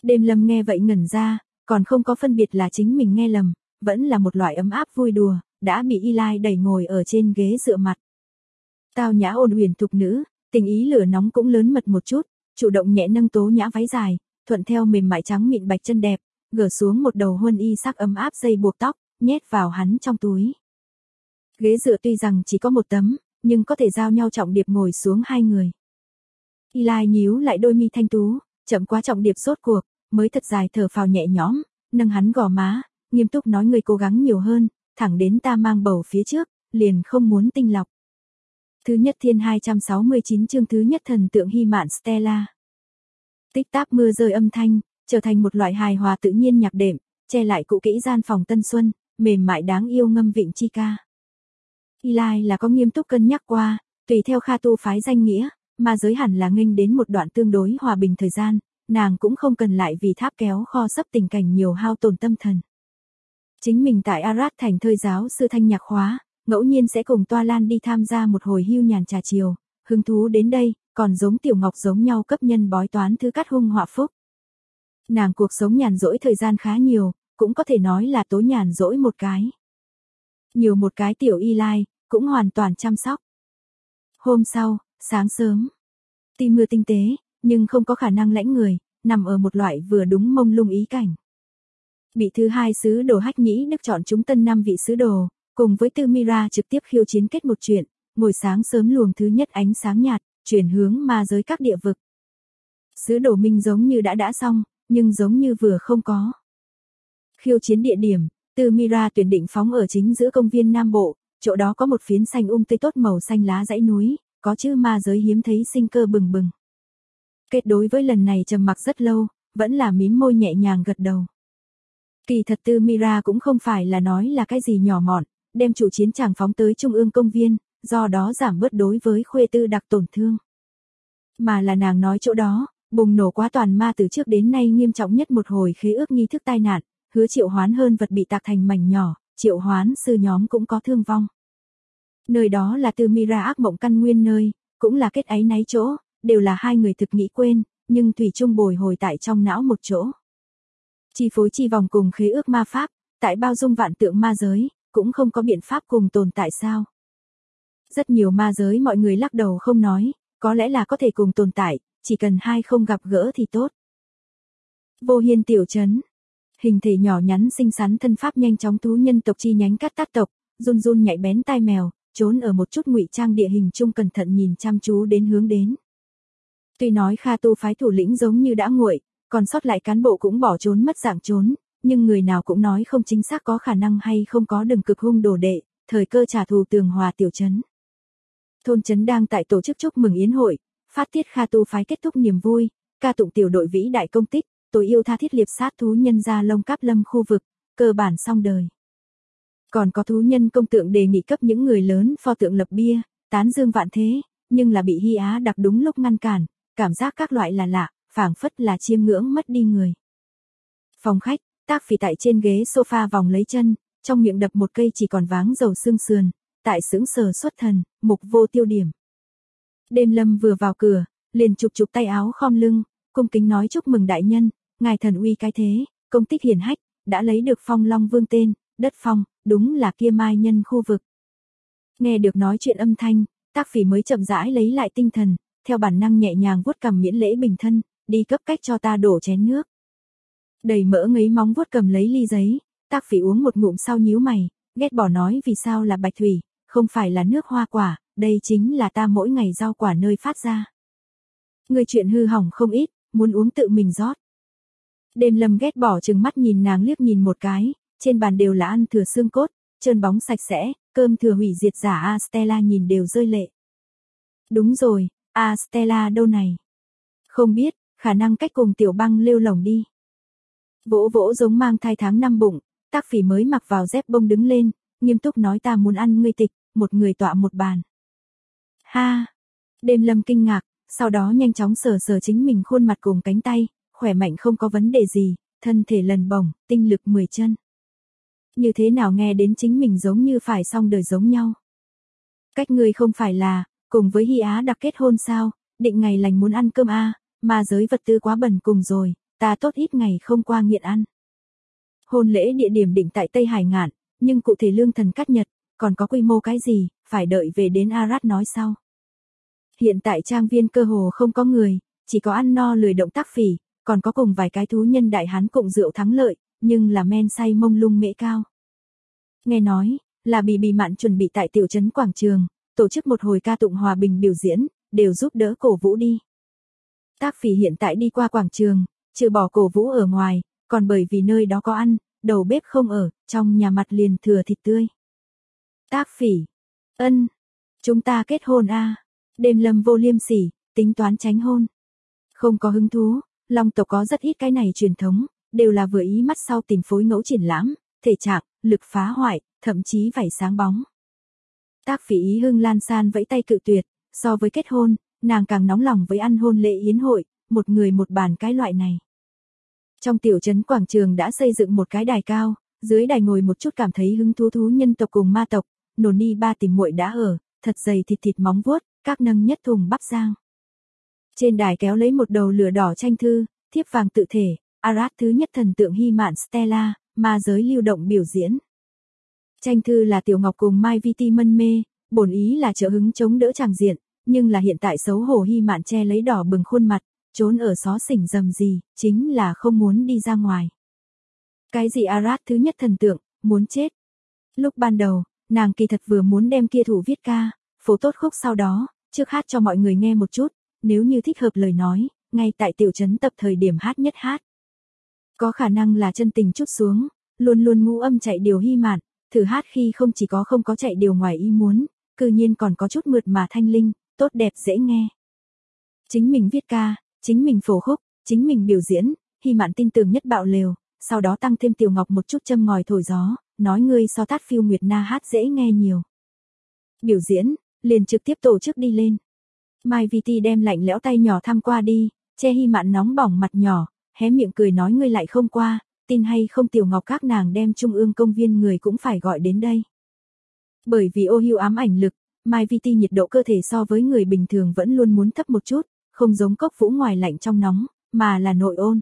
Đêm Lâm nghe vậy ngẩn ra, còn không có phân biệt là chính mình nghe lầm, vẫn là một loại ấm áp vui đùa, đã bị Eli đẩy ngồi ở trên ghế dựa mặt. Tao nhã ôn huyền thục nữ, tình ý lửa nóng cũng lớn mật một chút, chủ động nhẹ nâng tố nhã váy dài, thuận theo mềm mại trắng mịn bạch chân đẹp, gỡ xuống một đầu huân y sắc ấm áp dây buộc tóc, nhét vào hắn trong túi. Ghế dựa tuy rằng chỉ có một tấm, nhưng có thể giao nhau trọng điệp ngồi xuống hai người. Eli nhíu lại đôi mi thanh tú, chậm quá trọng điệp rốt cuộc, mới thật dài thở phào nhẹ nhõm, nâng hắn gò má, nghiêm túc nói ngươi cố gắng nhiều hơn, thẳng đến ta mang bầu phía trước, liền không muốn tinh lọc. Thứ nhất thiên 269 chương thứ nhất thần tượng hy mạn Stella. Tích táp mưa rơi âm thanh, trở thành một loại hài hòa tự nhiên nhạc đệm, che lại cũ kỹ gian phòng tân xuân, mềm mại đáng yêu ngâm vịnh chi ca. Eli là có nghiêm túc cân nhắc qua, tùy theo Kha tu phái danh nghĩa, mà giới hẳn là nghênh đến một đoạn tương đối hòa bình thời gian, nàng cũng không cần lại vì tháp kéo kho sắp tình cảnh nhiều hao tổn tâm thần. Chính mình tại Arad thành thơi giáo sư thanh nhạc khóa, ngẫu nhiên sẽ cùng Toa Lan đi tham gia một hồi hưu nhàn trà chiều, hứng thú đến đây, còn giống Tiểu Ngọc giống nhau cấp nhân bói toán thứ cắt hung họa phúc. Nàng cuộc sống nhàn rỗi thời gian khá nhiều, cũng có thể nói là tối nhàn rỗi một cái. Nhiều một cái tiểu Eli, cũng hoàn toàn chăm sóc. Hôm sau, sáng sớm, tim mưa tinh tế, nhưng không có khả năng lãnh người, nằm ở một loại vừa đúng mông lung ý cảnh. Bị thứ hai sứ đồ Hách Nhĩ Đức chọn chúng tân 5 vị sứ đồ, cùng với Tư Mira trực tiếp khiêu chiến kết một chuyện, ngồi sáng sớm luồng thứ nhất ánh sáng nhạt, chuyển hướng ma giới các địa vực. Sứ đồ Minh giống như đã xong, nhưng giống như vừa không có. Khiêu chiến địa điểm, Tư Mira tuyển định phóng ở chính giữa công viên Nam Bộ, chỗ đó có một phiến xanh tươi tốt màu xanh lá dãy núi, có chữ ma giới hiếm thấy sinh cơ bừng bừng. Kết đối với lần này trầm mặc rất lâu, vẫn là mím môi nhẹ nhàng gật đầu. Kỳ thật Tư Mira cũng không phải là nói là cái gì nhỏ mọn, đem chủ chiến tràng phóng tới trung ương công viên, do đó giảm bớt đối với khuê tư đặc tổn thương. Mà là nàng nói chỗ đó, bùng nổ quá toàn ma từ trước đến nay nghiêm trọng nhất một hồi khế ước nghi thức tai nạn, hứa triệu hoán hơn vật bị tạc thành mảnh nhỏ, triệu hoán sư nhóm cũng có thương vong. Nơi đó là Tư Mira ác mộng căn nguyên nơi, cũng là kết áy náy chỗ, đều là hai người thực nghĩ quên, nhưng thủy chung bồi hồi tại trong não một chỗ. Chi phối chi vòng cùng khế ước ma pháp, tại bao dung vạn tượng ma giới, cũng không có biện pháp cùng tồn tại sao. Rất nhiều ma giới mọi người lắc đầu không nói, có lẽ là có thể cùng tồn tại, chỉ cần hai không gặp gỡ thì tốt. Vô Hiên tiểu trấn. Hình thể nhỏ nhắn xinh xắn thân pháp nhanh chóng thú nhân tộc chi nhánh cắt tát tộc, run run nhạy bén tai mèo, trốn ở một chút ngụy trang địa hình chung cẩn thận nhìn chăm chú đến hướng đến. Tuy nói Kha tu phái thủ lĩnh giống như đã nguội, còn sót lại cán bộ cũng bỏ trốn mất dạng trốn, nhưng người nào cũng nói không chính xác có khả năng hay không có đừng cực hung đồ đệ, thời cơ trả thù Tường Hòa tiểu trấn. Thôn trấn đang tại tổ chức chúc mừng yến hội, phát tiết Kha tu phái kết thúc niềm vui, ca tụng tiểu đội vĩ đại công tích, tối yêu tha thiết liệp sát thú nhân ra lông cáp lâm khu vực, cơ bản xong đời. Còn có thú nhân công tượng đề nghị cấp những người lớn pho tượng lập bia, tán dương vạn thế, nhưng là bị Hy Á đặc đúng lúc ngăn cản, cảm giác các loại là lạ, phảng phất là chiêm ngưỡng mất đi người. Phòng khách, Tác Phỉ tại trên ghế sofa vòng lấy chân, trong miệng đập một cây chỉ còn váng dầu xương sườn, tại sững sờ xuất thần, mục vô tiêu điểm. Đêm Lâm vừa vào cửa, liền chụp tay áo khom lưng, cung kính nói chúc mừng đại nhân, ngài thần uy cái thế, công tích hiển hách, đã lấy được Phong Long Vương tên, đất phong, đúng là kia mai nhân khu vực. Nghe được nói chuyện âm thanh, Tác Phỉ mới chậm rãi lấy lại tinh thần, theo bản năng nhẹ nhàng vuốt cằm miễn lễ bình thân, đi cấp cách cho ta đổ chén nước. Đầy mỡ ngấy móng vuốt cầm lấy ly giấy, Tác Phỉ uống một ngụm sau nhíu mày, ghét bỏ nói vì sao là bạch thủy, không phải là nước hoa quả, đây chính là ta mỗi ngày rau quả nơi phát ra. Người chuyện hư hỏng không ít, muốn uống tự mình rót. Đêm Lâm ghét bỏ chừng mắt nhìn nàng liếc nhìn một cái, trên bàn đều là ăn thừa xương cốt, trơn bóng sạch sẽ, cơm thừa hủy diệt giả A Stella nhìn đều rơi lệ. Đúng rồi, A Stella đâu này? Không biết, khả năng cách cùng Tiểu Băng lêu lổng đi. Vỗ vỗ giống mang thai tháng 5 bụng, Tác Phỉ mới mặc vào dép bông đứng lên, nghiêm túc nói ta muốn ăn ngươi tịch, một người tọa một bàn. Ha! Đêm Lâm kinh ngạc, sau đó nhanh chóng sờ sờ chính mình khuôn mặt cùng cánh tay, khỏe mạnh không có vấn đề gì, thân thể lần bổng, tinh lực 10 chân. Như thế nào nghe đến chính mình giống như phải xong đời giống nhau. Cách ngươi không phải là, cùng với Hy Á đặc kết hôn sao, định ngày lành muốn ăn cơm a, mà giới vật tư quá bẩn cùng rồi, ta tốt ít ngày không qua nghiện ăn. Hôn lễ địa điểm định tại Tây Hải Ngạn, nhưng cụ thể lương thần cắt nhật, còn có quy mô cái gì, phải đợi về đến Arad nói sau. Hiện tại trang viên cơ hồ không có người, chỉ có ăn no lười động tác phỉ, còn có cùng vài cái thú nhân đại hán cộng rượu thắng lợi, nhưng là men say mông lung mễ cao. Nghe nói, là Bì Mạn chuẩn bị tại tiểu trấn quảng trường, tổ chức một hồi ca tụng hòa bình biểu diễn, đều giúp đỡ cổ vũ đi. Tác phỉ hiện tại đi qua quảng trường, trừ bỏ cổ vũ ở ngoài, còn bởi vì nơi đó có ăn, đầu bếp không ở, trong nhà mặt liền thừa thịt tươi. Tác phỉ, ân, chúng ta kết hôn a. Đêm Lâm vô liêm sỉ, tính toán tránh hôn. Không có hứng thú, Long tộc có rất ít cái này truyền thống, đều là vừa ý mắt sau tìm phối ngẫu triển lãm, thể trạng, lực phá hoại, thậm chí vảy sáng bóng. Tác phỉ ý hưng lan san vẫy tay cự tuyệt, so với kết hôn, nàng càng nóng lòng với ăn hôn lễ yến hội, một người một bàn cái loại này. Trong tiểu trấn quảng trường đã xây dựng một cái đài cao, dưới đài ngồi một chút cảm thấy hứng thú thú nhân tộc cùng ma tộc, nồn ni ba tìm muội đã ở, thật dày thịt móng vuốt, các nâng nhất thùng bắp rang. Trên đài kéo lấy một đầu lửa đỏ tranh thư, thiếp vàng tự thể, Arad thứ nhất thần tượng Hy Mạn Stella, ma giới lưu động biểu diễn. Tranh thư là Tiểu Ngọc cùng Mai Viti mân mê, bổn ý là trợ hứng chống đỡ tràng diện, nhưng là hiện tại xấu hổ Hy Mạn che lấy đỏ bừng khuôn mặt, trốn ở xó xỉnh rầm gì, chính là không muốn đi ra ngoài. Cái gì Arad thứ nhất thần tượng, muốn chết. Lúc ban đầu, nàng kỳ thật vừa muốn đem kia thủ viết ca, phổ tốt khúc sau đó, trước hát cho mọi người nghe một chút, nếu như thích hợp lời nói, ngay tại tiểu trấn tập thời điểm hát nhất hát. Có khả năng là chân tình chút xuống, luôn luôn ngũ âm chạy điều Hy Mạn, thử hát khi không chỉ có không có chạy điều ngoài ý muốn, cư nhiên còn có chút mượt mà thanh linh, tốt đẹp dễ nghe. Chính mình viết ca, chính mình phổ khúc, chính mình biểu diễn, Hy Mạn tin tưởng nhất bạo lều, sau đó tăng thêm Tiểu Ngọc một chút châm ngòi thổi gió, nói ngươi so Tát Phiêu Nguyệt Na hát dễ nghe nhiều. Biểu diễn, liền trực tiếp tổ chức đi lên. Mai Viti đem lạnh lẽo tay nhỏ thăm qua đi, che Hy Mạn nóng bỏng mặt nhỏ, hé miệng cười nói ngươi lại không qua, tin hay không Tiểu Ngọc các nàng đem trung ương công viên người cũng phải gọi đến đây. Bởi vì ô hưu ám ảnh lực, Mai Viti nhiệt độ cơ thể so với người bình thường vẫn luôn muốn thấp một chút, không giống Cốc Vũ ngoài lạnh trong nóng, mà là nội ôn.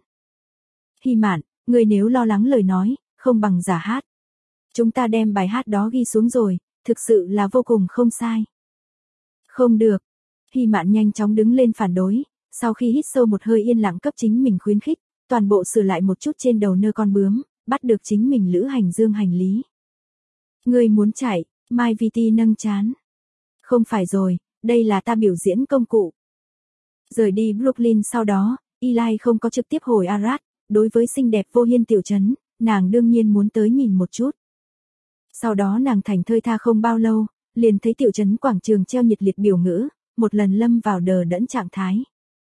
Hy Mạn, người nếu lo lắng lời nói, không bằng giả hát. Chúng ta đem bài hát đó ghi xuống rồi, thực sự là vô cùng không sai. Không được. Hy Mạn nhanh chóng đứng lên phản đối, sau khi hít sâu một hơi yên lặng cấp chính mình khuyến khích, toàn bộ sửa lại một chút trên đầu nơ con bướm, bắt được chính mình lữ hành dương hành lý. Người muốn chạy, Mai Viti nâng chán. Không phải rồi, đây là ta biểu diễn công cụ. Rời đi Brooklyn sau đó, Eli không có trực tiếp hồi Arad, đối với xinh đẹp vô hiên tiểu trấn, nàng đương nhiên muốn tới nhìn một chút. Sau đó nàng thành thơi tha không bao lâu, liền thấy tiểu trấn quảng trường treo nhiệt liệt biểu ngữ, một lần lâm vào đờ đẫn trạng thái.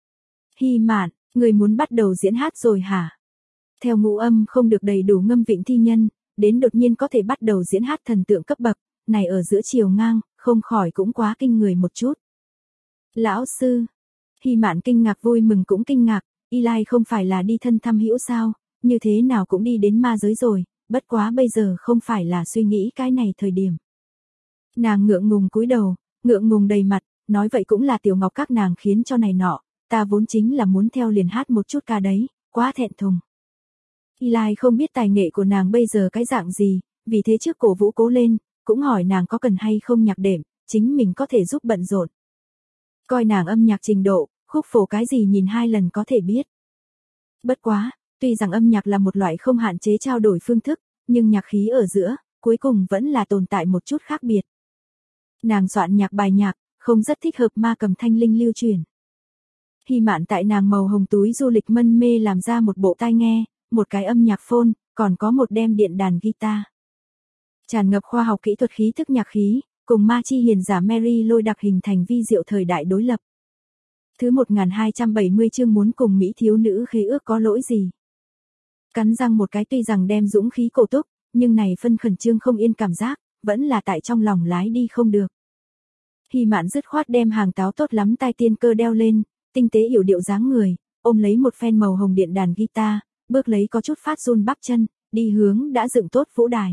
Hy Mạn, người muốn bắt đầu diễn hát rồi hả? Theo ngũ âm không được đầy đủ ngâm vịnh thi nhân, đến đột nhiên có thể bắt đầu diễn hát thần tượng cấp bậc, này ở giữa chiều ngang, không khỏi cũng quá kinh người một chút. Lão sư, Hy Mạn kinh ngạc vui mừng cũng kinh ngạc, Eli không phải là đi thân thăm hữu sao, như thế nào cũng đi đến ma giới rồi, bất quá bây giờ không phải là suy nghĩ cái này thời điểm. Nàng ngượng ngùng cúi đầu, ngượng ngùng đầy mặt, nói vậy cũng là Tiểu Ngọc các nàng khiến cho này nọ, ta vốn chính là muốn theo liền hát một chút ca đấy, quá thẹn thùng. Eli không biết tài nghệ của nàng bây giờ cái dạng gì, vì thế trước cổ vũ cố lên, cũng hỏi nàng có cần hay không nhạc đệm, chính mình có thể giúp bận rộn. Coi nàng âm nhạc trình độ, khúc phổ cái gì nhìn 2 lần có thể biết. Bất quá, tuy rằng âm nhạc là một loại không hạn chế trao đổi phương thức, nhưng nhạc khí ở giữa, cuối cùng vẫn là tồn tại một chút khác biệt. Nàng soạn nhạc bài nhạc, không rất thích hợp ma cầm thanh linh lưu truyền. Hy Mạn tại nàng màu hồng túi du lịch mân mê làm ra một bộ tai nghe, một cái âm nhạc phone, còn có một đem điện đàn guitar. Tràn ngập khoa học kỹ thuật khí thức nhạc khí, cùng ma chi hiền giả Mary lôi đặc hình thành vi diệu thời đại đối lập. Thứ 1270 chương muốn cùng Mỹ thiếu nữ khế ước có lỗi gì. Cắn răng một cái tuy rằng đem dũng khí cổ túc, nhưng này phân khẩn trương không yên cảm giác, vẫn là tại trong lòng lái đi không được. Hy Mạn dứt khoát đem hàng táo tốt lắm tai tiên cơ đeo lên, tinh tế yểu điệu dáng người, ôm lấy một phen màu hồng điện đàn guitar, bước lấy có chút phát run bắp chân, đi hướng đã dựng tốt vũ đài.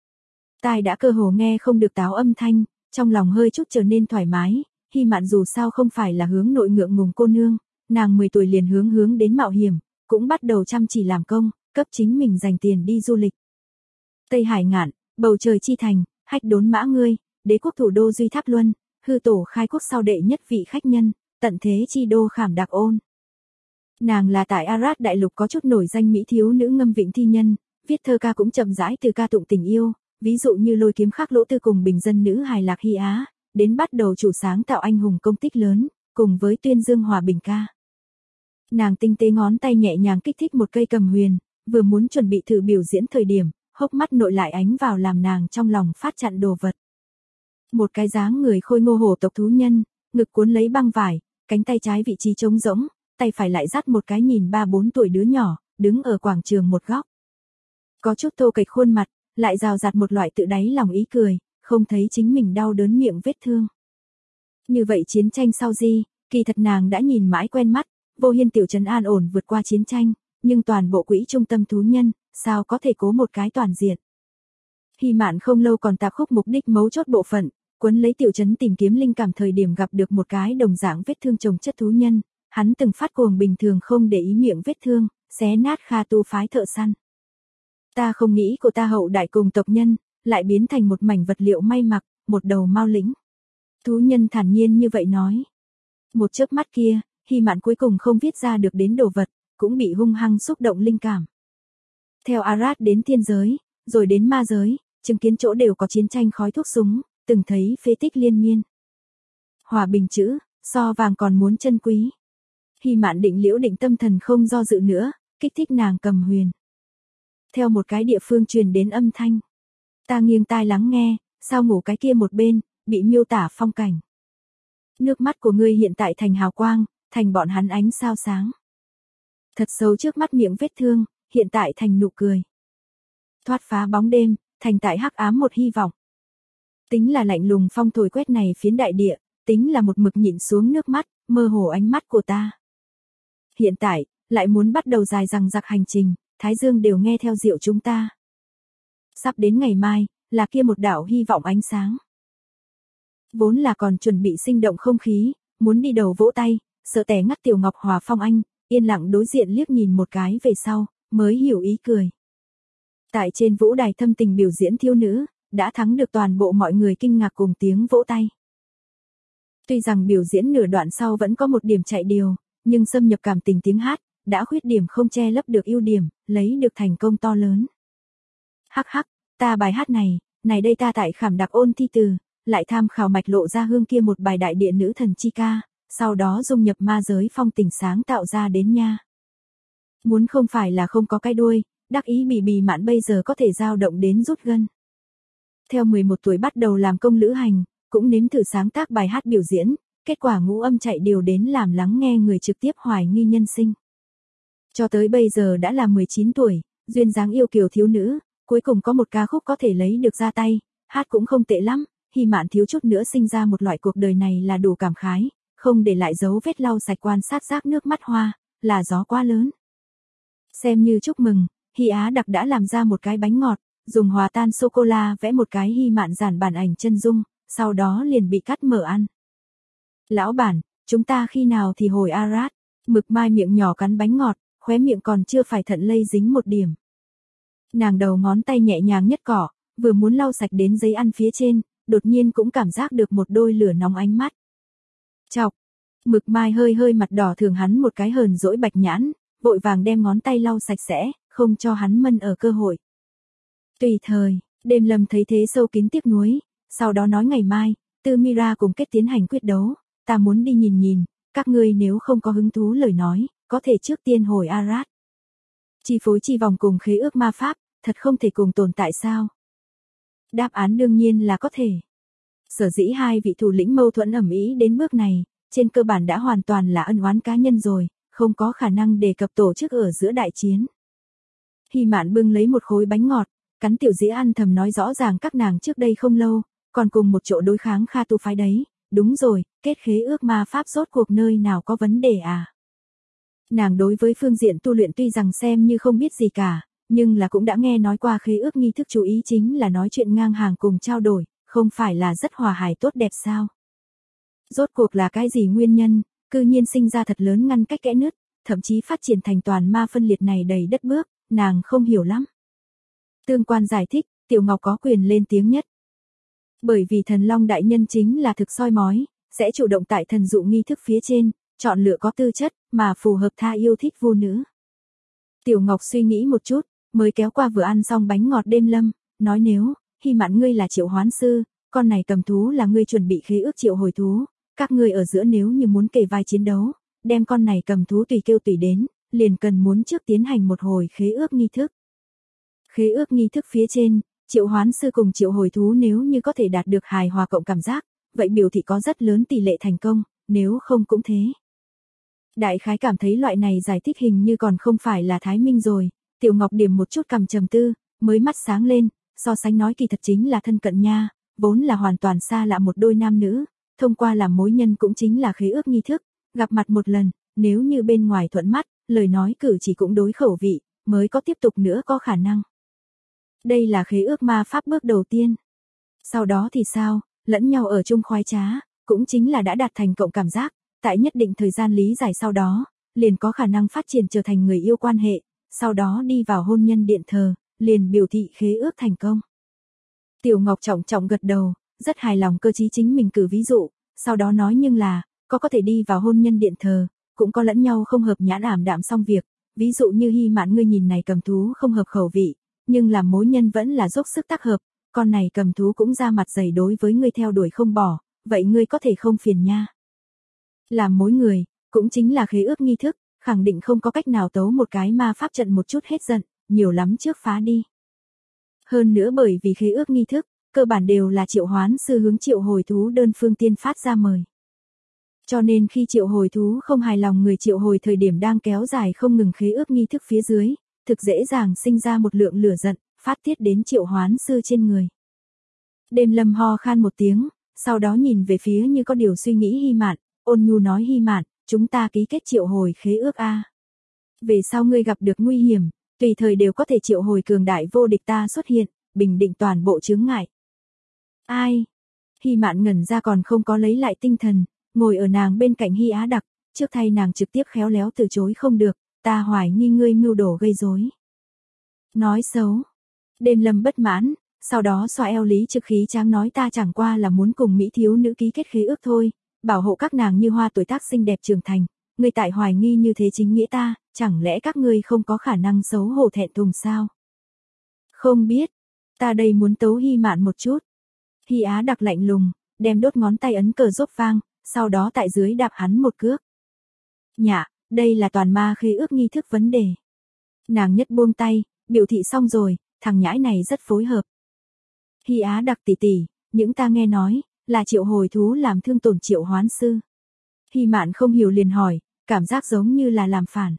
Tai đã cơ hồ nghe không được táo âm thanh, trong lòng hơi chút trở nên thoải mái, Hy Mạn dù sao không phải là hướng nội ngượng ngùng cô nương, nàng 10 tuổi liền hướng đến mạo hiểm, cũng bắt đầu chăm chỉ làm công, cấp chính mình dành tiền đi du lịch. Tây Hải ngạn, bầu trời chi thành, hách đốn mã ngươi, đế quốc thủ đô Duy Tháp Luân, hư tổ khai quốc sau đệ nhất vị khách nhân, tận thế chi đô Khảm Đạc Ôn. Nàng là tại Arad đại lục có chút nổi danh mỹ thiếu nữ ngâm vịnh thi nhân, viết thơ ca cũng chậm rãi từ ca tụng tình yêu, ví dụ như Lôi kiếm khắc Lỗ Tư cùng bình dân nữ hài Lạc Hy Á, đến bắt đầu chủ sáng tạo anh hùng công tích lớn, cùng với tuyên dương hòa bình ca. Nàng tinh tế ngón tay nhẹ nhàng kích thích một cây cầm huyền, vừa muốn chuẩn bị thử biểu diễn thời điểm, hốc mắt nội lại ánh vào làm nàng trong lòng phát chặn đồ vật. Một cái dáng người khôi ngô hổ tộc thú nhân, ngực cuốn lấy băng vải, cánh tay trái vị trí trống rỗng, tay phải lại dắt một cái nhìn 3-4 tuổi đứa nhỏ, đứng ở quảng trường một góc. Có chút thô kệch khuôn mặt, lại rào rạt một loại tự đáy lòng ý cười, không thấy chính mình đau đớn miệng vết thương. Như vậy chiến tranh sau gì, kỳ thật nàng đã nhìn mãi quen mắt, Vô Hiên tiểu trấn an ổn vượt qua chiến tranh, nhưng toàn bộ quỹ trung tâm thú nhân, sao có thể cố một cái toàn diện. Hy Mạn không lâu còn tạp khúc mục đích mấu chốt bộ phận, quấn lấy tiểu trấn tìm kiếm linh cảm thời điểm gặp được một cái đồng dạng vết thương chồng chất thú nhân, hắn từng phát cuồng bình thường không để ý miệng vết thương, xé nát Kha Tu phái thợ săn. Ta không nghĩ của ta hậu đại cùng tộc nhân, lại biến thành một mảnh vật liệu may mặc, một đầu mao lĩnh. Thú nhân thản nhiên như vậy nói. Một chớp mắt kia, Hy Mạn cuối cùng không viết ra được đến đồ vật, cũng bị hung hăng xúc động linh cảm. Theo Arad đến thiên giới, rồi đến ma giới, chứng kiến chỗ đều có chiến tranh khói thuốc súng, từng thấy phế tích liên miên. Hòa bình chữ, so vàng còn muốn chân quý. Hy Mạn định liễu định tâm thần không do dự nữa, kích thích nàng cầm huyền. Theo một cái địa phương truyền đến âm thanh. Ta nghiêng tai lắng nghe, sao ngủ cái kia một bên, bị miêu tả phong cảnh. Nước mắt của ngươi hiện tại thành hào quang, thành bọn hắn ánh sao sáng. Thật sâu trước mắt miệng vết thương, hiện tại thành nụ cười. Thoát phá bóng đêm, thành tại hắc ám một hy vọng. Tính là lạnh lùng phong thổi quét này phiến đại địa, tính là một mực nhịn xuống nước mắt, mơ hồ ánh mắt của ta. Hiện tại, lại muốn bắt đầu dài dằng dặc hành trình, Thái Dương đều nghe theo diệu chúng ta. Sắp đến ngày mai, là kia một đạo hy vọng ánh sáng. Vốn là còn chuẩn bị sinh động không khí, muốn đi đầu vỗ tay, sợ tẻ ngắt Tiểu Ngọc Hòa Phong Anh, yên lặng đối diện liếc nhìn một cái về sau, mới hiểu ý cười. Tại trên vũ đài thâm tình biểu diễn thiếu nữ, đã thắng được toàn bộ mọi người kinh ngạc cùng tiếng vỗ tay. Tuy rằng biểu diễn nửa đoạn sau vẫn có một điểm chạy điều, nhưng xâm nhập cảm tình tiếng hát, đã khuyết điểm không che lấp được ưu điểm, lấy được thành công to lớn. Hắc hắc, ta bài hát này đây ta tại Khảm Đạc Ôn thi từ, lại tham khảo mạch lộ ra hương kia một bài đại địa nữ thần chi ca, sau đó dung nhập ma giới phong tình sáng tạo ra đến nha. Muốn không phải là không có cái đuôi, đắc ý bì Mạn bây giờ có thể dao động đến rút gân. Theo 11 tuổi bắt đầu làm công lữ hành, cũng nếm thử sáng tác bài hát biểu diễn, kết quả ngũ âm chạy điều đến làm lắng nghe người trực tiếp hoài nghi nhân sinh. Cho tới bây giờ đã là 19 tuổi, duyên dáng yêu kiều thiếu nữ, cuối cùng có một ca khúc có thể lấy được ra tay, hát cũng không tệ lắm, Hy Mạn thiếu chút nữa sinh ra một loại cuộc đời này là đủ cảm khái, không để lại dấu vết lau sạch quan sát rác nước mắt hoa, là gió quá lớn. Xem như chúc mừng, Hy Á Đặc đã làm ra một cái bánh ngọt, dùng hòa tan sô-cô-la vẽ một cái Hy Mạn giản bản ảnh chân dung, sau đó liền bị cắt mở ăn. Lão bản, chúng ta khi nào thì hồi Arad, Mực Mai miệng nhỏ cắn bánh ngọt, khóe miệng còn chưa phải thận lây dính một điểm. Nàng đầu ngón tay nhẹ nhàng nhất cỏ, vừa muốn lau sạch đến giấy ăn phía trên, đột nhiên cũng cảm giác được một đôi lửa nóng ánh mắt. Chọc, Mực Mai hơi hơi mặt đỏ thường hắn một cái hờn dỗi bạch nhãn, vội vàng đem ngón tay lau sạch sẽ, không cho hắn mân ở cơ hội. Tùy thời, Đêm Lâm thấy thế sâu kín tiếc nuối, sau đó nói ngày mai, Tư Mira cùng kết tiến hành quyết đấu, ta muốn đi nhìn, các ngươi nếu không có hứng thú lời nói, có thể trước tiên hồi Arad. Chi phối chi vòng cùng khế ước ma pháp, thật không thể cùng tồn tại sao? Đáp án đương nhiên là có thể. Sở dĩ hai vị thủ lĩnh mâu thuẫn ầm ĩ đến bước này, trên cơ bản đã hoàn toàn là ân oán cá nhân rồi, không có khả năng đề cập tổ chức ở giữa đại chiến. Hy Mạn bưng lấy một khối bánh ngọt, cắn tiểu dĩa ăn thầm nói rõ ràng các nàng trước đây không lâu, còn cùng một chỗ đối kháng Kha Tu phái đấy, đúng rồi, kết khế ước ma pháp rốt cuộc nơi nào có vấn đề à? Nàng đối với phương diện tu luyện tuy rằng xem như không biết gì cả, nhưng là cũng đã nghe nói qua khế ước nghi thức chú ý chính là nói chuyện ngang hàng cùng trao đổi, không phải là rất hòa hài tốt đẹp sao? Rốt cuộc là cái gì nguyên nhân, cư nhiên sinh ra thật lớn ngăn cách kẽ nứt, thậm chí phát triển thành toàn ma phân liệt này đầy đất bước, nàng không hiểu lắm. Tương quan giải thích, Tiểu Ngọc có quyền lên tiếng nhất. Bởi vì thần long đại nhân chính là thực soi mói, sẽ chủ động tại thần dụ nghi thức phía trên, chọn lựa có tư chất, mà phù hợp tha yêu thích vô nữ. Tiểu Ngọc suy nghĩ một chút, mới kéo qua vừa ăn xong bánh ngọt đêm lâm, nói nếu, Hy Mạn ngươi là triệu hoán sư, con này cầm thú là ngươi chuẩn bị khế ước triệu hồi thú, các ngươi ở giữa nếu như muốn kề vai chiến đấu, đem con này cầm thú tùy kêu tùy đến, liền cần muốn trước tiến hành một hồi khế ước nghi thức. Khế ước nghi thức phía trên, triệu hoán sư cùng triệu hồi thú nếu như có thể đạt được hài hòa cộng cảm giác, vậy biểu thị có rất lớn tỷ lệ thành công, nếu không cũng thế. Đại khái cảm thấy loại này giải thích hình như còn không phải là Thái Minh rồi, Tiểu Ngọc điểm một chút cầm trầm tư, mới mắt sáng lên, so sánh nói kỳ thật chính là thân cận nha, vốn là hoàn toàn xa lạ một đôi nam nữ, thông qua làm mối nhân cũng chính là khế ước nghi thức, gặp mặt một lần, nếu như bên ngoài thuận mắt, lời nói cử chỉ cũng đối khẩu vị, mới có tiếp tục nữa có khả năng. Đây là khế ước ma pháp bước đầu tiên. Sau đó thì sao, lẫn nhau ở chung khoái trá, cũng chính là đã đạt thành cộng cảm giác, tại nhất định thời gian lý giải sau đó, liền có khả năng phát triển trở thành người yêu quan hệ, sau đó đi vào hôn nhân điện thờ, liền biểu thị khế ước thành công. Tiểu Ngọc trọng trọng gật đầu, rất hài lòng cơ trí chính mình cử ví dụ, sau đó nói nhưng là, có thể đi vào hôn nhân điện thờ, cũng có lẫn nhau không hợp nhãn ảm đạm xong việc, ví dụ như Hy Mạn ngươi nhìn này cầm thú không hợp khẩu vị, nhưng làm mối nhân vẫn là dốc sức tác hợp, con này cầm thú cũng ra mặt dày đối với ngươi theo đuổi không bỏ, vậy ngươi có thể không phiền nha. Làm mối người, cũng chính là khế ước nghi thức, khẳng định không có cách nào tấu một cái ma pháp trận một chút hết giận, nhiều lắm trước phá đi. Hơn nữa bởi vì khế ước nghi thức, cơ bản đều là triệu hoán sư hướng triệu hồi thú đơn phương tiên phát ra mời. Cho nên khi triệu hồi thú không hài lòng người triệu hồi thời điểm đang kéo dài không ngừng khế ước nghi thức phía dưới, thực dễ dàng sinh ra một lượng lửa giận, phát tiết đến triệu hoán sư trên người. Đêm lâm ho khan một tiếng, sau đó nhìn về phía như có điều suy nghĩ Hy Mạn, ôn nhu nói Hy Mạn, chúng ta ký kết triệu hồi khế ước a. Về sau ngươi gặp được nguy hiểm, tùy thời đều có thể triệu hồi cường đại vô địch ta xuất hiện, bình định toàn bộ chướng ngại. Ai? Hy Mạn ngẩn ra còn không có lấy lại tinh thần, ngồi ở nàng bên cạnh Hy Á Đặc, trước thay nàng trực tiếp khéo léo từ chối không được, ta hoài nghi ngươi mưu đồ gây rối. Nói xấu. Đêm lâm bất mãn, sau đó xoa eo Lý Trực khí tráng nói ta chẳng qua là muốn cùng mỹ thiếu nữ ký kết khế ước thôi, bảo hộ các nàng như hoa tuổi tác xinh đẹp trưởng thành, ngươi tại hoài nghi như thế chính nghĩa ta, chẳng lẽ các ngươi không có khả năng xấu hổ thẹn thùng sao? Không biết, ta đây muốn tấu Hy Mạn một chút. Hy Á Đặc lạnh lùng, đem đốt ngón tay ấn cờ rốt vang, sau đó tại dưới đạp hắn một cước. Nhạ, đây là toàn ma khế ước nghi thức vấn đề. Nàng nhất buông tay, biểu thị xong rồi, thằng nhãi này rất phối hợp. Hy Á Đặc tỷ tỷ, những ta nghe nói, là triệu hồi thú làm thương tổn triệu hoán sư. Hy Mạn không hiểu liền hỏi, cảm giác giống như là làm phản.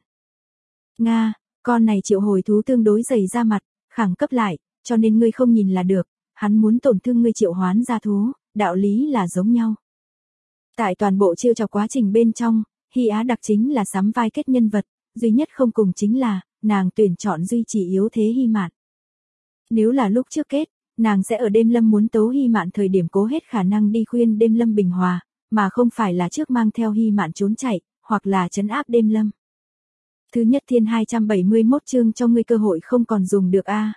Nga, con này triệu hồi thú tương đối dày ra mặt, khẳng cấp lại, cho nên ngươi không nhìn là được, hắn muốn tổn thương ngươi triệu hoán ra thú, đạo lý là giống nhau. Tại toàn bộ chiêu trò quá trình bên trong, Hy Á Đặc chính là sắm vai kết nhân vật, duy nhất không cùng chính là, nàng tuyển chọn duy trì yếu thế Hy Mạn. Nếu là lúc trước kết, nàng sẽ ở đêm lâm muốn tấu Hy Mạn thời điểm cố hết khả năng đi khuyên đêm lâm bình hòa, mà không phải là trước mang theo Hy Mạn trốn chạy, hoặc là trấn áp đêm lâm. Thứ nhất thiên 271 chương cho ngươi cơ hội không còn dùng được a.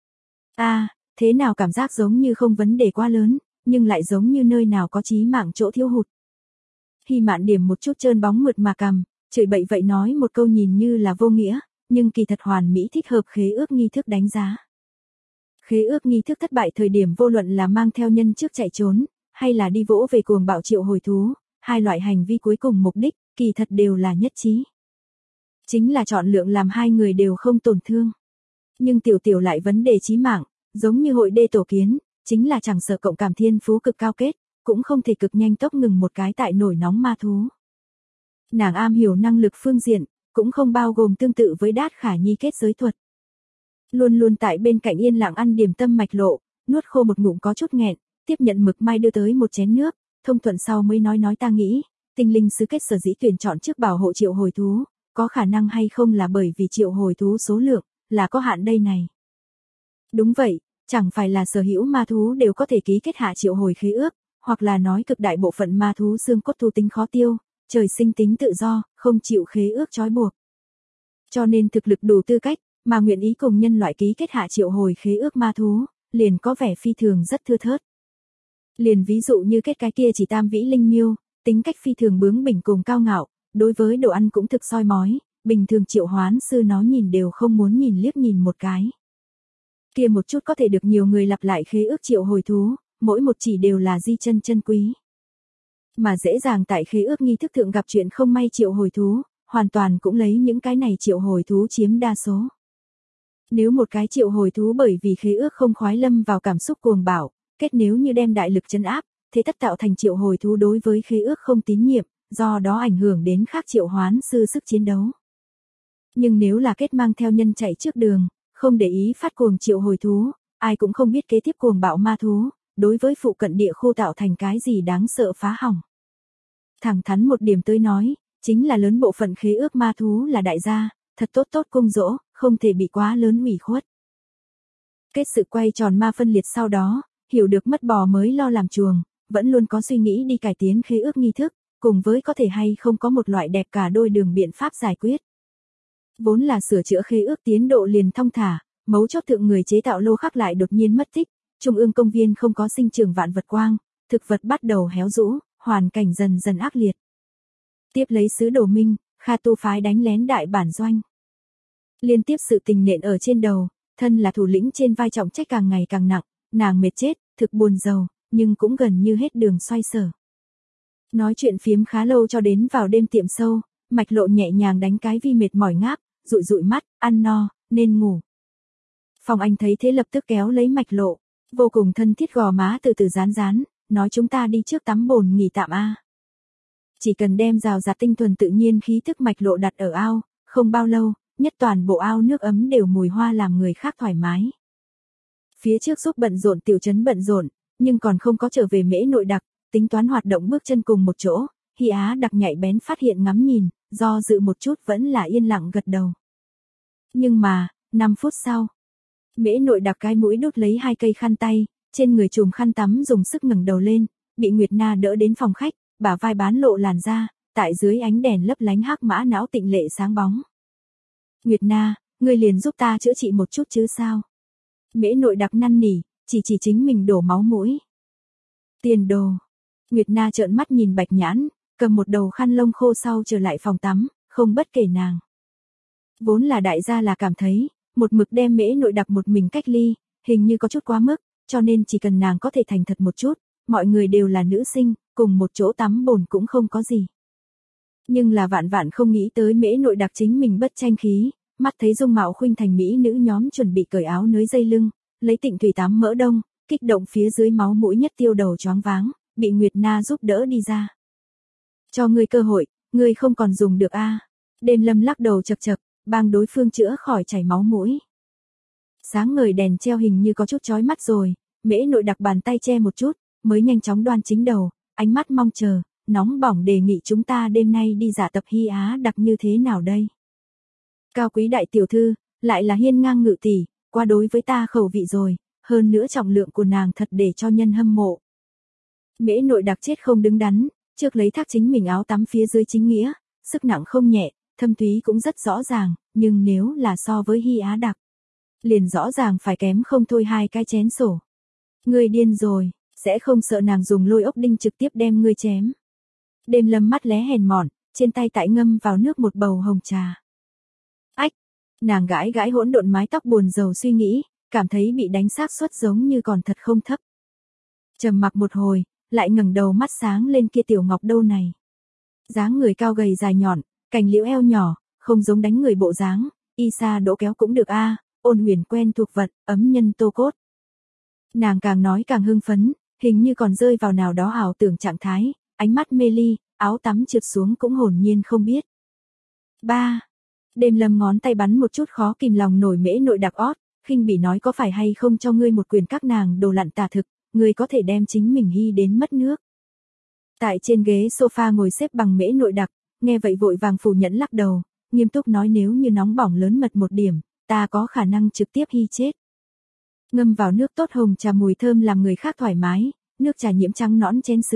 Thế nào cảm giác giống như không vấn đề quá lớn, nhưng lại giống như nơi nào có chí mạng chỗ thiếu hụt. Hy Mạn điểm một chút trơn bóng mượt mà cằm, chửi bậy vậy nói một câu nhìn như là vô nghĩa, nhưng kỳ thật hoàn mỹ thích hợp khế ước nghi thức đánh giá. Khế ước nghi thức thất bại thời điểm vô luận là mang theo nhân trước chạy trốn, hay là đi vỗ về cuồng bạo triệu hồi thú, hai loại hành vi cuối cùng mục đích, kỳ thật đều là nhất trí. Chính là chọn lượng làm hai người đều không tổn thương. Nhưng tiểu lại vấn đề chí mạng, giống như hội đê tổ kiến, chính là chẳng sợ cộng cảm thiên phú cực cao kết, cũng không thể cực nhanh tốc ngừng một cái tại nổi nóng ma thú. Nàng am hiểu năng lực phương diện, cũng không bao gồm tương tự với Đát Khả Nhi kết giới thuật. Luôn luôn tại bên cạnh yên lặng ăn điểm tâm mạch lộ, nuốt khô một ngụm có chút nghẹn, tiếp nhận mực mai đưa tới một chén nước, thông thuận sau mới nói ta nghĩ, tinh linh sứ kết sở dĩ tuyển chọn trước bảo hộ triệu hồi thú, có khả năng hay không là bởi vì triệu hồi thú số lượng, là có hạn đây này. Đúng vậy, chẳng phải là sở hữu ma thú đều có thể ký kết hạ triệu hồi khế ước, hoặc là nói cực đại bộ phận ma thú xương cốt thú tính khó tiêu, trời sinh tính tự do, không chịu khế ước trói buộc. Cho nên thực lực đủ tư cách, mà nguyện ý cùng nhân loại ký kết hạ triệu hồi khế ước ma thú, liền có vẻ phi thường rất thưa thớt. Liền ví dụ như kết cái kia chỉ tam vĩ linh miêu, tính cách phi thường bướng bỉnh cùng cao ngạo, đối với đồ ăn cũng thực soi mói, bình thường triệu hoán sư nó nhìn đều không muốn nhìn liếc nhìn một cái. Kia một chút có thể được nhiều người lặp lại khế ước triệu hồi thú, mỗi một chỉ đều là di chân chân quý. Mà dễ dàng tại khế ước nghi thức thượng gặp chuyện không may triệu hồi thú, hoàn toàn cũng lấy những cái này triệu hồi thú chiếm đa số. Nếu một cái triệu hồi thú bởi vì khế ước không khoái lâm vào cảm xúc cuồng bạo, kết nếu như đem đại lực trấn áp, thế tất tạo thành triệu hồi thú đối với khế ước không tín nhiệm, do đó ảnh hưởng đến khác triệu hoán sư sức chiến đấu. Nhưng nếu là kết mang theo nhân chạy trước đường, không để ý phát cuồng triệu hồi thú, ai cũng không biết kế tiếp cuồng bạo ma thú, đối với phụ cận địa khu tạo thành cái gì đáng sợ phá hỏng. Thẳng thắn một điểm tới nói, chính là lớn bộ phận khế ước ma thú là đại gia, thật tốt tốt cung dỗ, không thể bị quá lớn ủy khuất. Kết sự quay tròn ma phân liệt sau đó, hiểu được mất bò mới lo làm chuồng, vẫn luôn có suy nghĩ đi cải tiến khế ước nghi thức, cùng với có thể hay không có một loại đẹp cả đôi đường biện pháp giải quyết. Vốn là sửa chữa khế ước tiến độ liền thong thả, mấu chốt thượng người chế tạo lô khắc lại đột nhiên mất tích, trung ương công viên không có sinh trưởng vạn vật quang, thực vật bắt đầu héo rũ, hoàn cảnh dần dần ác liệt. Tiếp lấy sứ đồ Minh, Kha Tu phái đánh lén đại bản doanh. Liên tiếp sự tình nện ở trên đầu, thân là thủ lĩnh trên vai trọng trách càng ngày càng nặng, nàng mệt chết, thực buồn rầu, nhưng cũng gần như hết đường xoay sở. Nói chuyện phiếm khá lâu cho đến vào đêm tiệm sâu, Mạch Lộ nhẹ nhàng đánh cái vi mệt mỏi ngáp, dụi dụi mắt, ăn no, nên ngủ. Phong Anh thấy thế lập tức kéo lấy Mạch Lộ, vô cùng thân thiết gò má từ từ rán rán, nói chúng ta đi trước tắm bồn nghỉ tạm a. Chỉ cần đem rào rạt tinh thuần tự nhiên khí thức Mạch Lộ đặt ở ao, không bao lâu, nhất toàn bộ ao nước ấm đều mùi hoa làm người khác thoải mái. Phía trước giúp bận rộn tiểu trấn bận rộn, nhưng còn không có trở về Mễ Nội Đặc, tính toán hoạt động bước chân cùng một chỗ, Hi Á Đặc nhạy bén phát hiện ngắm nhìn, do dự một chút vẫn là yên lặng gật đầu. Nhưng mà, 5 phút sau, Mễ Nội Đặc cái mũi đút lấy 2 cây khăn tay, trên người trùm khăn tắm dùng sức ngẩng đầu lên, bị Nguyệt Na đỡ đến phòng khách, bả vai bán lộ làn da, tại dưới ánh đèn lấp lánh hắc mã não tịnh lệ sáng bóng. Nguyệt Na, ngươi liền giúp ta chữa trị một chút chứ sao? Mễ Nội Đặc năn nỉ, chỉ chính mình đổ máu mũi. Tiền đồ. Nguyệt Na trợn mắt nhìn Bạch Nhãn, cầm một đầu khăn lông khô sau trở lại phòng tắm, không bất kể nàng. Vốn là đại gia là cảm thấy, một mực đem Mễ Nội Đặc một mình cách ly, hình như có chút quá mức, cho nên chỉ cần nàng có thể thành thật một chút, mọi người đều là nữ sinh, cùng một chỗ tắm bồn cũng không có gì. Nhưng là vạn vạn không nghĩ tới Mễ Nội Đặc chính mình bất tranh khí, mắt thấy dung mạo khuynh thành mỹ nữ nhóm chuẩn bị cởi áo nới dây lưng, lấy Tịnh Thủy tắm mỡ đông, kích động phía dưới máu mũi nhất tiêu đầu choáng váng, bị Nguyệt Na giúp đỡ đi ra. Cho ngươi cơ hội, ngươi không còn dùng được a. Đêm Lâm lắc đầu chậc chậc, bang đối phương chữa khỏi chảy máu mũi. Sáng ngời đèn treo hình như có chút chói mắt rồi, Mễ Nội Đặc bàn tay che một chút, mới nhanh chóng đoan chính đầu, ánh mắt mong chờ, nóng bỏng đề nghị chúng ta đêm nay đi giả tập Hi Á Đặc như thế nào đây? Cao quý đại tiểu thư, lại là hiên ngang ngự tỷ, qua đối với ta khẩu vị rồi, hơn nữa trọng lượng của nàng thật để cho nhân hâm mộ. Mễ Nội Đặc chết không đứng đắn, trước lấy thác chính mình áo tắm phía dưới chính nghĩa, sức nặng không nhẹ, thâm thúy cũng rất rõ ràng, nhưng nếu là so với Hi Á Đặc, liền rõ ràng phải kém không thôi 2 cái chén sổ. Ngươi điên rồi, sẽ không sợ nàng dùng lôi ốc đinh trực tiếp đem ngươi chém. Đêm Lâm mắt lé hèn mọn, trên tay tại ngâm vào nước một bầu hồng trà. Ách, nàng gãi gãi hỗn độn mái tóc buồn rầu suy nghĩ, cảm thấy bị đánh xác suất giống như còn thật không thấp. Trầm mặc một hồi, lại ngẩng đầu mắt sáng lên kia tiểu ngọc đâu này. Dáng người cao gầy dài nhọn, cành liễu eo nhỏ, không giống đánh người bộ dáng, y sa đỗ kéo cũng được a, ôn huyền quen thuộc vật, ấm nhân tô cốt. Nàng càng nói càng hưng phấn, hình như còn rơi vào nào đó ảo tưởng trạng thái, ánh mắt mê ly, áo tắm trượt xuống cũng hồn nhiên không biết. 3. Đêm Lâm ngón tay bắn một chút khó kìm lòng nổi Mễ Nội Đặc ót, khinh bỉ nói có phải hay không cho ngươi một quyền các nàng đồ lặn tà thực, ngươi có thể đem chính mình hy đến mất nước. Tại trên ghế sofa ngồi xếp bằng Mễ Nội Đặc, nghe vậy vội vàng phủ nhận lắc đầu, nghiêm túc nói nếu như nóng bỏng lớn mật một điểm, ta có khả năng trực tiếp hy chết. Ngâm vào nước tốt hồng trà mùi thơm làm người khác thoải mái, nước trà nhiễm trắng nõn chén sứ,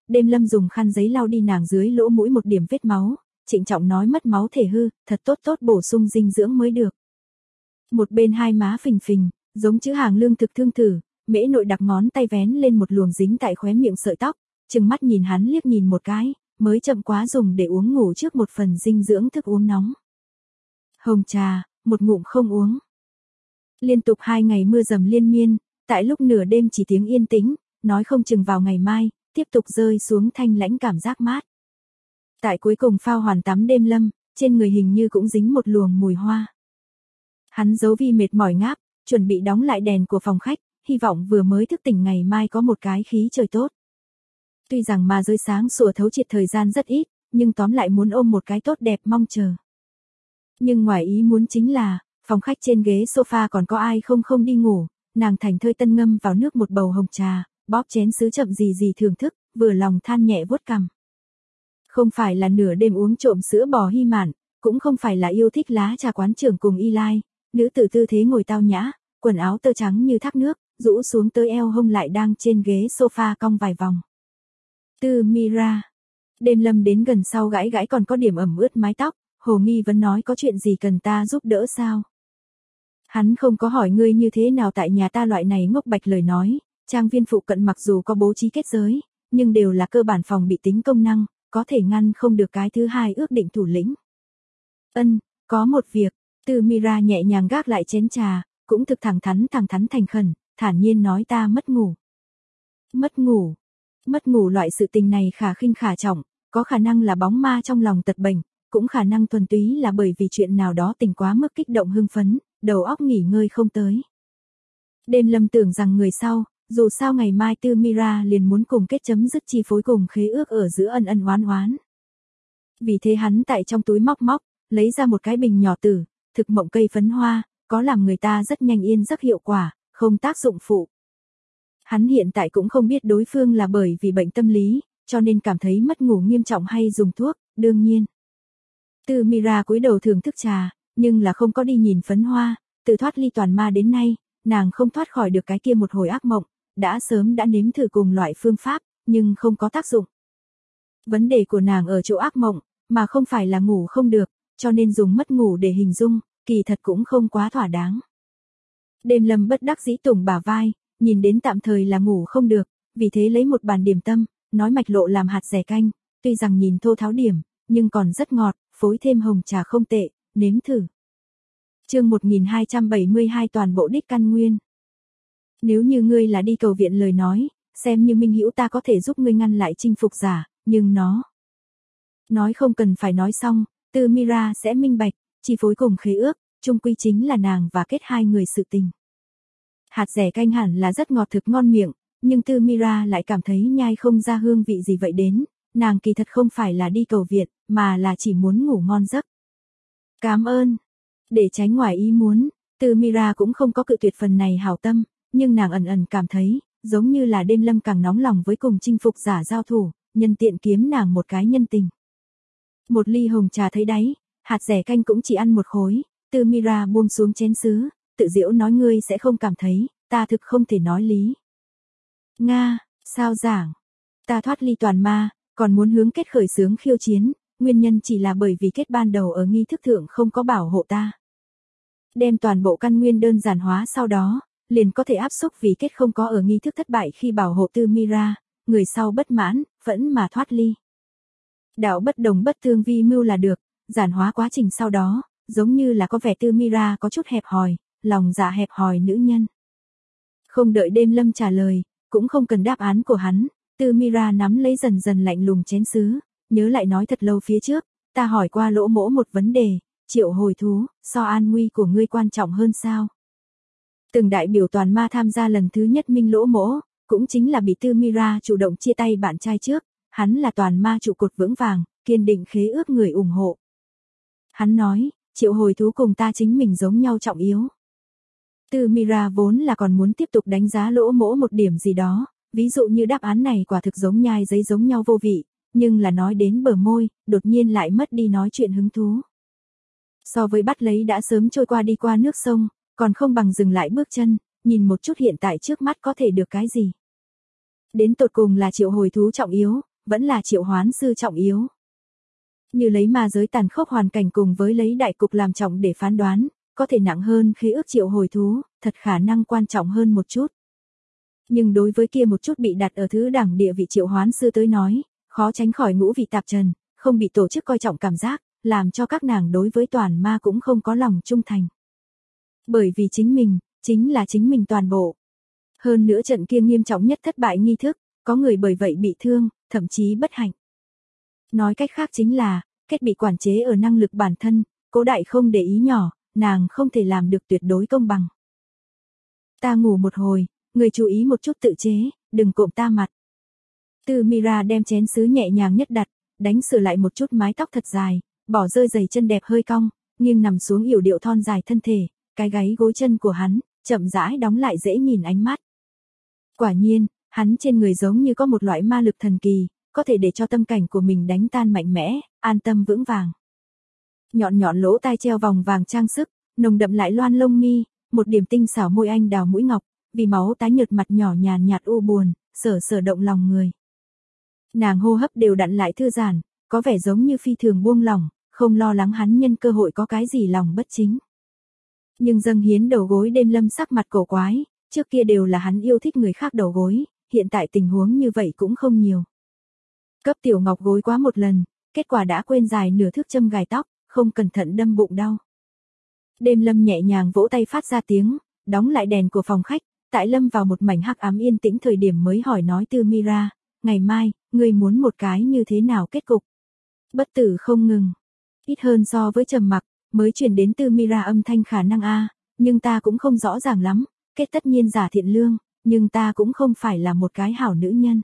Đêm Lâm dùng khăn giấy lau đi nàng dưới lỗ mũi một điểm vết máu, trịnh trọng nói mất máu thể hư, thật tốt tốt bổ sung dinh dưỡng mới được. Một bên hai má phình phình, giống chữ hàng lương thực thương thử, Mễ Nội đặt ngón tay vén lên một luồng dính tại khóe miệng sợi tóc, trừng mắt nhìn hắn liếc nhìn một cái, mới chậm quá dùng để uống ngủ trước một phần dinh dưỡng thức uống nóng. Hồng trà, một ngụm không uống. Liên tục 2 ngày mưa dầm liên miên, tại lúc nửa đêm chỉ tiếng yên tĩnh, nói không chừng vào ngày mai, tiếp tục rơi xuống thanh lãnh cảm giác mát. Tại cuối cùng phao hoàn tắm Đêm Lâm, trên người hình như cũng dính một luồng mùi hoa. Hắn giấu vi mệt mỏi ngáp, chuẩn bị đóng lại đèn của phòng khách, hy vọng vừa mới thức tỉnh ngày mai có một cái khí trời tốt. Tuy rằng mà rơi sáng sủa thấu triệt thời gian rất ít, nhưng tóm lại muốn ôm một cái tốt đẹp mong chờ. Nhưng ngoài ý muốn chính là, phòng khách trên ghế sofa còn có ai không đi ngủ, nàng thành thơi tân ngâm vào nước một bầu hồng trà, bóp chén sứ chậm gì thưởng thức, vừa lòng than nhẹ vuốt cằm. Không phải là nửa đêm uống trộm sữa bò hy mạn, cũng không phải là yêu thích lá trà quán trưởng cùng Eli, nữ tử tư thế ngồi tao nhã, quần áo tơ trắng như thác nước, rũ xuống tới eo hông lại đang trên ghế sofa cong vài vòng. Tư Mira. Đêm Lâm đến gần sau gãi gãi còn có điểm ẩm ướt mái tóc, hồ nghi vẫn nói có chuyện gì cần ta giúp đỡ sao? Hắn không có hỏi ngươi như thế nào tại nhà ta loại này ngốc bạch lời nói, trang viên phụ cận mặc dù có bố trí kết giới, nhưng đều là cơ bản phòng bị tính công năng, có thể ngăn không được cái thứ hai ước định thủ lĩnh. Có một việc, Tư Mira nhẹ nhàng gác lại chén trà, cũng thực thẳng thắn thành khẩn, thản nhiên nói ta mất ngủ. Mất ngủ loại sự tình này khả khinh khả trọng, có khả năng là bóng ma trong lòng tật bệnh, cũng khả năng thuần túy là bởi vì chuyện nào đó tình quá mức kích động hưng phấn, đầu óc nghỉ ngơi không tới. Đêm Lâm tưởng rằng người sau, dù sao ngày mai Tư Mira liền muốn cùng kết chấm dứt chi phối cùng khế ước ở giữa ân oán. Vì thế hắn tại trong túi móc, lấy ra một cái bình nhỏ tử, thực mộng cây phấn hoa, có làm người ta rất nhanh yên giấc hiệu quả, không tác dụng phụ. Hắn hiện tại cũng không biết đối phương là bởi vì bệnh tâm lý, cho nên cảm thấy mất ngủ nghiêm trọng hay dùng thuốc, đương nhiên. Tư Mira cúi đầu thưởng thức trà, nhưng là không có đi nhìn phấn hoa, từ thoát ly toàn ma đến nay, nàng không thoát khỏi được cái kia một hồi ác mộng, đã sớm nếm thử cùng loại phương pháp, nhưng không có tác dụng. Vấn đề của nàng ở chỗ ác mộng, mà không phải là ngủ không được, cho nên dùng mất ngủ để hình dung, kỳ thật cũng không quá thỏa đáng. Đêm Lâm bất đắc dĩ tùng bả vai, nhìn đến tạm thời là ngủ không được, vì thế lấy một bàn điểm tâm, nói mạch lộ làm hạt dẻ canh, tuy rằng nhìn thô tháo điểm, nhưng còn rất ngọt, phối thêm hồng trà không tệ, nếm thử. Chương 1272 toàn bộ đích căn nguyên. Nếu như ngươi là đi cầu viện lời nói, xem như minh hữu ta có thể giúp ngươi ngăn lại chinh phục giả, nhưng nó. Nói không cần phải nói xong, Tư Mira sẽ minh bạch, chi phối cùng khế ước, chung quy chính là nàng và kết hai người sự tình. Hạt dẻ canh hẳn là rất ngọt thực ngon miệng, nhưng Tư Mira lại cảm thấy nhai không ra hương vị gì vậy đến, nàng kỳ thật không phải là đi cầu viện, mà là chỉ muốn ngủ ngon giấc. Cảm ơn. Để tránh ngoài ý muốn, Tư Mira cũng không có cự tuyệt phần này hảo tâm, nhưng nàng ẩn cảm thấy, giống như là Đêm Lâm càng nóng lòng với cùng chinh phục giả giao thủ, nhân tiện kiếm nàng một cái nhân tình. Một ly hồng trà thấy đáy, hạt dẻ canh cũng chỉ ăn một khối, Tư Mira buông xuống chén sứ, tự giễu nói ngươi sẽ không cảm thấy, ta thực không thể nói lý. Nga, sao giảng? Ta thoát ly toàn ma, còn muốn hướng kết khởi xướng khiêu chiến, nguyên nhân chỉ là bởi vì kết ban đầu ở nghi thức thượng không có bảo hộ ta. Đem toàn bộ căn nguyên đơn giản hóa sau đó, liền có thể áp xúc vì kết không có ở nghi thức thất bại khi bảo hộ Tư Mira, người sau bất mãn, vẫn mà thoát ly. Đạo bất đồng bất thương vi mưu là được, giản hóa quá trình sau đó, giống như là có vẻ Tư Mira có chút hẹp hòi, lòng dạ hẹp hòi nữ nhân. Không đợi Đêm Lâm trả lời, cũng không cần đáp án của hắn, Tư Mira nắm lấy dần lạnh lùng chén sứ, nhớ lại nói thật lâu phía trước, ta hỏi qua Lỗ Mỗ một vấn đề, triệu hồi thú, so an nguy của ngươi quan trọng hơn sao? Từng đại biểu toàn ma tham gia lần thứ nhất minh Lỗ Mỗ, cũng chính là bị Tư Mira chủ động chia tay bạn trai trước, hắn là toàn ma trụ cột vững vàng, kiên định khế ước người ủng hộ. Hắn nói, triệu hồi thú cùng ta chính mình giống nhau trọng yếu. Tư Mira vốn là còn muốn tiếp tục đánh giá Lỗ Mỗ một điểm gì đó, ví dụ như đáp án này quả thực giống nhai giấy giống nhau vô vị, nhưng là nói đến bờ môi, đột nhiên lại mất đi nói chuyện hứng thú. So với bắt lấy đã sớm trôi qua đi qua nước sông, còn không bằng dừng lại bước chân, nhìn một chút hiện tại trước mắt có thể được cái gì. Đến tột cùng là triệu hồi thú trọng yếu, vẫn là triệu hoán sư trọng yếu. Như lấy ma giới tàn khốc hoàn cảnh cùng với lấy đại cục làm trọng để phán đoán, có thể nặng hơn khi ước triệu hồi thú, thật khả năng quan trọng hơn một chút. Nhưng đối với kia một chút bị đặt ở thứ đẳng địa vị triệu hoán sư tới nói, khó tránh khỏi ngũ vị tạp trần, không bị tổ chức coi trọng cảm giác, làm cho các nàng đối với toàn ma cũng không có lòng trung thành. Bởi vì chính mình, chính là chính mình toàn bộ. Hơn nữa trận kia nghiêm trọng nhất thất bại nghi thức, có người bởi vậy bị thương, thậm chí bất hạnh. Nói cách khác chính là, kết bị quản chế ở năng lực bản thân, Cố Đại không để ý nhỏ, nàng không thể làm được tuyệt đối công bằng. Ta ngủ một hồi, người chú ý một chút tự chế, đừng cộm ta mặt. Tư Mira đem chén sứ nhẹ nhàng nhất đặt, đánh sửa lại một chút mái tóc thật dài, bỏ rơi giày chân đẹp hơi cong, nghiêng nằm xuống yểu điệu thon dài thân thể, cái gáy gối chân của hắn, chậm rãi đóng lại dễ nhìn ánh mắt. Quả nhiên, hắn trên người giống như có một loại ma lực thần kỳ, có thể để cho tâm cảnh của mình đánh tan mạnh mẽ, an tâm vững vàng. Nhọn nhọn lỗ tai treo vòng vàng trang sức, nồng đậm lại loan lông mi, một điểm tinh xảo môi anh đào mũi ngọc, vì máu tái nhợt mặt nhỏ nhàn nhạt u buồn, sở động lòng người. Nàng hô hấp đều đặn lại thư giãn, có vẻ giống như phi thường buông lỏng, không lo lắng hắn nhân cơ hội có cái gì lòng bất chính. Nhưng dâng hiến đầu gối đêm lâm sắc mặt cổ quái, trước kia đều là hắn yêu thích người khác đầu gối, hiện tại tình huống như vậy cũng không nhiều. Cấp tiểu ngọc gối quá một lần, kết quả đã quên dài nửa thước châm gài tóc, không cẩn thận đâm bụng đau. Đêm lâm nhẹ nhàng vỗ tay phát ra tiếng, đóng lại đèn của phòng khách, tại lâm vào một mảnh hắc ám yên tĩnh thời điểm mới hỏi nói Tư Mira, ngày mai, ngươi muốn một cái như thế nào kết cục? Bất tử không ngừng. Ít hơn so với trầm mặc, mới truyền đến Tư Mira âm thanh khả năng a, nhưng ta cũng không rõ ràng lắm, kết tất nhiên giả thiện lương, nhưng ta cũng không phải là một cái hảo nữ nhân.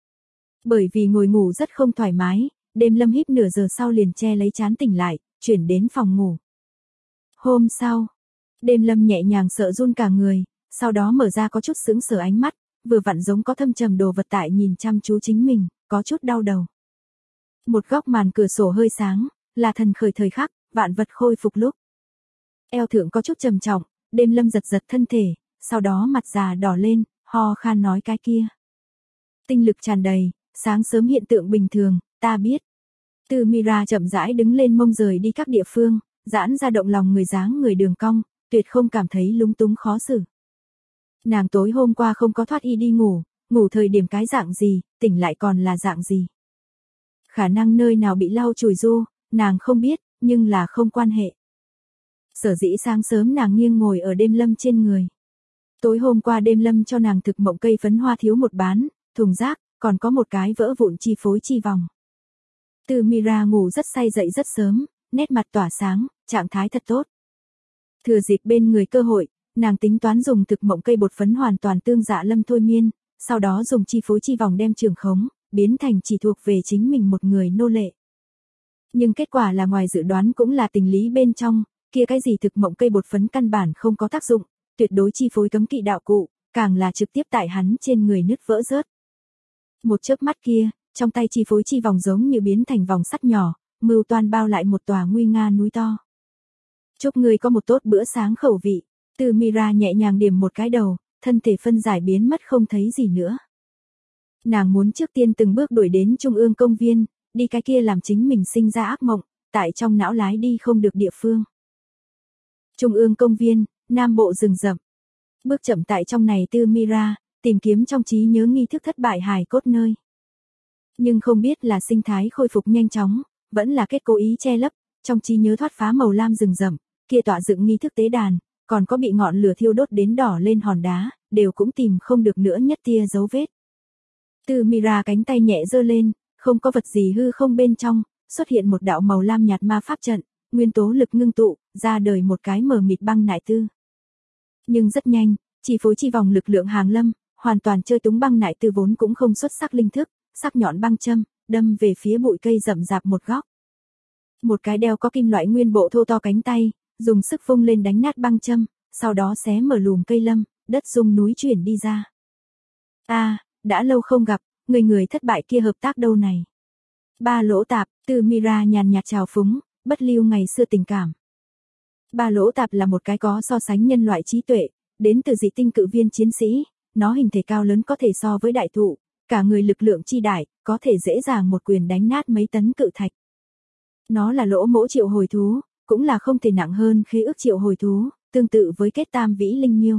Bởi vì ngồi ngủ rất không thoải mái, đêm lâm híp nửa giờ sau liền che lấy trán tỉnh lại, chuyển đến phòng ngủ. Hôm sau, đêm lâm nhẹ nhàng sợ run cả người, sau đó mở ra có chút sững sờ ánh mắt, vừa vặn giống có thâm trầm đồ vật tại nhìn chăm chú chính mình, có chút đau đầu. Một góc màn cửa sổ hơi sáng, là thần khởi thời khắc, vạn vật khôi phục lúc. Eo thượng có chút trầm trọng, đêm lâm giật giật thân thể, sau đó mặt già đỏ lên, ho khan nói cái kia. Tinh lực tràn đầy, sáng sớm hiện tượng bình thường, ta biết. Tư Mira chậm rãi đứng lên mông rời đi các địa phương, giãn ra động lòng người dáng người đường cong, tuyệt không cảm thấy lúng túng khó xử. Nàng tối hôm qua không có thoát y đi ngủ, ngủ thời điểm cái dạng gì, tỉnh lại còn là dạng gì. Khả năng nơi nào bị lau chùi ru, nàng không biết, nhưng là không quan hệ. Sở dĩ sáng sớm nàng nghiêng ngồi ở đêm lâm trên người. Tối hôm qua đêm lâm cho nàng thực mộng cây phấn hoa thiếu một bán, thùng rác, còn có một cái vỡ vụn chi phối chi vòng. Tư Mira ngủ rất say dậy rất sớm, nét mặt tỏa sáng, trạng thái thật tốt. Thừa dịp bên người cơ hội, nàng tính toán dùng thực mộng cây bột phấn hoàn toàn tương dạ lâm thôi miên, sau đó dùng chi phối chi vòng đem trường khống, biến thành chỉ thuộc về chính mình một người nô lệ. Nhưng kết quả là ngoài dự đoán cũng là tình lý bên trong, kia cái gì thực mộng cây bột phấn căn bản không có tác dụng, tuyệt đối chi phối cấm kỵ đạo cụ, càng là trực tiếp tại hắn trên người nứt vỡ rớt. Một chớp mắt kia, trong tay chi phối chi vòng giống như biến thành vòng sắt nhỏ, mưu toan bao lại một tòa nguy nga núi to. Chúc ngươi có một tốt bữa sáng khẩu vị. Tư Mira nhẹ nhàng điểm một cái đầu, thân thể phân giải biến mất không thấy gì nữa. Nàng muốn trước tiên từng bước đuổi đến Trung ương công viên, đi cái kia làm chính mình sinh ra ác mộng, tại trong não lái đi không được địa phương. Trung ương công viên, Nam Bộ rừng rậm. Bước chậm tại trong này Tư Mira, tìm kiếm trong trí nhớ nghi thức thất bại hài cốt nơi. Nhưng không biết là sinh thái khôi phục nhanh chóng, vẫn là kết cố ý che lấp, trong trí nhớ thoát phá màu lam rừng rậm, kia tọa dựng nghi thức tế đàn, còn có bị ngọn lửa thiêu đốt đến đỏ lên hòn đá, đều cũng tìm không được nữa nhất tia dấu vết. Tư Mira cánh tay nhẹ giơ lên, không có vật gì hư không bên trong, xuất hiện một đạo màu lam nhạt ma pháp trận, nguyên tố lực ngưng tụ, ra đời một cái mờ mịt băng nại tư. Nhưng rất nhanh, chi phối chi vòng lực lượng hàng lâm, hoàn toàn chơi túng băng nại tư vốn cũng không xuất sắc linh thức, sắc nhọn băng châm, đâm về phía bụi cây rậm rạp một góc. Một cái đeo có kim loại nguyên bộ thô to cánh tay, dùng sức vung lên đánh nát băng châm, sau đó xé mở lùm cây lâm, đất rung núi chuyển đi ra. Đã lâu không gặp, người thất bại kia hợp tác đâu này. Ba lỗ tạp, Tư Mira nhàn nhạt chào phúng, bất lưu ngày xưa tình cảm. Ba lỗ tạp là một cái có so sánh nhân loại trí tuệ, đến từ dị tinh cự viên chiến sĩ, nó hình thể cao lớn có thể so với đại thụ, cả người lực lượng chi đại, có thể dễ dàng một quyền đánh nát mấy tấn cự thạch. Nó là lỗ mỗ triệu hồi thú, cũng là không thể nặng hơn khế ước triệu hồi thú, tương tự với kết tam vĩ linh miêu.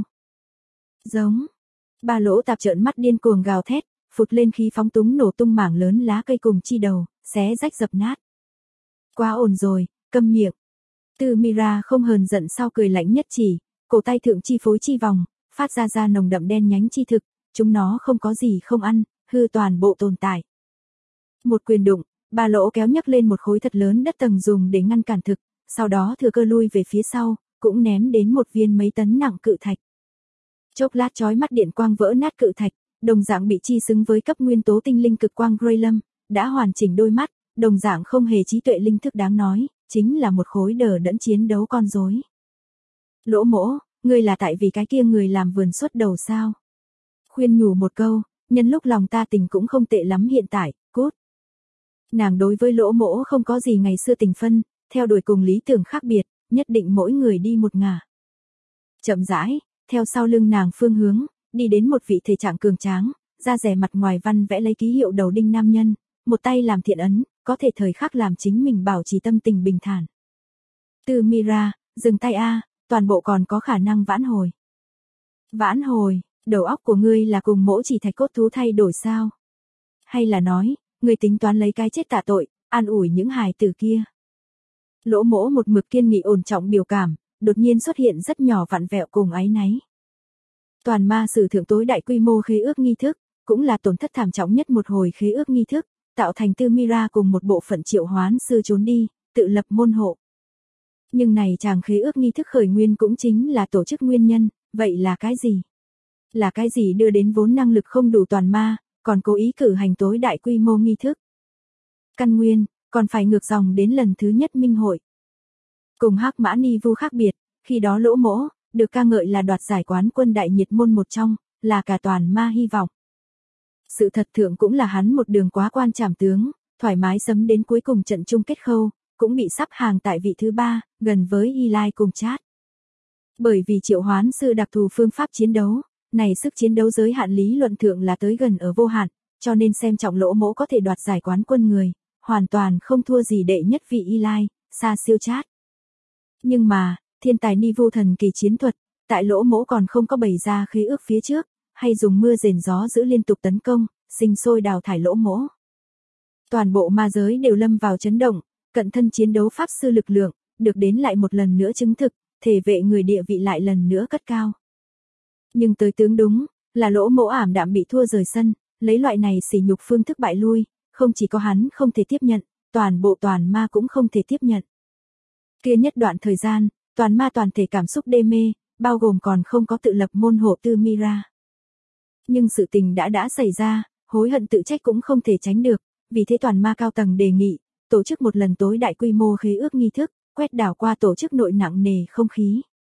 Giống. Ba lỗ tạp trợn mắt điên cuồng gào thét, phụt lên khí phóng túng nổ tung mảng lớn lá cây cùng chi đầu, xé rách dập nát. Quá ổn rồi, câm miệng. Tư Mira không hờn giận sau cười lạnh nhất chỉ, cổ tay thượng chi phối chi vòng, phát ra nồng đậm đen nhánh chi thực, chúng nó không có gì không ăn, hư toàn bộ tồn tại. Một quyền đụng, ba lỗ kéo nhấc lên một khối thật lớn đất tầng dùng để ngăn cản thực, sau đó thừa cơ lui về phía sau, cũng ném đến một viên mấy tấn nặng cự thạch. Chốc lát chói mắt điện quang vỡ nát cự thạch, đồng dạng bị chi xứng với cấp nguyên tố tinh linh cực quang Greylem, đã hoàn chỉnh đôi mắt, đồng dạng không hề trí tuệ linh thức đáng nói, chính là một khối đờ đẫn chiến đấu con rối. Lỗ mỗ, ngươi là tại vì cái kia người làm vườn xuất đầu sao? Khuyên nhủ một câu, nhân lúc lòng ta tình cũng không tệ lắm hiện tại, cút. Nàng đối với lỗ mỗ không có gì ngày xưa tình phân, theo đuổi cùng lý tưởng khác biệt, nhất định mỗi người đi một ngả. Chậm rãi, theo sau lưng nàng phương hướng, đi đến một vị thể trạng cường tráng, da dẻ mặt ngoài văn vẽ lấy ký hiệu đầu đinh nam nhân, một tay làm thiện ấn, có thể thời khắc làm chính mình bảo trì tâm tình bình thản. Tư Mira, dừng tay a, toàn bộ còn có khả năng vãn hồi. Vãn hồi, đầu óc của ngươi là cùng mỗ chỉ thạch cốt thú thay đổi sao? Hay là nói, ngươi tính toán lấy cái chết tạ tội, an ủi những hài tử kia? Lỗ mỗ một mực kiên nghị ổn trọng biểu cảm, đột nhiên xuất hiện rất nhỏ vặn vẹo cùng áy náy. Toàn ma sử thượng tối đại quy mô khế ước nghi thức, cũng là tổn thất thảm trọng nhất một hồi khế ước nghi thức, tạo thành Tư Mira cùng một bộ phận triệu hoán sư trốn đi, tự lập môn hộ. Nhưng này chàng khế ước nghi thức khởi nguyên cũng chính là tổ chức nguyên nhân, vậy là cái gì? Là cái gì đưa đến vốn năng lực không đủ toàn ma, còn cố ý cử hành tối đại quy mô nghi thức? Căn nguyên, còn phải ngược dòng đến lần thứ nhất minh hội. Cùng Hắc Mã Ni Vu khác biệt, khi đó lỗ mỗ, được ca ngợi là đoạt giải quán quân đại nhiệt môn một trong, là cả toàn ma hy vọng. Sự thật thượng cũng là hắn một đường quá quan trảm tướng, thoải mái sấm đến cuối cùng trận chung kết khâu, cũng bị sắp hàng tại vị thứ 3, gần với Eli cùng Chad. Bởi vì triệu hoán sư đặc thù phương pháp chiến đấu, này sức chiến đấu giới hạn lý luận thượng là tới gần ở vô hạn, cho nên xem trọng lỗ mỗ có thể đoạt giải quán quân người, hoàn toàn không thua gì đệ nhất vị Eli, xa siêu Chad. Nhưng mà, thiên tài ni vô thần kỳ chiến thuật, tại lỗ mỗ còn không có bày ra khế ước phía trước, hay dùng mưa rền gió giữ liên tục tấn công, sinh sôi đào thải lỗ mỗ. Toàn bộ ma giới đều lâm vào chấn động, cận thân chiến đấu pháp sư lực lượng, được đến lại một lần nữa chứng thực, thể vệ người địa vị lại lần nữa cất cao. Nhưng tới tướng đúng, là lỗ mỗ ảm đạm bị thua rời sân, lấy loại này sỉ nhục phương thức bại lui, không chỉ có hắn không thể tiếp nhận, toàn bộ toàn ma cũng không thể tiếp nhận. Kia nhất đoạn thời gian, toàn ma toàn thể cảm xúc đê mê, bao gồm còn không có tự lập môn hộ Tư Mira. Nhưng sự tình đã xảy ra, hối hận tự trách cũng không thể tránh được, vì thế toàn ma cao tầng đề nghị, tổ chức một lần tối đại quy mô khế ước nghi thức, quét đảo qua tổ chức nội nặng nề không khí.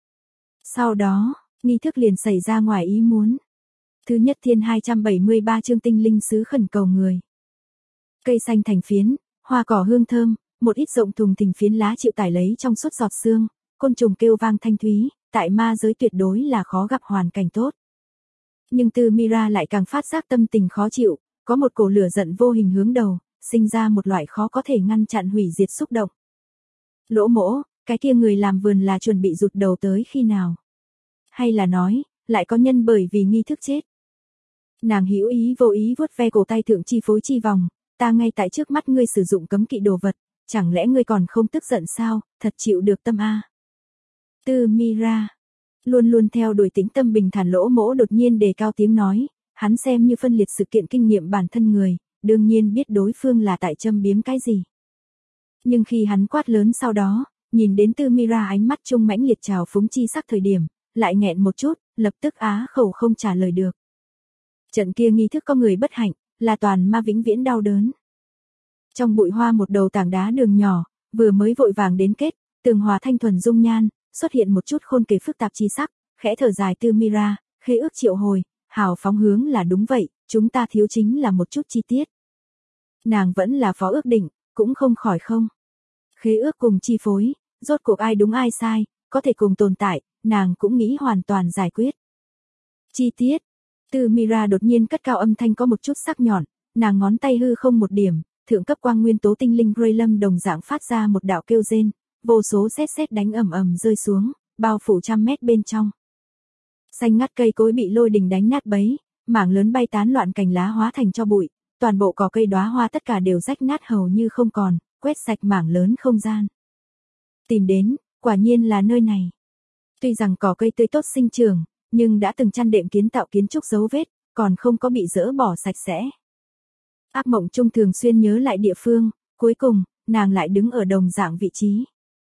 Sau đó, nghi thức liền xảy ra ngoài ý muốn. Thứ nhất thiên 273 chương tinh linh sứ khẩn cầu người. Cây xanh thành phiến, hoa cỏ hương thơm, một ít rộng thùng thình phiến lá chịu tải lấy trong suốt giọt sương, côn trùng kêu vang thanh thúy, tại ma giới tuyệt đối là khó gặp hoàn cảnh tốt. Nhưng Tư Mira lại càng phát giác tâm tình khó chịu, có một cổ lửa giận vô hình hướng đầu, sinh ra một loại khó có thể ngăn chặn hủy diệt xúc động. Lỗ mỗ, cái kia người làm vườn là chuẩn bị rụt đầu tới khi nào? Hay là nói, lại có nhân bởi vì nghi thức chết? Nàng hữu ý vô ý vuốt ve cổ tay thượng chi phối chi vòng, ta ngay tại trước mắt ngươi sử dụng cấm kỵ đồ vật, chẳng lẽ ngươi còn không tức giận sao, thật chịu được tâm a. Tư Mira, luôn luôn theo đuổi tính tâm bình thản lỗ mỗ đột nhiên đề cao tiếng nói, hắn xem như phân liệt sự kiện kinh nghiệm bản thân người, đương nhiên biết đối phương là tại châm biếm cái gì. Nhưng khi hắn quát lớn sau đó, nhìn đến Tư Mira ánh mắt trung mãnh liệt trào phúng chi sắc thời điểm, lại nghẹn một chút, lập tức á khẩu không trả lời được. Trận kia nghi thức có người bất hạnh, là toàn ma vĩnh viễn đau đớn. Trong bụi hoa một đầu tảng đá đường nhỏ, vừa mới vội vàng đến kết, tường hòa thanh thuần dung nhan, xuất hiện một chút khôn kể phức tạp chi sắc, khẽ thở dài Tư Mira, khế ước triệu hồi, hào phóng hướng là đúng vậy, chúng ta thiếu chính là một chút chi tiết. Nàng vẫn là phó ước định, cũng không khỏi không. Khế ước cùng chi phối, rốt cuộc ai đúng ai sai, có thể cùng tồn tại, nàng cũng nghĩ hoàn toàn giải quyết. Chi tiết, Tư Mira đột nhiên cất cao âm thanh có một chút sắc nhọn, nàng ngón tay hư không một điểm, thượng cấp quang nguyên tố tinh linh Grey Lâm đồng dạng phát ra một đạo kêu rên, vô số sét đánh ầm ầm rơi xuống, bao phủ trăm mét bên trong. Xanh ngắt cây cối bị lôi đình đánh nát bấy, mảng lớn bay tán loạn, cành lá hóa thành tro bụi, toàn bộ cỏ cây đóa hoa tất cả đều rách nát hầu như không còn, quét sạch mảng lớn không gian. Tìm đến, quả nhiên là nơi này. Tuy rằng cỏ cây tươi tốt sinh trưởng, nhưng đã từng chăn đệm kiến tạo kiến trúc dấu vết, còn không có bị dỡ bỏ sạch sẽ. Ác mộng trung thường xuyên nhớ lại địa phương, cuối cùng, nàng lại đứng ở đồng dạng vị trí.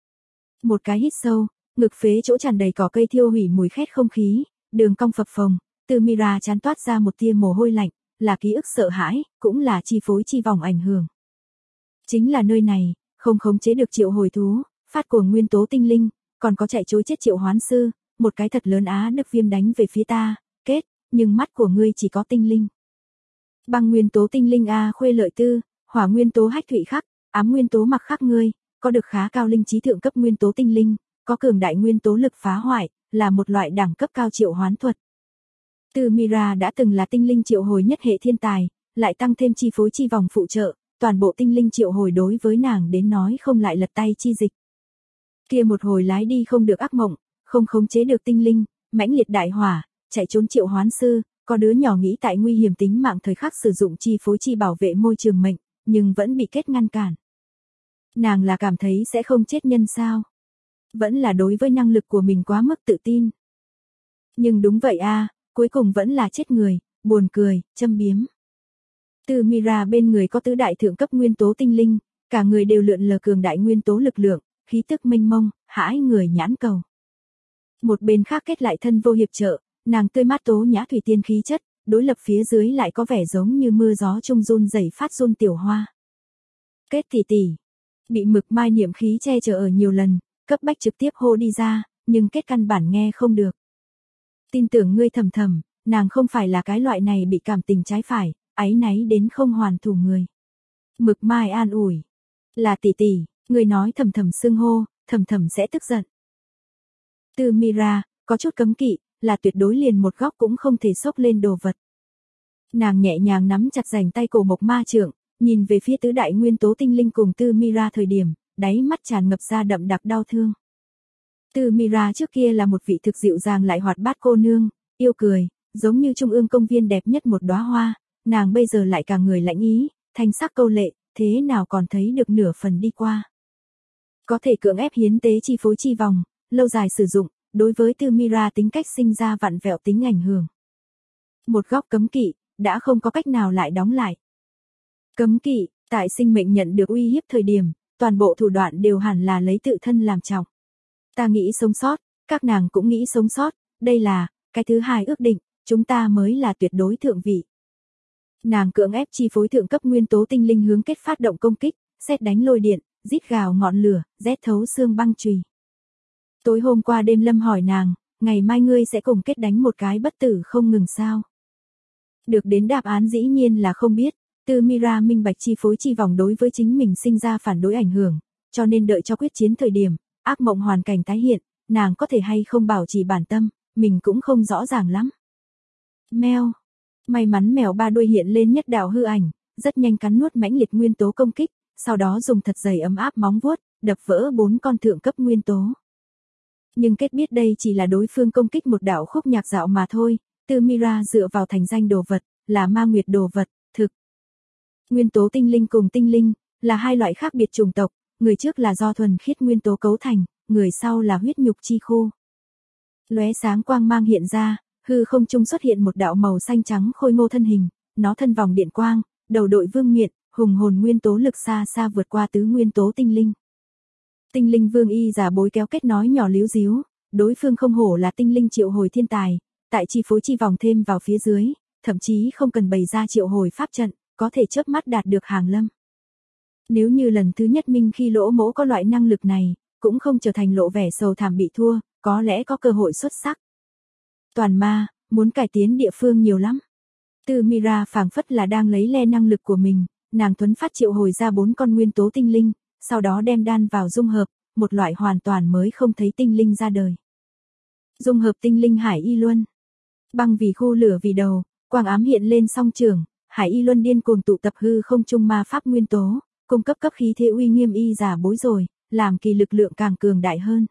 Một cái hít sâu, ngực phế chỗ tràn đầy cỏ cây thiêu hủy mùi khét không khí, đường cong phập phồng, từ Mira chán toát ra một tia mồ hôi lạnh, là ký ức sợ hãi, cũng là chi phối chi vòng ảnh hưởng. Chính là nơi này, không khống chế được triệu hồi thú, phát cuồng nguyên tố tinh linh, còn có chạy trối chết triệu hoán sư, một cái thật lớn á đức viêm đánh về phía ta, kết, nhưng mắt của ngươi chỉ có tinh linh. Băng nguyên tố tinh linh A Khuê Lợi Tư, hỏa nguyên tố Hách Thụy Khắc, ám nguyên tố Mặc Khắc ngươi, có được khá cao linh trí thượng cấp nguyên tố tinh linh, có cường đại nguyên tố lực phá hoại, là một loại đẳng cấp cao triệu hoán thuật. Từ Mira đã từng là tinh linh triệu hồi nhất hệ thiên tài, lại tăng thêm chi phối chi vòng phụ trợ, toàn bộ tinh linh triệu hồi đối với nàng đến nói không lại lật tay chi dịch. Kia một hồi lái đi không được ác mộng, không khống chế được tinh linh, mãnh liệt đại hỏa, chạy trốn triệu hoán sư, có đứa nhỏ nghĩ tại nguy hiểm tính mạng thời khắc sử dụng chi phối chi bảo vệ môi trường mệnh, nhưng vẫn bị kết ngăn cản. Nàng là cảm thấy sẽ không chết nhân sao? Vẫn là đối với năng lực của mình quá mức tự tin. Nhưng đúng vậy a, cuối cùng vẫn là chết người, buồn cười, châm biếm. Từ Mira bên người có tứ đại thượng cấp nguyên tố tinh linh, cả người đều lượn lờ cường đại nguyên tố lực lượng, khí tức mênh mông, hãi người nhãn cầu. Một bên khác kết lại thân vô hiệp trợ, nàng tươi mát tố nhã thủy tiên khí chất, đối lập phía dưới lại có vẻ giống như mưa gió trung run rẩy phát run tiểu hoa. Kết tỷ tỷ, bị mực mai niệm khí che chở ở nhiều lần, cấp bách trực tiếp hô đi ra, nhưng kết căn bản nghe không được. Tin tưởng ngươi thầm thầm, nàng không phải là cái loại này bị cảm tình trái phải, áy náy đến không hoàn thủ người. Mực mai an ủi, là tỷ tỷ, ngươi nói thầm thầm xưng hô, thầm thầm sẽ tức giận. Từ Mira, có chút cấm kỵ, là tuyệt đối liền một góc cũng không thể xốc lên đồ vật. Nàng nhẹ nhàng nắm chặt rảnh tay cổ mộc ma trượng, nhìn về phía tứ đại nguyên tố tinh linh cùng Từ Mira thời điểm, đáy mắt tràn ngập ra đậm đặc đau thương. Từ Mira trước kia là một vị thực dịu dàng lại hoạt bát cô nương, yêu cười, giống như trung ương công viên đẹp nhất một đóa hoa, nàng bây giờ lại cả người lạnh ý, thanh sắc câu lệ, thế nào còn thấy được nửa phần đi qua. Có thể cưỡng ép hiến tế chi phối chi vòng, lâu dài sử dụng, đối với Từ Mira tính cách sinh ra vặn vẹo tính ảnh hưởng. Một góc cấm kỵ, đã không có cách nào lại đóng lại. Cấm kỵ, tại sinh mệnh nhận được uy hiếp thời điểm, toàn bộ thủ đoạn đều hẳn là lấy tự thân làm trọng. Ta nghĩ sống sót, các nàng cũng nghĩ sống sót, đây là, cái thứ hai ước định, chúng ta mới là tuyệt đối thượng vị. Nàng cưỡng ép chi phối thượng cấp nguyên tố tinh linh hướng kết phát động công kích, sét đánh lôi điện, rít gào ngọn lửa, rét thấu xương băng chùy. Tối hôm qua đêm Lâm hỏi nàng, ngày mai ngươi sẽ cùng kết đánh một cái bất tử không ngừng sao? Được đến đáp án dĩ nhiên là không biết, Từ Mira minh bạch chi phối chi vòng đối với chính mình sinh ra phản đối ảnh hưởng, cho nên đợi cho quyết chiến thời điểm, ác mộng hoàn cảnh tái hiện, nàng có thể hay không bảo trì bản tâm, mình cũng không rõ ràng lắm. Mèo. May mắn mèo ba đuôi hiện lên nhất đạo hư ảnh, rất nhanh cắn nuốt mãnh liệt nguyên tố công kích, sau đó dùng thật dày ấm áp móng vuốt, đập vỡ 4 con thượng cấp nguyên tố. Nhưng kết biết đây chỉ là đối phương công kích một đạo khúc nhạc dạo mà thôi, Từ Mira dựa vào thành danh đồ vật, là ma nguyệt đồ vật, thực. Nguyên tố tinh linh cùng tinh linh, là hai loại khác biệt chủng tộc, người trước là do thuần khiết nguyên tố cấu thành, người sau là huyết nhục chi khu. Lóe sáng quang mang hiện ra, hư không trung xuất hiện một đạo màu xanh trắng khôi ngô thân hình, nó thân vòng điện quang, đầu đội vương miện, hùng hồn nguyên tố lực xa xa vượt qua tứ nguyên tố tinh linh. Tinh linh vương y giả bối kéo kết nói nhỏ líu díu, đối phương không hổ là tinh linh triệu hồi thiên tài, tại chi phối chi vòng thêm vào phía dưới, thậm chí không cần bày ra triệu hồi pháp trận, có thể chớp mắt đạt được hàng lâm. Nếu như lần thứ nhất minh khi lỗ mỗ có loại năng lực này, cũng không trở thành lộ vẻ sầu thảm bị thua, có lẽ có cơ hội xuất sắc. Toàn ma, muốn cải tiến địa phương nhiều lắm. Từ Mira phảng phất là đang lấy le năng lực của mình, nàng thuấn phát triệu hồi ra 4 con nguyên tố tinh linh, sau đó đem đan vào dung hợp, một loại hoàn toàn mới không thấy tinh linh ra đời. Dung hợp tinh linh hải y luân. Băng vì khu lửa vì đầu, quang ám hiện lên song trường, Hải Y Luân điên cuồng tụ tập hư không trung ma pháp nguyên tố, cung cấp khí thế uy nghiêm y giả bối rồi, làm kỳ lực lượng càng cường đại hơn.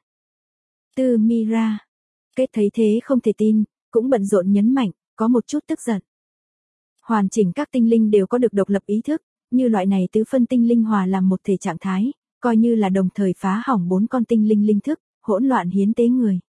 Tư Mira. Kết thấy thế không thể tin, cũng bận rộn nhấn mạnh, có một chút tức giận. Hoàn chỉnh các tinh linh đều có được độc lập ý thức, như loại này tứ phân tinh linh hòa làm một thể trạng thái, coi như là đồng thời phá hỏng 4 con tinh linh linh thức, hỗn loạn hiến tế người.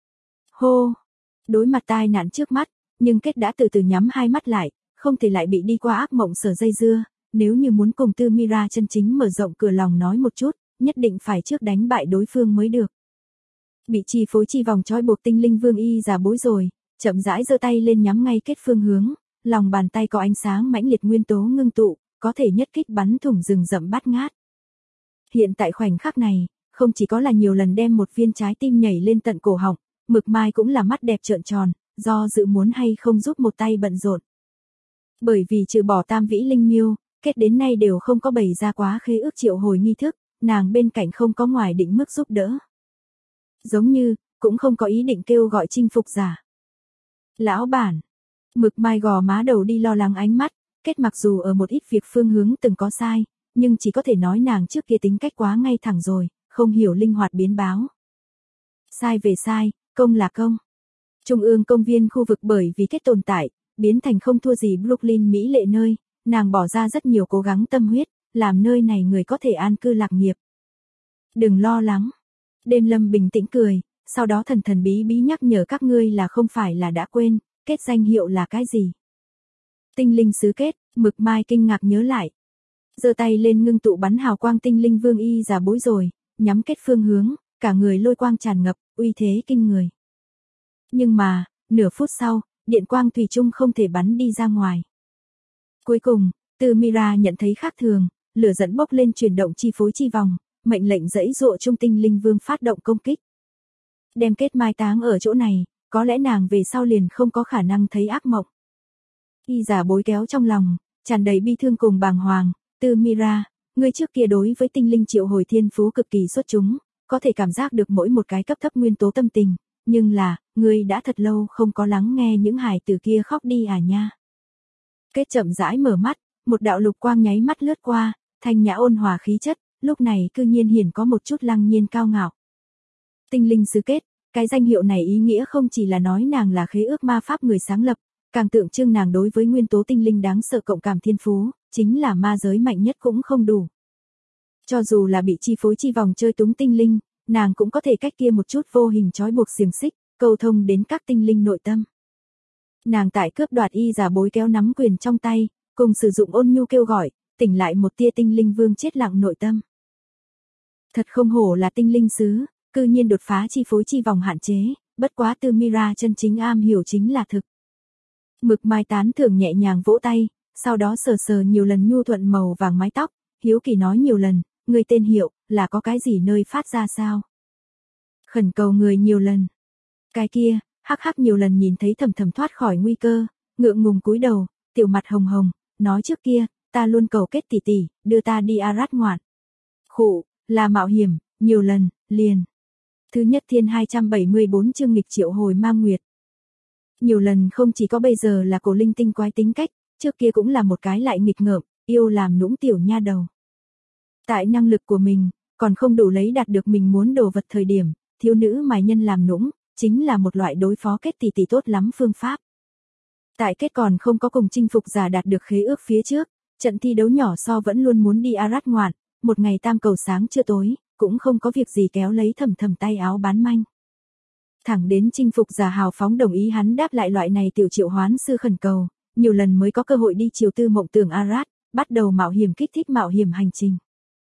Hô! Đối mặt tai nạn trước mắt, nhưng Kết đã từ từ nhắm hai mắt lại, không thể lại bị đi qua ác mộng sở dây dưa, nếu như muốn cùng Tư Mira chân chính mở rộng cửa lòng nói một chút, nhất định phải trước đánh bại đối phương mới được. Bị chi phối chi vòng trói buộc tinh linh vương y già bối rồi, chậm rãi giơ tay lên nhắm ngay Kết phương hướng, lòng bàn tay có ánh sáng mãnh liệt nguyên tố ngưng tụ, có thể nhất kích bắn thủng rừng rậm bát ngát. Hiện tại khoảnh khắc này, không chỉ có là nhiều lần đem một viên trái tim nhảy lên tận cổ họng, Mực Mai cũng là mắt đẹp trợn tròn, do dự muốn hay không giúp một tay bận rộn. Bởi vì trừ bỏ Tam Vĩ Linh Miêu, Kết đến nay đều không có bày ra quá khế ước triệu hồi nghi thức, nàng bên cạnh không có ngoài định mức giúp đỡ. Giống như, cũng không có ý định kêu gọi chinh phục giả. Lão bản, Mực Mai gò má đầu đi lo lắng ánh mắt, Kết mặc dù ở một ít việc phương hướng từng có sai, nhưng chỉ có thể nói nàng trước kia tính cách quá ngay thẳng rồi, không hiểu linh hoạt biến báo. Sai về sai, công là công. Trung ương công viên khu vực bởi vì Kết tồn tại, biến thành không thua gì Brooklyn mỹ lệ nơi, nàng bỏ ra rất nhiều cố gắng tâm huyết, làm nơi này người có thể an cư lạc nghiệp. Đừng lo lắng. Đêm Lâm bình tĩnh cười, sau đó thần thần bí bí nhắc nhở các ngươi là không phải là đã quên, Kết danh hiệu là cái gì. Tinh linh sứ Kết, Mực Mai kinh ngạc nhớ lại. Giơ tay lên ngưng tụ bắn hào quang tinh linh vương y già bối rồi, nhắm Kết phương hướng, cả người lôi quang tràn ngập, uy thế kinh người. Nhưng mà, nửa phút sau, điện quang thủy chung không thể bắn đi ra ngoài. Cuối cùng, Tư Mira nhận thấy khác thường, lửa dẫn bốc lên chuyển động chi phối chi vòng, mệnh lệnh dãy dụa trung tinh linh vương phát động công kích. Đem Kết mai táng ở chỗ này, có lẽ nàng về sau liền không có khả năng thấy ác mộng. Y giả bối kéo trong lòng, tràn đầy bi thương cùng bàng hoàng, Tư Mira, ngươi trước kia đối với tinh linh triệu hồi thiên phú cực kỳ xuất chúng, có thể cảm giác được mỗi một cái cấp thấp nguyên tố tâm tình, nhưng là, ngươi đã thật lâu không có lắng nghe những hài tử kia khóc đi à nha. Kết chậm rãi mở mắt, một đạo lục quang nháy mắt lướt qua, thanh nhã ôn hòa khí chất, lúc này cư nhiên hiển có một chút lăng nhiên cao ngạo. Tinh linh sứ Kết, cái danh hiệu này ý nghĩa không chỉ là nói nàng là khế ước ma pháp người sáng lập, càng tượng trưng nàng đối với nguyên tố tinh linh đáng sợ cộng cảm thiên phú, chính là ma giới mạnh nhất cũng không đủ. Cho dù là bị chi phối chi vòng chơi túng tinh linh, nàng cũng có thể cách kia một chút vô hình trói buộc xiềng xích, cầu thông đến các tinh linh nội tâm. Nàng tại cướp đoạt y giả bối kéo nắm quyền trong tay, cùng sử dụng ôn nhu kêu gọi, tỉnh lại một tia tinh linh vương chết lặng nội tâm. Thật không hổ là tinh linh sứ, cư nhiên đột phá chi phối chi vòng hạn chế, bất quá Tư Mira chân chính am hiểu chính là thực. Mực Mai tán thưởng nhẹ nhàng vỗ tay, sau đó sờ sờ nhiều lần nhu thuận màu vàng mái tóc, hiếu kỳ nói nhiều lần, người tên hiệu, là có cái gì nơi phát ra sao? Khẩn cầu người nhiều lần. Cái kia, hắc hắc nhiều lần nhìn thấy thầm thầm thoát khỏi nguy cơ, ngượng ngùng cúi đầu, tiểu mặt hồng hồng, nói trước kia, ta luôn cầu Kết tỷ tỷ, đưa ta đi Arad ngoạn. Khụ, là mạo hiểm, nhiều lần, liền. Thứ nhất thiên 274 chương nghịch triệu hồi ma nguyệt. Nhiều lần không chỉ có bây giờ là cổ linh tinh quái tính cách, trước kia cũng là một cái lại nghịch ngợm, yêu làm nũng tiểu nha đầu. Tại năng lực của mình, còn không đủ lấy đạt được mình muốn đồ vật thời điểm, thiếu nữ mài nhân làm nũng, chính là một loại đối phó Kết tỷ tỷ tốt lắm phương pháp. Tại Kết còn không có cùng chinh phục giả đạt được khế ước phía trước, trận thi đấu nhỏ so vẫn luôn muốn đi Arad ngoạn, một ngày tam cầu sáng trưa tối, cũng không có việc gì kéo lấy thầm thầm tay áo bán manh. Thẳng đến chinh phục giả hào phóng đồng ý hắn đáp lại loại này tiểu triệu hoán sư khẩn cầu, nhiều lần mới có cơ hội đi chiều tư mộng tưởng Arad, bắt đầu mạo hiểm kích thích mạo hiểm hành trình.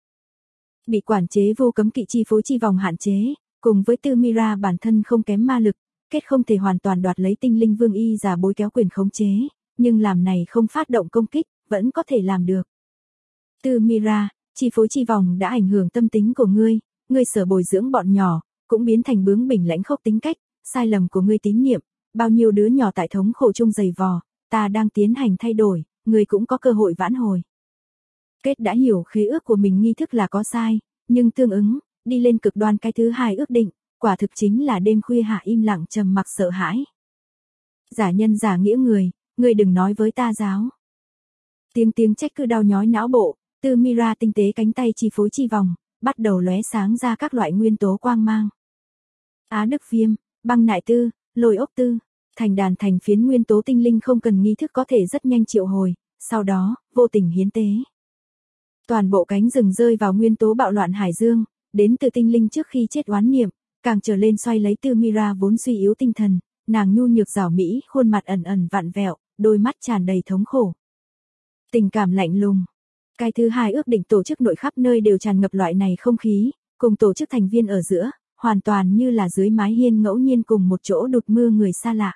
Bị quản chế vô cấm kỵ chi phối chi vòng hạn chế, cùng với Tư Mira bản thân không kém ma lực, Kết không thể hoàn toàn đoạt lấy tinh linh vương y giả bối kéo quyền khống chế, nhưng làm này không phát động công kích, vẫn có thể làm được. Tư Mira, chi phối chi vòng đã ảnh hưởng tâm tính của ngươi, ngươi sở bồi dưỡng bọn nhỏ, cũng biến thành bướng bỉnh lãnh khốc tính cách, sai lầm của ngươi tín niệm, bao nhiêu đứa nhỏ tại thống khổ chung dày vò, ta đang tiến hành thay đổi, ngươi cũng có cơ hội vãn hồi. Kết đã hiểu khế ước của mình nghi thức là có sai, nhưng tương ứng, đi lên cực đoan cái thứ hai ước định, quả thực chính là đêm khuya hạ im lặng trầm mặc sợ hãi. Giả nhân giả nghĩa người, ngươi đừng nói với ta giáo. Tiếng trách cứ đau nhói não bộ, Tư Mira tinh tế cánh tay chi phối chi vòng, bắt đầu lóe sáng ra các loại nguyên tố quang mang. Á Đức Viêm, Băng Nại Tư, Lôi Ốc Tư, thành đàn thành phiến nguyên tố tinh linh không cần nghi thức có thể rất nhanh triệu hồi, sau đó, vô tình hiến tế. Toàn bộ cánh rừng rơi vào nguyên tố bạo loạn hải dương, đến từ tinh linh trước khi chết oán niệm, càng trở lên xoay lấy Tư Mira vốn suy yếu tinh thần, nàng nhu nhược rảo mỹ, khuôn mặt ẩn ẩn vặn vẹo, đôi mắt tràn đầy thống khổ. Tình cảm lạnh lùng. Cái thứ hai ước định tổ chức nội khắp nơi đều tràn ngập loại này không khí, cùng tổ chức thành viên ở giữa, hoàn toàn như là dưới mái hiên ngẫu nhiên cùng một chỗ đụt mưa người xa lạ.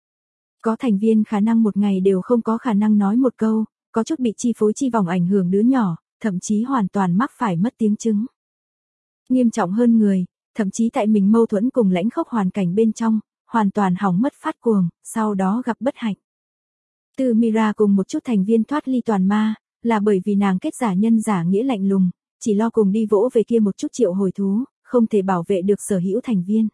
Có thành viên khả năng một ngày đều không có khả năng nói một câu, có chút bị chi phối chi vòng ảnh hưởng đứa nhỏ, thậm chí hoàn toàn mắc phải mất tiếng chứng. Nghiêm trọng hơn người, thậm chí tại mình mâu thuẫn cùng lãnh khốc hoàn cảnh bên trong, hoàn toàn hỏng mất phát cuồng, sau đó gặp bất hạnh. Tư Mira cùng một chút thành viên thoát ly toàn ma, là bởi vì nàng kết giả nhân giả nghĩa lạnh lùng, chỉ lo cùng đi vỗ về kia một chút triệu hồi thú, không thể bảo vệ được sở hữu thành viên.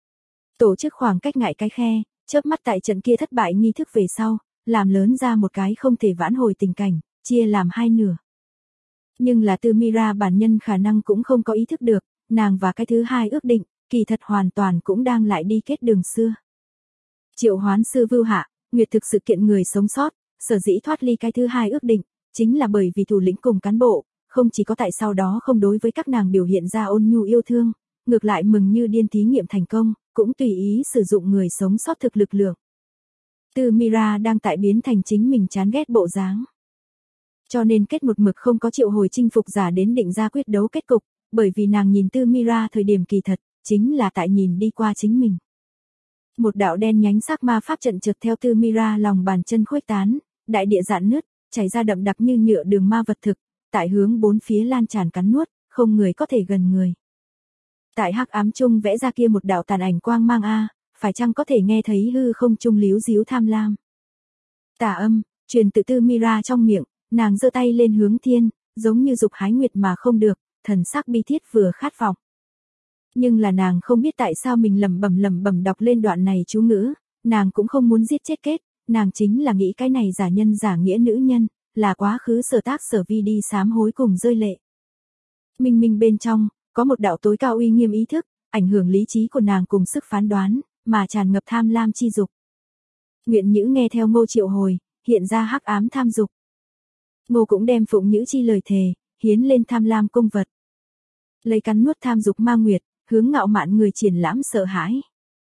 Tổ chức khoảng cách ngại cái khe, chớp mắt tại trận kia thất bại nghi thức về sau, làm lớn ra một cái không thể vãn hồi tình cảnh, chia làm hai nửa. Nhưng là Tư Mira bản nhân khả năng cũng không có ý thức được, nàng và cái thứ hai ước định, kỳ thật hoàn toàn cũng đang lại đi kết đường xưa. Triệu hoán sư Vưu Hạ, Nguyệt thực sự kiện người sống sót, sở dĩ thoát ly cái thứ hai ước định, chính là bởi vì thủ lĩnh cùng cán bộ, không chỉ có tại sau đó không đối với các nàng biểu hiện ra ôn nhu yêu thương, ngược lại mừng như điên thí nghiệm thành công, cũng tùy ý sử dụng người sống sót thực lực lượng. Tư Mira đang tại biến thành chính mình chán ghét bộ dáng. Cho nên kết một mực không có triệu hồi chinh phục giả đến định ra quyết đấu kết cục, bởi vì nàng nhìn Tư Mira thời điểm kỳ thật, chính là tại nhìn đi qua chính mình. Một đạo đen nhánh sắc ma pháp trận trượt theo Tư Mira lòng bàn chân khuếch tán, đại địa rạn nứt, chảy ra đậm đặc như nhựa đường ma vật thực, tại hướng bốn phía lan tràn cắn nuốt, không người có thể gần người. Tại hắc ám trung vẽ ra kia một đạo tàn ảnh quang mang phải chăng có thể nghe thấy hư không trung líu díu tham lam. Tà âm, truyền từ Tư Mira trong miệng, nàng giơ tay lên hướng thiên, giống như dục hái nguyệt mà không được, thần sắc bi thiết vừa khát vọng. Nhưng là nàng không biết tại sao mình lẩm bẩm đọc lên đoạn này chú ngữ, nàng cũng không muốn giết chết kết, nàng chính là nghĩ cái này giả nhân giả nghĩa nữ nhân, là quá khứ sở tác sở vi đi sám hối cùng rơi lệ. Minh minh bên trong, có một đạo tối cao uy nghiêm ý thức, ảnh hưởng lý trí của nàng cùng sức phán đoán, mà tràn ngập tham lam chi dục. Nguyện Nhữ nghe theo Ngô triệu hồi, hiện ra hắc ám tham dục. Ngô cũng đem Phụng Nhữ chi lời thề, hiến lên tham lam cung vật. Lấy cắn nuốt tham dục ma nguyệt, hướng ngạo mạn người triển lãm sợ hãi.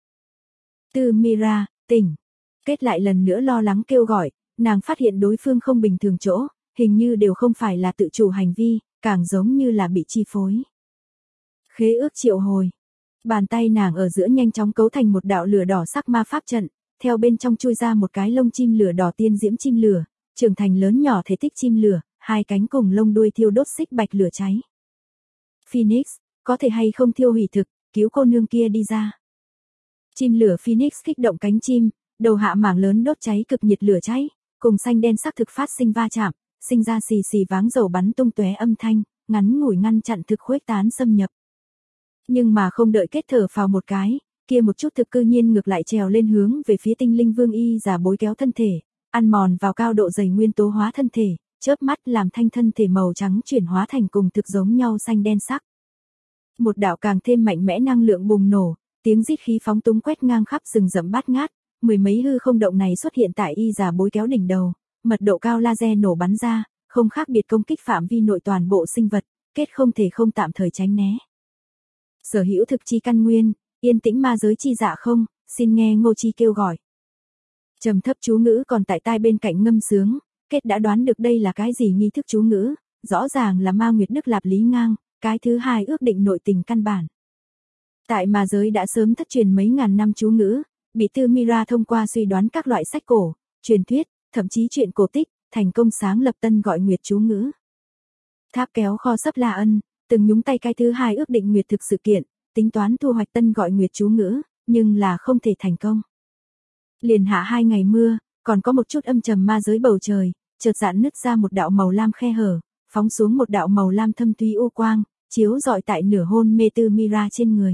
Tư Mira, tỉnh. Kết lại lần nữa lo lắng kêu gọi, nàng phát hiện đối phương không bình thường chỗ, hình như đều không phải là tự chủ hành vi, càng giống như là bị chi phối. Khế ước triệu hồi. Bàn tay nàng ở giữa nhanh chóng cấu thành một đạo lửa đỏ sắc ma pháp trận, theo bên trong chui ra một cái lông chim lửa đỏ tiên diễm chim lửa, trưởng thành lớn nhỏ thể tích chim lửa, hai cánh cùng lông đuôi thiêu đốt xích bạch lửa cháy. Phoenix, có thể hay không thiêu hủy thực, cứu cô nương kia đi ra. Chim lửa Phoenix kích động cánh chim, đầu hạ mảng lớn đốt cháy cực nhiệt lửa cháy, cùng xanh đen sắc thực phát sinh va chạm, sinh ra xì xì váng dầu bắn tung tóe âm thanh, ngắn ngủi ngăn chặn thực khuếch tán xâm nhập. Nhưng mà không đợi kết thở phào một cái, kia một chút thực cư nhiên ngược lại trèo lên hướng về phía tinh linh vương y giả bối kéo thân thể, ăn mòn vào cao độ dày nguyên tố hóa thân thể, chớp mắt làm thanh thân thể màu trắng chuyển hóa thành cùng thực giống nhau xanh đen sắc. Một đạo càng thêm mạnh mẽ năng lượng bùng nổ, tiếng rít khí phóng túng quét ngang khắp rừng rậm bát ngát, mười mấy hư không động này xuất hiện tại y giả bối kéo đỉnh đầu, mật độ cao laser nổ bắn ra, không khác biệt công kích phạm vi nội toàn bộ sinh vật, kết không thể không tạm thời tránh né. Sở hữu thực chi căn nguyên, yên tĩnh ma giới chi dạ không, xin nghe Ngô chi kêu gọi. Trầm thấp chú ngữ còn tại tai bên cạnh ngâm sướng, kết đã đoán được đây là cái gì nghi thức chú ngữ, rõ ràng là ma nguyệt đức lạp lý ngang, cái thứ hai ước định nội tình căn bản. Tại ma giới đã sớm thất truyền mấy ngàn năm chú ngữ, bị Tư Mira thông qua suy đoán các loại sách cổ, truyền thuyết, thậm chí truyện cổ tích, thành công sáng lập tân gọi nguyệt chú ngữ. Tháp kéo kho sấp La Ân, từng nhúng tay cái thứ hai ước định nguyệt thực sự kiện, tính toán thu hoạch tân gọi nguyệt chú ngữ, nhưng là không thể thành công. Liền hạ 2 ngày mưa, còn có một chút âm trầm ma giới bầu trời, chợt giãn nứt ra một đạo màu lam khe hở, phóng xuống một đạo màu lam thâm thúy u quang, chiếu rọi tại nửa hôn mê Tư Mira trên người.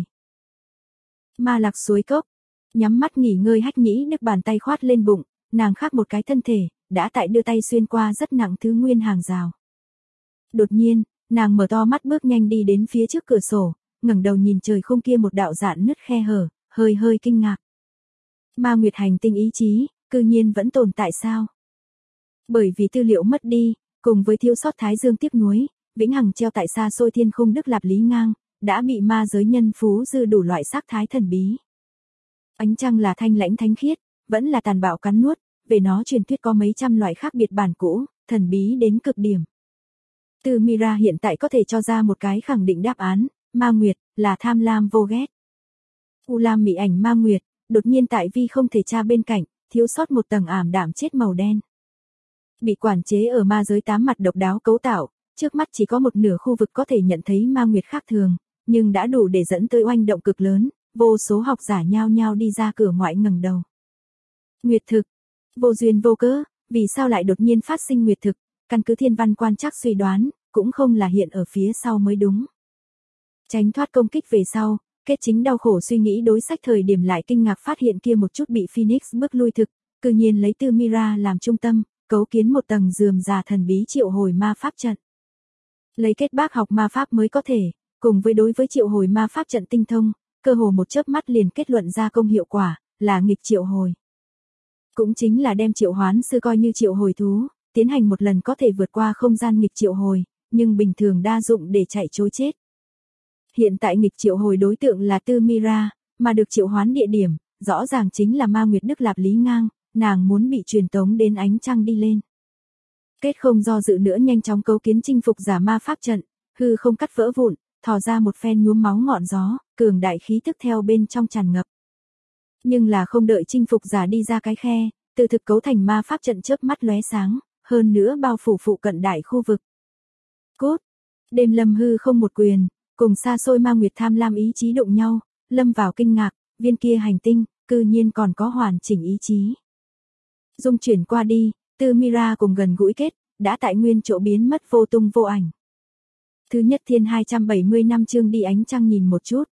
Ma lạc suối cốc, nhắm mắt nghỉ ngơi hách nhĩ nức bàn tay khoát lên bụng, nàng khác một cái thân thể, đã tại đưa tay xuyên qua rất nặng thứ nguyên hàng rào. Đột nhiên, nàng mở to mắt bước nhanh đi đến phía trước cửa sổ, ngẩng đầu nhìn trời không kia một đạo rạn nứt khe hở, hơi hơi kinh ngạc. Ma Nguyệt hành tinh ý chí, cư nhiên vẫn tồn tại sao? Bởi vì tư liệu mất đi, cùng với thiếu sót Thái Dương tiếc nuối, vĩnh hằng treo tại xa xôi thiên khung Đức Lạp Lý Ngang, đã bị ma giới nhân phú dư đủ loại sắc thái thần bí. Ánh trăng là thanh lãnh thánh khiết, vẫn là tàn bạo cắn nuốt, về nó truyền thuyết có mấy trăm loại khác biệt bản cũ, thần bí đến cực điểm. Từ Mira hiện tại có thể cho ra một cái khẳng định đáp án, Ma Nguyệt là tham lam vô ghét. U Lam mị ảnh Ma Nguyệt, đột nhiên tại vi không thể tra bên cạnh, thiếu sót một tầng ảm đạm chết màu đen. Bị quản chế ở ma giới 8 mặt độc đáo cấu tạo, trước mắt chỉ có một nửa khu vực có thể nhận thấy Ma Nguyệt khác thường, nhưng đã đủ để dẫn tới oanh động cực lớn, vô số học giả nhao nhao đi ra cửa ngoại ngẩng đầu. Nguyệt thực, vô duyên vô cớ, vì sao lại đột nhiên phát sinh nguyệt thực, căn cứ thiên văn quan trắc suy đoán, cũng không là hiện ở phía sau mới đúng. Tránh thoát công kích về sau, kết chính đau khổ suy nghĩ đối sách thời điểm lại kinh ngạc phát hiện kia một chút bị Phoenix bước lui thực, cư nhiên lấy Tư Mira làm trung tâm, cấu kiến một tầng rườm rà thần bí triệu hồi ma pháp trận. Lấy kết bác học ma pháp mới có thể, cùng với đối với triệu hồi ma pháp trận tinh thông, cơ hồ một chớp mắt liền kết luận ra công hiệu quả, là nghịch triệu hồi. Cũng chính là đem triệu hoán sư coi như triệu hồi thú, tiến hành một lần có thể vượt qua không gian nghịch triệu hồi, nhưng bình thường đa dụng để chạy trối chết. Hiện tại nghịch triệu hồi đối tượng là Tư Mira, mà được triệu hoán địa điểm, rõ ràng chính là Ma Nguyệt Đức Lạp Lý Ngang, nàng muốn bị truyền tống đến ánh trăng đi lên. Kết không do dự nữa nhanh chóng cấu kiến chinh phục giả ma pháp trận, hư không cắt vỡ vụn, thò ra một phen nhuốm máu ngọn gió, cường đại khí tức theo bên trong tràn ngập. Nhưng là không đợi chinh phục giả đi ra cái khe, từ thực cấu thành ma pháp trận chớp mắt lóe sáng, hơn nữa bao phủ phụ cận đại khu vực. Cốt, đêm lâm hư không một quyền, cùng xa xôi Ma Nguyệt tham lam ý chí đụng nhau, lâm vào kinh ngạc, viên kia hành tinh, cư nhiên còn có hoàn chỉnh ý chí. Dung chuyển qua đi, Tư Mira cùng gần gũi kết, đã tại nguyên chỗ biến mất vô tung vô ảnh. Thứ nhất thiên 270 năm chương đi ánh trăng nhìn một chút.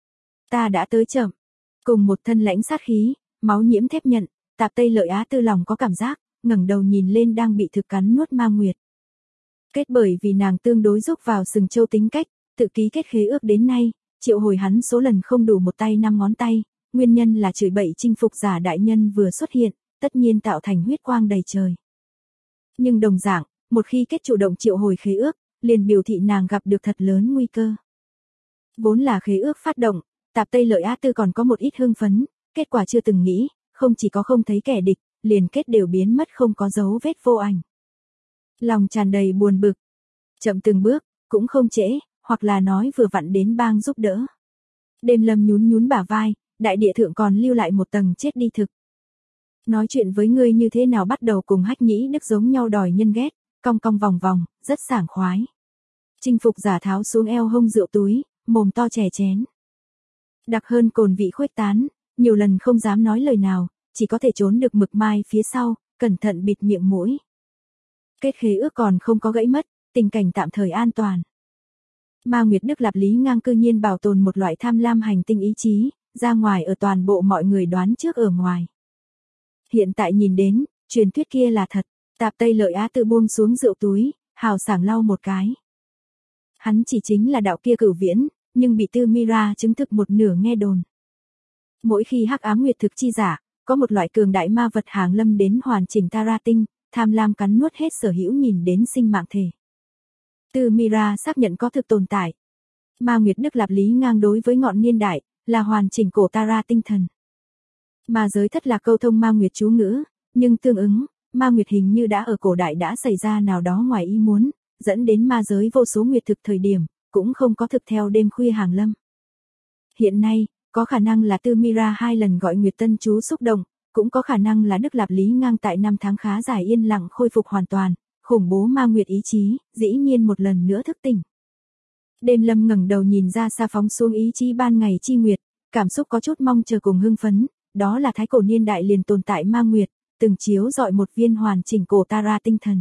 Ta đã tới chậm. Cùng một thân lãnh sát khí, máu nhiễm thép nhận, Tạp Tây Lợi Á Tư lòng có cảm giác, ngẩng đầu nhìn lên đang bị thực cắn nuốt Ma Nguyệt. Kết bởi vì nàng tương đối giúp vào sừng châu tính cách, tự ký kết khế ước đến nay, triệu hồi hắn số lần không đủ một tay 5 ngón tay, nguyên nhân là chửi bậy chinh phục giả đại nhân vừa xuất hiện, tất nhiên tạo thành huyết quang đầy trời. Nhưng đồng dạng, một khi kết chủ động triệu hồi khế ước, liền biểu thị nàng gặp được thật lớn nguy cơ. Vốn là khế ước phát động, Tạp Tây Lợi Á Tư còn có một ít hưng phấn, kết quả chưa từng nghĩ, không chỉ có không thấy kẻ địch, liền kết đều biến mất không có dấu vết vô ảnh. Lòng tràn đầy buồn bực. Chậm từng bước, cũng không trễ, hoặc là nói vừa vặn đến bang giúp đỡ. Đêm lâm nhún nhún bả vai, đại địa thượng còn lưu lại một tầng chết đi thực. Nói chuyện với ngươi như thế nào bắt đầu cùng Hách Nhĩ Đức giống nhau đòi nhân ghét, cong cong vòng vòng, rất sảng khoái. Chinh phục giả tháo xuống eo hông rượu túi, mồm to chè chén. Đặc hơn cồn vị khuếch tán, nhiều lần không dám nói lời nào, chỉ có thể trốn được mực mai phía sau, cẩn thận bịt miệng mũi. Kết khế ước còn không có gãy mất, tình cảnh tạm thời an toàn. Ma Nguyệt Đức Lạp Lý Ngang cư nhiên bảo tồn một loại tham lam hành tinh ý chí, ra ngoài ở toàn bộ mọi người đoán trước ở ngoài. Hiện tại nhìn đến, truyền thuyết kia là thật, Tạp Tây Lợi Á tự buông xuống rượu túi, hào sảng lau một cái. Hắn chỉ chính là đạo kia cửu viễn, nhưng bị Tư Mira chứng thực một nửa nghe đồn. Mỗi khi hắc ám nguyệt thực chi giả, có một loại cường đại ma vật hàng lâm đến hoàn chỉnh Tara tinh, tham lam cắn nuốt hết sở hữu nhìn đến sinh mạng thể. Tư Mira xác nhận có thực tồn tại. Ma Nguyệt Đức Lạp Lý Ngang đối với ngọn niên đại, là hoàn chỉnh cổ Tara tinh thần. Ma giới thất là câu thông Ma Nguyệt chú ngữ, nhưng tương ứng, Ma Nguyệt hình như đã ở cổ đại đã xảy ra nào đó ngoài ý muốn, dẫn đến ma giới vô số nguyệt thực thời điểm, cũng không có thực theo đêm khuya hàng lâm. Hiện nay, có khả năng là Tư Mira 2 lần gọi Nguyệt Tân chú xúc động, cũng có khả năng là Đức Lạp Lý Ngang tại 5 tháng khá dài yên lặng khôi phục hoàn toàn, khủng bố Ma Nguyệt ý chí, dĩ nhiên một lần nữa thức tỉnh. Đêm lâm ngẩng đầu nhìn ra xa phóng xuống ý chí ban ngày chi nguyệt, cảm xúc có chút mong chờ cùng hưng phấn, đó là thái cổ niên đại liền tồn tại Ma Nguyệt, từng chiếu dọi một viên hoàn chỉnh cổ Tara tinh thần.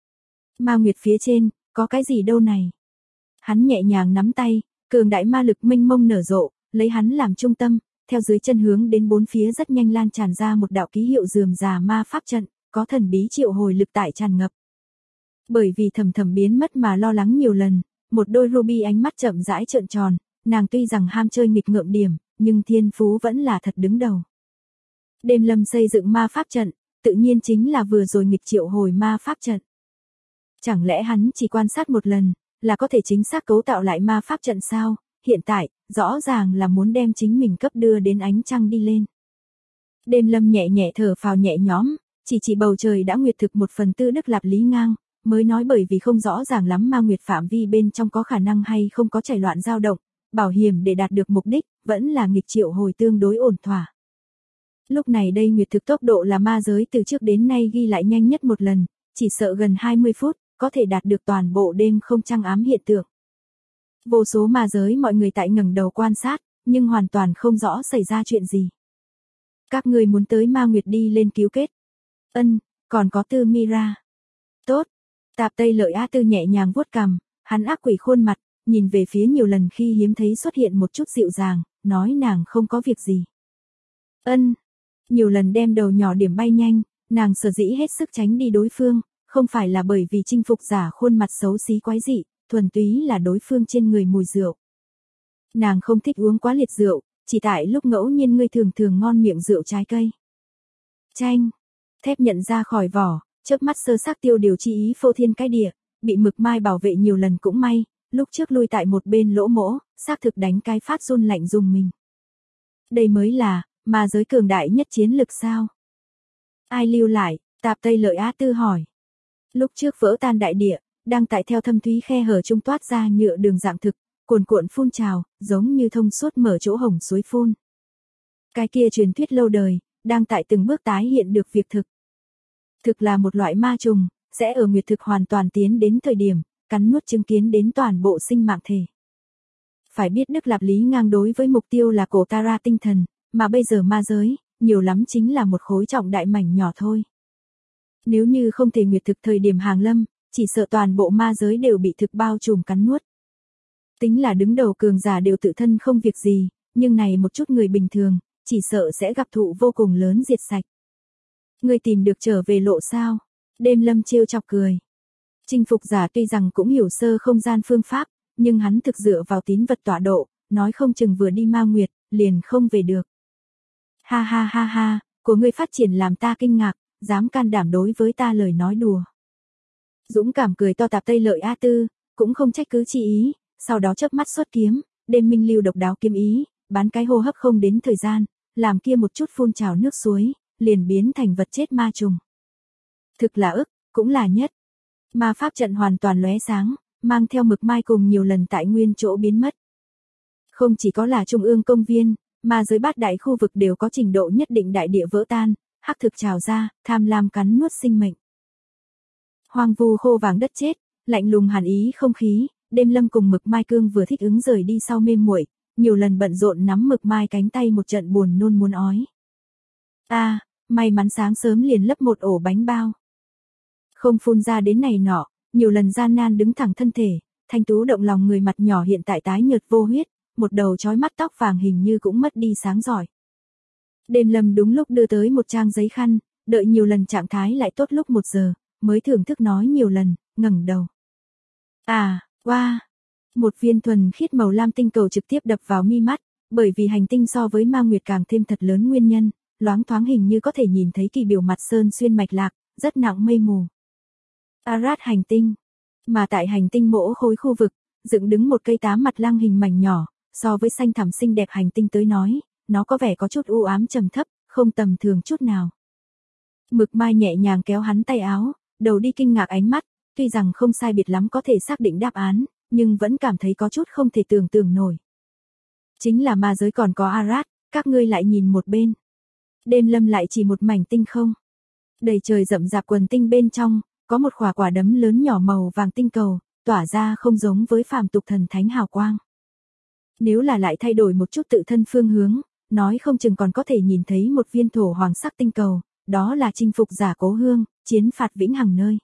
Ma Nguyệt phía trên, có cái gì đâu này? Hắn nhẹ nhàng nắm tay, cường đại ma lực mênh mông nở rộ, lấy hắn làm trung tâm, theo dưới chân hướng đến bốn phía rất nhanh lan tràn ra một đạo ký hiệu rườm rà ma pháp trận, có thần bí triệu hồi lực tại tràn ngập. Bởi vì Thầm Thầm biến mất mà lo lắng nhiều lần, một đôi ruby ánh mắt chậm rãi trợn tròn, nàng tuy rằng ham chơi nghịch ngợm điểm, nhưng thiên phú vẫn là thật đứng đầu. Đêm Lâm xây dựng ma pháp trận, tự nhiên chính là vừa rồi nghịch triệu hồi ma pháp trận. Chẳng lẽ hắn chỉ quan sát một lần, là có thể chính xác cấu tạo lại ma pháp trận sao? Hiện tại, rõ ràng là muốn đem chính mình cấp đưa đến ánh trăng đi lên. Đêm Lâm nhẹ nhẹ thở phào nhẹ nhõm, chỉ bầu trời đã nguyệt thực 1/4 Đức Lạp Lý ngang, mới nói bởi vì không rõ ràng lắm ma nguyệt phạm vi bên trong có khả năng hay không có chảy loạn dao động, bảo hiểm để đạt được mục đích, vẫn là nghịch triệu hồi tương đối ổn thỏa. Lúc này đây nguyệt thực tốc độ là ma giới từ trước đến nay ghi lại nhanh nhất một lần, chỉ sợ gần 20 phút, có thể đạt được toàn bộ đêm không trăng ám hiện tượng. Vô số ma giới mọi người tại ngẩng đầu quan sát, nhưng hoàn toàn không rõ xảy ra chuyện gì. Các người muốn tới ma nguyệt đi lên cứu kết. Còn có Tư Mira. Tốt. Tạp Tây Lợi A Tư nhẹ nhàng vuốt cằm, hắn ác quỷ khuôn mặt, nhìn về phía nhiều lần khi hiếm thấy xuất hiện một chút dịu dàng, nói nàng không có việc gì. Nhiều lần đem đầu nhỏ điểm bay nhanh, nàng sở dĩ hết sức tránh đi đối phương, không phải là bởi vì chinh phục giả khuôn mặt xấu xí quái dị, thuần túy là đối phương trên người mùi rượu. Nàng không thích uống quá liệt rượu, chỉ tại lúc ngẫu nhiên ngươi thường thường ngon miệng rượu trái cây. Chanh, thép nhận ra khỏi vỏ, chớp mắt sơ xác tiêu điều chi ý phô thiên cái địa, bị Mực Mai bảo vệ nhiều lần cũng may, lúc trước lui tại một bên lỗ mỗ, xác thực đánh cái phát run lạnh dùng mình. Đây mới là, ma giới cường đại nhất chiến lực sao? Ai lưu lại? Tạp Tây Lợi Á Tư hỏi. Lúc trước vỡ tan đại địa, đang tại theo thâm thúy khe hở trung toát ra nhựa đường dạng thực, cuồn cuộn phun trào, giống như thông suốt mở chỗ hổng suối phun. Cái kia truyền thuyết lâu đời, đang tại từng bước tái hiện được việc thực. Thực là một loại ma trùng, sẽ ở nguyệt thực hoàn toàn tiến đến thời điểm, cắn nuốt chứng kiến đến toàn bộ sinh mạng thể. Phải biết Đức Lạp Lý ngang đối với mục tiêu là cổ Tara tinh thần, mà bây giờ ma giới, nhiều lắm chính là một khối trọng đại mảnh nhỏ thôi. Nếu như không thể nguyệt thực thời điểm hàng lâm, chỉ sợ toàn bộ ma giới đều bị thực bao trùm cắn nuốt. Tính là đứng đầu cường giả đều tự thân không việc gì, nhưng này một chút người bình thường, chỉ sợ sẽ gặp thụ vô cùng lớn diệt sạch. Người tìm được trở về lộ sao? Đêm Lâm trêu chọc cười. Chinh phục giả tuy rằng cũng hiểu sơ không gian phương pháp, nhưng hắn thực dựa vào tín vật tọa độ, nói không chừng vừa đi ma nguyệt, liền không về được. Ha ha ha ha, của ngươi phát triển làm ta kinh ngạc, dám can đảm đối với ta lời nói đùa. Dũng cảm cười to. Tạp Tây Lợi A Tư, cũng không trách cứ chi ý, sau đó chớp mắt xuất kiếm, đêm minh lưu độc đáo kiếm ý, bán cái hô hấp không đến thời gian, làm kia một chút phun trào nước suối, liền biến thành vật chết ma trùng. Thực là ức, cũng là nhất. Ma pháp trận hoàn toàn lóe sáng, mang theo Mực Mai cùng nhiều lần tại nguyên chỗ biến mất. Không chỉ có là trung ương công viên, mà giới bát đại khu vực đều có trình độ nhất định đại địa vỡ tan, hắc thực trào ra, tham lam cắn nuốt sinh mệnh. Hoang vu khô vàng đất chết, lạnh lùng hàn ý không khí, Đêm Lâm cùng Mực Mai Cương vừa thích ứng rời đi sau mê muội, nhiều lần bận rộn nắm Mực Mai cánh tay một trận buồn nôn muốn ói. May mắn sáng sớm liền lấp một ổ bánh bao. Không phun ra đến này nọ, nhiều lần gian nan đứng thẳng thân thể, thanh tú động lòng người mặt nhỏ hiện tại tái nhợt vô huyết, một đầu chói mắt tóc vàng hình như cũng mất đi sáng giỏi. Đêm Lâm đúng lúc đưa tới một trang giấy khăn, đợi nhiều lần trạng thái lại tốt lúc 1 giờ, mới thưởng thức nói nhiều lần, ngẩng đầu. Wow! Một viên thuần khiết màu lam tinh cầu trực tiếp đập vào mi mắt, bởi vì hành tinh so với ma nguyệt càng thêm thật lớn nguyên nhân, loáng thoáng hình như có thể nhìn thấy kỳ biểu mặt sơn xuyên mạch lạc, rất nặng mây mù. Arad hành tinh. Mà tại hành tinh mỗ khối khu vực, dựng đứng một cây 8 mặt lang hình mảnh nhỏ, so với xanh thẳm xinh đẹp hành tinh tới nói, nó có vẻ có chút u ám trầm thấp, không tầm thường chút nào. Mực Mai nhẹ nhàng kéo hắn tay áo, đầu đi kinh ngạc ánh mắt, tuy rằng không sai biệt lắm có thể xác định đáp án, nhưng vẫn cảm thấy có chút không thể tưởng tượng nổi. Chính là ma giới còn có Arad, các ngươi lại nhìn một bên. Đêm Lâm lại chỉ một mảnh tinh không. Đầy trời rậm rạp quần tinh bên trong, có một quả đấm lớn nhỏ màu vàng tinh cầu, tỏa ra không giống với phàm tục thần thánh hào quang. Nếu là lại thay đổi một chút tự thân phương hướng, nói không chừng còn có thể nhìn thấy một viên thổ hoàng sắc tinh cầu, đó là chinh phục giả cố hương, chiến phạt vĩnh hằng nơi.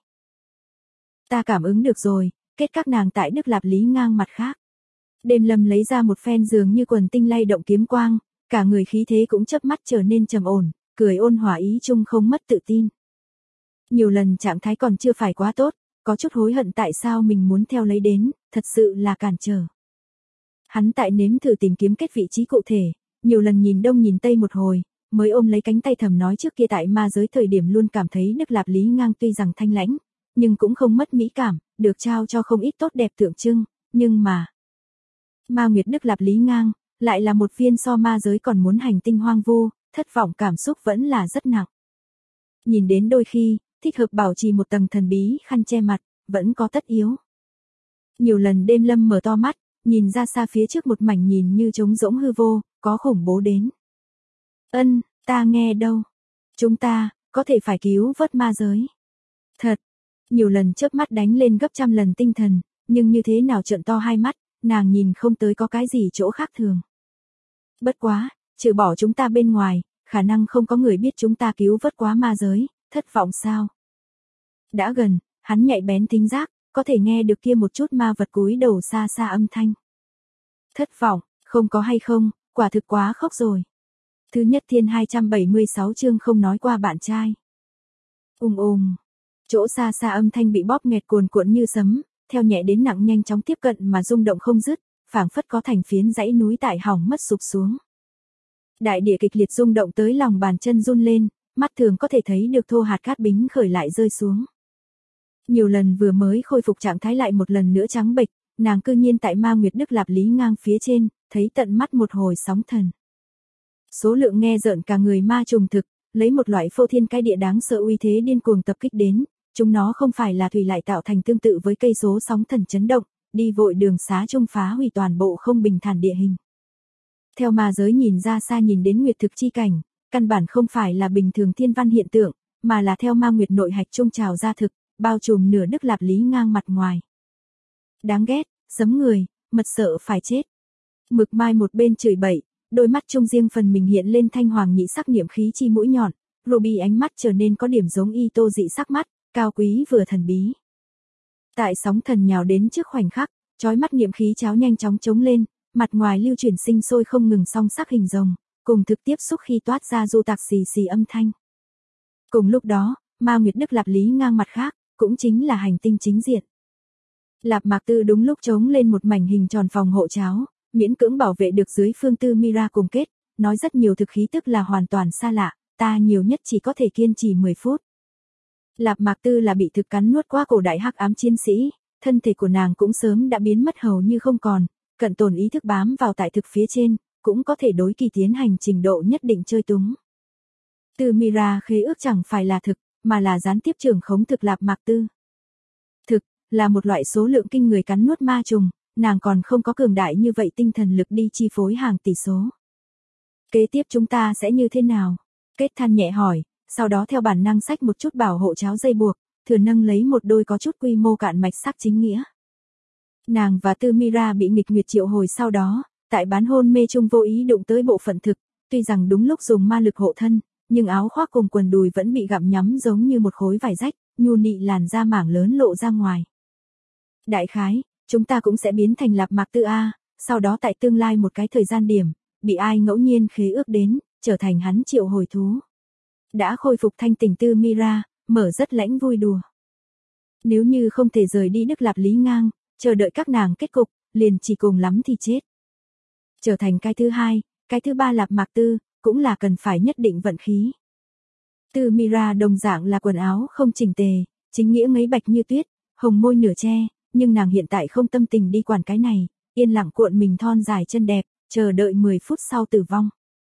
Ta cảm ứng được rồi, kết các nàng tại Đức Lạp Lý ngang mặt khác. Đêm Lâm lấy ra một phen dường như quần tinh lay động kiếm quang, cả người khí thế cũng chớp mắt trở nên trầm ổn, cười ôn hòa ý chung không mất tự tin. Nhiều lần trạng thái còn chưa phải quá tốt, có chút hối hận tại sao mình muốn theo lấy đến, thật sự là cản trở. Hắn tại nếm thử tìm kiếm kết vị trí cụ thể, nhiều lần nhìn đông nhìn tây một hồi, mới ôm lấy cánh tay thầm nói trước kia tại ma giới thời điểm luôn cảm thấy Đức Lạp Lý Ngang tuy rằng thanh lãnh, nhưng cũng không mất mỹ cảm, được trao cho không ít tốt đẹp tượng trưng, nhưng mà Ma Nguyệt Đức Lạp Lý Ngang lại là một viên so ma giới còn muốn hành tinh hoang vu, thất vọng cảm xúc vẫn là rất nặng. Nhìn đến đôi khi, thích hợp bảo trì một tầng thần bí khăn che mặt, vẫn có tất yếu. Nhiều lần đêm lâm mở to mắt, nhìn ra xa phía trước một mảnh nhìn như trống rỗng hư vô, có khủng bố đến. Ân, ta nghe đâu. Chúng ta, có thể phải cứu vớt ma giới. Thật, nhiều lần chớp mắt đánh lên gấp trăm lần tinh thần, nhưng như thế nào trợn to hai mắt, nàng nhìn không tới có cái gì chỗ khác thường. Bất quá, trừ bỏ chúng ta bên ngoài, khả năng không có người biết chúng ta cứu vớt quá ma giới, thất vọng sao? Đã gần, hắn nhạy bén thính giác, có thể nghe được kia một chút ma vật cúi đầu xa xa âm thanh. Thất vọng, không có hay không, quả thực quá khóc rồi. Thứ nhất thiên 276 chương không nói qua bạn trai. Chỗ xa xa âm thanh bị bóp nghẹt cuồn cuộn như sấm, theo nhẹ đến nặng nhanh chóng tiếp cận mà rung động không dứt, phảng phất có thành phiến dãy núi tại hỏng mất sụp xuống. Đại địa kịch liệt rung động tới lòng bàn chân run lên, mắt thường có thể thấy được thô hạt cát bính khởi lại rơi xuống. Nhiều lần vừa mới khôi phục trạng thái lại một lần nữa trắng bệch, nàng cư nhiên tại Ma Nguyệt Đức Lạp Lý Ngang phía trên, thấy tận mắt một hồi sóng thần. Số lượng nghe rợn cả người ma trùng thực, lấy một loại phô thiên cái địa đáng sợ uy thế điên cuồng tập kích đến, chúng nó không phải là thủy lại tạo thành tương tự với cây số sóng thần chấn động, đi vội đường xá trung phá hủy toàn bộ không bình thản địa hình. Theo ma giới nhìn ra xa nhìn đến nguyệt thực chi cảnh, căn bản không phải là bình thường thiên văn hiện tượng, mà là theo ma nguyệt nội hạch trung trào ra thực, bao trùm nửa Đức Lạp Lý Ngang mặt ngoài. Đáng ghét, sấm người, mật sợ phải chết. Mực Mai một bên chửi bậy, đôi mắt trung riêng phần mình hiện lên thanh hoàng nhị sắc niệm khí chi mũi nhọn, Ruby ánh mắt trở nên có điểm giống y tô dị sắc mắt, cao quý vừa thần bí. Tại sóng thần nhào đến trước khoảnh khắc, chói mắt niệm khí cháo nhanh chóng chống lên, mặt ngoài lưu chuyển sinh sôi không ngừng song sắc hình rồng, cùng thực tiếp xúc khi toát ra du tạc xì xì âm thanh. Cùng lúc đó, Ma Nguyệt Đức Lạp Lý Ngang mặt khác, cũng chính là hành tinh chính diện. Lạp Mạc Tư đúng lúc chống lên một mảnh hình tròn phòng hộ cháo, miễn cưỡng bảo vệ được dưới phương Tư Mira cùng kết, nói rất nhiều thực khí tức là hoàn toàn xa lạ, ta nhiều nhất chỉ có thể kiên trì 10 phút. Lạp Mạc Tư là bị thực cắn nuốt qua cổ đại hắc ám chiến sĩ, thân thể của nàng cũng sớm đã biến mất hầu như không còn, cận tồn ý thức bám vào tại thực phía trên, cũng có thể đối kỳ tiến hành trình độ nhất định chơi túng. Tư Mira khế ước chẳng phải là thực, mà là gián tiếp trưởng khống thực Lạp Mạc Tư. Thực, là một loại số lượng kinh người cắn nuốt ma trùng, nàng còn không có cường đại như vậy tinh thần lực đi chi phối hàng tỷ số. Kế tiếp chúng ta sẽ như thế nào? Kết than nhẹ hỏi, sau đó theo bản năng xách một chút bảo hộ cháo dây buộc, thừa nâng lấy một đôi có chút quy mô cạn mạch sắc chính nghĩa. Nàng và Tư Mira bị nghịch nguyệt triệu hồi sau đó, tại bán hôn mê chung vô ý đụng tới bộ phận thực, tuy rằng đúng lúc dùng ma lực hộ thân, nhưng áo khoác cùng quần đùi vẫn bị gặm nhấm giống như một khối vải rách, nhu nị làn da mảng lớn lộ ra ngoài. Đại khái, chúng ta cũng sẽ biến thành Lạp Mạc Tư A, sau đó tại tương lai một cái thời gian điểm, bị ai ngẫu nhiên khế ước đến, trở thành hắn triệu hồi thú. Đã khôi phục thanh tỉnh Tư Mira, mở rất lãnh vui đùa. Nếu như không thể rời đi Đức Lạp Lý Ngang, chờ đợi các nàng kết cục, liền chỉ cùng lắm thì chết. Trở thành cái thứ hai, cái thứ ba Lạp Mạc Tư, cũng là cần phải nhất định vận khí. Tư Mira đồng dạng là quần áo không chỉnh tề, chính nghĩa ngấy bạch như tuyết, hồng môi nửa che, nhưng nàng hiện tại không tâm tình đi quản cái này, yên lặng cuộn mình thon dài chân đẹp, chờ đợi 10 phút sau tử vong.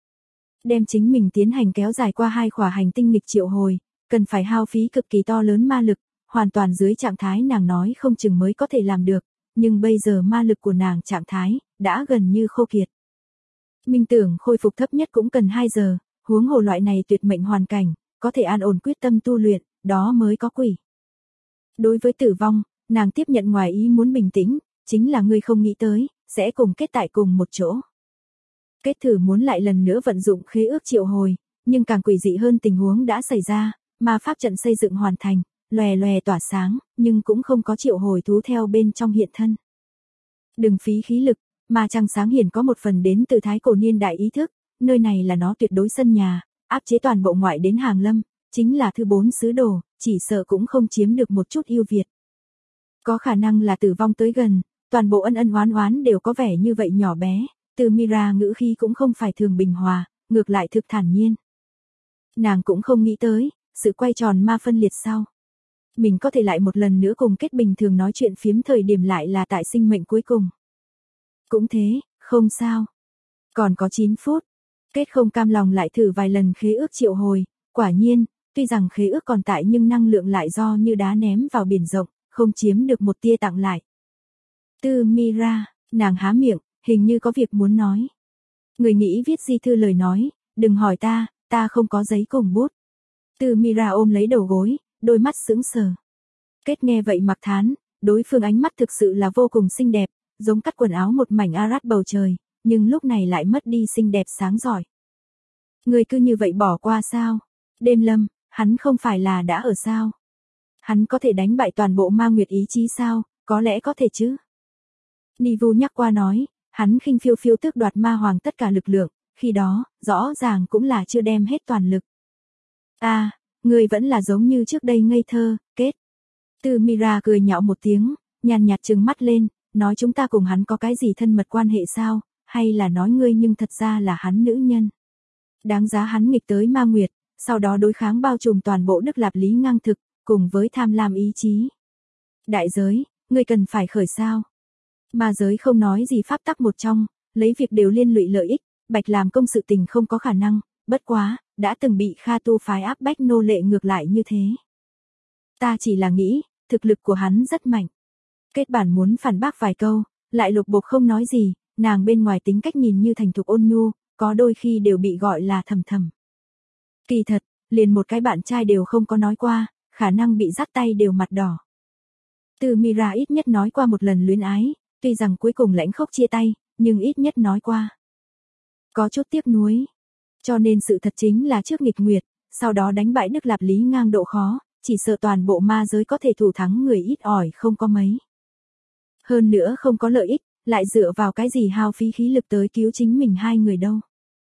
Đem chính mình tiến hành kéo dài qua 2 khỏa hành tinh nghịch triệu hồi, cần phải hao phí cực kỳ to lớn ma lực, hoàn toàn dưới trạng thái nàng nói không chừng mới có thể làm được, nhưng bây giờ ma lực của nàng trạng thái, đã gần như khô kiệt. Minh tưởng khôi phục thấp nhất cũng cần 2 giờ, huống hồ loại này tuyệt mệnh hoàn cảnh, có thể an ổn quyết tâm tu luyện, đó mới có quỷ. Đối với tử vong, nàng tiếp nhận ngoài ý muốn bình tĩnh, chính là ngươi không nghĩ tới, sẽ cùng kết tại cùng một chỗ. Kết thử muốn lại lần nữa vận dụng khế ước triệu hồi, nhưng càng quỷ dị hơn tình huống đã xảy ra, ma pháp trận xây dựng hoàn thành, lòe lòe tỏa sáng, nhưng cũng không có triệu hồi thú theo bên trong hiện thân. Đừng phí khí lực, mà trăng sáng hiển có một phần đến từ thái cổ niên đại ý thức, nơi này là nó tuyệt đối sân nhà, áp chế toàn bộ ngoại đến hàng lâm, chính là thứ 4 sứ đồ, chỉ sợ cũng không chiếm được một chút ưu việt. Có khả năng là tử vong tới gần, toàn bộ ân ân oán oán đều có vẻ như vậy nhỏ bé, Từ Mira ngữ khí cũng không phải thường bình hòa, ngược lại thực thản nhiên. Nàng cũng không nghĩ tới, sự quay tròn ma phân liệt sau. Mình có thể lại một lần nữa cùng Kết bình thường nói chuyện phiếm thời điểm lại là tại sinh mệnh cuối cùng. Cũng thế, không sao. Còn có 9 phút. Kết không cam lòng lại thử vài lần khế ước triệu hồi, quả nhiên, tuy rằng khế ước còn tại nhưng năng lượng lại do như đá ném vào biển rộng, không chiếm được một tia tặng lại. Từ Mira, nàng há miệng, hình như có việc muốn nói. Người nghĩ viết di thư lời nói, đừng hỏi ta không có giấy cùng bút. Từ Mira ôm lấy đầu gối, đôi mắt sững sờ. Kết nghe vậy mặc thán, đối phương ánh mắt thực sự là vô cùng xinh đẹp, giống cắt quần áo một mảnh Arad bầu trời, nhưng lúc này lại mất đi xinh đẹp sáng giỏi. Người cứ như vậy bỏ qua sao? Đêm Lâm, hắn không phải là đã ở sao? Hắn có thể đánh bại toàn bộ ma nguyệt ý chí sao? Có lẽ có thể chứ. Nivu nhắc qua nói, hắn khinh phiêu phiêu tước đoạt ma hoàng tất cả lực lượng, khi đó, rõ ràng cũng là chưa đem hết toàn lực. Người vẫn là giống như trước đây ngây thơ, Kết. Từ Mira cười nhạo một tiếng, nhàn nhạt trừng mắt lên, nói chúng ta cùng hắn có cái gì thân mật quan hệ sao, hay là nói ngươi nhưng thật ra là hắn nữ nhân. Đáng giá hắn nghịch tới ma nguyệt, sau đó đối kháng bao trùm toàn bộ Đức Lạp Lý ngang thực, cùng với tham lam ý chí. Đại giới, ngươi cần phải khởi sao. Ma giới không nói gì pháp tắc một trong, lấy việc đều liên lụy lợi ích, bạch làm công sự tình không có khả năng, bất quá, đã từng bị Kha tu phái áp bách nô lệ ngược lại như thế. Ta chỉ là nghĩ, thực lực của hắn rất mạnh. Kết bản muốn phản bác vài câu, lại lục bục không nói gì, nàng bên ngoài tính cách nhìn như thành thục ôn nhu, có đôi khi đều bị gọi là thầm thầm. Kỳ thật, liền một cái bạn trai đều không có nói qua, khả năng bị dắt tay đều mặt đỏ. Từ Mira ít nhất nói qua một lần luyến ái, tuy rằng cuối cùng lãnh khốc chia tay, nhưng ít nhất nói qua. Có chút tiếc nuối. Cho nên sự thật chính là trước nghịch nguyệt, sau đó đánh bại Đức Lạp Lý ngang độ khó, chỉ sợ toàn bộ ma giới có thể thủ thắng người ít ỏi không có mấy. Hơn nữa không có lợi ích, lại dựa vào cái gì hao phí khí lực tới cứu chính mình hai người đâu.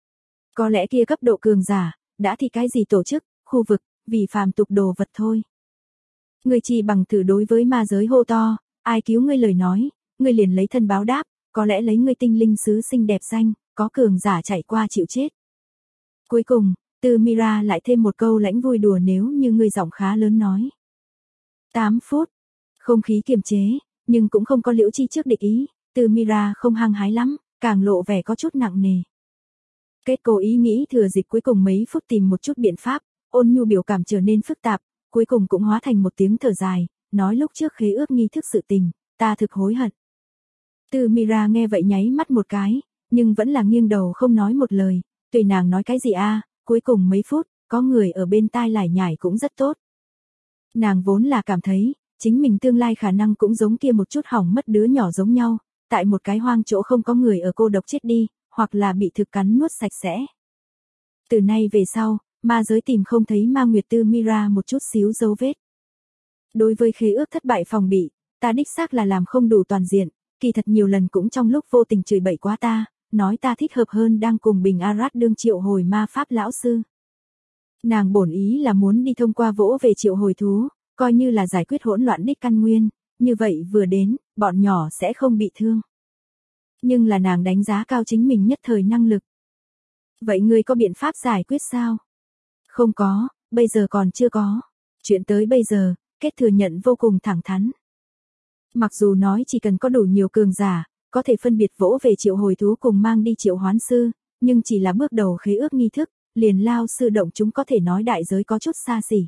Có lẽ kia cấp độ cường giả, đã thì cái gì tổ chức, khu vực, vì phàm tục đồ vật thôi. Người chỉ bằng thử đối với ma giới hô to, ai cứu ngươi lời nói, ngươi liền lấy thân báo đáp, có lẽ lấy ngươi tinh linh sứ xinh đẹp danh, có cường giả chạy qua chịu chết. Cuối cùng, Từ Mira lại thêm một câu lãnh vui đùa nếu như ngươi giọng khá lớn nói. 8 phút. Không khí kiềm chế, nhưng cũng không có Liễu Chi trước địch ý, Từ Mira không hăng hái lắm, càng lộ vẻ có chút nặng nề. Kết cố ý nghĩ thừa dịp cuối cùng mấy phút tìm một chút biện pháp, ôn nhu biểu cảm trở nên phức tạp, cuối cùng cũng hóa thành một tiếng thở dài, nói lúc trước khế ước nghi thức sự tình, ta thực hối hận. Từ Mira nghe vậy nháy mắt một cái, nhưng vẫn là nghiêng đầu không nói một lời, tùy nàng nói cái gì cuối cùng mấy phút, có người ở bên tai lải nhải cũng rất tốt. Nàng vốn là cảm thấy, chính mình tương lai khả năng cũng giống kia một chút hỏng mất đứa nhỏ giống nhau, tại một cái hoang chỗ không có người ở cô độc chết đi, hoặc là bị thực cắn nuốt sạch sẽ. Từ nay về sau, ma giới tìm không thấy ma nguyệt Từ Mira một chút xíu dấu vết. Đối với khế ước thất bại phòng bị, ta đích xác là làm không đủ toàn diện, kỳ thật nhiều lần cũng trong lúc vô tình chửi bậy quá ta, nói ta thích hợp hơn đang cùng Bình Arad đương triệu hồi ma pháp lão sư. Nàng bổn ý là muốn đi thông qua vỗ về triệu hồi thú, coi như là giải quyết hỗn loạn đích căn nguyên, như vậy vừa đến, bọn nhỏ sẽ không bị thương. Nhưng là nàng đánh giá cao chính mình nhất thời năng lực. Vậy ngươi có biện pháp giải quyết sao? Không có, bây giờ còn chưa có. Chuyện tới bây giờ, Kết thừa nhận vô cùng thẳng thắn. Mặc dù nói chỉ cần có đủ nhiều cường giả, có thể phân biệt vỗ về triệu hồi thú cùng mang đi triệu hoán sư, nhưng chỉ là bước đầu khế ước nghi thức, liền lao sư động chúng có thể nói đại giới có chút xa xỉ.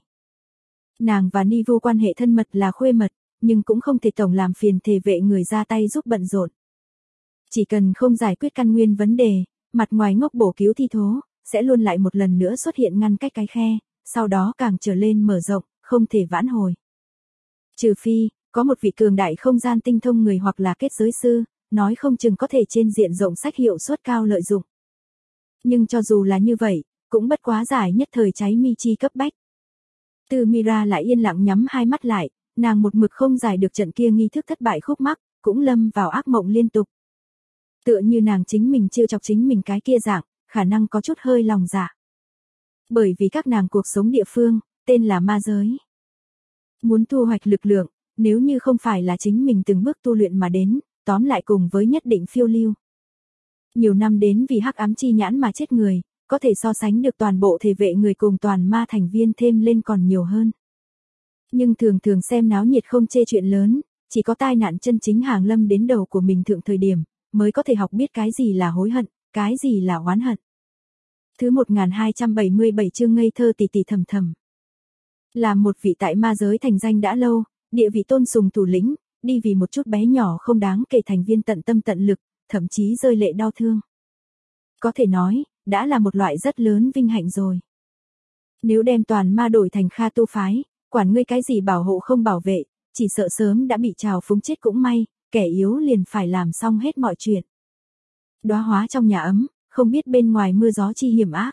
Nàng và Nivu quan hệ thân mật là khuê mật, nhưng cũng không thể tổng làm phiền thể vệ người ra tay giúp bận rộn. Chỉ cần không giải quyết căn nguyên vấn đề, mặt ngoài ngốc bổ cứu thi thố, sẽ luôn lại một lần nữa xuất hiện ngăn cách cái khe, sau đó càng trở lên mở rộng, không thể vãn hồi. Trừ phi, có một vị cường đại không gian tinh thông người hoặc là kết giới sư, nói không chừng có thể trên diện rộng sách hiệu suất cao lợi dụng. Nhưng cho dù là như vậy, cũng bất quá giải nhất thời cháy mi chi cấp bách. Từ Mira lại yên lặng nhắm hai mắt lại, nàng một mực không giải được trận kia nghi thức thất bại khúc mắc, cũng lâm vào ác mộng liên tục. Tựa như nàng chính mình trêu chọc chính mình cái kia dạng, khả năng có chút hơi lòng dạ. Bởi vì các nàng cuộc sống địa phương, tên là ma giới. Muốn thu hoạch lực lượng, nếu như không phải là chính mình từng bước tu luyện mà đến, tóm lại cùng với nhất định phiêu lưu. Nhiều năm đến vì hắc ám chi nhãn mà chết người, có thể so sánh được toàn bộ thể vệ người cùng toàn ma thành viên thêm lên còn nhiều hơn. Nhưng thường thường xem náo nhiệt không chê chuyện lớn, chỉ có tai nạn chân chính hàng lâm đến đầu của mình thượng thời điểm, mới có thể học biết cái gì là hối hận, cái gì là oán hận. Thứ 1277 chương ngây thơ tỉ tỉ thầm thầm. Là một vị tại ma giới thành danh đã lâu, địa vị tôn sùng thủ lĩnh, đi vì một chút bé nhỏ không đáng kể thành viên tận tâm tận lực, thậm chí rơi lệ đau thương. Có thể nói, đã là một loại rất lớn vinh hạnh rồi. Nếu đem toàn ma đổi thành Kha tu phái, quản ngươi cái gì bảo hộ không bảo vệ, chỉ sợ sớm đã bị trào phúng chết cũng may, kẻ yếu liền phải làm xong hết mọi chuyện. Đóa hóa trong nhà ấm, không biết bên ngoài mưa gió chi hiểm ác.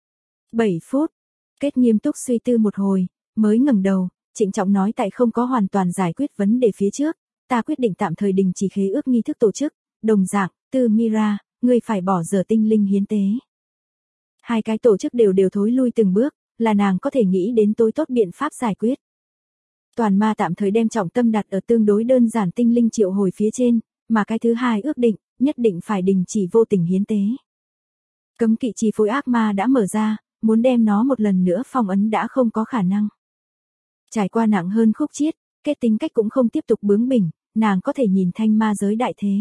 7 phút, Kết nghiêm túc suy tư một hồi, mới ngẩng đầu, trịnh trọng nói tại không có hoàn toàn giải quyết vấn đề phía trước, ta quyết định tạm thời đình chỉ khế ước nghi thức tổ chức, đồng dạng, Tư Mira, ngươi phải bỏ giờ tinh linh hiến tế. Hai cái tổ chức đều thối lui từng bước, là nàng có thể nghĩ đến tối tốt biện pháp giải quyết. Toàn ma tạm thời đem trọng tâm đặt ở tương đối đơn giản tinh linh triệu hồi phía trên, mà cái thứ hai ước định, nhất định phải đình chỉ vô tình hiến tế. Cấm kỵ chi phối ác ma đã mở ra, muốn đem nó một lần nữa phong ấn đã không có khả năng. Trải qua nặng hơn khúc chiết, Kết tính cách cũng không tiếp tục bướng bỉnh, nàng có thể nhìn thanh ma giới đại thế.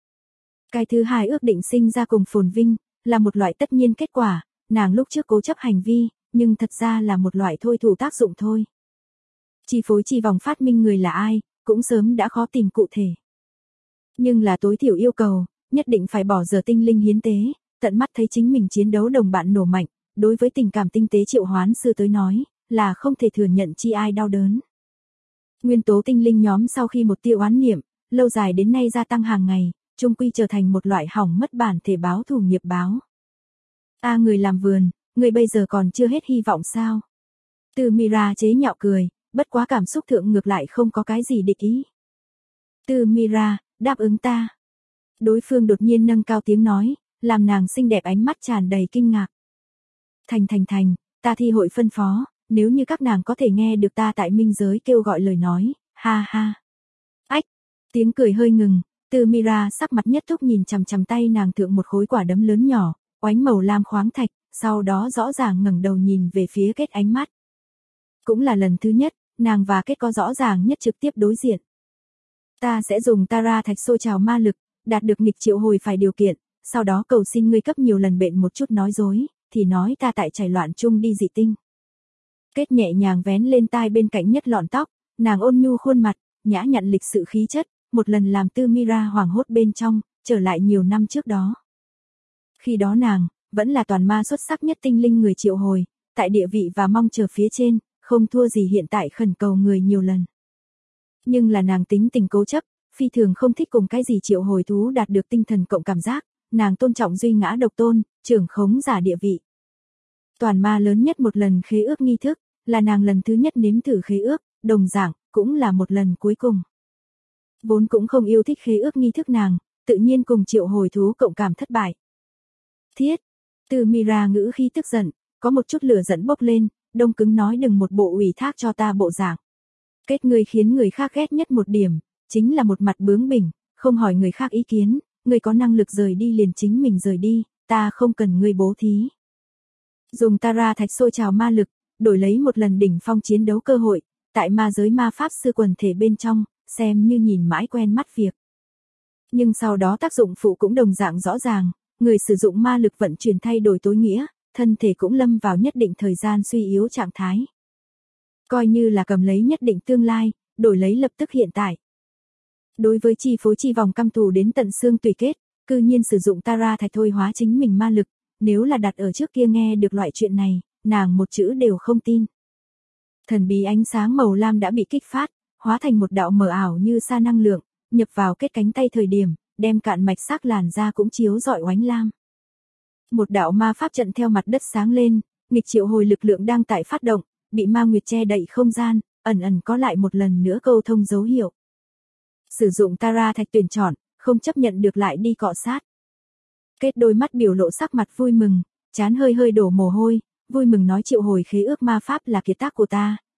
Cái thứ hai ước định sinh ra cùng phồn vinh, là một loại tất nhiên kết quả, nàng lúc trước cố chấp hành vi, nhưng thật ra là một loại thôi thủ tác dụng thôi. Chi phối chi vòng phát minh người là ai, cũng sớm đã khó tìm cụ thể. Nhưng là tối thiểu yêu cầu, nhất định phải bỏ giờ tinh linh hiến tế, tận mắt thấy chính mình chiến đấu đồng bạn nổ mạnh, đối với tình cảm tinh tế triệu hoán sư tới nói, là không thể thừa nhận chi ai đau đớn. Nguyên tố tinh linh nhóm sau khi một tia oán niệm, lâu dài đến nay gia tăng hàng ngày, chung quy trở thành một loại hỏng mất bản thể báo thù nghiệp báo. Người làm vườn, người bây giờ còn chưa hết hy vọng sao? Tư Mira chế nhạo cười, bất quá cảm xúc thượng ngược lại không có cái gì địch ý. Tư Mira, đáp ứng ta. Đối phương đột nhiên nâng cao tiếng nói, làm nàng xinh đẹp ánh mắt tràn đầy kinh ngạc. Thành, ta thi hội phân phó, nếu như các nàng có thể nghe được ta tại minh giới kêu gọi lời nói, ha ha. Ách, tiếng cười hơi ngừng, Tư Mira sắc mặt nhất thúc nhìn chằm chằm tay nàng thượng một khối quả đấm lớn nhỏ, oánh màu lam khoáng thạch, sau đó rõ ràng ngẩng đầu nhìn về phía Kết ánh mắt. Cũng là lần thứ nhất, nàng và Kết có rõ ràng nhất trực tiếp đối diện. Ta sẽ dùng Tara thạch sôi trào ma lực, đạt được nghịch triệu hồi phải điều kiện, sau đó cầu xin ngươi cấp nhiều lần bệnh một chút nói dối, thì nói ta tại chảy loạn chung đi dị tinh. Kết nhẹ nhàng vén lên tai bên cạnh nhất lọn tóc, nàng ôn nhu khuôn mặt, nhã nhặn lịch sự khí chất, một lần làm Tư Mira hoảng hốt bên trong, trở lại nhiều năm trước đó. Khi đó nàng, vẫn là toàn ma xuất sắc nhất tinh linh người triệu hồi, tại địa vị và mong chờ phía trên, không thua gì hiện tại khẩn cầu người nhiều lần. Nhưng là nàng tính tình cố chấp, phi thường không thích cùng cái gì triệu hồi thú đạt được tinh thần cộng cảm giác, nàng tôn trọng duy ngã độc tôn, trưởng khống giả địa vị. Toàn ma lớn nhất một lần khế ước nghi thức, là nàng lần thứ nhất nếm thử khế ước, đồng dạng, cũng là một lần cuối cùng. Vốn cũng không yêu thích khế ước nghi thức nàng, tự nhiên cùng triệu hồi thú cộng cảm thất bại. Thiết, Tư Mira ngữ khi tức giận, có một chút lửa giận bốc lên, đông cứng nói đừng một bộ ủy thác cho ta bộ dạng. Kết ngươi khiến người khác ghét nhất một điểm, chính là một mặt bướng bỉnh, không hỏi người khác ý kiến, ngươi có năng lực rời đi liền chính mình rời đi, ta không cần ngươi bố thí. Dùng Tara thạch sôi trào ma lực, đổi lấy một lần đỉnh phong chiến đấu cơ hội, tại ma giới ma pháp sư quần thể bên trong, xem như nhìn mãi quen mắt việc. Nhưng sau đó tác dụng phụ cũng đồng dạng rõ ràng, người sử dụng ma lực vận chuyển thay đổi tối nghĩa, thân thể cũng lâm vào nhất định thời gian suy yếu trạng thái. Coi như là cầm lấy nhất định tương lai, đổi lấy lập tức hiện tại. Đối với chi phối chi vòng căm thù đến tận xương tùy Kết, cư nhiên sử dụng Tara thạch thôi hóa chính mình ma lực, nếu là đặt ở trước kia nghe được loại chuyện này, nàng một chữ đều không tin. Thần bí ánh sáng màu lam đã bị kích phát, hóa thành một đạo mờ ảo như sa năng lượng, nhập vào Kết cánh tay thời điểm, đem cạn mạch sắc làn da cũng chiếu rọi oánh lam. Một đạo ma pháp trận theo mặt đất sáng lên, nghịch triệu hồi lực lượng đang tại phát động, bị ma nguyệt che đậy không gian, ẩn ẩn có lại một lần nữa câu thông dấu hiệu. Sử dụng Tara thạch tuyển chọn, không chấp nhận được lại đi cọ sát. Kết đôi mắt biểu lộ sắc mặt vui mừng, trán hơi đổ mồ hôi, vui mừng nói triệu hồi khế ước ma pháp là kiệt tác của ta,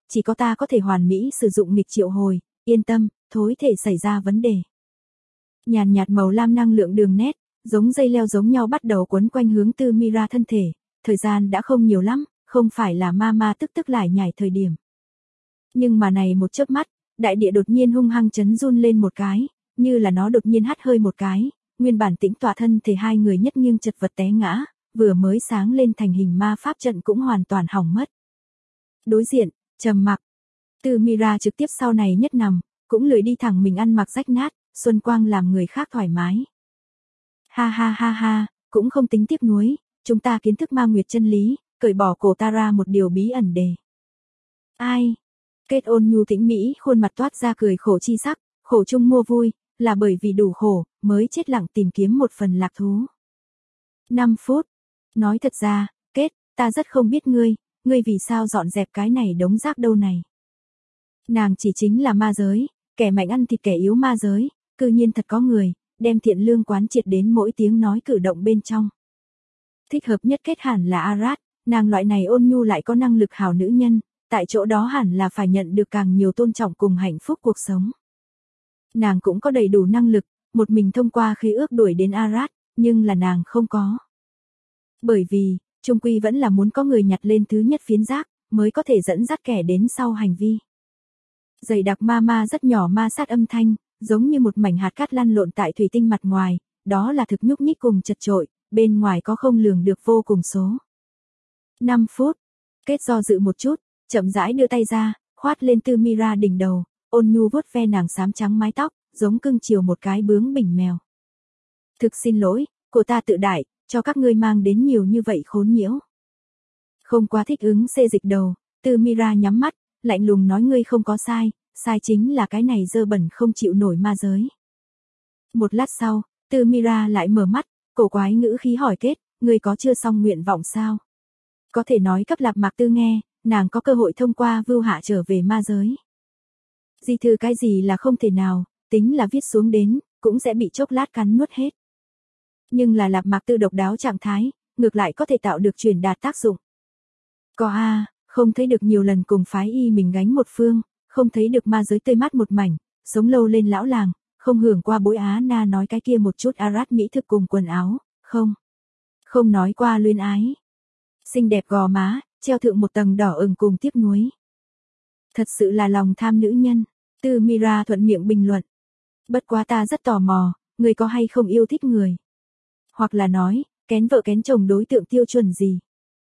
chỉ có ta có thể hoàn mỹ sử dụng nghịch triệu hồi, yên tâm, thối thể xảy ra vấn đề. Nhàn nhạt màu lam năng lượng đường nét, giống dây leo giống nhau bắt đầu quấn quanh hướng Tư Mira thân thể, thời gian đã không nhiều lắm, không phải là ma tức lải nhải thời điểm. Nhưng mà này một chớp mắt, đại địa đột nhiên hung hăng chấn run lên một cái, như là nó đột nhiên hắt hơi một cái, nguyên bản tĩnh tọa thân thể hai người nhất nghiêng chật vật té ngã, vừa mới sáng lên thành hình ma pháp trận cũng hoàn toàn hỏng mất. Đối diện, trầm mặc. Tư Mira trực tiếp sau này nhất nằm, cũng lười đi thẳng mình ăn mặc rách nát, xuân quang làm người khác thoải mái. Ha ha ha ha, cũng không tính tiếc nuối, chúng ta kiến thức ma nguyệt chân lý, cởi bỏ cổ ta ra một điều bí ẩn đề. Ai? Kết ôn nhu tĩnh mỹ khuôn mặt toát ra cười khổ chi sắc, khổ chung mua vui, là bởi vì đủ khổ, mới chết lặng tìm kiếm một phần lạc thú. 5 phút. Nói thật ra, Kết, ta rất không biết ngươi vì sao dọn dẹp cái này đống rác đâu này. Nàng chỉ chính là ma giới, kẻ mạnh ăn thịt kẻ yếu ma giới, cư nhiên thật có người, đem thiện lương quán triệt đến mỗi tiếng nói cử động bên trong. Thích hợp nhất Kết hẳn là Arad, nàng loại này ôn nhu lại có năng lực hảo nữ nhân, tại chỗ đó hẳn là phải nhận được càng nhiều tôn trọng cùng hạnh phúc cuộc sống. Nàng cũng có đầy đủ năng lực, một mình thông qua khế ước đuổi đến Arad, nhưng là nàng không có. Bởi vì, chung quy vẫn là muốn có người nhặt lên thứ nhất phiến rác, mới có thể dẫn dắt kẻ đến sau hành vi. Dày đặc ma rất nhỏ ma sát âm thanh, giống như một mảnh hạt cát lăn lộn tại thủy tinh mặt ngoài, đó là thực nhúc nhích cùng chật chội, bên ngoài có không lường được vô cùng số. 5 phút. Kết do dự một chút, chậm rãi đưa tay ra, khoát lên Tư Mira đỉnh đầu, ôn nhu vuốt ve nàng xám trắng mái tóc, giống cưng chiều một cái bướng bỉnh mèo. Thực xin lỗi, của ta tự đại, cho các ngươi mang đến nhiều như vậy khốn nhiễu. Không quá thích ứng xê dịch đầu, Tư Mira nhắm mắt, lạnh lùng nói ngươi không có sai, sai chính là cái này dơ bẩn không chịu nổi ma giới. Một lát sau, Tư Mira lại mở mắt, cổ quái ngữ khí hỏi Kết, ngươi có chưa xong nguyện vọng sao? Có thể nói cấp Lạp Mạc Tư nghe, nàng có cơ hội thông qua vưu hạ trở về ma giới. Di thư cái gì là không thể nào, tính là viết xuống đến, cũng sẽ bị chốc lát cắn nuốt hết. Nhưng là Lạp Mạc Tư độc đáo trạng thái, ngược lại có thể tạo được truyền đạt tác dụng. Có không thấy được nhiều lần cùng phái y mình gánh một phương, không thấy được ma giới tươi mát một mảnh, sống lâu lên lão làng, không hưởng qua bối Á Na nói cái kia một chút Arad mỹ thực cùng quần áo, không nói qua luyến ái. Xinh đẹp gò má, treo thượng một tầng đỏ ửng cùng tiếc nuối. Thật sự là lòng tham nữ nhân, Tư Mira thuận miệng bình luận. Bất quá ta rất tò mò, người có hay không yêu thích người? Hoặc là nói, kén vợ kén chồng đối tượng tiêu chuẩn gì?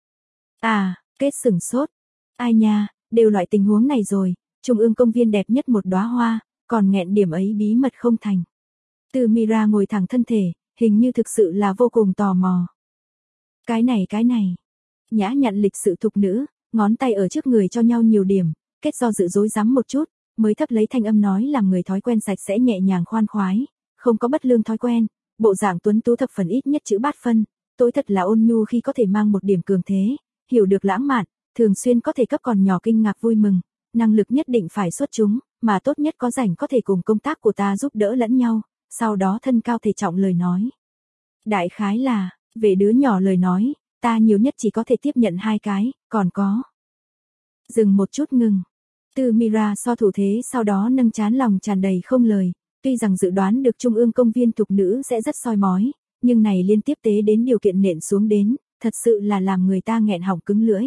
Kết sửng sốt. Ai nha, đều loại tình huống này rồi, trung ương công viên đẹp nhất một đóa hoa, còn nghẹn điểm ấy bí mật không thành. Tư Mira ngồi thẳng thân thể, hình như thực sự là vô cùng tò mò. Cái này. Nhã nhặn lịch sự thục nữ, ngón tay ở trước người cho nhau nhiều điểm, Kết do dự dối rắm một chút, mới thấp lấy thanh âm nói làm người thói quen sạch sẽ nhẹ nhàng khoan khoái, không có bất lương thói quen, bộ dạng tuấn tú thập phần ít nhất chữ bát phân, tối thật là ôn nhu khi có thể mang một điểm cường thế, hiểu được lãng mạn, thường xuyên có thể cấp còn nhỏ kinh ngạc vui mừng, năng lực nhất định phải xuất chúng, mà tốt nhất có rảnh có thể cùng công tác của ta giúp đỡ lẫn nhau, sau đó thân cao thể trọng lời nói. Đại khái là, về đứa nhỏ lời nói, ta nhiều nhất chỉ có thể tiếp nhận 2 cái, còn có. Dừng một chút ngừng. Tư Mira so thủ thế sau đó nâng trán lòng tràn đầy không lời, tuy rằng dự đoán được trung ương công viên thục nữ sẽ rất soi mói, nhưng này liên tiếp tế đến điều kiện nện xuống đến, thật sự là làm người ta nghẹn họng cứng lưỡi.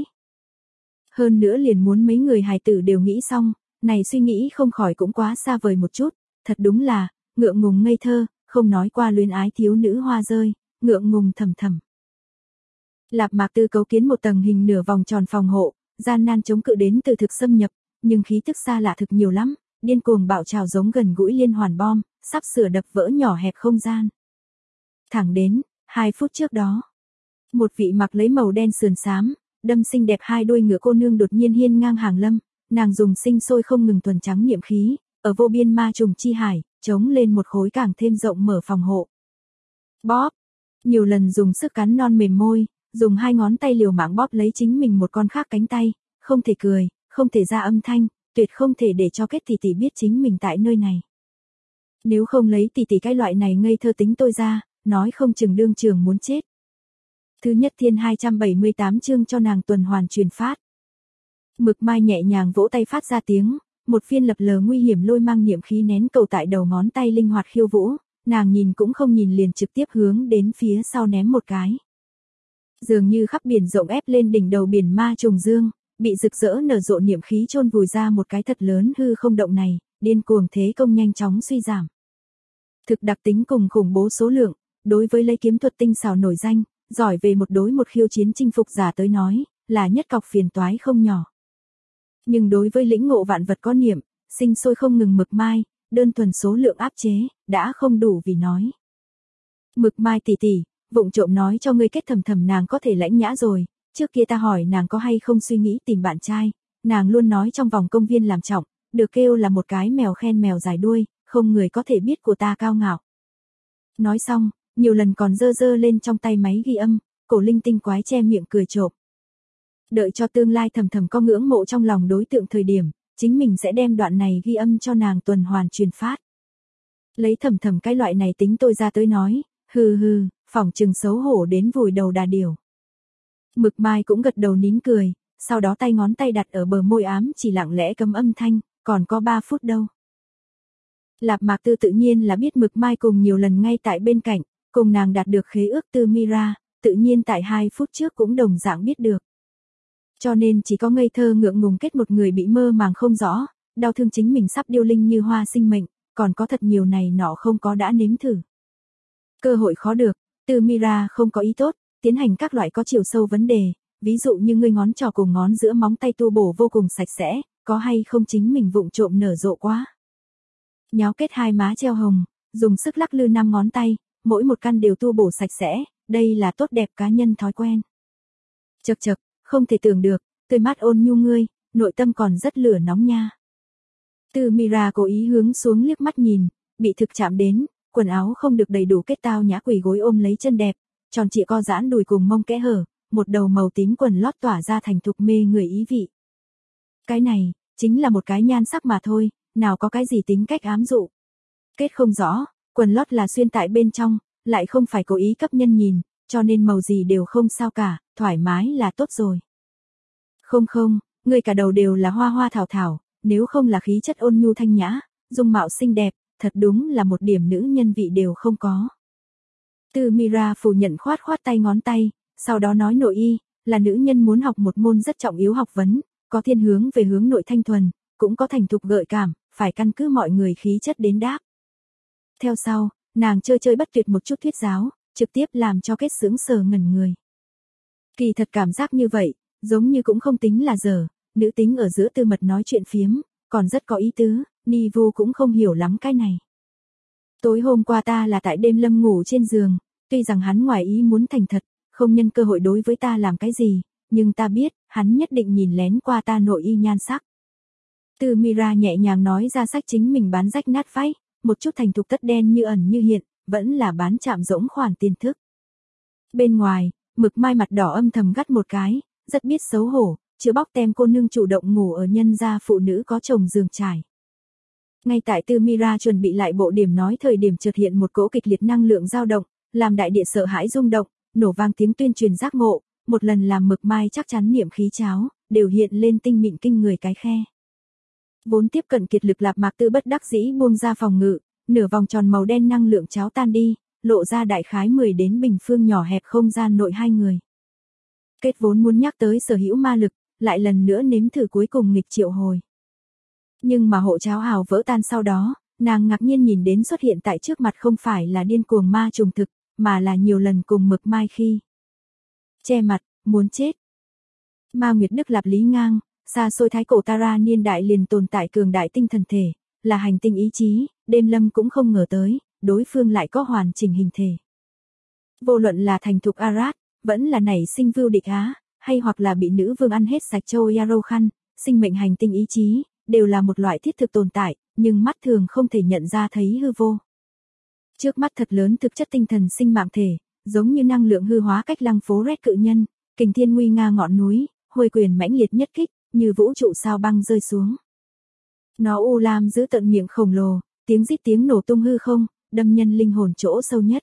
Hơn nữa liền muốn mấy người hài tử đều nghĩ xong, này suy nghĩ không khỏi cũng quá xa vời một chút, thật đúng là, ngượng ngùng ngây thơ, không nói qua luyến ái thiếu nữ hoa rơi, ngượng ngùng thầm thầm. Lạp Mạc Tư cấu kiến một tầng hình nửa vòng tròn phòng hộ, gian nan chống cự đến từ thực xâm nhập, nhưng khí tức xa lạ thực nhiều lắm, điên cuồng bạo trào giống gần gũi liên hoàn bom, sắp sửa đập vỡ nhỏ hẹp không gian. Thẳng đến, 2 phút trước đó, một vị mặc lấy màu đen sườn xám, đâm xinh đẹp 2 đuôi ngựa cô nương đột nhiên hiên ngang hàng lâm, nàng dùng sinh sôi không ngừng thuần trắng niệm khí, ở vô biên ma trùng chi hải, chống lên một khối càng thêm rộng mở phòng hộ. Bóp, nhiều lần dùng sức cắn non mềm môi, dùng 2 ngón tay liều mạng bóp lấy chính mình một con khác cánh tay, không thể cười, không thể ra âm thanh, tuyệt không thể để cho Kết tỷ tỷ biết chính mình tại nơi này. Nếu không lấy tỷ tỷ cái loại này ngây thơ tính tôi ra, nói không chừng đương trường muốn chết. Thứ nhất thiên 278 chương cho nàng tuần hoàn truyền phát. Mực Mai nhẹ nhàng vỗ tay phát ra tiếng, một viên lập lờ nguy hiểm lôi mang niệm khí nén cầu tại đầu ngón tay linh hoạt khiêu vũ, nàng nhìn cũng không nhìn liền trực tiếp hướng đến phía sau ném một cái. Dường như khắp biển rộng ép lên đỉnh đầu biển ma trùng dương, bị rực rỡ nở rộ niệm khí chôn vùi ra một cái thật lớn hư không động này, điên cuồng thế công nhanh chóng suy giảm. Thực đặc tính cùng khủng bố số lượng, đối với lấy kiếm thuật tinh xảo nổi danh, giỏi về một đối một khiêu chiến chinh phục giả tới nói, là nhất cọc phiền toái không nhỏ. Nhưng đối với lĩnh ngộ vạn vật có niệm, sinh sôi không ngừng Mực Mai, đơn thuần số lượng áp chế, đã không đủ vì nói. Mực Mai tỷ tỷ, vụng trộm nói cho ngươi kết thầm thầm nàng có thể lãnh nhã rồi, trước kia ta hỏi nàng có hay không suy nghĩ tìm bạn trai, nàng luôn nói trong vòng công viên làm trọng, được kêu là một cái mèo khen mèo dài đuôi, không người có thể biết của ta cao ngạo. Nói xong, nhiều lần còn giơ giơ lên trong tay máy ghi âm, cổ linh tinh quái che miệng cười trộm. Đợi cho tương lai thầm thầm có ngưỡng mộ trong lòng đối tượng thời điểm, chính mình sẽ đem đoạn này ghi âm cho nàng tuần hoàn truyền phát. Lấy thầm thầm cái loại này tính tôi ra tới nói, hừ, phỏng chừng xấu hổ đến vùi đầu đà điểu. Mực Mai cũng gật đầu nín cười, sau đó tay ngón tay đặt ở bờ môi ám chỉ lặng lẽ cấm âm thanh, còn có 3 phút đâu. Lạp Mạc Tư tự nhiên là biết Mực Mai cùng nhiều lần ngay tại bên cạnh, cùng nàng đạt được khế ước Tư Mira, tự nhiên tại 2 phút trước cũng đồng dạng biết được. Cho nên chỉ có ngây thơ ngượng ngùng kết một người bị mơ màng không rõ, đau thương chính mình sắp điêu linh như hoa sinh mệnh, còn có thật nhiều này nọ không có đã nếm thử. Cơ hội khó được, Tư Mira không có ý tốt, tiến hành các loại có chiều sâu vấn đề, ví dụ như ngươi ngón trỏ cùng ngón giữa móng tay tu bổ vô cùng sạch sẽ, có hay không chính mình vụng trộm nở rộ quá. Nháo kết 2 má treo hồng, dùng sức lắc lư 5 ngón tay, mỗi một căn đều tu bổ sạch sẽ, đây là tốt đẹp cá nhân thói quen. Chậc chậc, không thể tưởng được, tươi mát ôn nhu ngươi, nội tâm còn rất lửa nóng nha. Tư Mira cố ý hướng xuống liếc mắt nhìn, bị thực chạm đến, quần áo không được đầy đủ kết tao nhã quỳ gối ôm lấy chân đẹp, tròn trịa co giãn đùi cùng mông kẽ hở, một đầu màu tím quần lót tỏa ra thành thục mê người ý vị. Cái này, chính là một cái nhan sắc mà thôi, nào có cái gì tính cách ám dụ. Kết không rõ, quần lót là xuyên tại bên trong, lại không phải cố ý cấp nhân nhìn, cho nên màu gì đều không sao cả, thoải mái là tốt rồi. Không, người cả đầu đều là hoa hoa thảo thảo, nếu không là khí chất ôn nhu thanh nhã, dung mạo xinh đẹp, thật đúng là một điểm nữ nhân vị đều không có. Tư Mira phủ nhận khoát tay ngón tay, sau đó nói nội y, là nữ nhân muốn học một môn rất trọng yếu học vấn, có thiên hướng về hướng nội thanh thuần, cũng có thành thục gợi cảm, phải căn cứ mọi người khí chất đến đáp. Theo sau, nàng chơi bất tuyệt một chút thuyết giáo, trực tiếp làm cho kết sững sờ ngẩn người. Kỳ thật cảm giác như vậy, giống như cũng không tính là dở, nữ tính ở giữa tư mật nói chuyện phiếm, còn rất có ý tứ, Ni Vu cũng không hiểu lắm cái này. Tối hôm qua ta là tại đêm lâm ngủ trên giường, tuy rằng hắn ngoài ý muốn thành thật, không nhân cơ hội đối với ta làm cái gì, nhưng ta biết, hắn nhất định nhìn lén qua ta nội y nhan sắc. Tư Mira nhẹ nhàng nói ra sách chính mình bán rách nát váy, một chút thành thục tất đen như ẩn như hiện, vẫn là bán chạm rỗng khoản tiền thức. Bên ngoài, Mực Mai mặt đỏ âm thầm gắt một cái, rất biết xấu hổ, chữa bóc tem cô nương chủ động ngủ ở nhân gia phụ nữ có chồng giường trải. Ngay tại Tư Mira chuẩn bị lại bộ điểm nói thời điểm chợt hiện một cỗ kịch liệt năng lượng dao động, làm đại địa sợ hãi rung động, nổ vang tiếng tuyên truyền giác ngộ, một lần làm Mực Mai chắc chắn niệm khí cháo, đều hiện lên tinh mịn kinh người cái khe. Vốn tiếp cận kiệt lực Lạp Mạc Tư bất đắc dĩ buông ra phòng ngự, nửa vòng tròn màu đen năng lượng cháo tan đi, lộ ra đại khái 10 đến bình phương nhỏ hẹp không gian nội hai người. Kết vốn muốn nhắc tới sở hữu ma lực, lại lần nữa nếm thử cuối cùng nghịch triệu hồi. Nhưng mà hộ cháo hào vỡ tan sau đó, nàng ngạc nhiên nhìn đến xuất hiện tại trước mặt không phải là điên cuồng ma trùng thực, mà là nhiều lần cùng Mực Mai khi che mặt, muốn chết. Ma Nguyệt Đức Lạp Lý Ngang, xa xôi thái cổ Tara niên đại liền tồn tại cường đại tinh thần thể, là hành tinh ý chí, đêm lâm cũng không ngờ tới, đối phương lại có hoàn chỉnh hình thể. Vô luận là thành thục Arad, vẫn là nảy sinh vưu địch Á, hay hoặc là bị nữ vương ăn hết sạch châu Yarokhan, sinh mệnh hành tinh ý chí, đều là một loại thiết thực tồn tại, nhưng mắt thường không thể nhận ra thấy hư vô. Trước mắt thật lớn thực chất tinh thần sinh mạng thể, giống như năng lượng hư hóa cách lăng phố Red cự nhân, kình thiên nguy nga ngọn núi, hồi quyền mãnh liệt nhất kích, như vũ trụ sao băng rơi xuống. Nó u lam giữ tận miệng khổng lồ, tiếng rít tiếng nổ tung hư không, đâm nhân linh hồn chỗ sâu nhất.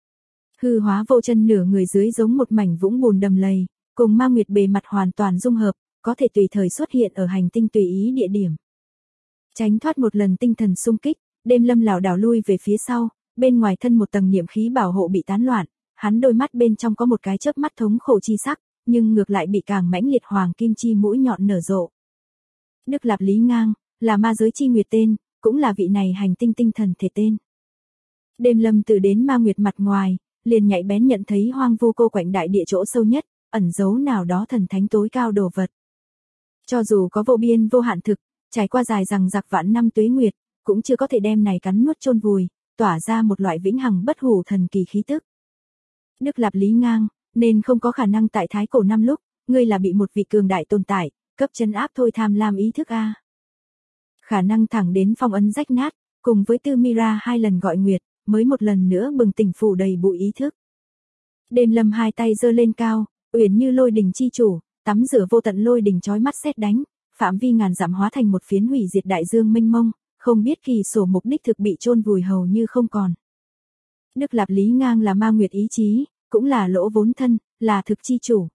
Hư hóa vô chân nửa người dưới giống một mảnh vũng bùn đầm lầy, cùng Ma Nguyệt bề mặt hoàn toàn dung hợp, có thể tùy thời xuất hiện ở hành tinh tùy ý địa điểm. Tránh thoát một lần tinh thần xung kích, Đêm Lâm lảo đảo lui về phía sau, bên ngoài thân một tầng niệm khí bảo hộ bị tán loạn, hắn đôi mắt bên trong có một cái chớp mắt thống khổ chi sắc, nhưng ngược lại bị càng mãnh liệt hoàng kim chi mũi nhọn nở rộ. Đức Lạp Lý Ngang, là ma giới chi nguyệt tên, cũng là vị này hành tinh tinh thần thể tên. Đêm Lâm từ đến ma nguyệt mặt ngoài, liền nhạy bén nhận thấy hoang vu cô quạnh đại địa chỗ sâu nhất, ẩn giấu nào đó thần thánh tối cao đồ vật. Cho dù có vô biên vô hạn thực, trải qua dài rằng giặc vạn năm tuế nguyệt, cũng chưa có thể đem này cắn nuốt chôn vùi, tỏa ra một loại vĩnh hằng bất hủ thần kỳ khí tức. Đức Lạp Lý Ngang, nên không có khả năng tại thái cổ năm lúc, ngươi là bị một vị cường đại tồn tại, cấp trấn áp thôi tham lam ý thức a. Khả năng thẳng đến phong ấn rách nát, cùng với Tư Mira 2 lần gọi nguyệt, mới một lần nữa bừng tỉnh phủ đầy bụi ý thức. Đêm Lâm hai tay giơ lên cao, uyển như lôi đình chi chủ, tắm rửa vô tận lôi đình chói mắt sét đánh, phạm vi ngàn dặm hóa thành một phiến hủy diệt đại dương mênh mông, không biết kỳ sổ mục đích thực bị chôn vùi hầu như không còn. Đức Lạp Lý Ngang là ma nguyệt ý chí, cũng là lỗ vốn thân, là thực chi chủ.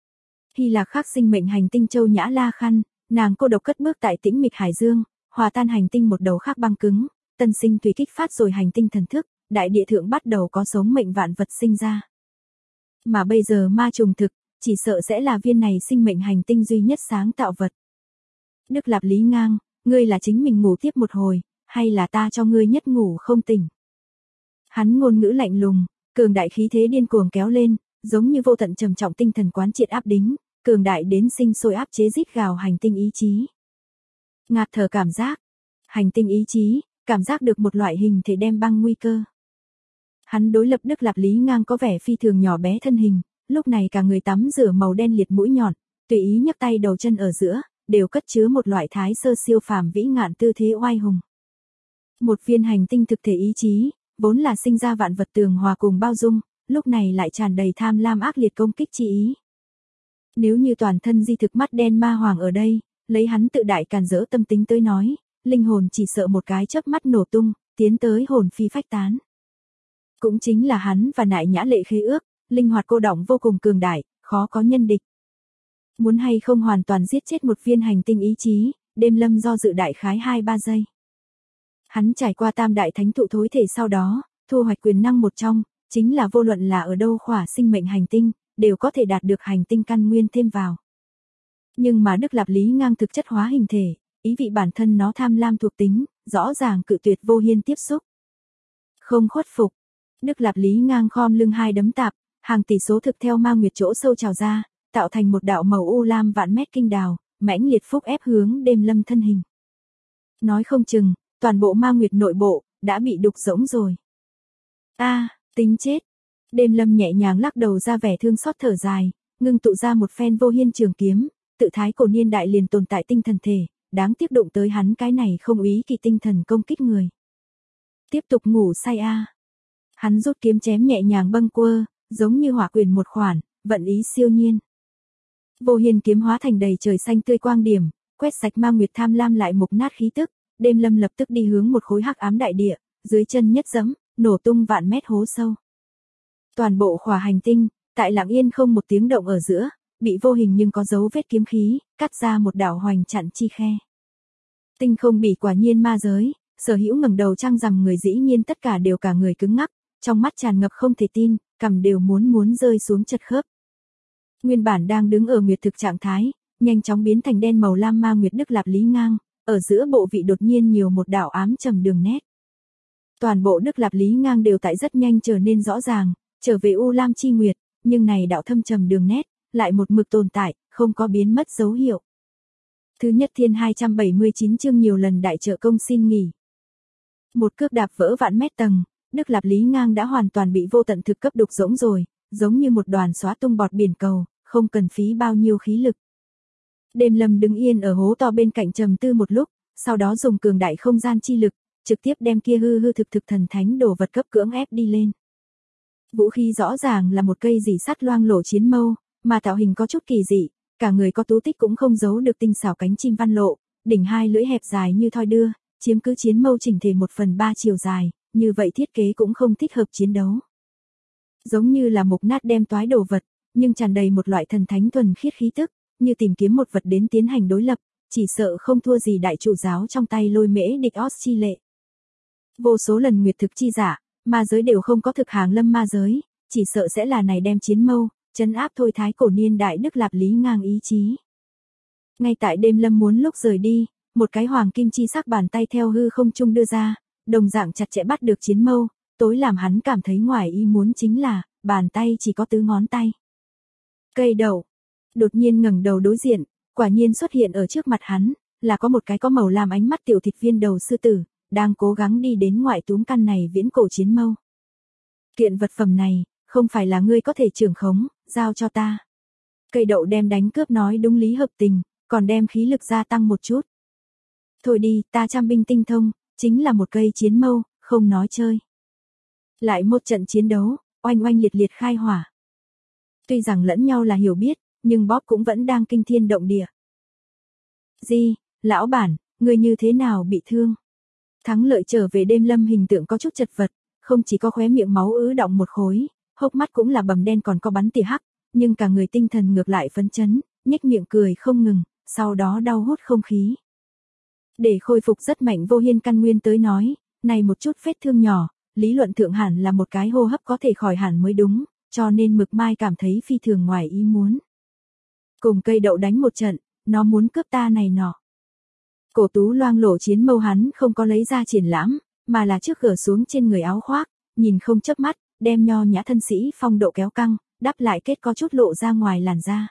Hy Lạc khắc sinh mệnh hành tinh Châu Nhã La Khăn, nàng cô độc cất bước tại tĩnh mịch hải dương, hòa tan hành tinh một đầu khác băng cứng, tân sinh tùy kích phát rồi hành tinh thần thức, đại địa thượng bắt đầu có sống mệnh vạn vật sinh ra. Mà bây giờ ma trùng thực, chỉ sợ sẽ là viên này sinh mệnh hành tinh duy nhất sáng tạo vật. Đức Lạp Lý Ngang, ngươi là chính mình ngủ tiếp một hồi, hay là ta cho ngươi nhất ngủ không tỉnh? Hắn ngôn ngữ lạnh lùng, cường đại khí thế điên cuồng kéo lên, giống như vô tận trầm trọng tinh thần quán triệt áp đính, cường đại đến sinh sôi áp chế rít gào hành tinh ý chí. Ngạt thở cảm giác, hành tinh ý chí, cảm giác được một loại hình thể đem băng nguy cơ. Hắn đối lập Đức Lạp Lý Ngang có vẻ phi thường nhỏ bé thân hình, lúc này cả người tắm rửa màu đen liệt mũi nhọn, tùy ý nhấc tay đầu chân ở giữa, đều cất chứa một loại thái sơ siêu phàm vĩ ngạn tư thế oai hùng. Một viên hành tinh thực thể ý chí, vốn là sinh ra vạn vật tường hòa cùng bao dung, lúc này lại tràn đầy tham lam ác liệt công kích chi ý. Nếu như toàn thân di thực mắt đen ma hoàng ở đây, lấy hắn tự đại càn rỡ tâm tính tới nói, linh hồn chỉ sợ một cái chớp mắt nổ tung, tiến tới hồn phi phách tán. Cũng chính là hắn và Nại Nhã Lệ khế ước, linh hoạt cô đọng vô cùng cường đại, khó có nhân địch. Muốn hay không hoàn toàn giết chết một viên hành tinh ý chí, Đêm Lâm do dự đại khái 2-3 giây. Hắn trải qua tam đại thánh thụ thối thể sau đó, thu hoạch quyền năng một trong, chính là vô luận là ở đâu khỏa sinh mệnh hành tinh, đều có thể đạt được hành tinh căn nguyên thêm vào. Nhưng mà Đức Lạp Lý Ngang thực chất hóa hình thể, ý vị bản thân nó tham lam thuộc tính, rõ ràng cự tuyệt vô hiên tiếp xúc. Không khuất phục, Đức Lạp Lý Ngang khom lưng hai đấm tạp, hàng tỷ số thực theo ma nguyệt chỗ sâu trào ra, tạo thành một đạo màu u lam vạn mét kinh đào, mãnh liệt phúc ép hướng Đêm Lâm thân hình. Nói không chừng, toàn bộ ma nguyệt nội bộ, đã bị đục rỗng rồi. Tính chết. Đêm Lâm nhẹ nhàng lắc đầu ra vẻ thương xót thở dài, ngưng tụ ra một phen vô hiên trường kiếm, tự thái cổ niên đại liền tồn tại tinh thần thể, đáng tiếc đụng tới hắn cái này không úy kỳ tinh thần công kích người. Tiếp tục ngủ say a. Hắn rút kiếm chém nhẹ nhàng bâng quơ, giống như hỏa quyền một khoản, vận ý siêu nhiên. Vô hiên kiếm hóa thành đầy trời xanh tươi quang điểm, quét sạch ma nguyệt tham lam lại mục nát khí tức, Đêm Lâm lập tức đi hướng một khối hắc ám đại địa, dưới chân nhất dẫm, nổ tung vạn mét hố sâu. Toàn bộ khỏa hành tinh, tại lặng yên không một tiếng động ở giữa, bị vô hình nhưng có dấu vết kiếm khí, cắt ra một đạo hoành chặn chi khe. Tinh không bị quả nhiên ma giới, Sở Hữu ngẩng đầu trăng rằm người dĩ nhiên tất cả đều cả người cứng ngắc, trong mắt tràn ngập không thể tin, cằm đều muốn rơi xuống chật khớp. Nguyên bản đang đứng ở nguyệt thực trạng thái, nhanh chóng biến thành đen màu lam ma nguyệt Đức Lạp Lý Ngang, ở giữa bộ vị đột nhiên nhiều một đạo ám trầm đường nét. Toàn bộ Đức Lạp Lý Ngang đều tại rất nhanh trở nên rõ ràng, trở về u lam chi nguyệt, nhưng này đạo thâm trầm đường nét, lại một mực tồn tại, không có biến mất dấu hiệu. Thứ nhất thiên 279 chương nhiều lần đại trợ công xin nghỉ. Một cước đạp vỡ vạn mét tầng, Đức Lạp Lý Ngang đã hoàn toàn bị vô tận thực cấp đục rỗng rồi, giống như một đoàn xóa tung bọt biển cầu, không cần phí bao nhiêu khí lực. Đêm Lâm đứng yên ở hố to bên cạnh trầm tư một lúc, sau đó dùng cường đại không gian chi lực, trực tiếp đem kia hư thực thần thánh đồ vật cấp cưỡng ép đi lên. Vũ khí rõ ràng là một cây rỉ sắt loang lổ chiến mâu, mà tạo hình có chút kỳ dị, cả người có tú tích cũng không giấu được tinh xảo cánh chim văn lộ, đỉnh hai lưỡi hẹp dài như thoi đưa, chiếm cứ chiến mâu chỉnh thể 1/3 chiều dài, như vậy thiết kế cũng không thích hợp chiến đấu. Giống như là mục nát đem toái đồ vật, nhưng tràn đầy một loại thần thánh thuần khiết khí tức, như tìm kiếm một vật đến tiến hành đối lập, chỉ sợ không thua gì đại chủ giáo trong tay lôi mễ địch chi lệ. Vô số lần nguyệt thực chi giả, ma giới đều không có thực hàng lâm ma giới, chỉ sợ sẽ là này đem chiến mâu, trấn áp thôi thái cổ niên đại Đức Lạp Lý ngang ý chí. Ngay tại đêm lâm muốn lúc rời đi, một cái hoàng kim chi sắc bàn tay theo hư không trung đưa ra, đồng dạng chặt chẽ bắt được chiến mâu, tối làm hắn cảm thấy ngoài ý muốn chính là, bàn tay chỉ có tứ ngón tay. Cây đậu, đột nhiên ngẩng đầu đối diện, quả nhiên xuất hiện ở trước mặt hắn, là có một cái có màu làm ánh mắt tiểu thịt viên đầu sư tử, đang cố gắng đi đến ngoại túm căn này viễn cổ chiến mâu. Kiện vật phẩm này, không phải là ngươi có thể trưởng khống, giao cho ta. Cây đậu đem đánh cướp nói đúng lý hợp tình, còn đem khí lực gia tăng một chút. Thôi đi, ta trăm binh tinh thông, chính là một cây chiến mâu, không nói chơi. Lại một trận chiến đấu, oanh oanh liệt liệt khai hỏa. Tuy rằng lẫn nhau là hiểu biết, nhưng Bob cũng vẫn đang kinh thiên động địa. Di, lão bản, người như thế nào bị thương? Thắng lợi trở về đêm lâm hình tượng có chút chật vật, không chỉ có khóe miệng máu ứ đọng một khối, hốc mắt cũng là bầm đen còn có bắn tỉa hắc, nhưng cả người tinh thần ngược lại phấn chấn, nhếch miệng cười không ngừng, sau đó đau hút không khí. Để khôi phục rất mạnh Vô Hiên căn nguyên tới nói, này một chút vết thương nhỏ, lý luận thượng hẳn là một cái hô hấp có thể khỏi hẳn mới đúng, cho nên Mực Mai cảm thấy phi thường ngoài ý muốn. Cùng cây đậu đánh một trận, nó muốn cướp ta này nọ. Cổ Tú loang lổ chiến mâu hắn không có lấy ra triển lãm, mà là trước gỡ xuống trên người áo khoác, nhìn không chớp mắt, đem nho nhã thân sĩ phong độ kéo căng, đắp lại kết có chút lộ ra ngoài làn da.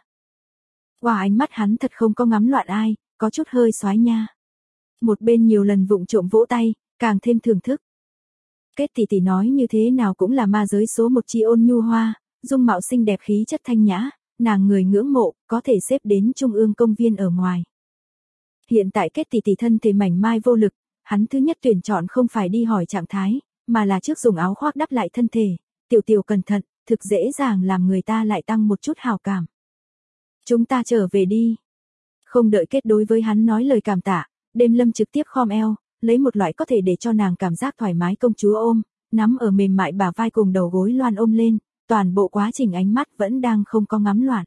Qua ánh mắt hắn thật không có ngắm loạn ai, có chút hơi xoái nha. Một bên nhiều lần vụng trộm vỗ tay, càng thêm thưởng thức. Kết tỷ tỷ nói như thế nào cũng là ma giới số một chi ôn nhu hoa, dung mạo xinh đẹp khí chất thanh nhã, nàng người ngưỡng mộ, có thể xếp đến trung ương công viên ở ngoài. Hiện tại Kết tỷ tỷ thân thể mảnh mai vô lực, hắn thứ nhất tuyển chọn không phải đi hỏi trạng thái, mà là trước dùng áo khoác đắp lại thân thể, tiểu tiểu cẩn thận, thực dễ dàng làm người ta lại tăng một chút hào cảm. Chúng ta trở về đi. Không đợi Kết đối với hắn nói lời cảm tạ, đêm lâm trực tiếp khom eo, lấy một loại có thể để cho nàng cảm giác thoải mái công chúa ôm, nắm ở mềm mại bả vai cùng đầu gối loan ôm lên, toàn bộ quá trình ánh mắt vẫn đang không có ngắm loạn.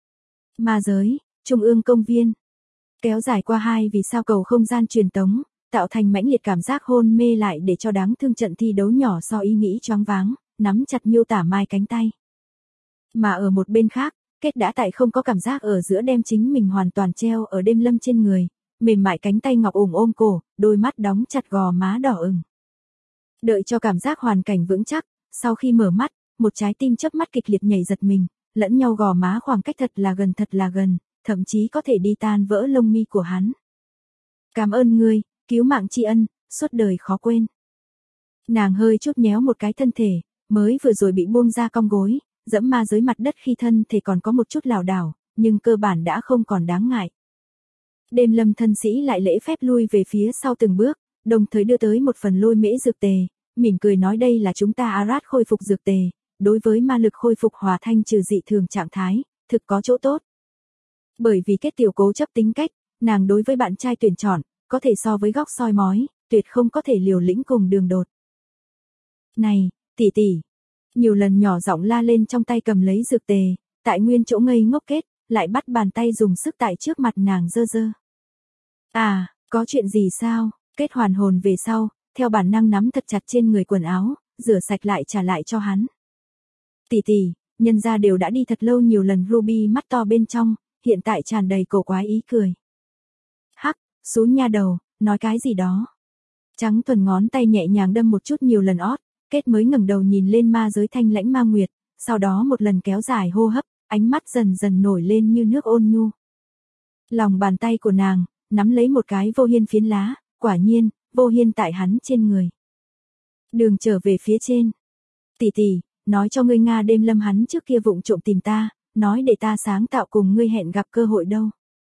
Ma giới, trung ương công viên. Kéo dài qua hai vì sao cầu không gian truyền tống, tạo thành mãnh liệt cảm giác hôn mê lại để cho đáng thương trận thi đấu nhỏ so ý nghĩ choáng váng, nắm chặt Miêu Tả Mai cánh tay. Mà ở một bên khác, Kết đã tại không có cảm giác ở giữa đem chính mình hoàn toàn treo ở đêm lâm trên người, mềm mại cánh tay ngọc ủng ôm cổ, đôi mắt đóng chặt gò má đỏ ửng. Đợi cho cảm giác hoàn cảnh vững chắc, sau khi mở mắt, một trái tim chớp mắt kịch liệt nhảy giật mình, lẫn nhau gò má khoảng cách thật là gần, thậm chí có thể đi tan vỡ lông mi của hắn. Cảm ơn ngươi, cứu mạng tri ân, suốt đời khó quên. Nàng hơi chút nhéo một cái thân thể, mới vừa rồi bị buông ra cong gối, dẫm ma dưới mặt đất khi thân thể còn có một chút lảo đảo, nhưng cơ bản đã không còn đáng ngại. Đêm lâm thân sĩ lại lễ phép lui về phía sau từng bước, đồng thời đưa tới một phần lôi mễ dược tề, mỉm cười nói đây là chúng ta Arad khôi phục dược tề, đối với ma lực khôi phục hòa thanh trừ dị thường trạng thái, thực có chỗ tốt. Bởi vì Kết tiểu cố chấp tính cách, nàng đối với bạn trai tuyển chọn, có thể so với góc soi mói, tuyệt không có thể liều lĩnh cùng đường đột. Này, tỷ tỷ. Nhiều lần nhỏ giọng la lên trong tay cầm lấy dược tề, tại nguyên chỗ ngây ngốc Kết, lại bắt bàn tay dùng sức tại trước mặt nàng dơ dơ. À, có chuyện gì sao? Kết hoàn hồn về sau, theo bản năng nắm thật chặt trên người quần áo, rửa sạch lại trả lại cho hắn. Tỷ tỷ, nhân gia đều đã đi thật lâu nhiều lần Ruby mắt to bên trong, hiện tại tràn đầy cổ quái ý cười. Hắc, xú nha đầu, nói cái gì đó. Trắng thuần ngón tay nhẹ nhàng đâm một chút nhiều lần ót, Kết mới ngẩng đầu nhìn lên ma giới thanh lãnh ma nguyệt, sau đó một lần kéo dài hô hấp, ánh mắt dần dần nổi lên như nước ôn nhu. Lòng bàn tay của nàng, nắm lấy một cái Vô Hiên phiến lá, quả nhiên, Vô Hiên tại hắn trên người. Đường trở về phía trên. Tỷ tỷ, nói cho ngươi Nga đêm lâm hắn trước kia vụng trộm tìm ta, nói để ta sáng tạo cùng ngươi hẹn gặp cơ hội đâu.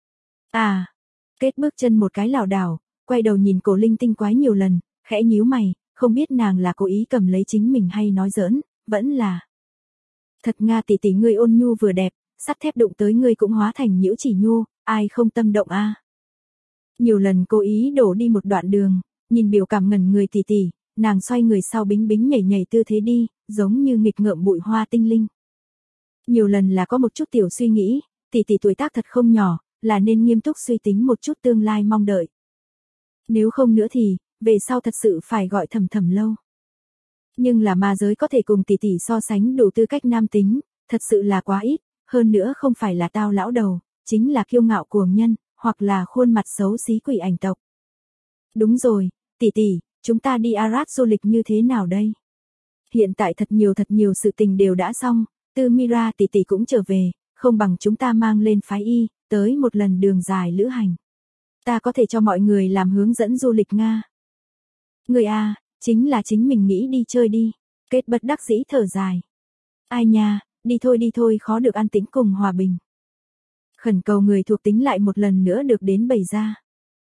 À, Kết bước chân một cái lảo đảo, quay đầu nhìn Cổ Linh Tinh quái nhiều lần, khẽ nhíu mày, không biết nàng là cố ý cầm lấy chính mình hay nói giỡn, vẫn là. Thật Nga tỷ tỷ ngươi ôn nhu vừa đẹp, sắt thép đụng tới ngươi cũng hóa thành nhiễu chỉ nhu, ai không tâm động a? Nhiều lần cố ý đổ đi một đoạn đường, nhìn biểu cảm ngẩn người tỷ tỷ, nàng xoay người sau bính bính nhảy nhảy tư thế đi, giống như nghịch ngợm bụi hoa tinh linh. Nhiều lần là có một chút tiểu suy nghĩ, tỷ tuổi tác thật không nhỏ, là nên nghiêm túc suy tính một chút tương lai mong đợi. Nếu không nữa thì, về sau thật sự phải gọi Thẩm Thẩm lâu. Nhưng là ma giới có thể cùng tỷ so sánh đủ tư cách nam tính, thật sự là quá ít, hơn nữa không phải là tao lão đầu, chính là kiêu ngạo cuồng nhân, hoặc là khuôn mặt xấu xí quỷ ảnh tộc. Đúng rồi, tỷ, chúng ta đi Arad du lịch như thế nào đây? Hiện tại thật nhiều sự tình đều đã xong, Tư Mira tỷ cũng trở về, không bằng chúng ta mang lên phái y, tới một lần đường dài lữ hành. Ta có thể cho mọi người làm hướng dẫn du lịch Nga. Người à, chính là chính mình nghĩ đi chơi đi. Kết bất đắc dĩ thở dài. Ai nha, đi thôi khó được an tĩnh cùng hòa bình. Khẩn cầu người thuộc tính lại một lần nữa được đến bày ra.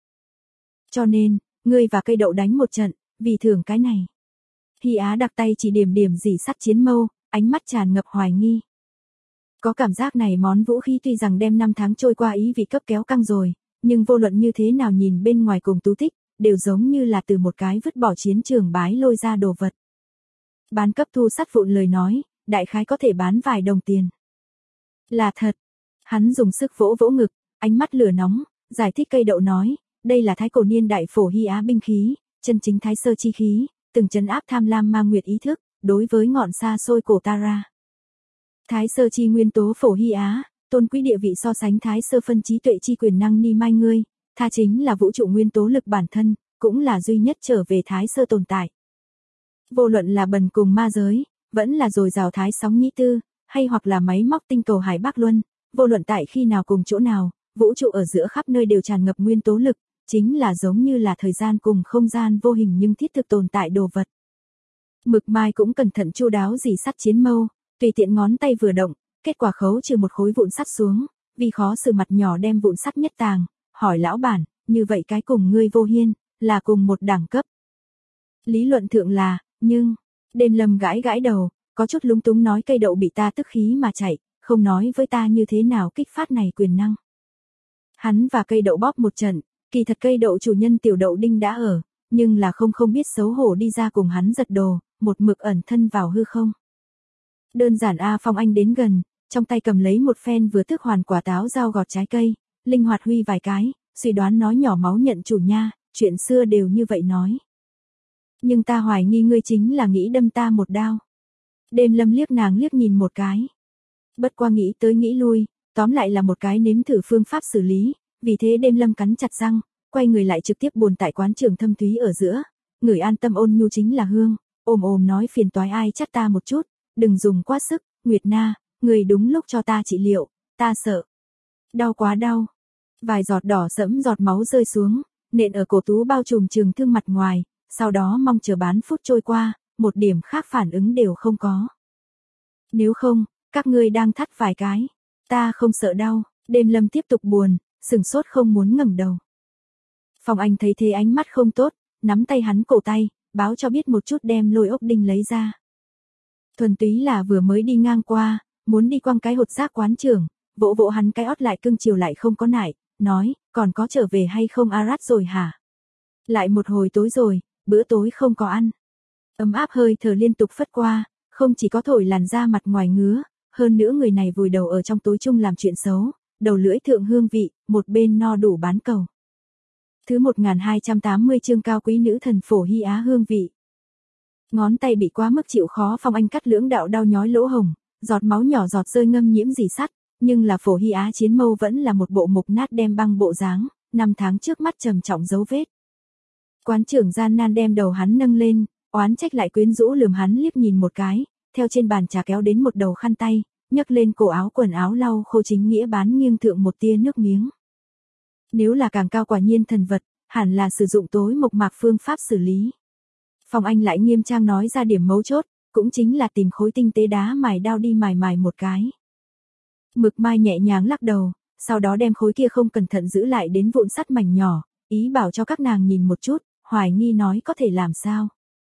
Cho nên, ngươi và cây đậu đánh một trận, vì thưởng cái này. Hy Á đặt tay chỉ điểm dì sắt chiến mâu, ánh mắt tràn ngập hoài nghi. Có cảm giác này món vũ khí tuy rằng đem 5 tháng trôi qua ý vị cấp kéo căng rồi, nhưng vô luận như thế nào nhìn bên ngoài cùng Tú Tích, đều giống như là từ một cái vứt bỏ chiến trường bái lôi ra đồ vật. Bán cấp thu sắt vụn lời nói, đại khái có thể bán vài đồng tiền. Là thật. Hắn dùng sức vỗ ngực, ánh mắt lửa nóng, giải thích cây đậu nói, đây là thái cổ niên đại phổ Hy Á binh khí, chân chính thái sơ chi khí, từng trấn áp tham lam ma nguyệt ý thức, đối với ngọn xa xôi cổ Tara. Thái sơ chi nguyên tố phổ Hy Á, tôn quý địa vị so sánh thái sơ phân trí tuệ chi quyền năng ni mai ngươi, tha chính là vũ trụ nguyên tố lực bản thân, cũng là duy nhất trở về thái sơ tồn tại. Vô luận là bần cùng ma giới, vẫn là dồi dào thái sóng nhĩ tư, hay hoặc là máy móc tinh cầu hải Bắc Luân, vô luận tại khi nào cùng chỗ nào, vũ trụ ở giữa khắp nơi đều tràn ngập nguyên tố lực, chính là giống như là thời gian cùng không gian vô hình nhưng thiết thực tồn tại đồ vật. Mực Mai cũng cẩn thận chu đáo dì sắt chiến mâu, tùy tiện ngón tay vừa động, kết quả khấu trừ một khối vụn sắt xuống, vì khó xử mặt nhỏ đem vụn sắt nhất tàng, hỏi lão bản, như vậy cái cùng ngươi vô hiên, là cùng một đẳng cấp. Lý luận thượng là, nhưng, Đêm Lâm gãi đầu, có chút lúng túng nói cây đậu bị ta tức khí mà chạy, không nói với ta như thế nào kích phát này quyền năng. Hắn và cây đậu bóp một trận, kỳ thật cây đậu chủ nhân tiểu đậu đinh đã ở, nhưng là không biết xấu hổ đi ra cùng hắn giật đồ, một mực ẩn thân vào hư không. Đơn giản A Phong Anh đến gần, trong tay cầm lấy một phen vừa tước hoàn quả táo dao gọt trái cây, linh hoạt huy vài cái, suy đoán nói nhỏ máu nhận chủ nha, chuyện xưa đều như vậy nói. Nhưng ta hoài nghi ngươi chính là nghĩ đâm ta một đao. Đêm Lâm liếc nàng liếc nhìn một cái. Bất qua nghĩ tới nghĩ lui, tóm lại là một cái nếm thử phương pháp xử lý, vì thế Đêm Lâm cắn chặt răng, quay người lại trực tiếp buồn tại quán trường thâm thúy ở giữa, người an tâm ôn nhu chính là hương, ôm nói phiền toái ai chắt ta một chút, đừng dùng quá sức, Nguyệt Na, người đúng lúc cho ta trị liệu, ta sợ. Đau quá đau. Vài giọt đỏ sẫm giọt máu rơi xuống, nện ở cổ Tú bao trùm trường thương mặt ngoài, sau đó mong chờ bán phút trôi qua, một điểm khác phản ứng đều không có. Nếu không, các ngươi đang thắt vài cái, ta không sợ đau. Đêm Lâm tiếp tục buồn, sừng sốt không muốn ngẩng đầu. Phong Anh thấy thế ánh mắt không tốt, nắm tay hắn cổ tay, báo cho biết một chút đem lôi ốc đinh lấy ra. Thuần túy là vừa mới đi ngang qua, muốn đi quăng cái hột rác quán trưởng, vỗ hắn cái ót lại cưng chiều lại không có nại, nói, còn có trở về hay không Arad rồi hả? Lại một hồi tối rồi, bữa tối không có ăn. Ấm áp hơi thở liên tục phất qua, không chỉ có thổi làn da mặt ngoài ngứa, hơn nữa người này vùi đầu ở trong tối chung làm chuyện xấu, đầu lưỡi thượng hương vị, một bên no đủ bán cầu. Thứ 1280 chương cao quý nữ thần phổ Hy Á hương vị. Ngón tay bị quá mức chịu khó Phong Anh cắt lưỡng đạo đau nhói lỗ hồng, giọt máu nhỏ giọt rơi ngâm nhiễm dì sắt, nhưng là phổ Hy Á chiến mâu vẫn là một bộ mục nát đem băng bộ dáng, 5 tháng trước mắt trầm trọng dấu vết. Quán trưởng gian nan đem đầu hắn nâng lên, oán trách lại quyến rũ lườm hắn liếc nhìn một cái, theo trên bàn trà kéo đến một đầu khăn tay, nhấc lên cổ áo quần áo lau khô chính nghĩa bán nghiêng thượng một tia nước miếng. Nếu là càng cao quả nhiên thần vật, hẳn là sử dụng tối mộc mạc phương pháp xử lý. Phong Anh lại nghiêm trang nói ra điểm mấu chốt, cũng chính là tìm khối tinh tế đá mài đao đi mài một cái. Mực Mai nhẹ nhàng lắc đầu, sau đó đem khối kia không cẩn thận giữ lại đến vụn sắt mảnh nhỏ, ý bảo cho các nàng nhìn một chút, hoài nghi nói có thể làm sao.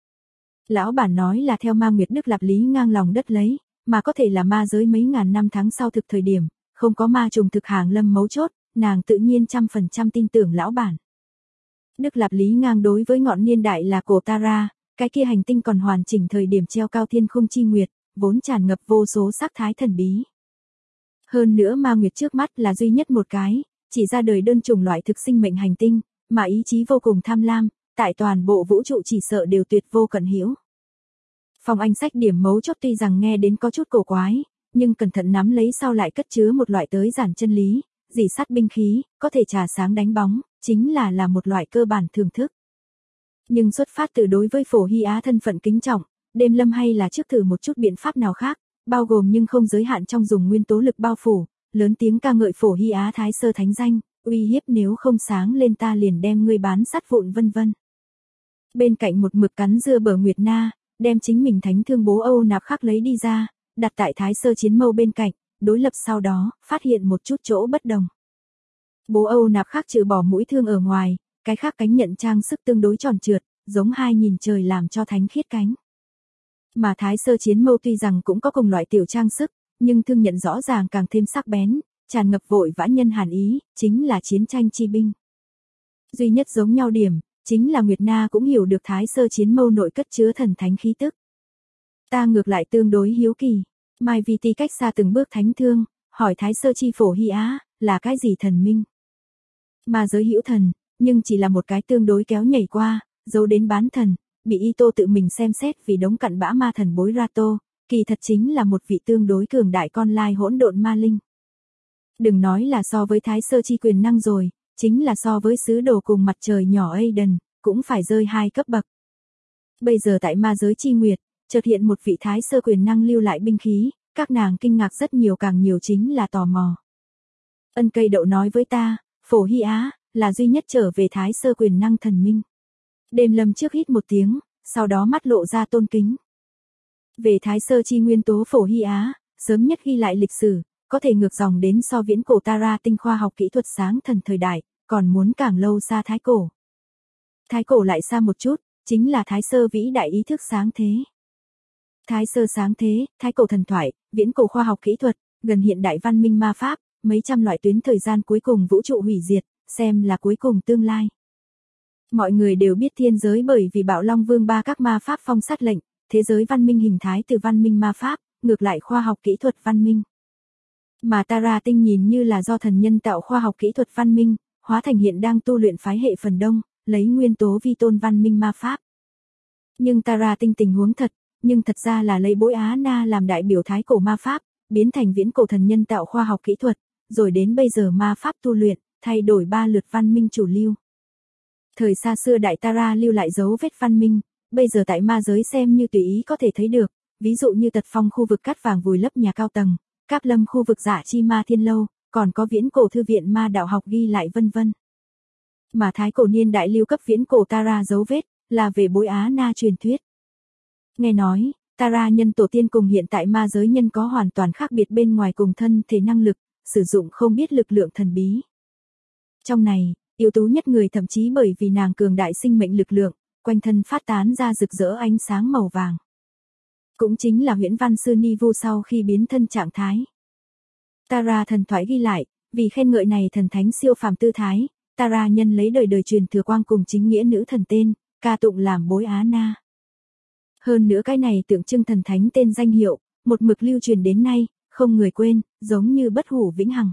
Lão bản nói là theo ma nguyệt đức lạp lý ngang lòng đất lấy, mà có thể là ma giới mấy ngàn năm tháng sau thực thời điểm, không có ma trùng thực hàng lâm mấu chốt, nàng tự nhiên 100% tin tưởng lão bản. Đức lạp lý ngang đối với ngọn niên đại là cổ Tara, cái kia hành tinh còn hoàn chỉnh thời điểm treo cao thiên khung chi nguyệt, vốn tràn ngập vô số sắc thái thần bí. Hơn nữa ma nguyệt trước mắt là duy nhất một cái, chỉ ra đời đơn chủng loại thực sinh mệnh hành tinh, mà ý chí vô cùng tham lam, tại toàn bộ vũ trụ chỉ sợ đều tuyệt vô cận hữu. Phong Anh sách điểm mấu chốt tuy rằng nghe đến có chút cổ quái, nhưng cẩn thận nắm lấy sau lại cất chứa một loại tới giản chân lý, dỉ sắt binh khí, có thể trà sáng đánh bóng, chính là một loại cơ bản thưởng thức. Nhưng xuất phát từ đối với Phổ Hy Á thân phận kính trọng, Đêm Lâm hay là trước thử một chút biện pháp nào khác, bao gồm nhưng không giới hạn trong dùng nguyên tố lực bao phủ, lớn tiếng ca ngợi Phổ Hy Á Thái Sơ thánh danh, uy hiếp nếu không sáng lên ta liền đem ngươi bán sắt vụn vân vân. Bên cạnh một mực cắn dưa bờ Nguyệt Na, đem chính mình thánh thương bố Âu Nạp khắc lấy đi ra, đặt tại Thái Sơ chiến mâu bên cạnh, đối lập sau đó, phát hiện một chút chỗ bất đồng. Bố Âu Nạp khắc trừ bỏ mũi thương ở ngoài, cái khác cánh nhận trang sức tương đối tròn trượt, giống hai nhìn trời làm cho thánh khiết cánh. Mà Thái Sơ chiến mâu tuy rằng cũng có cùng loại tiểu trang sức, nhưng thương nhận rõ ràng càng thêm sắc bén, tràn ngập vội vã nhân hàn ý, chính là chiến tranh chi binh. Duy nhất giống nhau điểm, chính là Nguyệt Na cũng hiểu được Thái Sơ chiến mâu nội cất chứa thần thánh khí tức. Ta ngược lại tương đối hiếu kỳ, Mai Vi Ti cách xa từng bước thánh thương, hỏi Thái Sơ chi Phổ Hy Á, là cái gì thần minh? Mà giới hữu thần, nhưng chỉ là một cái tương đối kéo nhảy qua, giấu đến bán thần, bị Ito tự mình xem xét vì đống cặn bã ma thần bối Rato, kỳ thật chính là một vị tương đối cường đại con lai hỗn độn ma linh. Đừng nói là so với Thái Sơ chi quyền năng rồi, chính là so với sứ đồ cùng mặt trời nhỏ Aiden, cũng phải rơi 2 cấp bậc. Bây giờ tại ma giới chi nguyệt, chợt hiện một vị Thái Sơ quyền năng lưu lại binh khí, các nàng kinh ngạc rất nhiều, càng nhiều chính là tò mò. Ân Cây Đậu nói với ta, Phổ Hy Á, là duy nhất trở về Thái Sơ quyền năng thần minh. Đêm Lâm trước hít một tiếng, sau đó mắt lộ ra tôn kính. Về Thái Sơ chi nguyên tố Phổ Hy Á, sớm nhất ghi lại lịch sử, có thể ngược dòng đến so viễn cổ Tara tinh khoa học kỹ thuật sáng thần thời đại, còn muốn càng lâu xa Thái cổ. Thái cổ lại xa một chút, chính là Thái Sơ vĩ đại ý thức sáng thế. Thái Sơ sáng thế, Thái cổ thần thoại, viễn cổ khoa học kỹ thuật, gần hiện đại văn minh ma pháp, mấy trăm loại tuyến thời gian cuối cùng vũ trụ hủy diệt, xem là cuối cùng tương lai. Mọi người đều biết thiên giới bởi vì Bạo Long Vương ba các ma pháp phong sát lệnh, thế giới văn minh hình thái từ văn minh ma pháp, ngược lại khoa học kỹ thuật văn minh. Mà Tara tinh nhìn như là do thần nhân tạo khoa học kỹ thuật văn minh, hóa thành hiện đang tu luyện phái hệ phần đông, lấy nguyên tố vi tôn văn minh ma pháp. Nhưng Tara tinh tình huống thật, nhưng thật ra là lấy bối Á Na làm đại biểu thái cổ ma pháp, biến thành viễn cổ thần nhân tạo khoa học kỹ thuật, rồi đến bây giờ ma pháp tu luyện, thay đổi 3 lượt văn minh chủ lưu. Thời xa xưa đại Tara lưu lại dấu vết văn minh, bây giờ tại ma giới xem như tùy ý có thể thấy được, ví dụ như Tật Phong khu vực cát vàng vùi lấp nhà cao tầng, Cáp Lâm khu vực Dạ Chi Ma Thiên Lâu, còn có viễn cổ thư viện ma đạo học ghi lại vân vân. Mà thái cổ niên đại lưu cấp viễn cổ Tara dấu vết, là về bối Á Na truyền thuyết. Nghe nói, Tara nhân tổ tiên cùng hiện tại ma giới nhân có hoàn toàn khác biệt bên ngoài cùng thân thể năng lực, sử dụng không biết lực lượng thần bí. Trong này, yếu tố nhất người thậm chí bởi vì nàng cường đại sinh mệnh lực lượng, quanh thân phát tán ra rực rỡ ánh sáng màu vàng. Cũng chính là huyễn văn sư Nivu sau khi biến thân trạng thái. Tara thần thoại ghi lại, vì khen ngợi này thần thánh siêu phàm tư thái, Tara nhân lấy đời đời truyền thừa quang cùng chính nghĩa nữ thần tên, ca tụng làm bối Á Na. Hơn nữa cái này tượng trưng thần thánh tên danh hiệu, một mực lưu truyền đến nay, không người quên, giống như bất hủ vĩnh hằng.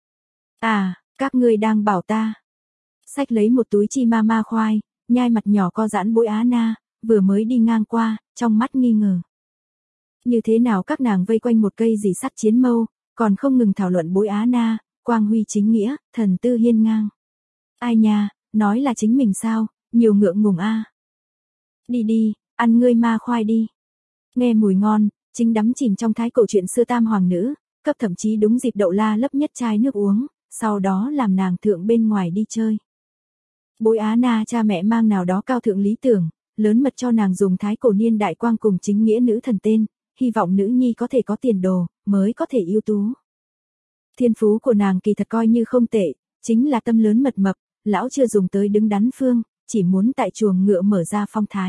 À, các ngươi đang bảo ta. Xách lấy một túi chi ma ma khoai, nhai mặt nhỏ co giãn bối Á Na, vừa mới đi ngang qua, trong mắt nghi ngờ. Như thế nào các nàng vây quanh một cây dì sắt chiến mâu, còn không ngừng thảo luận bối Á Na, quang huy chính nghĩa, thần tư hiên ngang. Ai nha, nói là chính mình sao, nhiều ngượng ngùng a. Đi đi, ăn ngươi ma khoai đi. Nghe mùi ngon, chính đắm chìm trong thái cổ chuyện xưa tam hoàng nữ, cấp thậm chí đúng dịp Đậu La lấp nhất chai nước uống, sau đó làm nàng thượng bên ngoài đi chơi. Bối Á Na cha mẹ mang nào đó cao thượng lý tưởng, lớn mật cho nàng dùng thái cổ niên đại quang cùng chính nghĩa nữ thần tên, hy vọng nữ nhi có thể có tiền đồ, mới có thể ưu tú. Thiên phú của nàng kỳ thật coi như không tệ, chính là tâm lớn mật mập, lão chưa dùng tới đứng đắn phương, chỉ muốn tại chuồng ngựa mở ra phong thái.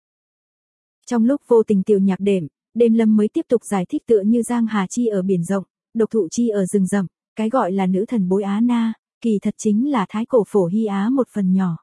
Trong lúc vô tình tiểu nhạc đêm Lâm mới tiếp tục giải thích tựa như Giang Hà Chi ở biển rộng, độc thụ chi ở rừng rậm, cái gọi là nữ thần bối Á Na, kỳ thật chính là thái cổ Phổ Hy Á một phần nhỏ.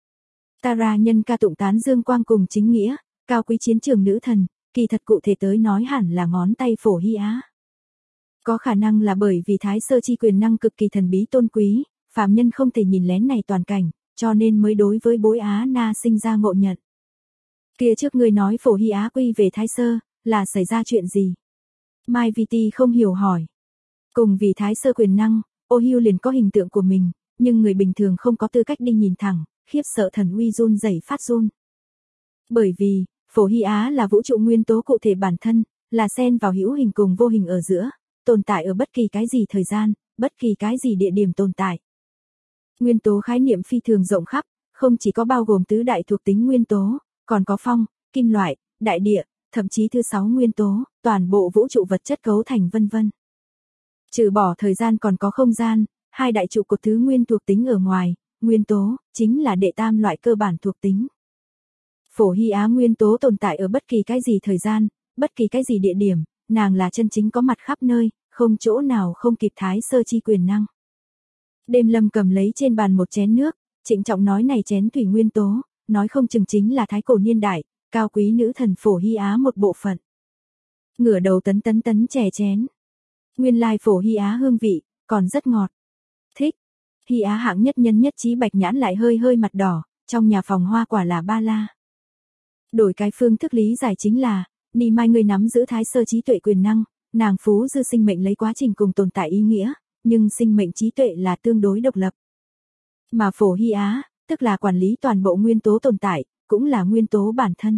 Tara nhân ca tụng tán dương quang cùng chính nghĩa, cao quý chiến trường nữ thần, kỳ thật cụ thể tới nói hẳn là ngón tay Phổ Hy Á. Có khả năng là bởi vì Thái Sơ chi quyền năng cực kỳ thần bí tôn quý, phàm nhân không thể nhìn lén này toàn cảnh, cho nên mới đối với Bối Á Na sinh ra ngộ nhận. Kia trước ngươi nói Phổ Hy Á quy về Thái Sơ, là xảy ra chuyện gì? Mai Vi Ti không hiểu hỏi. Cùng vì Thái Sơ quyền năng, Ô Hưu liền có hình tượng của mình, nhưng người bình thường không có tư cách đi nhìn thẳng, khiếp sợ thần uy run rẩy phát run. Bởi vì, Phổ Hy Á là vũ trụ nguyên tố cụ thể bản thân, là xen vào hữu hình cùng vô hình ở giữa, tồn tại ở bất kỳ cái gì thời gian, bất kỳ cái gì địa điểm tồn tại. Nguyên tố khái niệm phi thường rộng khắp, không chỉ có bao gồm tứ đại thuộc tính nguyên tố, còn có phong, kim loại, đại địa, thậm chí thứ 6 nguyên tố, toàn bộ vũ trụ vật chất cấu thành vân vân. Trừ bỏ thời gian còn có không gian, hai đại trụ cột thứ nguyên thuộc tính ở ngoài, nguyên tố chính là đệ tam loại cơ bản thuộc tính. Phổ Hy Á nguyên tố tồn tại ở bất kỳ cái gì thời gian, bất kỳ cái gì địa điểm, nàng là chân chính có mặt khắp nơi, không chỗ nào không kịp Thái Sơ chi quyền năng. Đêm Lâm cầm lấy trên bàn một chén nước, trịnh trọng nói này chén thủy nguyên tố, nói không chừng chính là thái cổ niên đại, cao quý nữ thần Phổ Hy Á một bộ phận. Ngửa đầu tấn chè chén. Nguyên lai Phổ Hy Á hương vị, còn rất ngọt. Thích. Hy Á hạng nhất nhân nhất trí Bạch Nhãn lại hơi hơi mặt đỏ, trong nhà phòng hoa quả là ba la. Đổi cái phương thức lý giải chính là, Ni Mai ngươi nắm giữ Thái Sơ trí tuệ quyền năng, nàng phú dư sinh mệnh lấy quá trình cùng tồn tại ý nghĩa, nhưng sinh mệnh trí tuệ là tương đối độc lập. Mà Phổ Hy Á, tức là quản lý toàn bộ nguyên tố tồn tại, cũng là nguyên tố bản thân.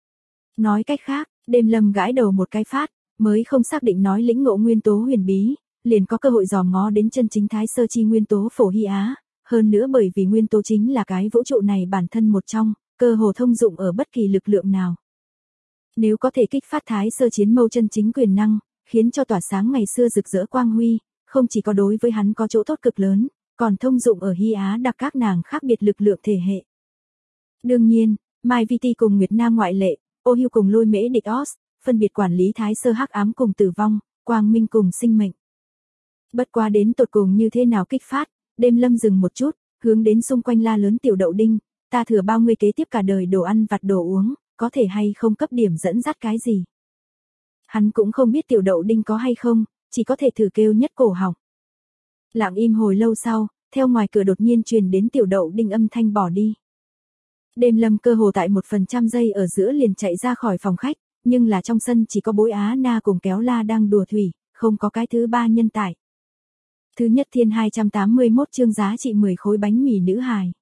Nói cách khác, Đêm Lâm gãi đầu một cái phát, mới không xác định nói lĩnh ngộ nguyên tố huyền bí, liền có cơ hội dòm ngó đến chân chính Thái Sơ chi nguyên tố Phổ Hy Á, hơn nữa bởi vì nguyên tố chính là cái vũ trụ này bản thân một trong, cơ hồ thông dụng ở bất kỳ lực lượng nào. Nếu có thể kích phát Thái Sơ chiến mâu chân chính quyền năng, khiến cho tỏa sáng ngày xưa rực rỡ quang huy, không chỉ có đối với hắn có chỗ tốt cực lớn, còn thông dụng ở Hy Á đặc các nàng khác biệt lực lượng thể hệ. Đương nhiên, Mai Vi Ti cùng Nguyệt Nam ngoại lệ, Ô Hưu cùng Lôi Mễ Địch Os, phân biệt quản lý Thái Sơ hắc ám cùng tử vong, quang minh cùng sinh mệnh. Bất quá đến tột cùng như thế nào kích phát, Đêm Lâm dừng một chút, hướng đến xung quanh la lớn Tiểu Đậu Đinh, ta thừa bao ngươi kế tiếp cả đời đồ ăn vặt đồ uống, có thể hay không cấp điểm dẫn dắt cái gì. Hắn cũng không biết Tiểu Đậu Đinh có hay không, chỉ có thể thử kêu nhất cổ họng. Lặng im hồi lâu sau, theo ngoài cửa đột nhiên truyền đến Tiểu Đậu Đinh âm thanh bỏ đi. Đêm Lâm cơ hồ tại 1% giây ở giữa liền chạy ra khỏi phòng khách, nhưng là trong sân chỉ có Bối Á Na cùng Kéo La đang đùa thủy, không có cái thứ ba nhân tài. Thứ nhất thiên 281 chương giá trị 10 khối bánh mì nữ hài.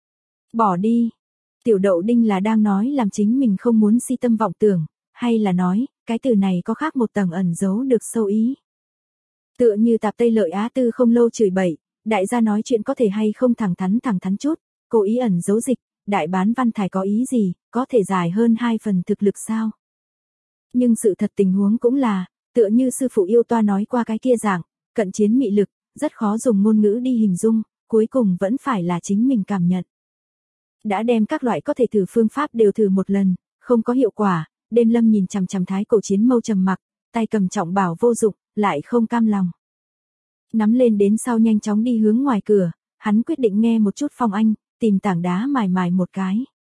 Bỏ đi. Tiểu Đậu Đinh là đang nói làm chính mình không muốn si tâm vọng tưởng, hay là nói, cái từ này có khác một tầng ẩn giấu được sâu ý. Tựa như Tạp Tây Lợi Á Tư không lâu chửi bậy, đại gia nói chuyện có thể hay không thẳng thắn chút, cố ý ẩn giấu dịch, đại bán văn thải có ý gì, có thể dài hơn 2 phần thực lực sao. Nhưng sự thật tình huống cũng là, tựa như sư phụ yêu toa nói qua cái kia dạng, cận chiến mị lực, rất khó dùng ngôn ngữ đi hình dung, cuối cùng vẫn phải là chính mình cảm nhận. Đã đem các loại có thể thử phương pháp đều thử một lần, không có hiệu quả, Đêm Lâm nhìn chằm chằm thái cổ chiến mâu trầm mặc, tay cầm trọng bảo vô dụng, lại không cam lòng. Nắm lên đến sau nhanh chóng đi hướng ngoài cửa, hắn quyết định nghe một chút phong anh, tìm tảng đá mài một cái.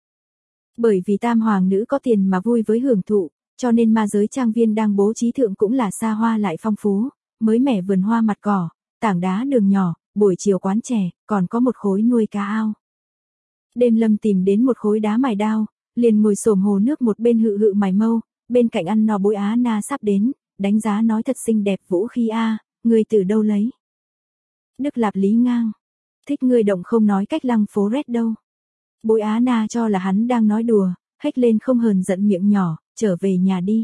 Bởi vì tam hoàng nữ có tiền mà vui với hưởng thụ, cho nên ma giới trang viên đang bố trí thượng cũng là xa hoa lại phong phú, mới mẻ vườn hoa mặt cỏ, tảng đá đường nhỏ, buổi chiều quán chè, còn có một khối nuôi cá ao. Đêm Lâm tìm đến một khối đá mài đao, liền ngồi xổm hồ nước một bên hự mài mâu, bên cạnh ăn no Bối Á Na sắp đến, đánh giá nói thật xinh đẹp vũ khí a, người từ đâu lấy? Đức Lạp Lý Ngang, thích người động không nói cách Lăng Phố Red đâu. Bối Á Na cho là hắn đang nói đùa, hét lên không hờn giận miệng nhỏ, trở về nhà đi.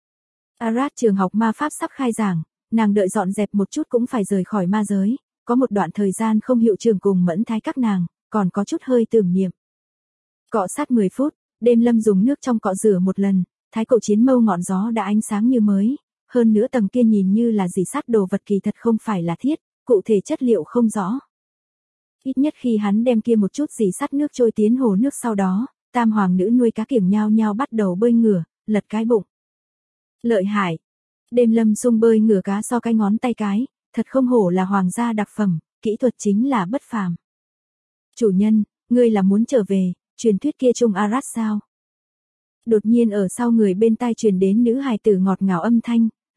Arad trường học ma pháp sắp khai giảng, nàng đợi dọn dẹp một chút cũng phải rời khỏi ma giới, có một đoạn thời gian không hiệu trường cùng Mẫn Thái các nàng, còn có chút hơi tưởng niệm. Cọ sát 10 phút, Đêm Lâm dùng nước trong cọ rửa một lần, thái cổ chiến mâu ngọn gió đã ánh sáng như mới, hơn nữa tầng kia nhìn như là dỉ sắt đồ vật kỳ thật không phải là thiết, cụ thể chất liệu không rõ. Ít nhất khi hắn đem kia một chút dỉ sắt nước trôi tiến hồ nước sau đó, tam hoàng nữ nuôi cá kiểng nhao nhao bắt đầu bơi ngửa, lật cái bụng. Lợi hại. Đêm Lâm sung bơi ngửa cá so cái ngón tay cái, thật không hổ là hoàng gia đặc phẩm, kỹ thuật chính là bất phàm. Chủ nhân, ngươi là muốn trở về, truyền thuyết kia chung Arad sao? Đột nhiên ở sau người bên tai truyền đến nữ hài tử ngọt ngào âm thanh,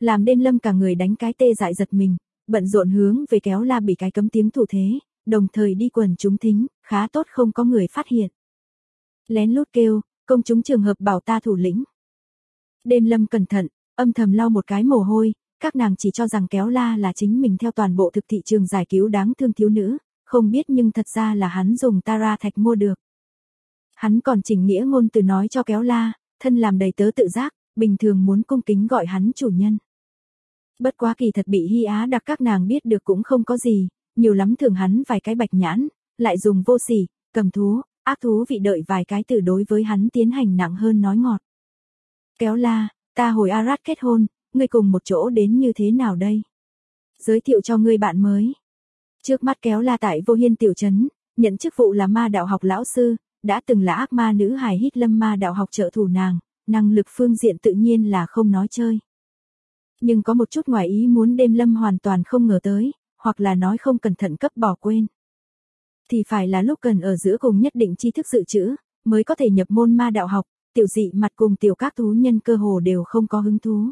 làm Đêm Lâm cả người đánh cái tê dại giật mình, bận rộn hướng về Kéo La bị cái cấm tiếng thủ thế, đồng thời đi quần chúng thính, khá tốt không có người phát hiện. Lén lút kêu, công chúng trường hợp bảo ta thủ lĩnh. Đêm Lâm cẩn thận, âm thầm lau một cái mồ hôi, các nàng chỉ cho rằng Kéo La là chính mình theo toàn bộ thực thị trường giải cứu đáng thương thiếu nữ, không biết nhưng thật ra là hắn dùng Tara thạch mua được. Hắn còn chỉnh nghĩa ngôn từ nói cho Kéo La, thân làm đầy tớ tự giác, bình thường muốn cung kính gọi hắn chủ nhân. Bất quá kỳ thật bị Hy Á đặc các nàng biết được cũng không có gì, nhiều lắm thường hắn vài cái bạch nhãn, lại dùng vô sỉ, cầm thú, ác thú vị đợi vài cái từ đối với hắn tiến hành nặng hơn nói ngọt. Kéo La, ta hồi Arad kết hôn, ngươi cùng một chỗ đến như thế nào đây? Giới thiệu cho ngươi bạn mới. Trước mắt Kéo La tại Vô Hiên tiểu trấn, nhận chức vụ là ma đạo học lão sư, đã từng là ác ma nữ hài Hít Lâm ma đạo học trợ thủ nàng, năng lực phương diện tự nhiên là không nói chơi. Nhưng có một chút ngoài ý muốn Đêm Lâm hoàn toàn không ngờ tới, hoặc là nói không cẩn thận cấp bỏ quên. Thì phải là lúc cần ở giữa cùng nhất định tri thức dự trữ, mới có thể nhập môn ma đạo học, tiểu dị mặt cùng tiểu các thú nhân cơ hồ đều không có hứng thú.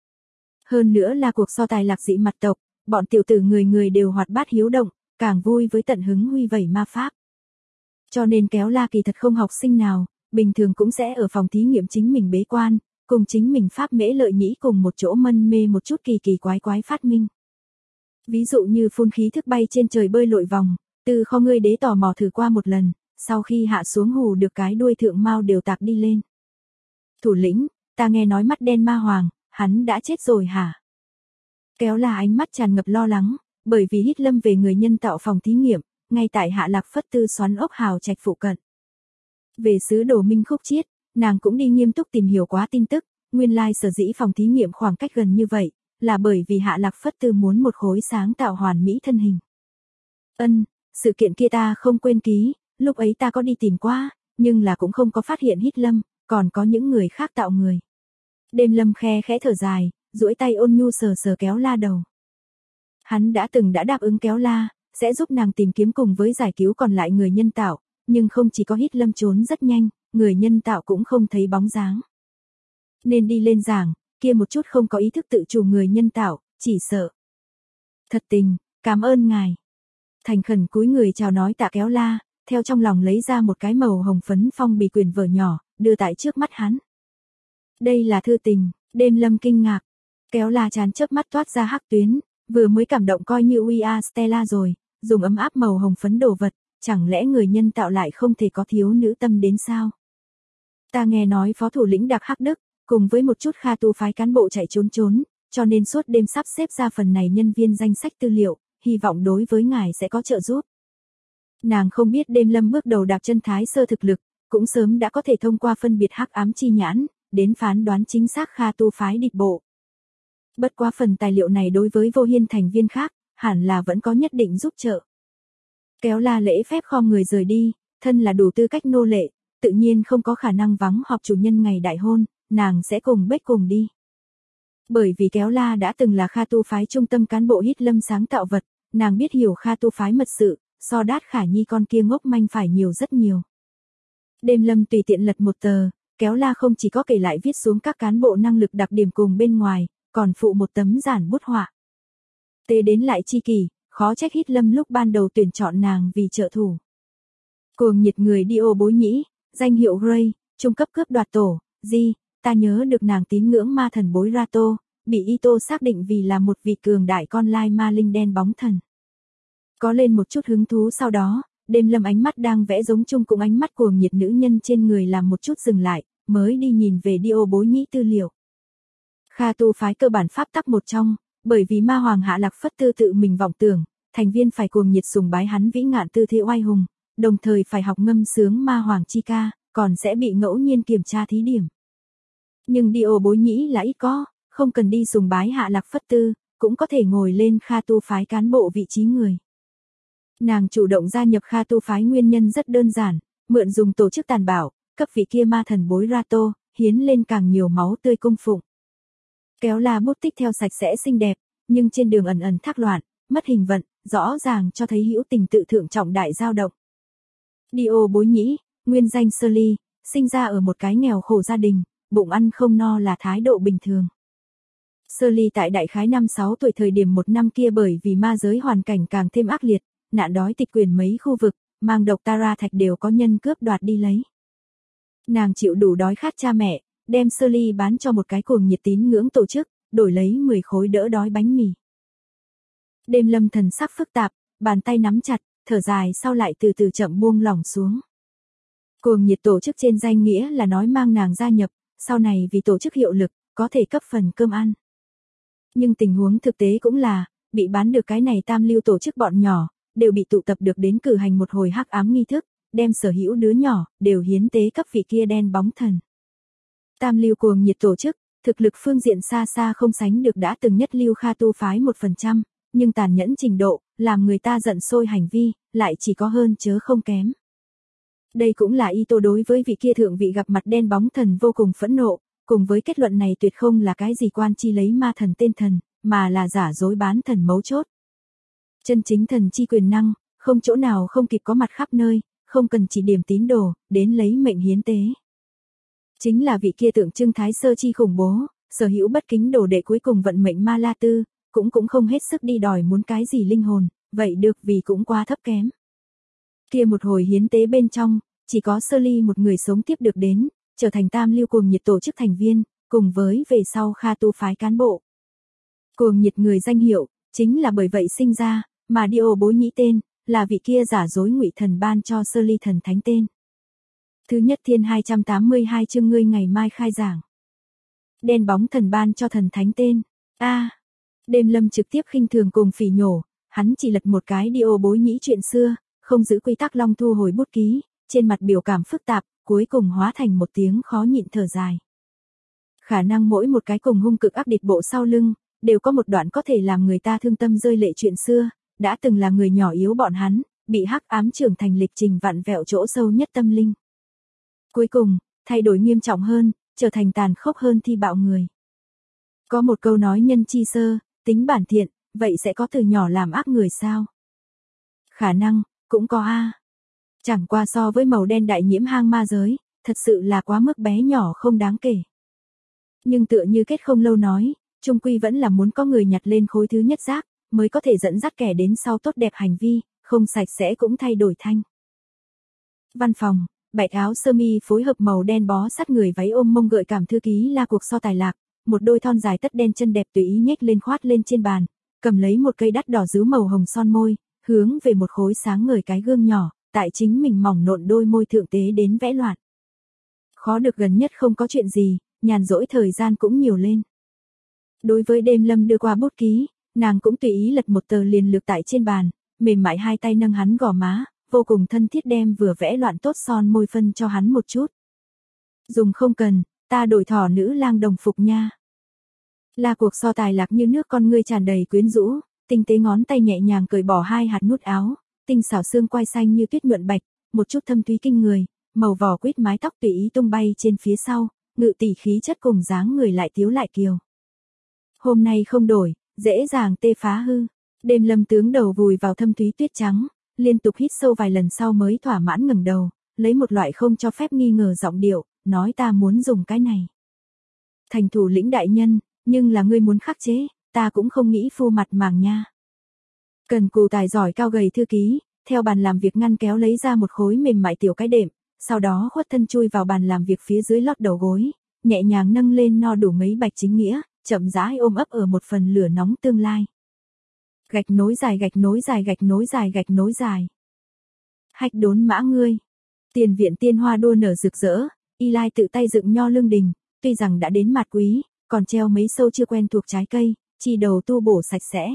Hơn nữa là cuộc so tài lạc dị mặt tộc, bọn tiểu tử người người đều hoạt bát hiếu động, càng vui với tận hứng huy vẩy ma pháp. Cho nên Kéo La kỳ thật không học sinh nào, bình thường cũng sẽ ở phòng thí nghiệm chính mình bế quan, cùng chính mình pháp mễ lợi nhĩ cùng một chỗ mân mê một chút kỳ kỳ quái phát minh. Ví dụ như phun khí thức bay trên trời bơi lội vòng, từ kho ngươi đế tò mò thử qua một lần, sau khi hạ xuống hù được cái đuôi thượng mao đều tạc đi lên. Thủ lĩnh, ta nghe nói mắt đen ma hoàng, hắn đã chết rồi hả? Kéo La ánh mắt tràn ngập lo lắng, bởi vì Hít Lâm về người nhân tạo phòng thí nghiệm, ngay tại Hạ Lạc Phất Tư xoắn ốc hào trạch phụ cận. Về sứ đồ Minh Khúc Chiết, nàng cũng đi nghiêm túc tìm hiểu quá tin tức, nguyên lai sở dĩ phòng thí nghiệm khoảng cách gần như vậy, là bởi vì Hạ Lạc Phất Tư muốn một khối sáng tạo hoàn mỹ thân hình. Sự kiện kia ta không quên ký, lúc ấy ta có đi tìm qua, nhưng là cũng không có phát hiện Hít Lâm, còn có những người khác tạo người. Đêm Lâm khẽ thở dài, duỗi tay ôn nhu sờ sờ Kéo La đầu. Hắn đã đáp ứng Kéo La, sẽ giúp nàng tìm kiếm cùng với giải cứu còn lại người nhân tạo, nhưng không chỉ có Hít Lâm trốn rất nhanh, người nhân tạo cũng không thấy bóng dáng. Nên đi lên giảng, kia một chút không có ý thức tự chủ người nhân tạo, chỉ sợ. Thật tình, cảm ơn ngài. Thành khẩn cúi người chào nói tạ Kéo La, theo trong lòng lấy ra một cái màu hồng phấn phong bì quyển vở nhỏ, đưa tại trước mắt hắn. Đây là thư tình, Đêm Lâm kinh ngạc. Kéo La chán chớp mắt toát ra hắc tuyến, vừa mới cảm động coi như We Are Stella rồi, dùng ấm áp màu hồng phấn đồ vật, chẳng lẽ người nhân tạo lại không thể có thiếu nữ tâm đến sao? Ta nghe nói phó thủ lĩnh Đặc Hắc Đức, cùng với một chút Kha tu phái cán bộ chạy trốn, cho nên suốt đêm sắp xếp ra phần này nhân viên danh sách tư liệu, hy vọng đối với ngài sẽ có trợ giúp. Nàng không biết Đêm Lâm bước đầu đạp chân thái sơ thực lực, cũng sớm đã có thể thông qua phân biệt hắc ám chi nhãn, đến phán đoán chính xác Kha tu phái địch bộ. Bất quá phần tài liệu này đối với Vô Hiên thành viên khác, hẳn là vẫn có nhất định giúp trợ. Kéo La lễ phép khom người rời đi, thân là đủ tư cách nô lệ, tự nhiên không có khả năng vắng họp chủ nhân ngày đại hôn, nàng sẽ cùng Bách cùng đi. Bởi vì Kéo La đã từng là Kha tu phái trung tâm cán bộ Hít Lâm sáng tạo vật, nàng biết hiểu Kha tu phái mật sự, so Đát Khả Nhi con kia ngốc manh phải nhiều rất nhiều. Đêm Lâm tùy tiện lật một tờ, Kéo La không chỉ có kể lại viết xuống các cán bộ năng lực đặc điểm cùng bên ngoài, còn phụ một tấm giản bút họa. Tế đến lại chi kỳ, khó trách Hít Lâm lúc ban đầu tuyển chọn nàng vì trợ thủ. Cuồng nhiệt người đi ô bối nhĩ, danh hiệu Grey, trung cấp cướp đoạt tổ, ta nhớ được nàng tín ngưỡng ma thần bối Rato, bị Ito xác định vì là một vị cường đại con lai ma linh đen bóng thần. Có lên một chút hứng thú sau đó, Đêm Lâm ánh mắt đang vẽ giống chung cùng ánh mắt cuồng nhiệt nữ nhân trên người làm một chút dừng lại, mới đi nhìn về đi ô bối nhĩ tư liệu. Kha tu phái cơ bản pháp tắc một trong, bởi vì ma hoàng Hạ Lạc Phất Tư tự mình vọng tưởng, thành viên phải cuồng nhiệt sùng bái hắn vĩ ngạn tư thế oai hùng, đồng thời phải học ngâm sướng ma hoàng chi ca, còn sẽ bị ngẫu nhiên kiểm tra thí điểm. Nhưng đi ô bối nhĩ là ít có, không cần đi sùng bái Hạ Lạc Phất Tư, cũng có thể ngồi lên Kha tu phái cán bộ vị trí người. Nàng chủ động gia nhập Kha tu phái nguyên nhân rất đơn giản, mượn dùng tổ chức tàn bạo, cấp vị kia ma thần bối Rato, hiến lên càng nhiều máu tươi cung phụng. Kéo La bút tích theo sạch sẽ xinh đẹp, nhưng trên đường ẩn ẩn thác loạn, mất hình vận, rõ ràng cho thấy hữu tình tự thượng trọng đại dao động. Dio bối nhĩ, nguyên danh Shirley, sinh ra ở một cái nghèo khổ gia đình, bụng ăn không no là thái độ bình thường. Shirley tại đại khái 5-6 tuổi thời điểm một năm kia bởi vì ma giới hoàn cảnh càng thêm ác liệt, nạn đói tịch quyền mấy khu vực, mang độc Tara thạch đều có nhân cướp đoạt đi lấy. Nàng chịu đủ đói khát cha mẹ, đem Shirley bán cho một cái cuồng nhiệt tín ngưỡng tổ chức, đổi lấy 10 khối đỡ đói bánh mì. Đêm Lâm thần sắc phức tạp, bàn tay nắm chặt, thở dài sau lại từ từ chậm buông lỏng xuống. Cuồng nhiệt tổ chức trên danh nghĩa là nói mang nàng gia nhập, sau này vì tổ chức hiệu lực, có thể cấp phần cơm ăn. Nhưng tình huống thực tế cũng là, bị bán được cái này tam lưu tổ chức bọn nhỏ, đều bị tụ tập được đến cử hành một hồi hắc ám nghi thức, đem sở hữu đứa nhỏ, đều hiến tế cấp vị kia đen bóng thần. Tam lưu cuồng nhiệt tổ chức, thực lực phương diện xa xa không sánh được đã từng nhất lưu Kha tu phái 1%, nhưng tàn nhẫn trình độ, làm người ta giận sôi hành vi, lại chỉ có hơn chớ không kém. Đây cũng là Ito đối với vị kia thượng vị gặp mặt đen bóng thần vô cùng phẫn nộ, cùng với kết luận này tuyệt không là cái gì quan chi lấy ma thần tên thần, mà là giả dối bán thần mấu chốt. Chân chính thần chi quyền năng, không chỗ nào không kịp có mặt khắp nơi, không cần chỉ điểm tín đồ, đến lấy mệnh hiến tế. Chính là vị kia tượng trưng thái sơ chi khủng bố, sở hữu bất kính đồ đệ cuối cùng vận mệnh ma la tư, cũng không hết sức đi đòi muốn cái gì linh hồn, vậy được vì cũng quá thấp kém. Kia một hồi hiến tế bên trong, chỉ có Shirley một người sống tiếp được đến, trở thành tam lưu cuồng nhiệt tổ chức thành viên, cùng với về sau Kha tu phái cán bộ. Cuồng nhiệt người danh hiệu, chính là bởi vậy sinh ra, mà Dio bối nhĩ tên, là vị kia giả dối ngụy thần ban cho Shirley thần thánh tên. Thứ nhất thiên 282 chương ngươi ngày mai khai giảng. Đen bóng thần ban cho thần thánh tên. Đêm Lâm trực tiếp khinh thường cùng phỉ nhổ, hắn chỉ lật một cái Dio bối nhĩ chuyện xưa, không giữ quy tắc long thu hồi bút ký, trên mặt biểu cảm phức tạp, cuối cùng hóa thành một tiếng khó nhịn thở dài. Khả năng mỗi một cái cùng hung cực áp địch bộ sau lưng, đều có một đoạn có thể làm người ta thương tâm rơi lệ chuyện xưa, đã từng là người nhỏ yếu bọn hắn, bị hắc ám trưởng thành lịch trình vặn vẹo chỗ sâu nhất tâm linh. Cuối cùng, thay đổi nghiêm trọng hơn, trở thành tàn khốc hơn thi bạo người. Có một câu nói nhân chi sơ, tính bản thiện, vậy sẽ có từ nhỏ làm ác người sao? Khả năng, cũng có Chẳng qua so với màu đen đại nhiễm hang ma giới, thật sự là quá mức bé nhỏ không đáng kể. Nhưng tựa như kết không lâu nói, chung quy vẫn là muốn có người nhặt lên khối thứ nhất rác, mới có thể dẫn dắt kẻ đến sau tốt đẹp hành vi, không sạch sẽ cũng thay đổi thanh. Văn phòng, bạch áo sơ mi phối hợp màu đen bó sát người váy ôm mông gợi cảm thư ký La Cuộc so tài lạc, một đôi thon dài tất đen chân đẹp tùy ý nhếch lên khoát lên trên bàn, cầm lấy một cây đắt đỏ dứ màu hồng son môi, hướng về một khối sáng ngời cái gương nhỏ, tại chính mình mỏng nộn đôi môi thượng tế đến vẽ loạn. Khó được gần nhất không có chuyện gì, nhàn rỗi thời gian cũng nhiều lên. Đối với Đêm Lâm đưa qua bút ký, nàng cũng tùy ý lật một tờ liền lược tại trên bàn, mềm mại hai tay nâng hắn gò má, vô cùng thân thiết đem vừa vẽ loạn tốt son môi phân cho hắn một chút. Dùng không cần, ta đổi thỏ nữ lang đồng phục nha. La Cuộc so tài lạc như nước con ngươi tràn đầy quyến rũ, tinh tế ngón tay nhẹ nhàng cởi bỏ hai hạt nút áo, tinh xảo xương quai xanh như tuyết nhuận bạch, một chút thâm thúy kinh người, màu vỏ quýt mái tóc tùy ý tung bay trên phía sau, ngự tỷ khí chất cùng dáng người lại tiếu lại kiều. Hôm nay không đổi, dễ dàng tê phá hư. Đêm Lâm tướng đầu vùi vào thâm thúy tuyết trắng, liên tục hít sâu vài lần sau mới thỏa mãn ngẩng đầu, lấy một loại không cho phép nghi ngờ giọng điệu, nói ta muốn dùng cái này. Thành thủ lĩnh đại nhân, nhưng là ngươi muốn khắc chế, ta cũng không nghĩ phu mặt màng nha. Cần cù tài giỏi cao gầy thư ký, theo bàn làm việc ngăn kéo lấy ra một khối mềm mại tiểu cái đệm, sau đó khuất thân chui vào bàn làm việc phía dưới lót đầu gối, nhẹ nhàng nâng lên no đủ mấy bạch chính nghĩa, chậm rãi ôm ấp ở một phần lửa nóng tương lai. Gạch nối dài gạch nối dài gạch nối dài gạch nối dài. Hách đốn mã ngươi. Tiền viện tiên hoa đua nở rực rỡ, Eli tự tay dựng nho lương đình, tuy rằng đã đến mặt quý, còn treo mấy sâu chưa quen thuộc trái cây, chi đầu tu bổ sạch sẽ.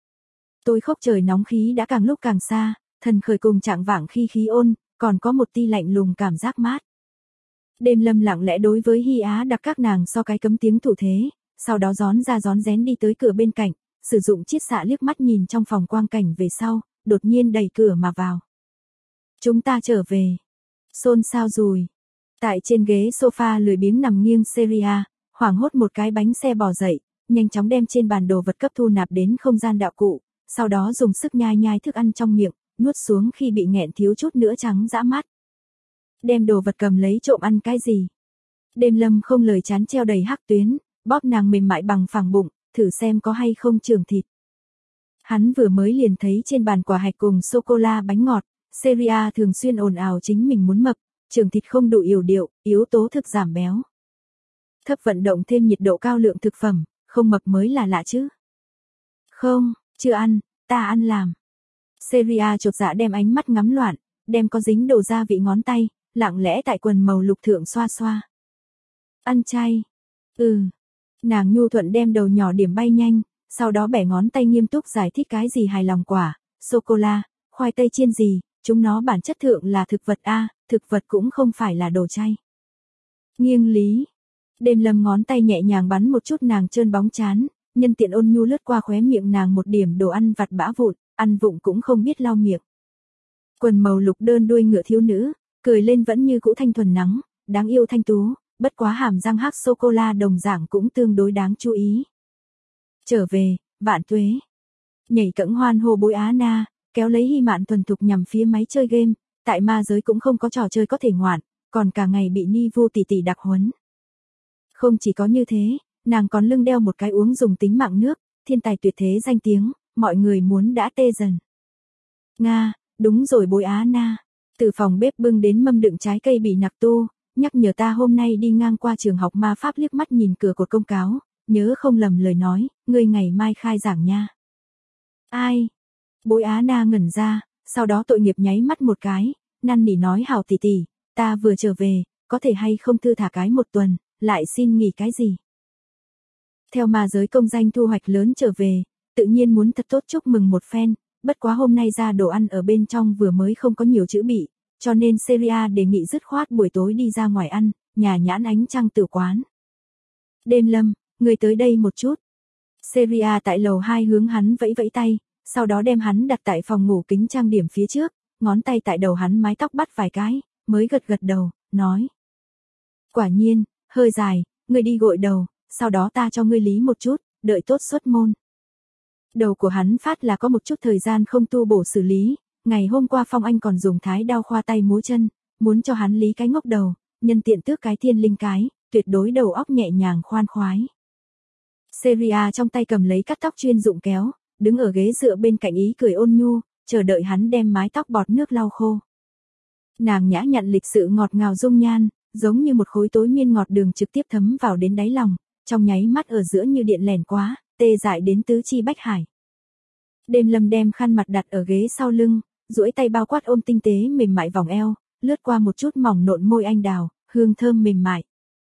Tôi khóc trời nóng khí đã càng lúc càng xa, thần khởi cùng trạng vạng khi khí ôn, còn có một tia lạnh lùng cảm giác mát. Đêm Lâm lặng lẽ đối với Hy Á đặt các nàng so cái cấm tiếng thủ thế, sau đó rón ra rón rén đi tới cửa bên cạnh, sử dụng chiết xạ liếc mắt nhìn trong phòng quang cảnh về sau, đột nhiên đẩy cửa mà vào. Chúng ta trở về. Xôn xao rùi. Tại trên ghế sofa lười biếng nằm nghiêng Seria, hoảng hốt một cái bánh xe bò dậy, nhanh chóng đem trên bàn đồ vật cấp thu nạp đến không gian đạo cụ, sau đó dùng sức nhai nhai thức ăn trong miệng, nuốt xuống khi bị nghẹn thiếu chút nữa trắng dã mắt. Đem đồ vật cầm lấy trộm ăn cái gì? Đêm Lâm không lời chán treo đầy hắc tuyến, bóp nàng mềm mại bằng phẳng bụng, thử xem có hay không trường thịt. Hắn vừa mới liền thấy trên bàn quả hạch cùng sô-cô-la bánh ngọt, Seria thường xuyên ồn ào chính mình muốn mập, trường thịt không đủ yểu điệu, yếu tố thực giảm béo. Thấp vận động thêm nhiệt độ cao lượng thực phẩm, không mập mới là lạ chứ. Không, chưa ăn, ta ăn làm. Seria chột dạ đem ánh mắt ngắm loạn, đem có dính đồ gia vị ngón tay, lặng lẽ tại quần màu lục thượng xoa xoa. Ăn chay. Nàng nhu thuận đem đầu nhỏ điểm bay nhanh, sau đó bẻ ngón tay nghiêm túc giải thích cái gì hài lòng quả, sô-cô-la, khoai tây chiên gì, chúng nó bản chất thượng là thực vật a, thực vật cũng không phải là đồ chay. Nghiêng lý. Đêm Lâm ngón tay nhẹ nhàng bắn một chút nàng trơn bóng trán, nhân tiện ôn nhu lướt qua khóe miệng nàng một điểm đồ ăn vặt bã vụn, ăn vụng cũng không biết lau miệng. Quần màu lục đơn đuôi ngựa thiếu nữ, cười lên vẫn như cũ thanh thuần nắng, đáng yêu thanh tú, bất quá hàm răng hắc sô-cô-la đồng dạng cũng tương đối đáng chú ý. Trở về, vạn tuế. Nhảy cẫng hoan hô Bối Á Na, kéo lấy Hy Mạn thuần thục nhằm phía máy chơi game, tại ma giới cũng không có trò chơi có thể ngoạn, còn cả ngày bị Ni Vu tỷ tỷ đặc huấn. Không chỉ có như thế, nàng còn lưng đeo một cái uống dùng tính mạng nước, thiên tài tuyệt thế danh tiếng, mọi người muốn đã tê dần. Nga, đúng rồi Bối Á Na, từ phòng bếp bưng đến mâm đựng trái cây bị nặc tu, nhắc nhở ta hôm nay đi ngang qua trường học ma pháp liếc mắt nhìn cửa cột công cáo, nhớ không lầm lời nói, ngươi ngày mai khai giảng nha. Ai? Bối Á Na ngẩn ra, sau đó tội nghiệp nháy mắt một cái, năn nỉ nói hảo tỷ tỷ, ta vừa trở về, có thể hay không thư thả cái một tuần, lại xin nghỉ cái gì. Theo ma giới công danh thu hoạch lớn trở về, tự nhiên muốn thật tốt chúc mừng một phen, bất quá hôm nay ra đồ ăn ở bên trong vừa mới không có nhiều chữ bị, cho nên Seria đề nghị dứt khoát buổi tối đi ra ngoài ăn, nhà nhãn ánh trăng tử quán. Đêm Lâm, người tới đây một chút. Seria tại lầu 2 hướng hắn vẫy vẫy tay, sau đó đem hắn đặt tại phòng ngủ kính trang điểm phía trước, ngón tay tại đầu hắn mái tóc bắt vài cái, mới gật gật đầu, nói. Quả nhiên, hơi dài, người đi gội đầu, sau đó ta cho ngươi lý một chút, đợi tốt xuất môn. Đầu của hắn phát là có một chút thời gian không tu bổ xử lý, ngày hôm qua Phong Anh còn dùng thái đao khoa tay múa chân, muốn cho hắn lý cái ngốc đầu, nhân tiện tước cái thiên linh cái, tuyệt đối đầu óc nhẹ nhàng khoan khoái. Seria trong tay cầm lấy cắt tóc chuyên dụng kéo, đứng ở ghế dựa bên cạnh ý cười ôn nhu, chờ đợi hắn đem mái tóc bọt nước lau khô. Nàng nhã nhặn lịch sự ngọt ngào dung nhan, giống như một khối tối miên ngọt đường trực tiếp thấm vào đến đáy lòng, trong nháy mắt ở giữa như điện lẻn quá, tê dại đến tứ chi bách hải. Đêm Lâm đem khăn mặt đặt ở ghế sau lưng, duỗi tay bao quát ôm tinh tế mềm mại vòng eo, lướt qua một chút mỏng nộn môi anh đào, hương thơm mềm mại.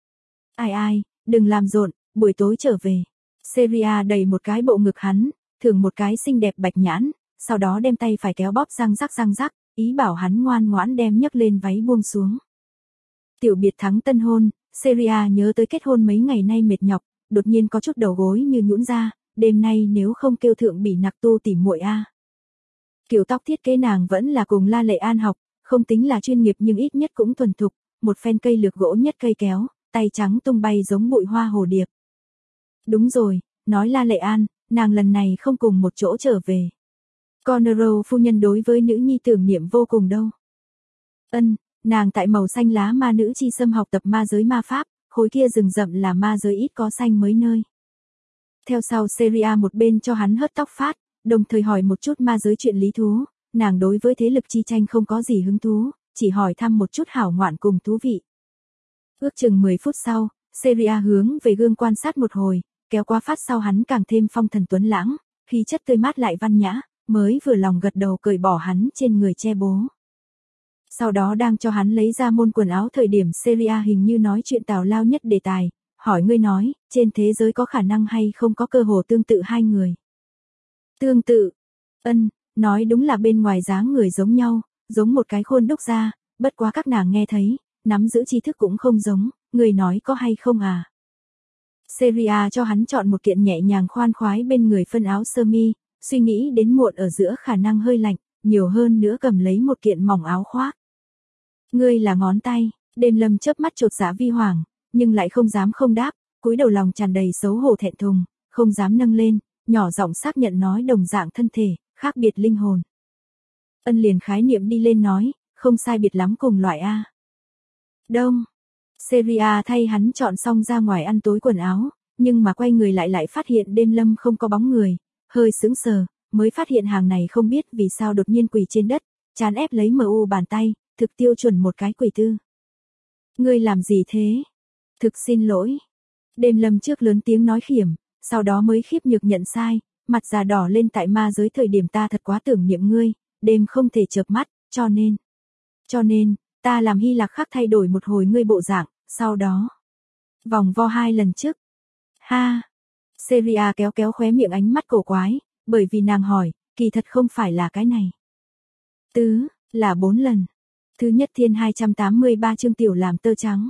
Ai, đừng làm rộn, buổi tối trở về. Seria đầy một cái bộ ngực hắn, thưởng một cái xinh đẹp bạch nhãn, sau đó đem tay phải kéo bóp răng rắc, ý bảo hắn ngoan ngoãn đem nhấc lên váy buông xuống. Tiểu biệt thắng tân hôn, Seria nhớ tới kết hôn mấy ngày nay mệt nhọc, đột nhiên có chút đầu gối như nhũn ra, đêm nay nếu không kêu thượng bỉ nặc tu tỉ muội a. Kiểu tóc thiết kế nàng vẫn là cùng La Lệ An học, không tính là chuyên nghiệp nhưng ít nhất cũng thuần thục, một phen cây lược gỗ nhất cây kéo, tay trắng tung bay giống bụi hoa hồ điệp. Đúng rồi, nói La Lệ An, nàng lần này không cùng một chỗ trở về. Conero phu nhân đối với nữ nhi tưởng niệm vô cùng đâu. Nàng tại màu xanh lá ma nữ chi xâm học tập ma giới ma pháp, khối kia rừng rậm là ma giới ít có xanh mới nơi. Theo sau Seria một bên cho hắn hớt tóc phát, đồng thời hỏi một chút ma giới chuyện lý thú, nàng đối với thế lực chi tranh không có gì hứng thú, chỉ hỏi thăm một chút hảo ngoạn cùng thú vị. Ước chừng 10 phút sau, Seria hướng về gương quan sát một hồi, kéo qua phát sau hắn càng thêm phong thần tuấn lãng, khí chất tươi mát lại văn nhã, mới vừa lòng gật đầu cởi bỏ hắn trên người che bố. Sau đó đang cho hắn lấy ra môn quần áo thời điểm Seria hình như nói chuyện tào lao nhất đề tài, hỏi ngươi nói, trên thế giới có khả năng hay không có cơ hồ tương tự hai người. Tương tự, nói đúng là bên ngoài dáng người giống nhau, giống một cái khuôn đúc ra, bất quá các nàng nghe thấy, nắm giữ tri thức cũng không giống, người nói có hay không à. Seria cho hắn chọn một kiện nhẹ nhàng khoan khoái bên người phân áo sơ mi, suy nghĩ đến muộn ở giữa khả năng hơi lạnh, nhiều hơn nữa cầm lấy một kiện mỏng áo khoác. Ngươi là ngón tay, Đêm Lâm chớp mắt chột dạ vi hoàng, nhưng lại không dám không đáp, cúi đầu lòng tràn đầy xấu hổ thẹn thùng, không dám nâng lên, nhỏ giọng xác nhận nói đồng dạng thân thể, khác biệt linh hồn. Liền khái niệm đi lên nói, không sai biệt lắm cùng loại A. Đông. Seria thay hắn chọn xong ra ngoài ăn tối quần áo, nhưng mà quay người lại phát hiện đêm lâm không có bóng người, hơi sững sờ, mới phát hiện hàng này không biết vì sao đột nhiên quỳ trên đất, chán ép lấy MU bàn tay, thực tiêu chuẩn một cái quỳ tư. Ngươi làm gì thế? Thực xin lỗi. Đêm lâm trước lớn tiếng nói khiểm, sau đó mới khiếp nhược nhận sai, mặt già đỏ lên tại ma giới thời điểm ta thật quá tưởng niệm ngươi, đêm không thể chợp mắt, cho nên, ta làm Hy Lạc khắc thay đổi một hồi ngươi bộ dạng, sau đó vòng vo 2 lần trước. Ha! Seria kéo khóe miệng ánh mắt cổ quái, bởi vì nàng hỏi, kỳ thật không phải là cái này. Tứ, là 4 lần. Thứ nhất thiên 283 chương tiểu làm tơ trắng.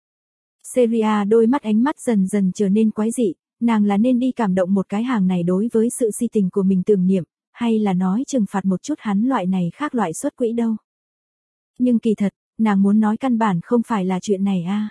Seria đôi mắt ánh mắt dần dần trở nên quái dị, nàng là nên đi cảm động một cái hàng này đối với sự si tình của mình tưởng niệm, hay là nói trừng phạt một chút hắn loại này khác loại xuất quỹ đâu. Nhưng kỳ thật, nàng muốn nói căn bản không phải là chuyện này a.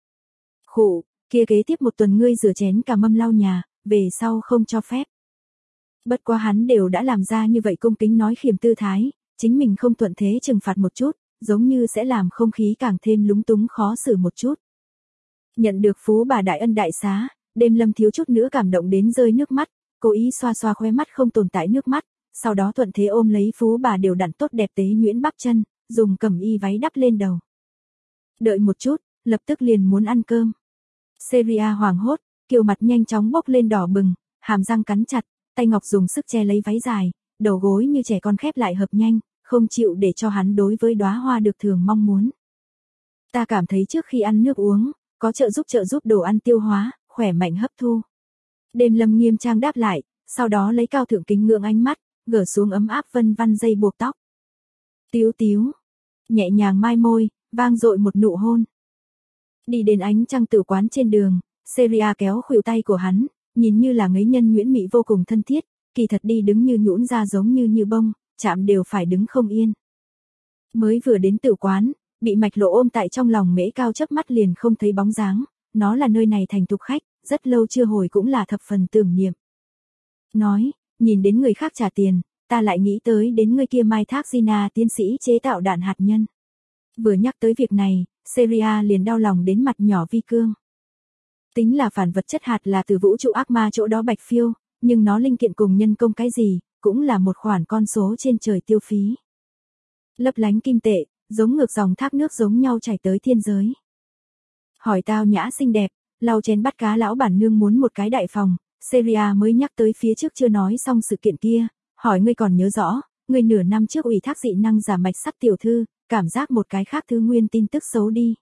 Khụ, kia kế tiếp một tuần ngươi rửa chén cả mâm lau nhà, về sau không cho phép. Bất quá hắn đều đã làm ra như vậy cung kính nói khiểm tư thái, chính mình không thuận thế trừng phạt một chút, giống như sẽ làm không khí càng thêm lúng túng khó xử một chút. Nhận được phú bà đại ân đại xá, đêm lâm thiếu chút nữa cảm động đến rơi nước mắt, cố ý xoa xoa khóe mắt không tồn tại nước mắt, sau đó thuận thế ôm lấy phú bà đều đặn tốt đẹp tế nhuyễn bắp chân, dùng cẩm y váy đắp lên đầu. Đợi một chút, lập tức liền muốn ăn cơm. Seria hoảng hốt, kiều mặt nhanh chóng bốc lên đỏ bừng, hàm răng cắn chặt, tay ngọc dùng sức che lấy váy dài, đầu gối như trẻ con khép lại hợp nhanh, không chịu để cho hắn đối với đóa hoa được thường mong muốn. Ta cảm thấy trước khi ăn nước uống, có trợ giúp đồ ăn tiêu hóa, khỏe mạnh hấp thu. Đêm lâm nghiêm trang đáp lại, sau đó lấy cao thượng kính ngưỡng ánh mắt, gỡ xuống ấm áp vân vân dây buộc tóc. Tíu tíu, nhẹ nhàng mai môi, vang dội một nụ hôn. Đi đến ánh trăng tử quán trên đường, Seria kéo khuỷu tay của hắn, nhìn như là ngấy nhân nhuyễn mị vô cùng thân thiết, kỳ thật đi đứng như nhũn ra giống như bông, chạm đều phải đứng không yên. Mới vừa đến tử quán, bị Mạch Lộ ôm tại trong lòng mễ cao chớp mắt liền không thấy bóng dáng, nó là nơi này thành tục khách, rất lâu chưa hồi cũng là thập phần tưởng niệm. Nói, nhìn đến người khác trả tiền, ta lại nghĩ tới đến người kia Mai Thác Gina tiến sĩ chế tạo đạn hạt nhân. Vừa nhắc tới việc này, Seria liền đau lòng đến mặt nhỏ vi cương. Tính là phản vật chất hạt là từ vũ trụ ác ma chỗ đó bạch phiêu, nhưng nó linh kiện cùng nhân công cái gì, cũng là một khoản con số trên trời tiêu phí. Lấp lánh kim tệ, giống ngược dòng thác nước giống nhau chảy tới thiên giới. Hỏi tao nhã xinh đẹp, lau chén bắt cá lão bản nương muốn một cái đại phòng, Seria mới nhắc tới phía trước chưa nói xong sự kiện kia, hỏi ngươi còn nhớ rõ, ngươi nửa năm trước ủy thác dị năng giả mạch sắt tiểu thư, cảm giác một cái khác thứ nguyên tin tức xấu đi.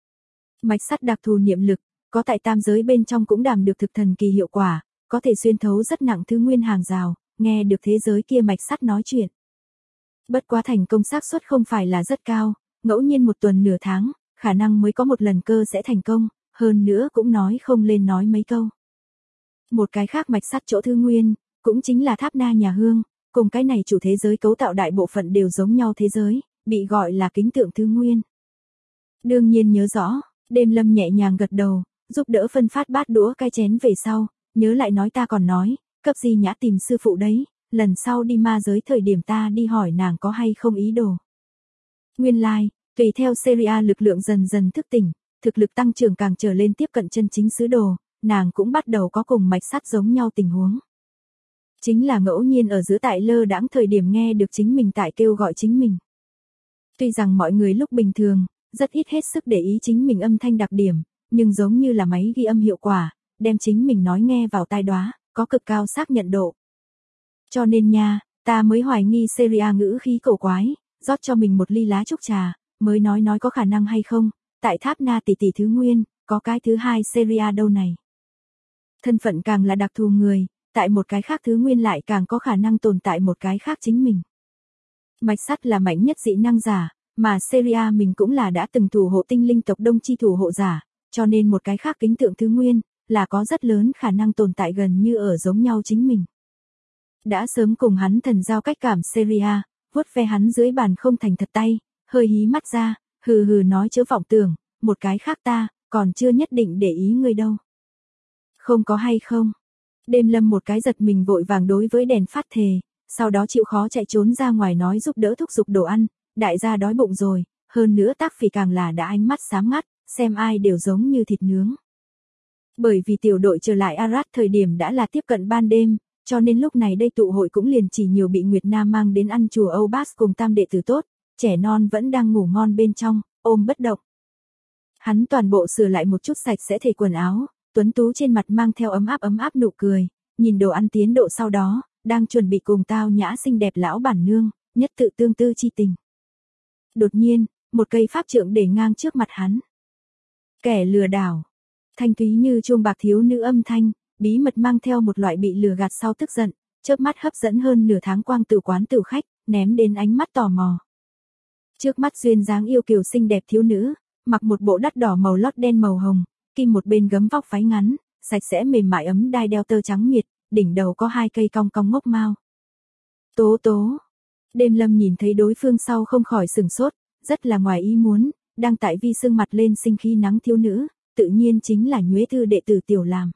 Mạch sắt đặc thù niệm lực, có tại tam giới bên trong cũng đảm được thực thần kỳ hiệu quả, có thể xuyên thấu rất nặng thứ nguyên hàng rào, nghe được thế giới kia mạch sắt nói chuyện. Bất quá thành công xác suất không phải là rất cao, ngẫu nhiên một tuần nửa tháng, khả năng mới có một lần cơ sẽ thành công, hơn nữa cũng nói không lên nói mấy câu. Một cái khác mạch sắt chỗ thứ nguyên, cũng chính là tháp na nhà hương, cùng cái này chủ thế giới cấu tạo đại bộ phận đều giống nhau thế giới, bị gọi là kính tượng thứ nguyên. Đương nhiên nhớ rõ, đêm lâm nhẹ nhàng gật đầu, giúp đỡ phân phát bát đũa cái chén về sau, nhớ lại nói ta còn nói, cấp Di Nhã tìm sư phụ đấy, lần sau đi ma giới thời điểm ta đi hỏi nàng có hay không ý đồ. Nguyên lai, tùy theo Seria lực lượng dần dần thức tỉnh, thực lực tăng trưởng càng trở lên tiếp cận chân chính sứ đồ, nàng cũng bắt đầu có cùng mạch sắt giống nhau tình huống. Chính là ngẫu nhiên ở giữa tại lơ đãng thời điểm nghe được chính mình tại kêu gọi chính mình. Tuy rằng mọi người lúc bình thường, rất ít hết sức để ý chính mình âm thanh đặc điểm, nhưng giống như là máy ghi âm hiệu quả, đem chính mình nói nghe vào tai đoá, có cực cao xác nhận độ. Cho nên nha, ta mới hoài nghi Seria ngữ khí cổ quái, rót cho mình một ly lá trúc trà, mới nói có khả năng hay không, tại tháp na tỷ tỷ thứ nguyên, có cái thứ hai Seria đâu này. Thân phận càng là đặc thù người, tại một cái khác thứ nguyên lại càng có khả năng tồn tại một cái khác chính mình. Mạch sắt là mạnh nhất dị năng giả, mà Seria mình cũng là đã từng thủ hộ tinh linh tộc Đông Chi thủ hộ giả, cho nên một cái khác kính tượng thứ nguyên, là có rất lớn khả năng tồn tại gần như ở giống nhau chính mình. Đã sớm cùng hắn thần giao cách cảm Seria, vuốt ve hắn dưới bàn không thành thật tay, hơi hí mắt ra, hừ hừ nói chớ vọng tưởng, một cái khác ta, còn chưa nhất định để ý ngươi đâu. Không có hay không? Đêm lâm một cái giật mình vội vàng đối với đèn phát thề, sau đó chịu khó chạy trốn ra ngoài nói giúp đỡ thúc giục đồ ăn, đại gia đói bụng rồi, hơn nữa tác phỉ càng là đã ánh mắt sáng ngắt, xem ai đều giống như thịt nướng. Bởi vì tiểu đội trở lại Arad thời điểm đã là tiếp cận ban đêm, cho nên lúc này đây tụ hội cũng liền chỉ nhiều bị Nguyệt Nam mang đến ăn chùa Âu Bas cùng tam đệ tử tốt, trẻ non vẫn đang ngủ ngon bên trong, ôm bất động. Hắn toàn bộ sửa lại một chút sạch sẽ thể quần áo, tuấn tú trên mặt mang theo ấm áp nụ cười, nhìn đồ ăn tiến độ sau đó, đang chuẩn bị cùng tao nhã xinh đẹp lão bản nương, nhất tự tương tư chi tình. Đột nhiên, một cây pháp trượng để ngang trước mặt hắn. Kẻ lừa đảo. Thanh thúy như chuông bạc thiếu nữ âm thanh, bí mật mang theo một loại bị lừa gạt sau tức giận, chớp mắt hấp dẫn hơn nửa tháng quang tử quán tử khách, ném đến ánh mắt tò mò. Trước mắt duyên dáng yêu kiều xinh đẹp thiếu nữ, mặc một bộ đắt đỏ màu lót đen màu hồng, kim một bên gấm vóc váy ngắn, sạch sẽ mềm mại ấm đai đeo tơ trắng miệt, đỉnh đầu có hai cây cong cong ngốc mao. Tố tố. Đêm Lâm nhìn thấy đối phương sau không khỏi sửng sốt, rất là ngoài ý muốn, đang tại vi sưng mặt lên sinh khí nắng thiếu nữ, tự nhiên chính là Nhuế Thư đệ tử Tiểu Làm.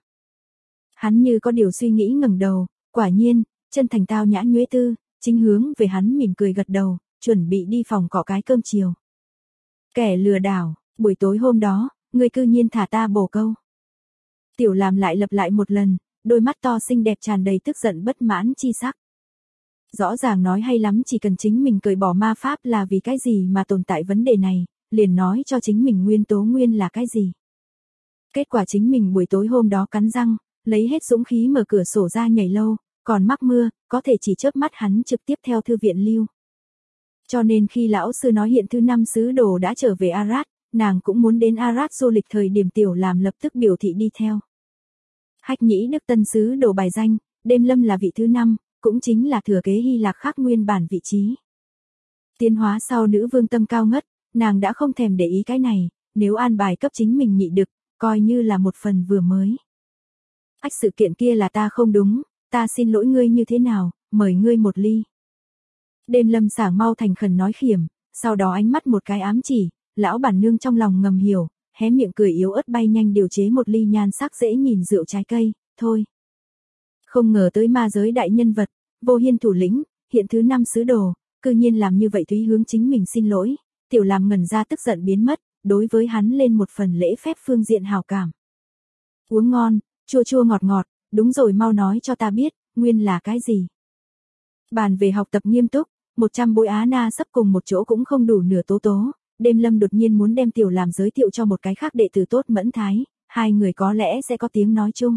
Hắn như có điều suy nghĩ ngẩng đầu, quả nhiên, chân thành tao nhã Nhuế Thư, chính hướng về hắn mỉm cười gật đầu, chuẩn bị đi phòng cọ cái cơm chiều. Kẻ lừa đảo, buổi tối hôm đó, ngươi cư nhiên thả ta bổ câu. Tiểu Làm lại lặp lại một lần, đôi mắt to xinh đẹp tràn đầy tức giận bất mãn chi sắc. Rõ ràng nói hay lắm chỉ cần chính mình cởi bỏ ma pháp là vì cái gì mà tồn tại vấn đề này, liền nói cho chính mình nguyên tố nguyên là cái gì. Kết quả chính mình buổi tối hôm đó cắn răng, lấy hết dũng khí mở cửa sổ ra nhảy lâu, còn mắc mưa, có thể chỉ chớp mắt hắn trực tiếp theo thư viện lưu. Cho nên khi lão sư nói hiện thứ 5 sứ đồ đã trở về Arad, nàng cũng muốn đến Arad du lịch thời điểm Tiểu Làm lập tức biểu thị đi theo. Hách Nhĩ Đức tân sứ đồ bài danh, Đêm Lâm là vị thứ 5, cũng chính là thừa kế Hy Lạc khác nguyên bản vị trí. Tiến hóa sau nữ vương tâm cao ngất, nàng đã không thèm để ý cái này, nếu an bài cấp chính mình nhị đực, coi như là một phần vừa mới. Ách sự kiện kia là ta không đúng, ta xin lỗi ngươi như thế nào, mời ngươi một ly. Đêm Lâm sảng mau thành khẩn nói khiểm, sau đó ánh mắt một cái ám chỉ, lão bản nương trong lòng ngầm hiểu, hé miệng cười yếu ớt bay nhanh điều chế một ly nhan sắc dễ nhìn rượu trái cây, thôi. Không ngờ tới ma giới đại nhân vật, Vô Hiên thủ lĩnh, hiện thứ 5 sứ đồ, cư nhiên làm như vậy Thúy hướng chính mình xin lỗi, Tiểu Làm ngẩn ra tức giận biến mất, đối với hắn lên một phần lễ phép phương diện hảo cảm. Uống ngon, chua chua ngọt ngọt, đúng rồi mau nói cho ta biết, nguyên là cái gì. Bàn về học tập nghiêm túc, 100 bối Á Na sắp cùng một chỗ cũng không đủ nửa tố tố, Đêm Lâm đột nhiên muốn đem Tiểu Làm giới thiệu cho một cái khác đệ tử tốt Mẫn Thái, hai người có lẽ sẽ có tiếng nói chung.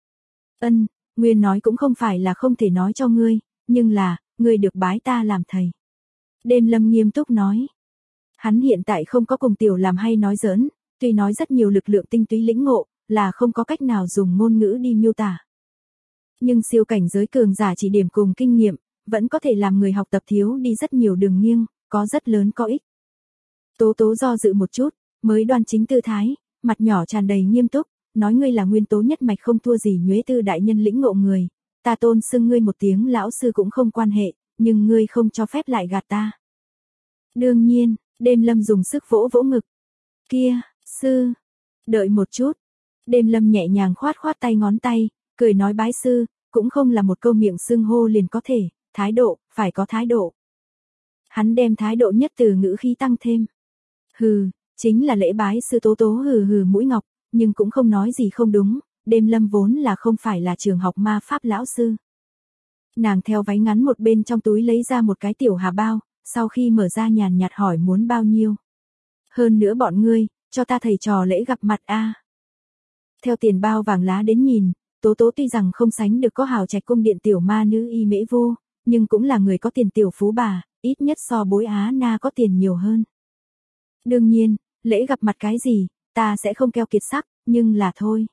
Nguyên nói cũng không phải là không thể nói cho ngươi, nhưng là, ngươi được bái ta làm thầy. Đêm Lâm nghiêm túc nói. Hắn hiện tại không có cùng Tiểu Làm hay nói giỡn, tuy nói rất nhiều lực lượng tinh túy lĩnh ngộ, là không có cách nào dùng ngôn ngữ đi miêu tả. Nhưng siêu cảnh giới cường giả chỉ điểm cùng kinh nghiệm, vẫn có thể làm người học tập thiếu đi rất nhiều đường nghiêng, có rất lớn có ích. Tố tố do dự một chút, mới đoan chính tư thái, mặt nhỏ tràn đầy nghiêm túc, nói ngươi là nguyên tố nhất mạch không thua gì Nhuế Tư đại nhân lĩnh ngộ người, ta tôn xưng ngươi một tiếng lão sư cũng không quan hệ, nhưng ngươi không cho phép lại gạt ta. Đương nhiên, Đêm Lâm dùng sức vỗ vỗ ngực. Kia, sư, đợi một chút. Đêm Lâm nhẹ nhàng khoát khoát tay ngón tay, cười nói bái sư, cũng không là một câu miệng xưng hô liền có thể, thái độ, phải có thái độ. Hắn đem thái độ nhất từ ngữ khí tăng thêm. Hừ, chính là lễ bái sư tố tố hừ hừ mũi ngọc, nhưng cũng không nói gì không đúng, Đêm Lâm vốn là không phải là trường học ma pháp lão sư. Nàng theo váy ngắn một bên trong túi lấy ra một cái tiểu hà bao, sau khi mở ra nhàn nhạt hỏi muốn bao nhiêu. Hơn nữa bọn ngươi, cho ta thầy trò lễ gặp mặt a. Theo tiền bao vàng lá đến nhìn, tố tố tuy rằng không sánh được có hào trạch cung điện tiểu ma nữ y mễ vô, nhưng cũng là người có tiền tiểu phú bà, ít nhất so bối Á Na có tiền nhiều hơn. Đương nhiên, lễ gặp mặt cái gì, ta sẽ không keo kiệt sắc, nhưng là thôi.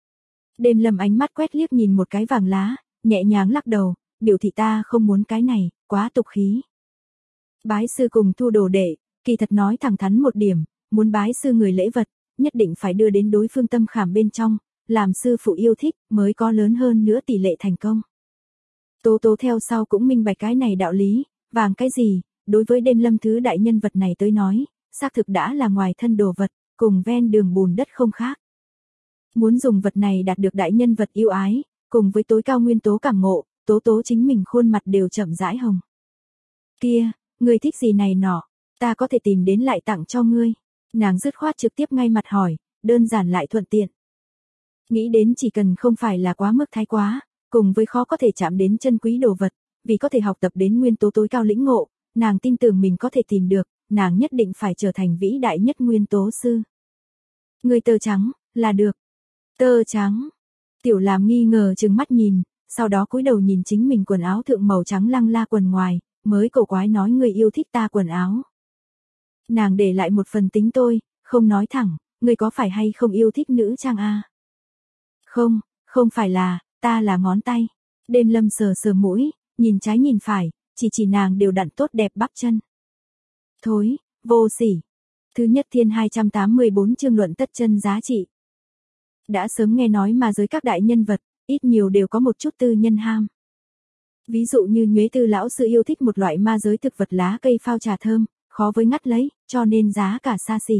Đêm Lâm ánh mắt quét liếc nhìn một cái vàng lá, nhẹ nhàng lắc đầu, biểu thị ta không muốn cái này, quá tục khí. Bái sư cùng thu đồ đệ, kỳ thật nói thẳng thắn một điểm, muốn bái sư người lễ vật, nhất định phải đưa đến đối phương tâm khảm bên trong, làm sư phụ yêu thích, mới có lớn hơn nữa tỷ lệ thành công. Tố tố theo sau cũng minh bạch cái này đạo lý, vàng cái gì, đối với Đêm Lâm thứ đại nhân vật này tới nói, xác thực đã là ngoài thân đồ vật, cùng ven đường bùn đất không khác. Muốn dùng vật này đạt được đại nhân vật yêu ái, cùng với tối cao nguyên tố cảm ngộ, tố tố chính mình khuôn mặt đều chậm rãi hồng. Kia, ngươi thích gì này nọ, ta có thể tìm đến lại tặng cho ngươi. Nàng dứt khoát trực tiếp ngay mặt hỏi, đơn giản lại thuận tiện. Nghĩ đến chỉ cần không phải là quá mức thái quá, cùng với khó có thể chạm đến chân quý đồ vật, vì có thể học tập đến nguyên tố tối cao lĩnh ngộ, nàng tin tưởng mình có thể tìm được, nàng nhất định phải trở thành vĩ đại nhất nguyên tố sư. Người tơ trắng, là được. Tơ trắng. Tiểu Làm nghi ngờ trừng mắt nhìn, sau đó cúi đầu nhìn chính mình quần áo thượng màu trắng lăng la quần ngoài, mới cổ quái nói người yêu thích ta quần áo. Nàng để lại một phần tính tôi, không nói thẳng, người có phải hay không yêu thích nữ trang a? Không, không phải là, ta là ngón tay. Đêm Lâm sờ sờ mũi, nhìn trái nhìn phải, chỉ nàng đều đặn tốt đẹp bắp chân. Thối, vô sỉ. Thứ nhất thiên 284 chương luận tất chân giá trị. Đã sớm nghe nói mà giới các đại nhân vật, ít nhiều đều có một chút tư nhân ham. Ví dụ như Nhuế Tư lão sư yêu thích một loại ma giới thực vật lá cây phao trà thơm, khó với ngắt lấy, cho nên giá cả xa xỉ.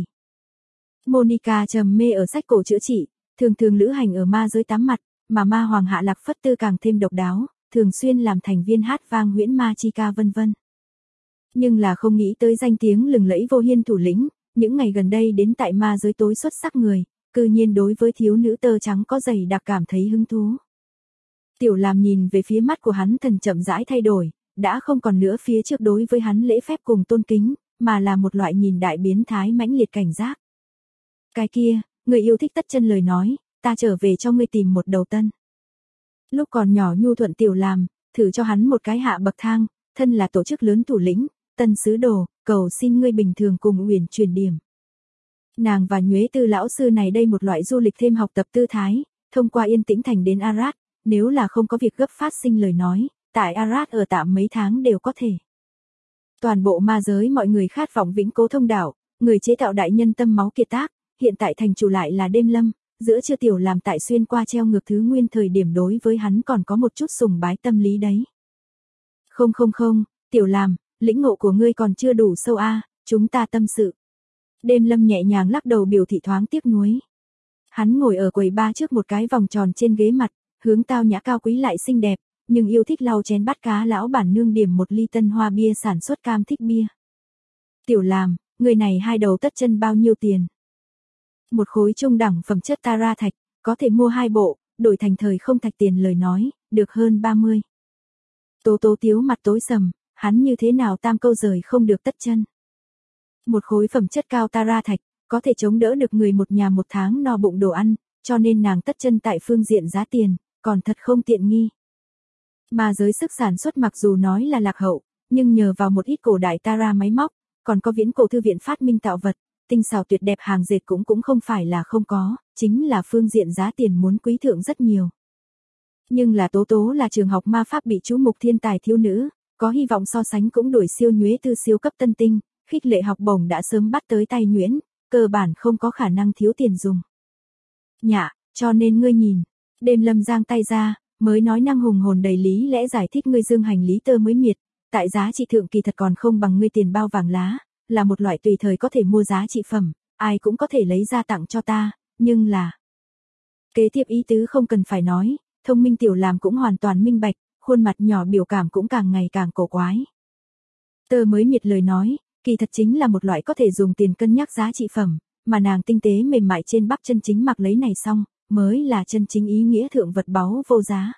Monica trầm mê ở sách cổ chữa trị, thường thường lữ hành ở ma giới tắm mặt, mà ma hoàng Hạ Lạc Phất Tư càng thêm độc đáo, thường xuyên làm thành viên hát vang huyễn ma chi ca vân vân. Nhưng là không nghĩ tới danh tiếng lừng lẫy Vô Hiên thủ lĩnh, những ngày gần đây đến tại ma giới tối xuất sắc người, cư nhiên đối với thiếu nữ tơ trắng có dày đặc cảm thấy hứng thú. Tiểu Làm nhìn về phía mắt của hắn thần chậm rãi thay đổi, đã không còn nữa phía trước đối với hắn lễ phép cùng tôn kính, mà là một loại nhìn đại biến thái mãnh liệt cảnh giác. Cái kia, người yêu thích tất chân lời nói, ta trở về cho ngươi tìm một đầu tân. Lúc còn nhỏ nhu thuận Tiểu Làm, thử cho hắn một cái hạ bậc thang, thân là tổ chức lớn thủ lĩnh, tân sứ đồ, cầu xin ngươi bình thường cùng uyển truyền điểm. Nàng và Nhuế Tư lão sư này đây một loại du lịch thêm học tập tư thái, thông qua Yên Tĩnh Thành đến Arad, nếu là không có việc gấp phát sinh lời nói, tại Arad ở tạm mấy tháng đều có thể. Toàn bộ ma giới mọi người khát vọng vĩnh cố thông đạo, người chế tạo đại nhân tâm máu kiệt tác, hiện tại thành chủ lại là Đêm Lâm, giữa chưa Tiểu Làm tại xuyên qua treo ngược thứ nguyên thời điểm đối với hắn còn có một chút sùng bái tâm lý đấy. Không, Tiểu Làm, lĩnh ngộ của ngươi còn chưa đủ sâu a, chúng ta tâm sự. Đêm Lâm nhẹ nhàng lắc đầu biểu thị thoáng tiếc nuối. Hắn ngồi ở quầy bar trước một cái vòng tròn trên ghế mặt, hướng tao nhã cao quý lại xinh đẹp, nhưng yêu thích lau chén bát cá lão bản nương điểm một ly Tân Hoa bia sản xuất cam thích bia. Tiểu Làm, người này hai đầu tất chân bao nhiêu tiền? Một khối trung đẳng phẩm chất Tara thạch, có thể mua 2 bộ, đổi thành thời không thạch tiền lời nói, được hơn 30. Tố Tố Tiếu mặt tối sầm, hắn như thế nào tam câu rời không được tất chân. Một khối phẩm chất cao Tara thạch, có thể chống đỡ được người một nhà một tháng no bụng đồ ăn, cho nên nàng tất chân tại phương diện giá tiền, còn thật không tiện nghi. Mà giới sức sản xuất mặc dù nói là lạc hậu, nhưng nhờ vào một ít cổ đại Tara máy móc, còn có viễn cổ thư viện phát minh tạo vật, tinh xảo tuyệt đẹp hàng dệt cũng không phải là không có, chính là phương diện giá tiền muốn quý thượng rất nhiều. Nhưng là Tố Tố là trường học ma pháp bị chú mục thiên tài thiếu nữ, có hy vọng so sánh cũng đuổi siêu Nhuế Tư siêu cấp tân tinh, khích lệ học bổng đã sớm bắt tới tay nhuyễn, cơ bản không có khả năng thiếu tiền dùng. Nhạ, cho nên ngươi nhìn, Đêm Lâm giang tay ra, mới nói năng hùng hồn đầy lý lẽ giải thích ngươi dương hành lý tơ mới miệt, tại giá trị thượng kỳ thật còn không bằng ngươi tiền bao vàng lá, là một loại tùy thời có thể mua giá trị phẩm, ai cũng có thể lấy ra tặng cho ta, nhưng là... Kế tiếp ý tứ không cần phải nói, thông minh Tiểu Làm cũng hoàn toàn minh bạch, khuôn mặt nhỏ biểu cảm cũng càng ngày càng cổ quái. Tơ mới miệt lời nói, kỳ thật chính là một loại có thể dùng tiền cân nhắc giá trị phẩm, mà nàng tinh tế mềm mại trên bắp chân chính mặc lấy này xong, mới là chân chính ý nghĩa thượng vật báu vô giá.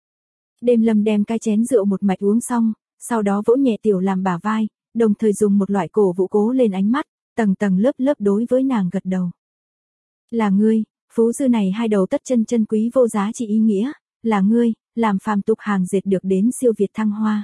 Đêm Lâm đem cái chén rượu một mạch uống xong, sau đó vỗ nhẹ Tiểu Làm bả vai, đồng thời dùng một loại cổ vũ cố lên ánh mắt, tầng tầng lớp lớp đối với nàng gật đầu. Là ngươi, phú dư này hai đầu tất chân chân quý vô giá trị ý nghĩa, là ngươi, làm phàm tục hàng dệt được đến siêu việt thăng hoa.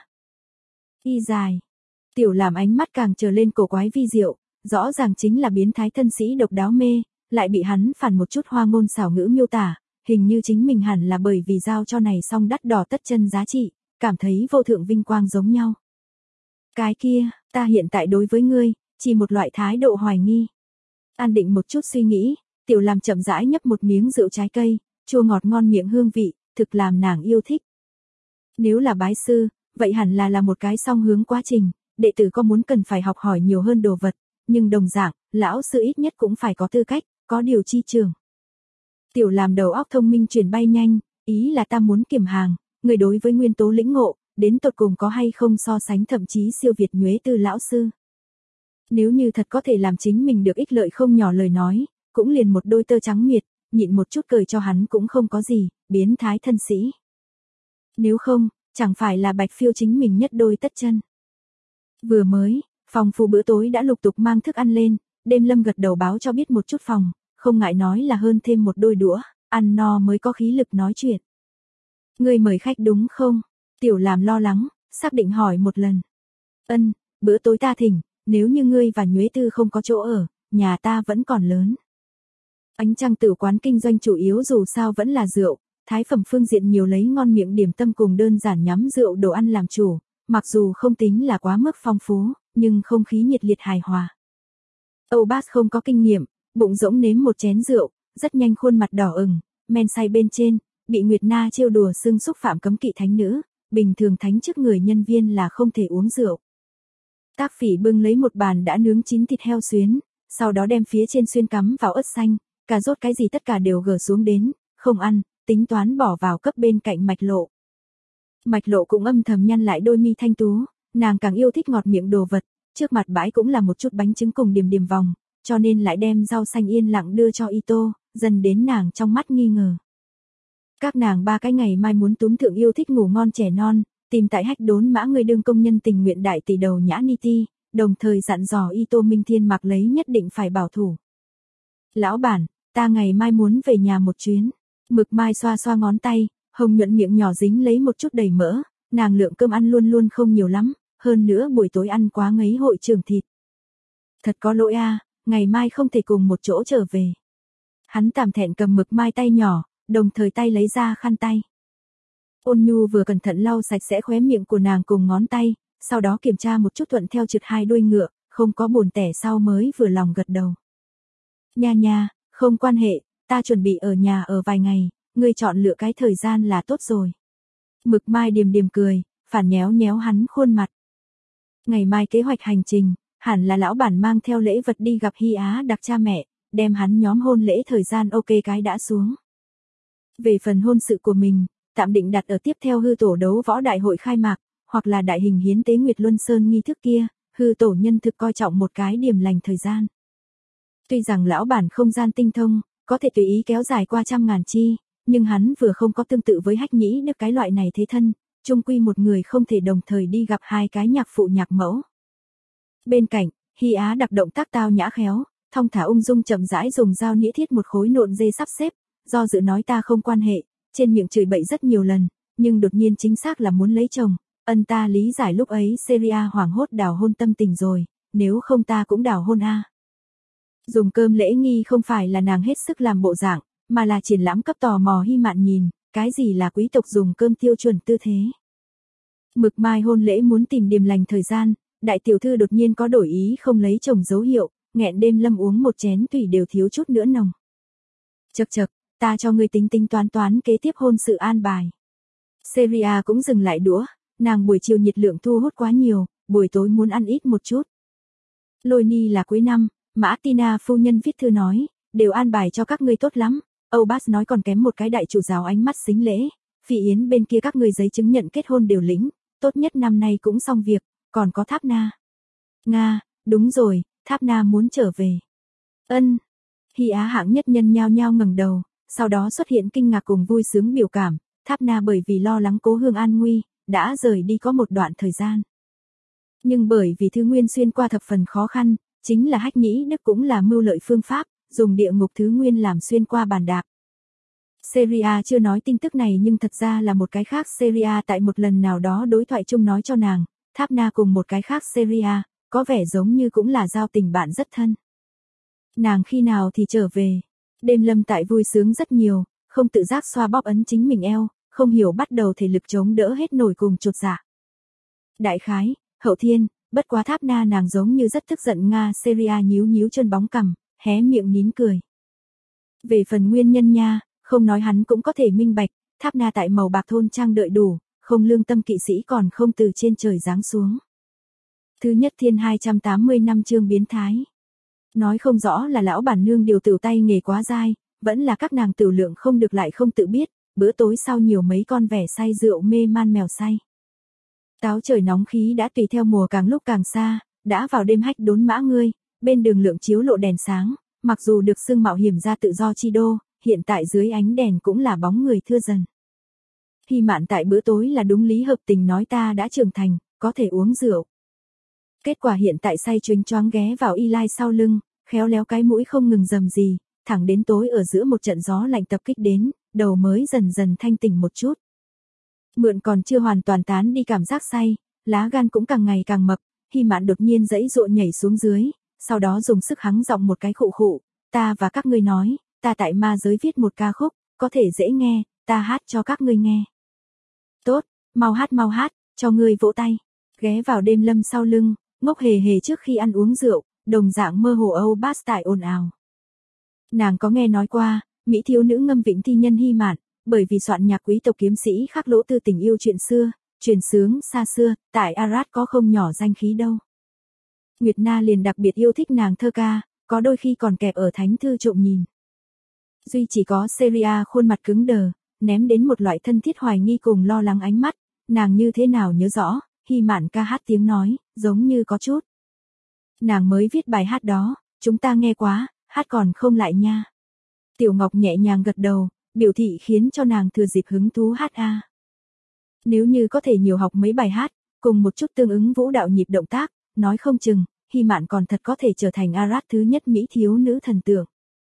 Y dài. Tiểu Làm ánh mắt càng trở lên cổ quái vi diệu, rõ ràng chính là biến thái thân sĩ độc đáo mê, lại bị hắn phản một chút hoa ngôn xảo ngữ miêu tả, hình như chính mình hẳn là bởi vì giao cho này xong đắt đỏ tất chân giá trị, cảm thấy vô thượng vinh quang giống nhau. Cái kia, ta hiện tại đối với ngươi, chỉ một loại thái độ hoài nghi. An định một chút suy nghĩ, Tiểu Làm chậm rãi nhấp một miếng rượu trái cây, chua ngọt ngon miệng hương vị, thực làm nàng yêu thích. Nếu là bái sư, vậy hẳn là một cái song hướng quá trình, đệ tử có muốn cần phải học hỏi nhiều hơn đồ vật, nhưng đồng dạng, lão sư ít nhất cũng phải có tư cách, có điều chi trường. Tiểu Làm đầu óc thông minh chuyển bay nhanh, ý là ta muốn kiểm hàng, người đối với nguyên tố lĩnh ngộ, đến tột cùng có hay không so sánh thậm chí siêu việt Nhuế Tư lão sư. Nếu như thật có thể làm chính mình được ích lợi không nhỏ lời nói, cũng liền một đôi tơ trắng miệt, nhịn một chút cười cho hắn cũng không có gì, biến thái thân sĩ. Nếu không, chẳng phải là bạch phiêu chính mình nhất đôi tất chân. Vừa mới, phòng phụ bữa tối đã lục tục mang thức ăn lên, đêm lâm gật đầu báo cho biết một chút phòng, không ngại nói là hơn thêm một đôi đũa, ăn no mới có khí lực nói chuyện. Ngươi mời khách đúng không? Tiểu làm lo lắng, xác định hỏi một lần. Ân, bữa tối ta thỉnh, nếu như ngươi và Nhuế Tư không có chỗ ở, nhà ta vẫn còn lớn. Ánh Trăng Tử quán kinh doanh chủ yếu dù sao vẫn là rượu, thái phẩm phương diện nhiều lấy ngon miệng điểm tâm cùng đơn giản nhắm rượu đồ ăn làm chủ, mặc dù không tính là quá mức phong phú, nhưng không khí nhiệt liệt hài hòa. Âu Bác không có kinh nghiệm, bụng rỗng nếm một chén rượu, rất nhanh khuôn mặt đỏ ửng, men say bên trên, bị Nguyệt Na trêu đùa xưng xúc phạm cấm kỵ thánh nữ, bình thường thánh trước người nhân viên là không thể uống rượu. Tác Phỉ bưng lấy một bàn đã nướng chín thịt heo xuyến, sau đó đem phía trên xuyên cắm vào ớt xanh, cà rốt cái gì tất cả đều gỡ xuống đến, không ăn, tính toán bỏ vào cấp bên cạnh Mạch Lộ. Mạch Lộ cũng âm thầm nhăn lại đôi mi thanh tú, nàng càng yêu thích ngọt miệng đồ vật, trước mặt bãi cũng là một chút bánh trứng cùng điểm điểm vòng, cho nên lại đem rau xanh yên lặng đưa cho Ito, dần đến nàng trong mắt nghi ngờ. Các nàng ba cái ngày mai muốn túm thượng yêu thích ngủ ngon trẻ non, tìm tại Hách Đốn Mã người đương công nhân tình nguyện đại tỷ đầu Nhã Ni Ti, đồng thời dặn dò Ito Minh Thiên mặc lấy nhất định phải bảo thủ. Lão bản, ta ngày mai muốn về nhà một chuyến. Mực Mai xoa xoa ngón tay, hồng nhuận miệng nhỏ dính lấy một chút đầy mỡ, nàng lượng cơm ăn luôn luôn không nhiều lắm, hơn nữa buổi tối ăn quá ngấy hội trường thịt. Thật có lỗi a, ngày mai không thể cùng một chỗ trở về. Hắn tạm thẹn cầm Mực Mai tay nhỏ, đồng thời tay lấy ra khăn tay. Ôn Nhu vừa cẩn thận lau sạch sẽ khóe miệng của nàng cùng ngón tay, sau đó kiểm tra một chút thuận theo trượt hai đuôi ngựa, không có buồn tẻ sau mới vừa lòng gật đầu. Nha nha, không quan hệ, ta chuẩn bị ở nhà ở vài ngày, ngươi chọn lựa cái thời gian là tốt rồi. Mực Mai điềm điềm cười, phản nhéo nhéo hắn khuôn mặt. Ngày mai kế hoạch hành trình, hẳn là lão bản mang theo lễ vật đi gặp Hy Á đặc cha mẹ, đem hắn nhóm hôn lễ thời gian ok cái đã xuống. Về phần hôn sự của mình, tạm định đặt ở tiếp theo hư tổ đấu võ đại hội khai mạc, hoặc là đại hình hiến tế Nguyệt Luân Sơn nghi thức kia, hư tổ nhân thực coi trọng một cái điểm lành thời gian. Tuy rằng lão bản không gian tinh thông, có thể tùy ý kéo dài qua trăm ngàn chi, nhưng hắn vừa không có tương tự với Hách Nhĩ Đức cái loại này thế thân, chung quy một người không thể đồng thời đi gặp hai cái nhạc phụ nhạc mẫu. Bên cạnh, Hy Á đặc động tác tao nhã khéo, thong thả ung dung chậm rãi dùng dao nĩa thiết một khối nộn dê sắp xếp, do dự nói ta không quan hệ, trên miệng chửi bậy rất nhiều lần, nhưng đột nhiên chính xác là muốn lấy chồng, ta lý giải lúc ấy Seria hoảng hốt đào hôn tâm tình rồi, nếu không ta cũng đào hôn a. Dùng cơm lễ nghi không phải là nàng hết sức làm bộ dạng, mà là triển lãm cấp tò mò Hy Mạn nhìn, cái gì là quý tộc dùng cơm tiêu chuẩn tư thế. Mực Mai hôn lễ muốn tìm điểm lành thời gian, đại tiểu thư đột nhiên có đổi ý không lấy chồng dấu hiệu, nghẹn đêm lâm uống một chén tùy đều thiếu chút nữa nồng. Chậc chậc, ta cho ngươi tính tính toán kế tiếp hôn sự an bài. Seria cũng dừng lại đũa, nàng buổi chiều nhiệt lượng thu hút quá nhiều, buổi tối muốn ăn ít một chút. Lôi Ni là cuối năm, Mã Tina phu nhân viết thư nói, đều an bài cho các ngươi tốt lắm, Âu Bas nói còn kém một cái đại chủ giáo ánh mắt xính lễ, Phỉ Yến bên kia các ngươi giấy chứng nhận kết hôn đều lĩnh, tốt nhất năm nay cũng xong việc, còn có Tháp Na. Nga, đúng rồi, Tháp Na muốn trở về. Ân. Hy Á hạng nhất nhân nhao nhao ngẩng đầu, sau đó xuất hiện kinh ngạc cùng vui sướng biểu cảm, Tháp Na bởi vì lo lắng Cố Hương an nguy, đã rời đi có một đoạn thời gian. Nhưng bởi vì Thứ Nguyên xuyên qua thập phần khó khăn, chính là Hách Nhĩ Đức cũng là mưu lợi phương pháp, dùng địa ngục Thứ Nguyên làm xuyên qua bàn đạp. Seria chưa nói tin tức này nhưng thật ra là một cái khác Seria tại một lần nào đó đối thoại chung nói cho nàng, Tháp Na cùng một cái khác Seria, có vẻ giống như cũng là giao tình bạn rất thân. Nàng khi nào thì trở về? Đêm lâm tại vui sướng rất nhiều, không tự giác xoa bóp ấn chính mình eo, không hiểu bắt đầu thể lực chống đỡ hết nổi cùng chột dạ. Đại khái, hậu thiên, bất quá Tháp Na nàng giống như rất tức giận Nga Seria nhíu nhíu chân bóng cằm, hé miệng nín cười. Về phần nguyên nhân nha, không nói hắn cũng có thể minh bạch, Tháp Na tại màu bạc thôn trang đợi đủ, không lương tâm kỵ sĩ còn không từ trên trời giáng xuống. Thứ nhất thiên 280 năm chương biến thái. Nói không rõ là lão bản nương điều tửu tay nghề quá dai, vẫn là các nàng tửu lượng không được lại không tự biết, bữa tối sau nhiều mấy con vẻ say rượu mê man mèo say. Táo trời nóng khí đã tùy theo mùa càng lúc càng xa, đã vào đêm Hách Đốn Mã ngươi, bên đường lượng chiếu lộ đèn sáng, mặc dù được xưng mạo hiểm ra tự do chi đô, hiện tại dưới ánh đèn cũng là bóng người thưa dần. Hy Mạn tại bữa tối là đúng lý hợp tình nói ta đã trưởng thành, có thể uống rượu. Kết quả hiện tại say choáng choáng ghé vào Eli sau lưng, khéo léo cái mũi không ngừng rầm rì, thẳng đến tối ở giữa một trận gió lạnh tập kích đến, đầu mới dần dần thanh tỉnh một chút. Mượn còn chưa hoàn toàn tán đi cảm giác say, lá gan cũng càng ngày càng mập, Hy Mạn đột nhiên giãy giụa nhảy xuống dưới, sau đó dùng sức hắng giọng một cái khụ khụ, ta và các ngươi nói, ta tại ma giới viết một ca khúc, có thể dễ nghe, ta hát cho các ngươi nghe. Tốt, mau hát, cho ngươi vỗ tay. Ghé vào Đêm Lâm sau lưng, ngốc hề hề trước khi ăn uống rượu, đồng dạng mơ hồ Âu Bass tại ồn ào. Nàng có nghe nói qua, Mỹ thiếu nữ ngâm vịnh thi nhân Hy Mạn, bởi vì soạn nhạc quý tộc kiếm sĩ khắc lỗ tư tình yêu chuyện xưa, truyền sướng xa xưa, tại Arad có không nhỏ danh khí đâu. Nguyệt Na liền đặc biệt yêu thích nàng thơ ca, có đôi khi còn kẹp ở thánh thư trộm nhìn. Duy chỉ có Seria khuôn mặt cứng đờ, ném đến một loại thân thiết hoài nghi cùng lo lắng ánh mắt, nàng như thế nào nhớ rõ, Hy Mạn ca hát tiếng nói, giống như có chút. Nàng mới viết bài hát đó, chúng ta nghe quá, hát còn không lại nha. Tiểu Ngọc nhẹ nhàng gật đầu, biểu thị khiến cho nàng thừa dịp hứng thú hát a. Nếu như có thể nhiều học mấy bài hát, cùng một chút tương ứng vũ đạo nhịp động tác, nói không chừng, Hy Mạn còn thật có thể trở thành Arad thứ nhất Mỹ thiếu nữ thần tượng.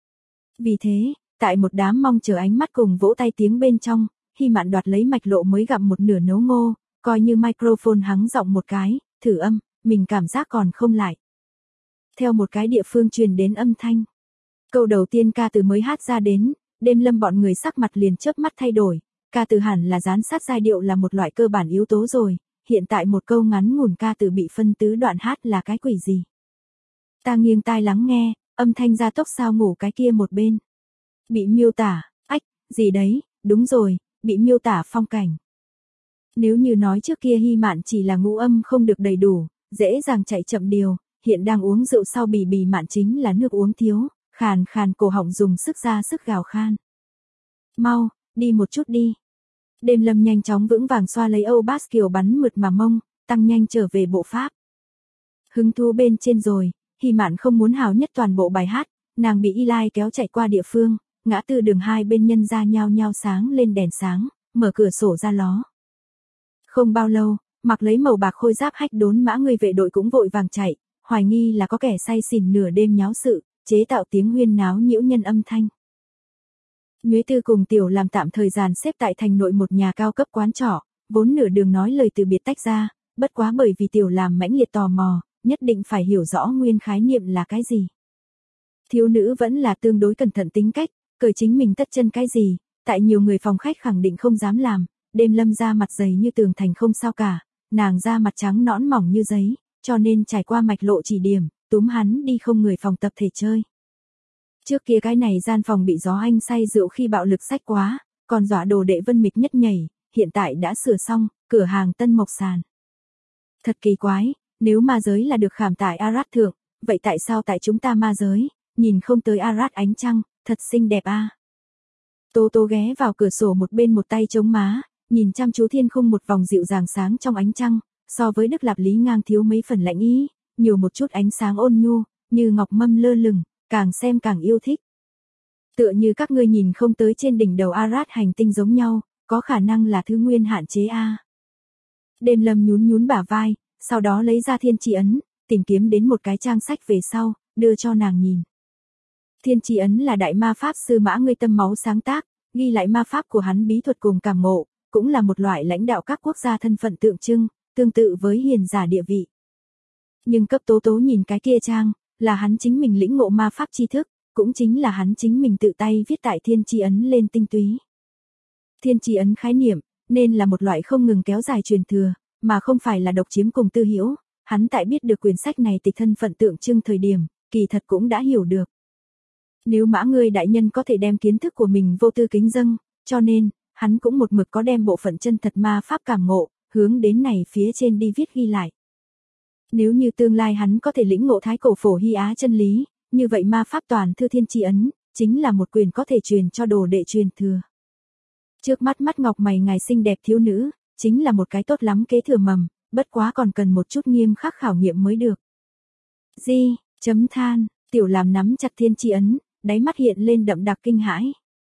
Vì thế, tại một đám mong chờ ánh mắt cùng vỗ tay tiếng bên trong, Hy Mạn đoạt lấy mạch lộ mới gặm một nửa nấu ngô, coi như microphone hắng giọng một cái, thử âm, mình cảm giác còn không lại. Theo một cái địa phương truyền đến âm thanh. Câu đầu tiên ca từ mới hát ra đến, Đêm Lâm bọn người sắc mặt liền chớp mắt thay đổi, ca từ hẳn là dán sát giai điệu là một loại cơ bản yếu tố rồi, hiện tại một câu ngắn ngủn ca từ bị phân tứ đoạn hát là cái quỷ gì. Ta nghiêng tai lắng nghe, âm thanh gia tốc sao ngủ cái kia một bên. Bị miêu tả, ách, gì đấy, đúng rồi, bị miêu tả phong cảnh. Nếu như nói trước kia Hy Mạn chỉ là ngũ âm không được đầy đủ, dễ dàng chạy chậm điều, hiện đang uống rượu sau bì mạn chính là nước uống thiếu, khàn khàn cổ họng dùng sức ra sức gào khan. Mau, đi một chút đi. Đêm Lâm nhanh chóng vững vàng xoa lấy Âu Bass kiều bắn mượt mà mông, tăng nhanh trở về bộ pháp. Hứng thú bên trên rồi, Hy Mạn không muốn hào nhất toàn bộ bài hát, nàng bị Eli kéo chạy qua địa phương, ngã tư đường hai bên nhân ra nhao nhao sáng lên đèn sáng, mở cửa sổ ra ló. Không bao lâu, mặc lấy màu bạc khôi giáp hách đốn mã người vệ đội cũng vội vàng chạy, hoài nghi là có kẻ say xỉn nửa đêm nháo sự, chế tạo tiếng huyên náo nhiễu nhân âm thanh. Nhuế Tư cùng Tiểu làm tạm thời dàn xếp tại thành nội một nhà cao cấp quán trọ, vốn nửa đường nói lời từ biệt tách ra, bất quá bởi vì Tiểu làm mãnh liệt tò mò, nhất định phải hiểu rõ nguyên khái niệm là cái gì. Thiếu nữ vẫn là tương đối cẩn thận tính cách, cởi chính mình tất chân cái gì, tại nhiều người phòng khách khẳng định không dám làm, Đêm Lâm da mặt dày như tường thành không sao cả, nàng da mặt trắng nõn mỏng như giấy, cho nên trải qua mạch lộ chỉ điểm, túm hắn đi không người phòng tập thể chơi. Trước kia cái này gian phòng bị gió anh say rượu khi bạo lực xách quá, còn dọa đồ đệ Vân Mịch nhất nhảy, hiện tại đã sửa xong, cửa hàng tân mộc sàn. Thật kỳ quái, nếu ma giới là được khảm tại Arad thượng, vậy tại sao tại chúng ta ma giới, nhìn không tới Arad ánh trăng, thật xinh đẹp a. Tô Tô ghé vào cửa sổ một bên một tay chống má, nhìn chăm chú thiên khung một vòng dịu dàng sáng trong ánh trăng, so với Đức Lạp Lý ngang thiếu mấy phần lạnh ý, nhiều một chút ánh sáng ôn nhu, như ngọc mâm lơ lửng, càng xem càng yêu thích. Tựa như các ngươi nhìn không tới trên đỉnh đầu Arad hành tinh giống nhau, có khả năng là thứ nguyên hạn chế a. Đêm Lâm nhún nhún bả vai, sau đó lấy ra thiên chi ấn, tìm kiếm đến một cái trang sách về sau, đưa cho nàng nhìn. Thiên chi ấn là đại ma pháp sư Mã Ngươi Tâm Máu sáng tác, ghi lại ma pháp của hắn bí thuật cùng cảm ngộ, cũng là một loại lãnh đạo các quốc gia thân phận tượng trưng, tương tự với hiền giả địa vị. Nhưng cấp Tố Tố nhìn cái kia trang, là hắn chính mình lĩnh ngộ ma pháp tri thức, cũng chính là hắn chính mình tự tay viết tại thiên chi ấn lên tinh túy. Thiên chi ấn khái niệm, nên là một loại không ngừng kéo dài truyền thừa, mà không phải là độc chiếm cùng tư hữu. Hắn tại biết được quyển sách này tịch thân phận tượng trưng thời điểm, kỳ thật cũng đã hiểu được. Nếu Mã Ngươi đại nhân có thể đem kiến thức của mình vô tư kính dâng, cho nên, hắn cũng một mực có đem bộ phận chân thật ma pháp cảm ngộ, hướng đến này phía trên đi viết ghi lại. Nếu như tương lai hắn có thể lĩnh ngộ thái cổ phổ hy á chân lý, như vậy ma pháp toàn thư thiên chi ấn, chính là một quyền có thể truyền cho đồ đệ truyền thừa. Trước mắt mắt ngọc mày ngài xinh đẹp thiếu nữ, chính là một cái tốt lắm kế thừa mầm, bất quá còn cần một chút nghiêm khắc khảo nghiệm mới được. Di, chấm than, Tiểu làm nắm chặt thiên chi ấn, đáy mắt hiện lên đậm đặc kinh hãi.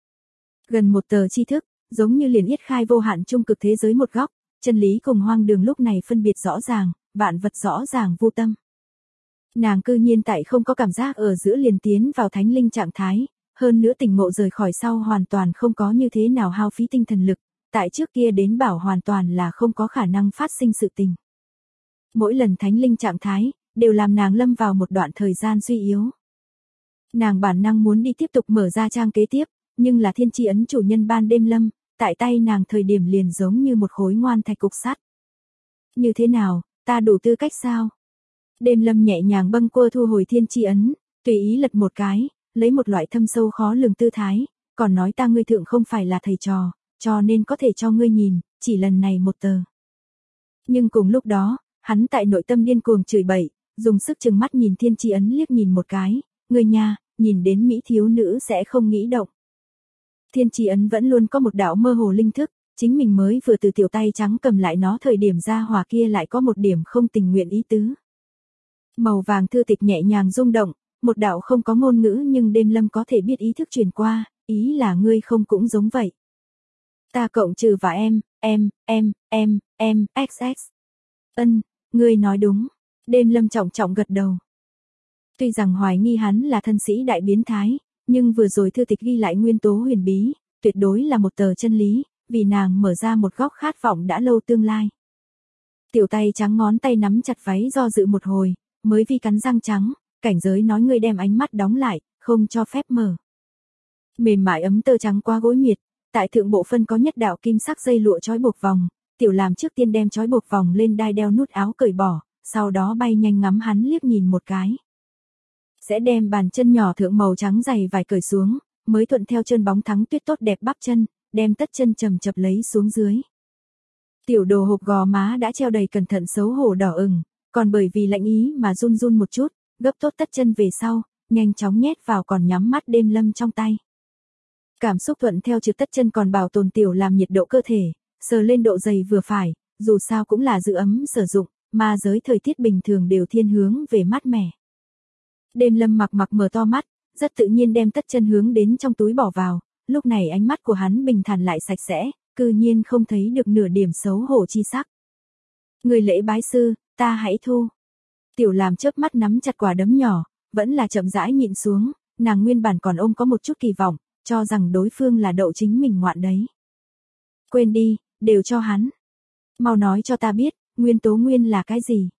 Gần một tờ tri thức, giống như liền yết khai vô hạn trung cực thế giới một góc, chân lý cùng hoang đường lúc này phân biệt rõ ràng, vạn vật rõ ràng vô tâm. Nàng cư nhiên tại không có cảm giác ở giữa liền tiến vào thánh linh trạng thái, hơn nữa tỉnh ngộ rời khỏi sau hoàn toàn không có như thế nào hao phí tinh thần lực, tại trước kia đến bảo hoàn toàn là không có khả năng phát sinh sự tình. Mỗi lần thánh linh trạng thái, đều làm nàng lâm vào một đoạn thời gian suy yếu. Nàng bản năng muốn đi tiếp tục mở ra trang kế tiếp, nhưng là thiên tri ấn chủ nhân ban đêm lâm, tại tay nàng thời điểm liền giống như một khối ngoan thạch cục sắt. Như thế nào, ta đủ tư cách sao? Đêm lâm nhẹ nhàng bâng quơ thu hồi thiên tri ấn, tùy ý lật một cái, lấy một loại thâm sâu khó lường tư thái, còn nói ta ngươi thượng không phải là thầy trò, cho nên có thể cho ngươi nhìn, chỉ lần này một tờ. Nhưng cùng lúc đó, hắn tại nội tâm điên cuồng chửi bậy, dùng sức chừng mắt nhìn thiên tri ấn liếc nhìn một cái, ngươi nha, nhìn đến mỹ thiếu nữ sẽ không nghĩ động. Thiên tri ấn vẫn luôn có một đạo mơ hồ linh thức, chính mình mới vừa từ tiểu tay trắng cầm lại nó thời điểm ra hỏa kia lại có một điểm không tình nguyện ý tứ. Màu vàng thư tịch nhẹ nhàng rung động, một đạo không có ngôn ngữ nhưng đêm lâm có thể biết ý thức truyền qua, ý là ngươi không cũng giống vậy. Ta cộng trừ và em, XX. Ngươi nói đúng. Đêm lâm trọng trọng gật đầu. Tuy rằng hoài nghi hắn là thân sĩ đại biến thái, nhưng vừa rồi thư tịch ghi lại nguyên tố huyền bí, tuyệt đối là một tờ chân lý, vì nàng mở ra một góc khát vọng đã lâu tương lai. Tiểu tay trắng ngón tay nắm chặt váy do dự một hồi, mới vi cắn răng trắng, cảnh giới nói ngươi đem ánh mắt đóng lại, không cho phép mở. Mềm mại ấm tơ trắng qua gối miệt, tại thượng bộ phân có nhất đạo kim sắc dây lụa trói buộc vòng, tiểu làm trước tiên đem trói buộc vòng lên đai đeo nút áo cởi bỏ, sau đó bay nhanh ngắm hắn liếc nhìn một cái. Sẽ đem bàn chân nhỏ thượng màu trắng dày vải cởi xuống, mới thuận theo chân bóng thắng tuyết tốt đẹp bắp chân, đem tất chân chầm chập lấy xuống dưới. Tiểu đồ hộp gò má đã treo đầy cẩn thận xấu hổ đỏ ửng, còn bởi vì lạnh ý mà run run một chút, gấp tốt tất chân về sau, nhanh chóng nhét vào còn nhắm mắt đêm lâm trong tay. Cảm xúc thuận theo trực tất chân còn bảo tồn tiểu làm nhiệt độ cơ thể, sờ lên độ dày vừa phải, dù sao cũng là giữ ấm sử dụng, mà giới thời tiết bình thường đều thiên hướng về mát mẻ. Đêm lâm mặc mở to mắt, rất tự nhiên đem tất chân hướng đến trong túi bỏ vào, lúc này ánh mắt của hắn bình thản lại sạch sẽ, cư nhiên không thấy được nửa điểm xấu hổ chi sắc. Người lễ bái sư, ta hãy thu. Tiểu làm chớp mắt nắm chặt quả đấm nhỏ, vẫn là chậm rãi nhịn xuống, nàng nguyên bản còn ôm có một chút kỳ vọng, cho rằng đối phương là đậu chính mình ngoạn đấy. Quên đi, đều cho hắn. Mau nói cho ta biết, nguyên tố nguyên là cái gì?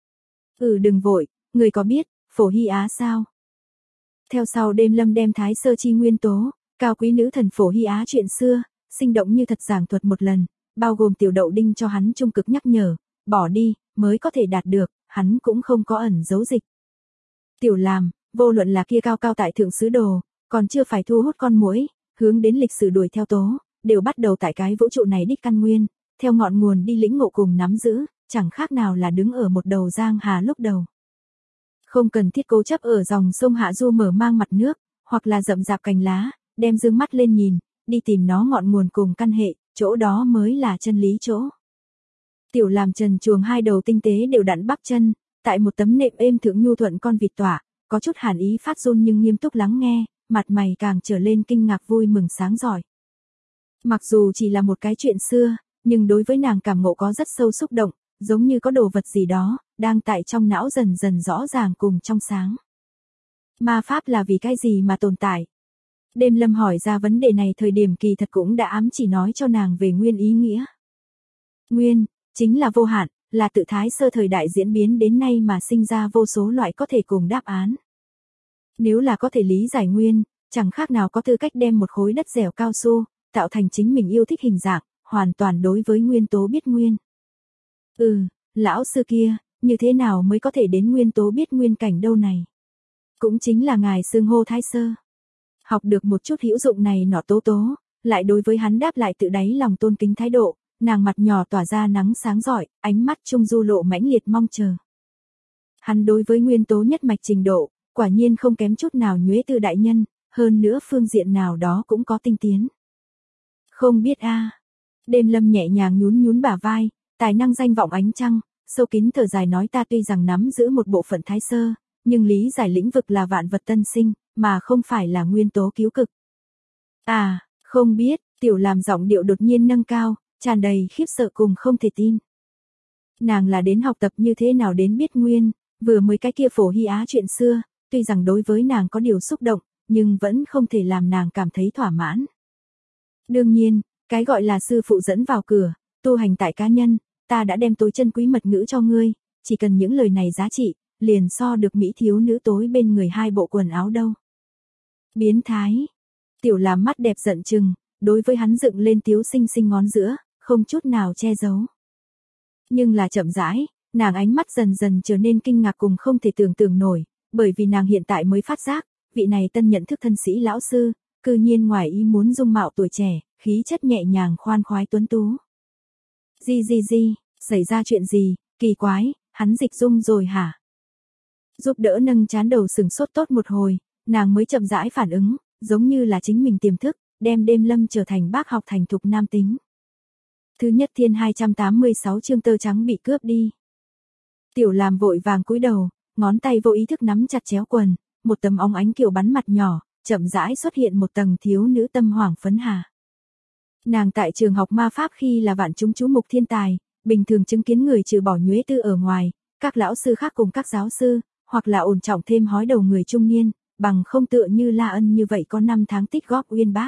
Đừng vội, người có biết, phổ hy á sao? Theo sau đêm lâm đem thái sơ chi nguyên tố, cao quý nữ thần phổ hy á chuyện xưa, sinh động như thật giảng thuật một lần, bao gồm tiểu đậu đinh cho hắn trung cực nhắc nhở, bỏ đi, mới có thể đạt được, hắn cũng không có ẩn giấu dịch. Tiểu làm, vô luận là kia cao cao tại thượng sứ đồ, còn chưa phải thu hút con muỗi, hướng đến lịch sử đuổi theo tố, đều bắt đầu tại cái vũ trụ này đích căn nguyên, theo ngọn nguồn đi lĩnh ngộ cùng nắm giữ, chẳng khác nào là đứng ở một đầu giang hà lúc đầu. Không cần thiết cố chấp ở dòng sông Hạ Du mở mang mặt nước, hoặc là rậm rạp cành lá, đem dương mắt lên nhìn, đi tìm nó ngọn nguồn cùng căn hệ, chỗ đó mới là chân lý chỗ. Tiểu làm trần chuồng hai đầu tinh tế đều đặn bắp chân, tại một tấm nệm êm thượng nhu thuận con vịt tỏa, có chút hàn ý phát run nhưng nghiêm túc lắng nghe, mặt mày càng trở lên kinh ngạc vui mừng sáng giỏi. Mặc dù chỉ là một cái chuyện xưa, nhưng đối với nàng cảm ngộ có rất sâu xúc động, giống như có đồ vật gì đó, đang tại trong não dần dần rõ ràng cùng trong sáng. Ma pháp là vì cái gì mà tồn tại? Đêm lâm hỏi ra vấn đề này thời điểm kỳ thật cũng đã ám chỉ nói cho nàng về nguyên ý nghĩa. Nguyên, chính là vô hạn, là tự thái sơ thời đại diễn biến đến nay mà sinh ra vô số loại có thể cùng đáp án. Nếu là có thể lý giải nguyên, chẳng khác nào có tư cách đem một khối đất dẻo cao su, tạo thành chính mình yêu thích hình dạng, hoàn toàn đối với nguyên tố biết nguyên. Lão sư kia, như thế nào mới có thể đến nguyên tố biết nguyên cảnh đâu này? Cũng chính là ngài xưng hô thái sơ. Học được một chút hữu dụng này nọ tố tố, lại đối với hắn đáp lại tự đáy lòng tôn kính thái độ, nàng mặt nhỏ tỏa ra nắng sáng giỏi, ánh mắt trung du lộ mãnh liệt mong chờ. Hắn đối với nguyên tố nhất mạch trình độ, quả nhiên không kém chút nào nhuế tư đại nhân, hơn nữa phương diện nào đó cũng có tinh tiến. Không biết a. Đêm lâm nhẹ nhàng nhún nhún bả vai, tài năng danh vọng ánh trăng, sâu kín thở dài nói ta tuy rằng nắm giữ một bộ phận thái sơ, nhưng lý giải lĩnh vực là vạn vật tân sinh, mà không phải là nguyên tố cứu cực. Không biết, Tiểu Làm giọng điệu đột nhiên nâng cao, tràn đầy khiếp sợ cùng không thể tin. Nàng là đến học tập như thế nào đến biết nguyên, vừa mới cái kia phổ hy á chuyện xưa, tuy rằng đối với nàng có điều xúc động, nhưng vẫn không thể làm nàng cảm thấy thỏa mãn. Đương nhiên, cái gọi là sư phụ dẫn vào cửa, tu hành tại cá nhân, ta đã đem tối chân quý mật ngữ cho ngươi, chỉ cần những lời này giá trị, liền so được mỹ thiếu nữ tối bên người 2 bộ quần áo đâu. Biến thái. Tiểu Làm mắt đẹp giận chừng, đối với hắn dựng lên tiếu xinh xinh ngón giữa, không chút nào che giấu. Nhưng là chậm rãi, nàng ánh mắt dần dần trở nên kinh ngạc cùng không thể tưởng tượng nổi, bởi vì nàng hiện tại mới phát giác, vị này tân nhận thức thân sĩ lão sư, cư nhiên ngoài ý muốn dung mạo tuổi trẻ, khí chất nhẹ nhàng khoan khoái tuấn tú. Gì, xảy ra chuyện gì, kỳ quái, hắn dịch dung rồi hả? Giúp đỡ nâng trán đầu sừng sốt tốt một hồi, nàng mới chậm rãi phản ứng, giống như là chính mình tiềm thức, đem Đêm Lâm trở thành bác học thành thục nam tính. Thứ nhất thiên 286 chương tơ trắng bị cướp đi. Tiểu Làm vội vàng cúi đầu, ngón tay vô ý thức nắm chặt chéo quần, một tấm óng ánh kiểu bắn mặt nhỏ, chậm rãi xuất hiện một tầng thiếu nữ tâm hoảng phấn hà. Nàng tại trường học ma pháp khi là vạn chúng chú mục thiên tài, bình thường chứng kiến người trừ bỏ nhuế tư ở ngoài, các lão sư khác cùng các giáo sư, hoặc là ổn trọng thêm hói đầu người trung niên, bằng không tựa như La Ân như vậy có 5 tháng tích góp uyên bác.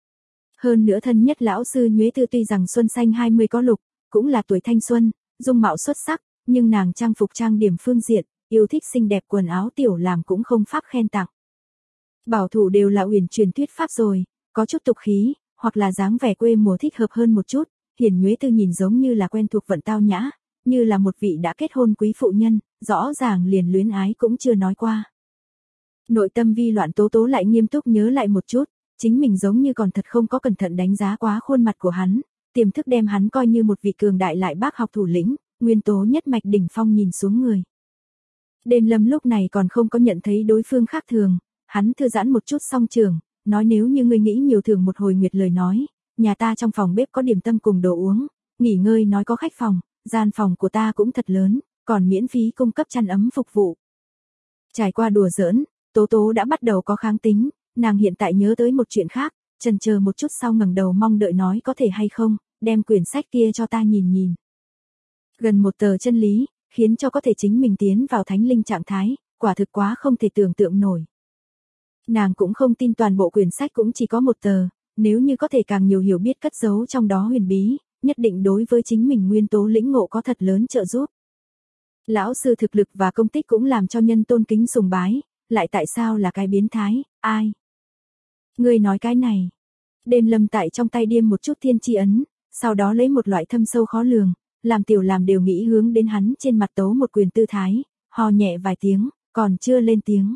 Hơn nữa thân nhất lão sư nhuế tư tuy rằng xuân xanh 20 có lục, cũng là tuổi thanh xuân, dung mạo xuất sắc, nhưng nàng trang phục trang điểm phương diện, yêu thích xinh đẹp quần áo Tiểu Làm cũng không pháp khen tặng. Bảo thủ đều là uyển truyền thuyết pháp rồi, có chút tục khí, hoặc là dáng vẻ quê mùa thích hợp hơn một chút, Hiển Nhuế Tư nhìn giống như là quen thuộc vận tao nhã, như là một vị đã kết hôn quý phụ nhân, rõ ràng liền luyến ái cũng chưa nói qua. Nội tâm vi loạn Tố Tố lại nghiêm túc nhớ lại một chút, chính mình giống như còn thật không có cẩn thận đánh giá quá khuôn mặt của hắn, tiềm thức đem hắn coi như một vị cường đại lại bác học thủ lĩnh, nguyên tố nhất mạch đỉnh phong nhìn xuống người. Đêm Lâm lúc này còn không có nhận thấy đối phương khác thường, hắn thư giãn một chút song trường, nói nếu như ngươi nghĩ nhiều thường một hồi nguyệt lời nói, nhà ta trong phòng bếp có điểm tâm cùng đồ uống, nghỉ ngơi nói có khách phòng, gian phòng của ta cũng thật lớn, còn miễn phí cung cấp chăn ấm phục vụ. Trải qua đùa giỡn, Tố Tố đã bắt đầu có kháng tính, nàng hiện tại nhớ tới một chuyện khác, chần chờ một chút sau ngẩng đầu mong đợi nói có thể hay không, đem quyển sách kia cho ta nhìn nhìn. Gần một tờ chân lý, khiến cho có thể chính mình tiến vào thánh linh trạng thái, quả thực quá không thể tưởng tượng nổi. Nàng cũng không tin toàn bộ quyển sách cũng chỉ có một tờ, nếu như có thể càng nhiều hiểu biết cất giấu trong đó huyền bí, nhất định đối với chính mình nguyên tố lĩnh ngộ có thật lớn trợ giúp. Lão sư thực lực và công tích cũng làm cho nhân tôn kính sùng bái, lại tại sao là cái biến thái, ai? Ngươi nói cái này. Đêm Lâm tại trong tay điêm một chút thiên chi ấn, sau đó lấy một loại thâm sâu khó lường, làm Tiểu Làm đều nghĩ hướng đến hắn trên mặt tấu một quyền tư thái, hò nhẹ vài tiếng, còn chưa lên tiếng.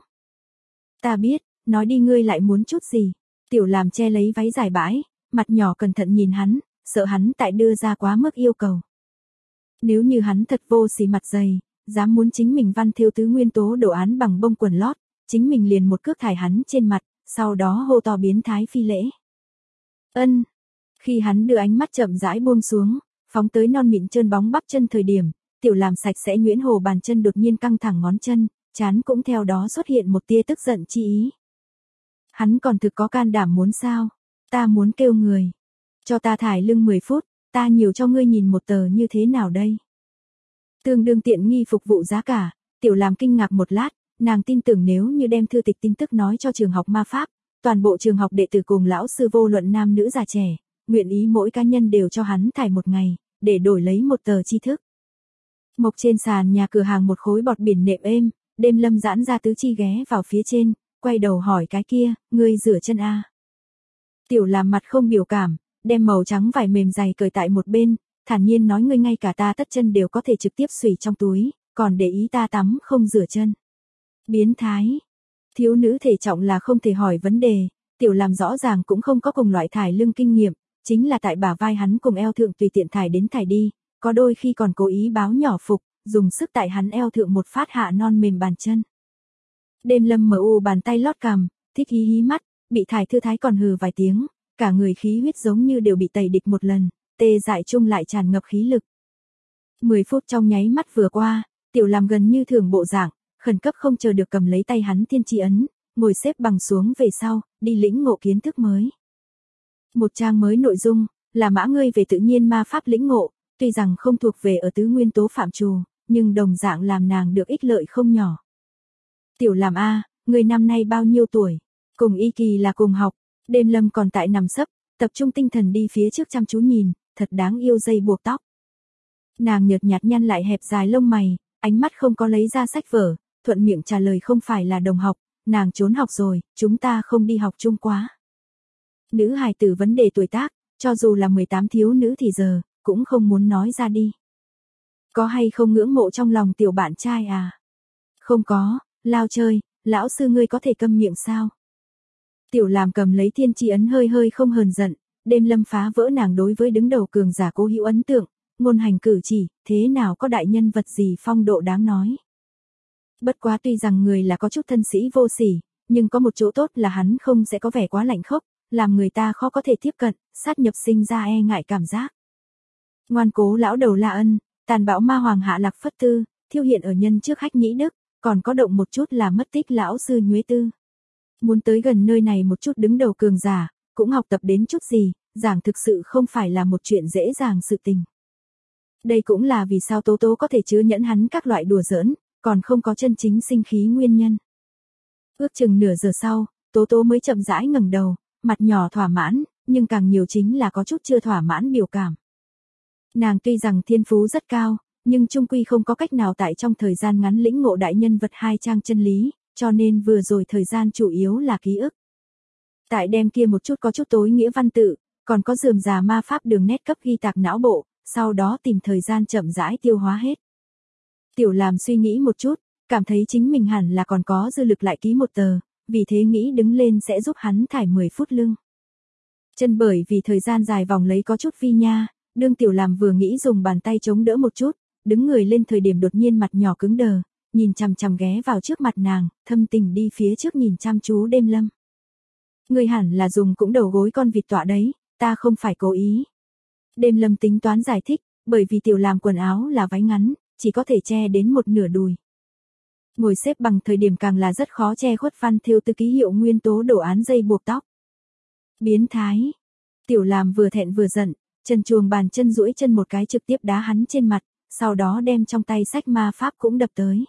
Ta biết, nói đi ngươi lại muốn chút gì. Tiểu Làm che lấy váy dài bãi, mặt nhỏ cẩn thận nhìn hắn, sợ hắn tại đưa ra quá mức yêu cầu. Nếu như hắn thật vô sỉ mặt dày, dám muốn chính mình văn thêu tứ nguyên tố đồ án bằng bông quần lót, chính mình liền một cước thải hắn trên mặt, sau đó hô to biến thái phi lễ. Ân. Khi hắn đưa ánh mắt chậm rãi buông xuống, phóng tới non mịn trơn bóng bắp chân thời điểm, Tiểu Làm sạch sẽ nhuyễn hồ bàn chân đột nhiên căng thẳng ngón chân, trán cũng theo đó xuất hiện một tia tức giận chi ý. Hắn còn thực có can đảm muốn sao? Ta muốn kêu người. Cho ta thải lưng 10 phút, ta nhiều cho ngươi nhìn một tờ như thế nào đây? Tương đương tiện nghi phục vụ giá cả, Tiểu Làm kinh ngạc một lát, nàng tin tưởng nếu như đem thư tịch tin tức nói cho trường học ma pháp, toàn bộ trường học đệ tử cùng lão sư vô luận nam nữ già trẻ, nguyện ý mỗi cá nhân đều cho hắn thải một ngày, để đổi lấy một tờ tri thức. Mộc trên sàn nhà cửa hàng một khối bọt biển nệm êm, Đêm Lâm giãn ra tứ chi ghé vào phía trên, quay đầu hỏi cái kia, ngươi rửa chân a? Tiểu Làm mặt không biểu cảm, đem màu trắng vải mềm dày cởi tại một bên, thản nhiên nói ngươi ngay cả ta tất chân đều có thể trực tiếp xùy trong túi, còn để ý ta tắm không rửa chân. Biến thái. Thiếu nữ thể trọng là không thể hỏi vấn đề, Tiểu Làm rõ ràng cũng không có cùng loại thải lưng kinh nghiệm, chính là tại bả vai hắn cùng eo thượng tùy tiện thải đến thải đi, có đôi khi còn cố ý báo nhỏ phục, dùng sức tại hắn eo thượng một phát hạ non mềm bàn chân. Đêm Lâm mở u bàn tay lót cằm, thích hí hí mắt, bị thải thư thái còn hừ vài tiếng, cả người khí huyết giống như đều bị tẩy địch một lần, tê dại chung lại tràn ngập khí lực. 10 phút trong nháy mắt vừa qua, Tiểu Làm gần như thường bộ dạng, khẩn cấp không chờ được cầm lấy tay hắn thiên chi ấn, ngồi xếp bằng xuống về sau, đi lĩnh ngộ kiến thức mới. Một trang mới nội dung, là mã ngươi về tự nhiên ma pháp lĩnh ngộ, tuy rằng không thuộc về ở tứ nguyên tố phạm trù, nhưng đồng dạng làm nàng được ích lợi không nhỏ. Tiểu làm A, ngươi năm nay bao nhiêu tuổi? Cùng Y Kỳ là cùng học, Đêm Lâm còn tại nằm sấp, tập trung tinh thần đi phía trước chăm chú nhìn, thật đáng yêu dây buộc tóc. Nàng nhợt nhạt nhăn lại hẹp dài lông mày, ánh mắt không có lấy ra sách vở, thuận miệng trả lời không phải là đồng học, nàng trốn học rồi, chúng ta không đi học chung quá. Nữ hài tử vấn đề tuổi tác, cho dù là 18 thiếu nữ thì giờ, cũng không muốn nói ra đi. Có hay không ngưỡng mộ trong lòng tiểu bạn trai à? Không có, lao chơi, lão sư ngươi có thể câm miệng sao? Tiểu làm cầm lấy thiên tri ấn hơi hơi không hờn giận, Đêm Lâm phá vỡ nàng đối với đứng đầu cường giả cố hữu ấn tượng, ngôn hành cử chỉ, thế nào có đại nhân vật gì phong độ đáng nói. Bất quá tuy rằng người là có chút thân sĩ vô sỉ, nhưng có một chỗ tốt là hắn không sẽ có vẻ quá lạnh khốc, làm người ta khó có thể tiếp cận, sát nhập sinh ra e ngại cảm giác. Ngoan cố lão đầu La Ân, tàn bạo ma hoàng Hạ Lạc Phất Tư, thiêu hiện ở nhân trước khách nhĩ đức, còn có động một chút là mất tích lão sư Nhuế Tư. Muốn tới gần nơi này một chút đứng đầu cường giả, cũng học tập đến chút gì, giảng thực sự không phải là một chuyện dễ dàng sự tình. Đây cũng là vì sao Tố Tố có thể chứa nhẫn hắn các loại đùa giỡn, còn không có chân chính sinh khí nguyên nhân. Ước chừng nửa giờ sau, Tố Tố mới chậm rãi ngẩng đầu, mặt nhỏ thỏa mãn, nhưng càng nhiều chính là có chút chưa thỏa mãn biểu cảm. Nàng tuy rằng thiên phú rất cao, nhưng chung quy không có cách nào tại trong thời gian ngắn lĩnh ngộ đại nhân vật hai trang chân lý, cho nên vừa rồi thời gian chủ yếu là ký ức. Tại đem kia một chút có chút tối nghĩa văn tự, còn có rườm rà ma pháp đường nét cấp ghi tạc não bộ, sau đó tìm thời gian chậm rãi tiêu hóa hết. Tiểu làm suy nghĩ một chút, cảm thấy chính mình hẳn là còn có dư lực lại ký một tờ, vì thế nghĩ đứng lên sẽ giúp hắn thải 10 phút lưng. Chân bởi vì thời gian dài vòng lấy có chút vi nha, đương tiểu làm vừa nghĩ dùng bàn tay chống đỡ một chút, đứng người lên thời điểm đột nhiên mặt nhỏ cứng đờ, nhìn chằm chằm ghé vào trước mặt nàng, thâm tình đi phía trước nhìn chăm chú Đêm Lâm. Người hẳn là dùng cũng đầu gối con vịt tọa đấy, ta không phải cố ý. Đêm Lâm tính toán giải thích, bởi vì tiểu làm quần áo là váy ngắn, chỉ có thể che đến một nửa đùi. Ngồi xếp bằng thời điểm càng là rất khó che khuất văn thêu tư ký hiệu nguyên tố đồ án dây buộc tóc. Biến thái. Tiểu làm vừa thẹn vừa giận, chân chuồng bàn chân duỗi chân một cái trực tiếp đá hắn trên mặt, sau đó đem trong tay sách ma pháp cũng đập tới.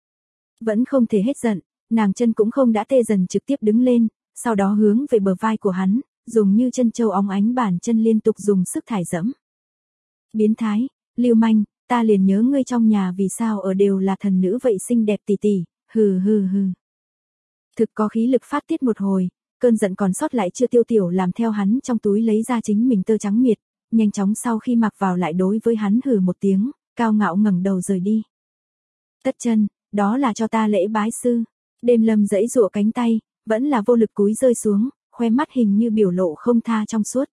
Vẫn không thể hết giận, nàng chân cũng không đã tê dần trực tiếp đứng lên, sau đó hướng về bờ vai của hắn, dùng như chân châu óng ánh bàn chân liên tục dùng sức thải dẫm. Biến thái, lưu manh, ta liền nhớ ngươi trong nhà vì sao ở đều là thần nữ vậy xinh đẹp tỉ tỉ, hừ hừ hừ. Thực có khí lực phát tiết một hồi, cơn giận còn sót lại chưa tiêu tiểu làm theo hắn trong túi lấy ra chính mình tơ trắng miệt, nhanh chóng sau khi mặc vào lại đối với hắn hừ một tiếng, cao ngạo ngẩng đầu rời đi. Tất chân, đó là cho ta lễ bái sư. Đêm Lâm giãy giụa cánh tay, vẫn là vô lực cúi rơi xuống, khoe mắt hình như biểu lộ không tha trong suốt.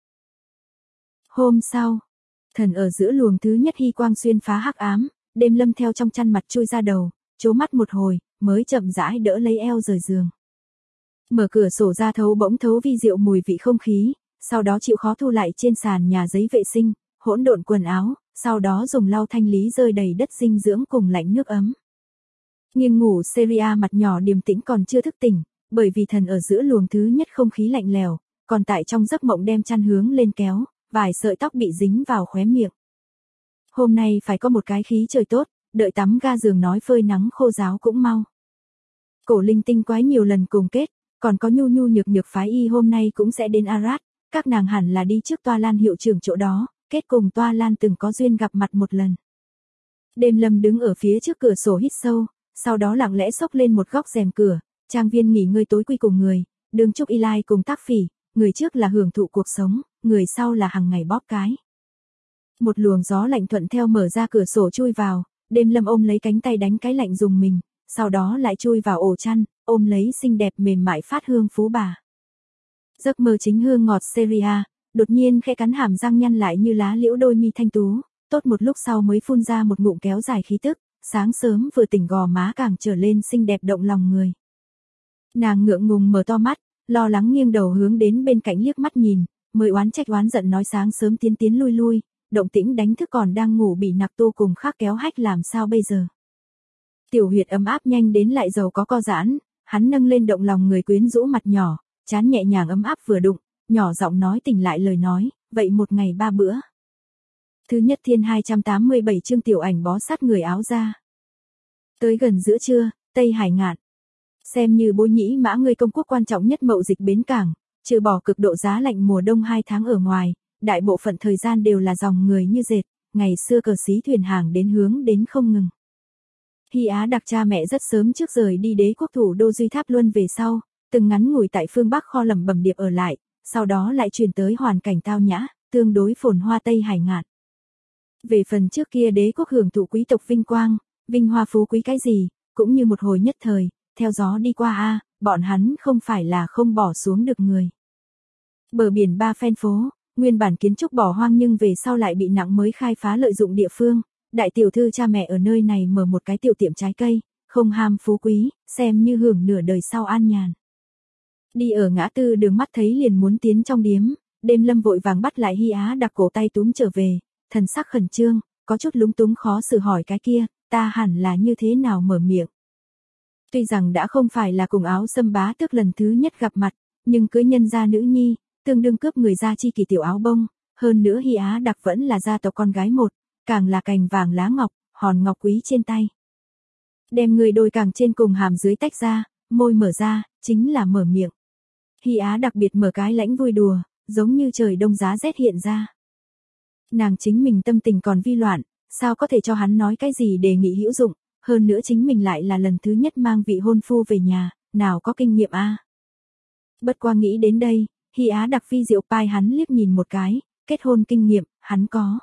Hôm sau, thần ở giữa luồng thứ nhất hy quang xuyên phá hắc ám, Đêm Lâm theo trong chăn mặt chui ra đầu, trố mắt một hồi, mới chậm rãi đỡ lấy eo rời giường. Mở cửa sổ ra bỗng thấu vi diệu mùi vị không khí, sau đó chịu khó thu lại trên sàn nhà giấy vệ sinh, hỗn độn quần áo, sau đó dùng lau thanh lý rơi đầy đất dinh dưỡng cùng lạnh nước ấm. Nghiêng ngủ Seria mặt nhỏ điềm tĩnh còn chưa thức tỉnh, bởi vì thần ở giữa luồng thứ nhất không khí lạnh lèo, còn tại trong giấc mộng đem chăn hướng lên kéo, vài sợi tóc bị dính vào khóe miệng. Hôm nay phải có một cái khí trời tốt, đợi tắm ga giường nói phơi nắng khô ráo cũng mau. Cổ linh tinh quái nhiều lần cùng kết, còn có nhu nhu nhược nhược phái y hôm nay cũng sẽ đến Arad, các nàng hẳn là đi trước Toa Lan hiệu trưởng chỗ đó, kết cùng Toa Lan từng có duyên gặp mặt một lần. Đêm Lâm đứng ở phía trước cửa sổ hít sâu, sau đó lặng lẽ xốc lên một góc rèm cửa, trang viên nghỉ ngơi tối quy cùng người, Đường Trúc Eli cùng Tác Phỉ, người trước là hưởng thụ cuộc sống, người sau là hàng ngày bóp cái. Một luồng gió lạnh thuận theo mở ra cửa sổ chui vào, Đêm Lâm ôm lấy cánh tay đánh cái lạnh dùng mình, sau đó lại chui vào ổ chăn, ôm lấy xinh đẹp mềm mại phát hương phú bà. Giấc mơ chính hương ngọt Seria, đột nhiên khẽ cắn hàm răng nhăn lại như lá liễu đôi mi thanh tú, tốt một lúc sau mới phun ra một ngụm kéo dài khí tức, sáng sớm vừa tỉnh gò má càng trở lên xinh đẹp động lòng người. Nàng ngượng ngùng mở to mắt, lo lắng nghiêng đầu hướng đến bên cạnh liếc mắt nhìn, mới oán trách oán giận nói sáng sớm tiến tiến lui lui, động tĩnh đánh thức còn đang ngủ bị nặc tô cùng khác kéo hách làm sao bây giờ. Tiểu huyệt ấm áp nhanh đến lại giàu có co giãn, hắn nâng lên động lòng người quyến rũ mặt nhỏ, trán nhẹ nhàng ấm áp vừa đụng, nhỏ giọng nói tỉnh lại lời nói, vậy một ngày 3 bữa. Thứ Nhất Thiên 287 chương tiểu ảnh bó sát người áo da. Tới gần giữa trưa, Tây Hải Ngạn. Xem như Bối Nhĩ Mã người công quốc quan trọng nhất mậu dịch bến cảng, trừ bỏ cực độ giá lạnh mùa đông 2 tháng ở ngoài, đại bộ phận thời gian đều là dòng người như dệt, ngày xưa cờ xí thuyền hàng đến hướng đến không ngừng. Hy Á Đặc cha mẹ rất sớm trước rời đi đế quốc thủ đô Duy Tháp Luân về sau, từng ngắn ngủi tại phương Bắc kho lẩm bẩm điệp ở lại, sau đó lại chuyển tới hoàn cảnh tao nhã, tương đối phồn hoa Tây Hải Ngạn. Về phần trước kia đế quốc hưởng thụ quý tộc vinh quang, vinh hoa phú quý cái gì, cũng như một hồi nhất thời, theo gió đi qua bọn hắn không phải là không bỏ xuống được người. Bờ biển 3 phen phố, nguyên bản kiến trúc bỏ hoang nhưng về sau lại bị nặng mới khai phá lợi dụng địa phương, đại tiểu thư cha mẹ ở nơi này mở một cái tiểu tiệm trái cây, không ham phú quý, xem như hưởng nửa đời sau an nhàn. Đi ở ngã tư đường mắt thấy liền muốn tiến trong điếm, Đêm Lâm vội vàng bắt lại Hy Á Đặc cổ tay túm trở về, thần sắc khẩn trương, có chút lúng túng khó xử hỏi cái kia, ta hẳn là như thế nào mở miệng. Tuy rằng đã không phải là cùng Áo Sâm bá tước lần thứ nhất gặp mặt, nhưng cưới nhân gia nữ nhi, tương đương cướp người gia chi kỳ tiểu áo bông, hơn nữa Hy Á Đặc vẫn là gia tộc con gái một, càng là cành vàng lá ngọc, hòn ngọc quý trên tay. Đem người đôi càng trên cùng hàm dưới tách ra, môi mở ra, chính là mở miệng. Hy Á đặc biệt mở cái lãnh vui đùa, giống như trời đông giá rét hiện ra. Nàng chính mình tâm tình còn vi loạn, sao có thể cho hắn nói cái gì đề nghị hữu dụng, hơn nữa chính mình lại là lần thứ nhất mang vị hôn phu về nhà, nào có kinh nghiệm Bất qua nghĩ đến đây, Hy Á đặc phi diệu pai hắn liếc nhìn một cái, kết hôn kinh nghiệm, hắn có.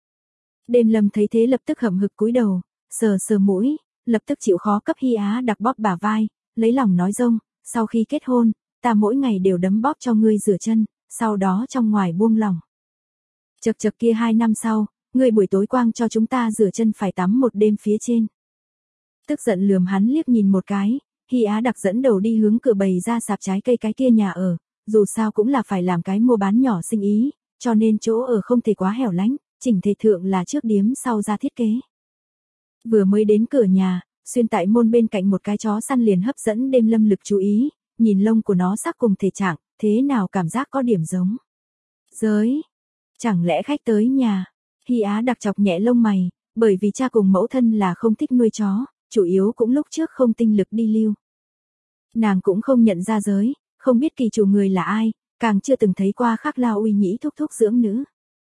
Đêm Lâm thấy thế lập tức hậm hực cúi đầu, sờ sờ mũi, lập tức chịu khó cấp Hy Á đặc bóp bả vai, lấy lòng nói rông, sau khi kết hôn, ta mỗi ngày đều đấm bóp cho ngươi rửa chân, sau đó trong ngoài buông lỏng. Chật chật kia 2 năm sau, ngươi buổi tối quang cho chúng ta rửa chân phải tắm một đêm phía trên. Tức giận lườm hắn liếc nhìn một cái, Hy Á đặc dẫn đầu đi hướng cửa bày ra sạp trái cây cái kia nhà ở, dù sao cũng là phải làm cái mua bán nhỏ sinh ý, cho nên chỗ ở không thể quá hẻo lánh, chỉnh thể thượng là trước điếm sau ra thiết kế. Vừa mới đến cửa nhà, xuyên tại môn bên cạnh một cái chó săn liền hấp dẫn Đêm Lâm lực chú ý, nhìn lông của nó sắc cùng thể trạng, thế nào cảm giác có điểm giống. Giới, chẳng lẽ khách tới nhà? Hy Á đặc chọc nhẹ lông mày, bởi vì cha cùng mẫu thân là không thích nuôi chó, chủ yếu cũng lúc trước không tinh lực đi lưu. Nàng cũng không nhận ra giới, không biết kỳ chủ người là ai, càng chưa từng thấy qua Khắc Lao Uy Nhĩ thúc thúc dưỡng nữ.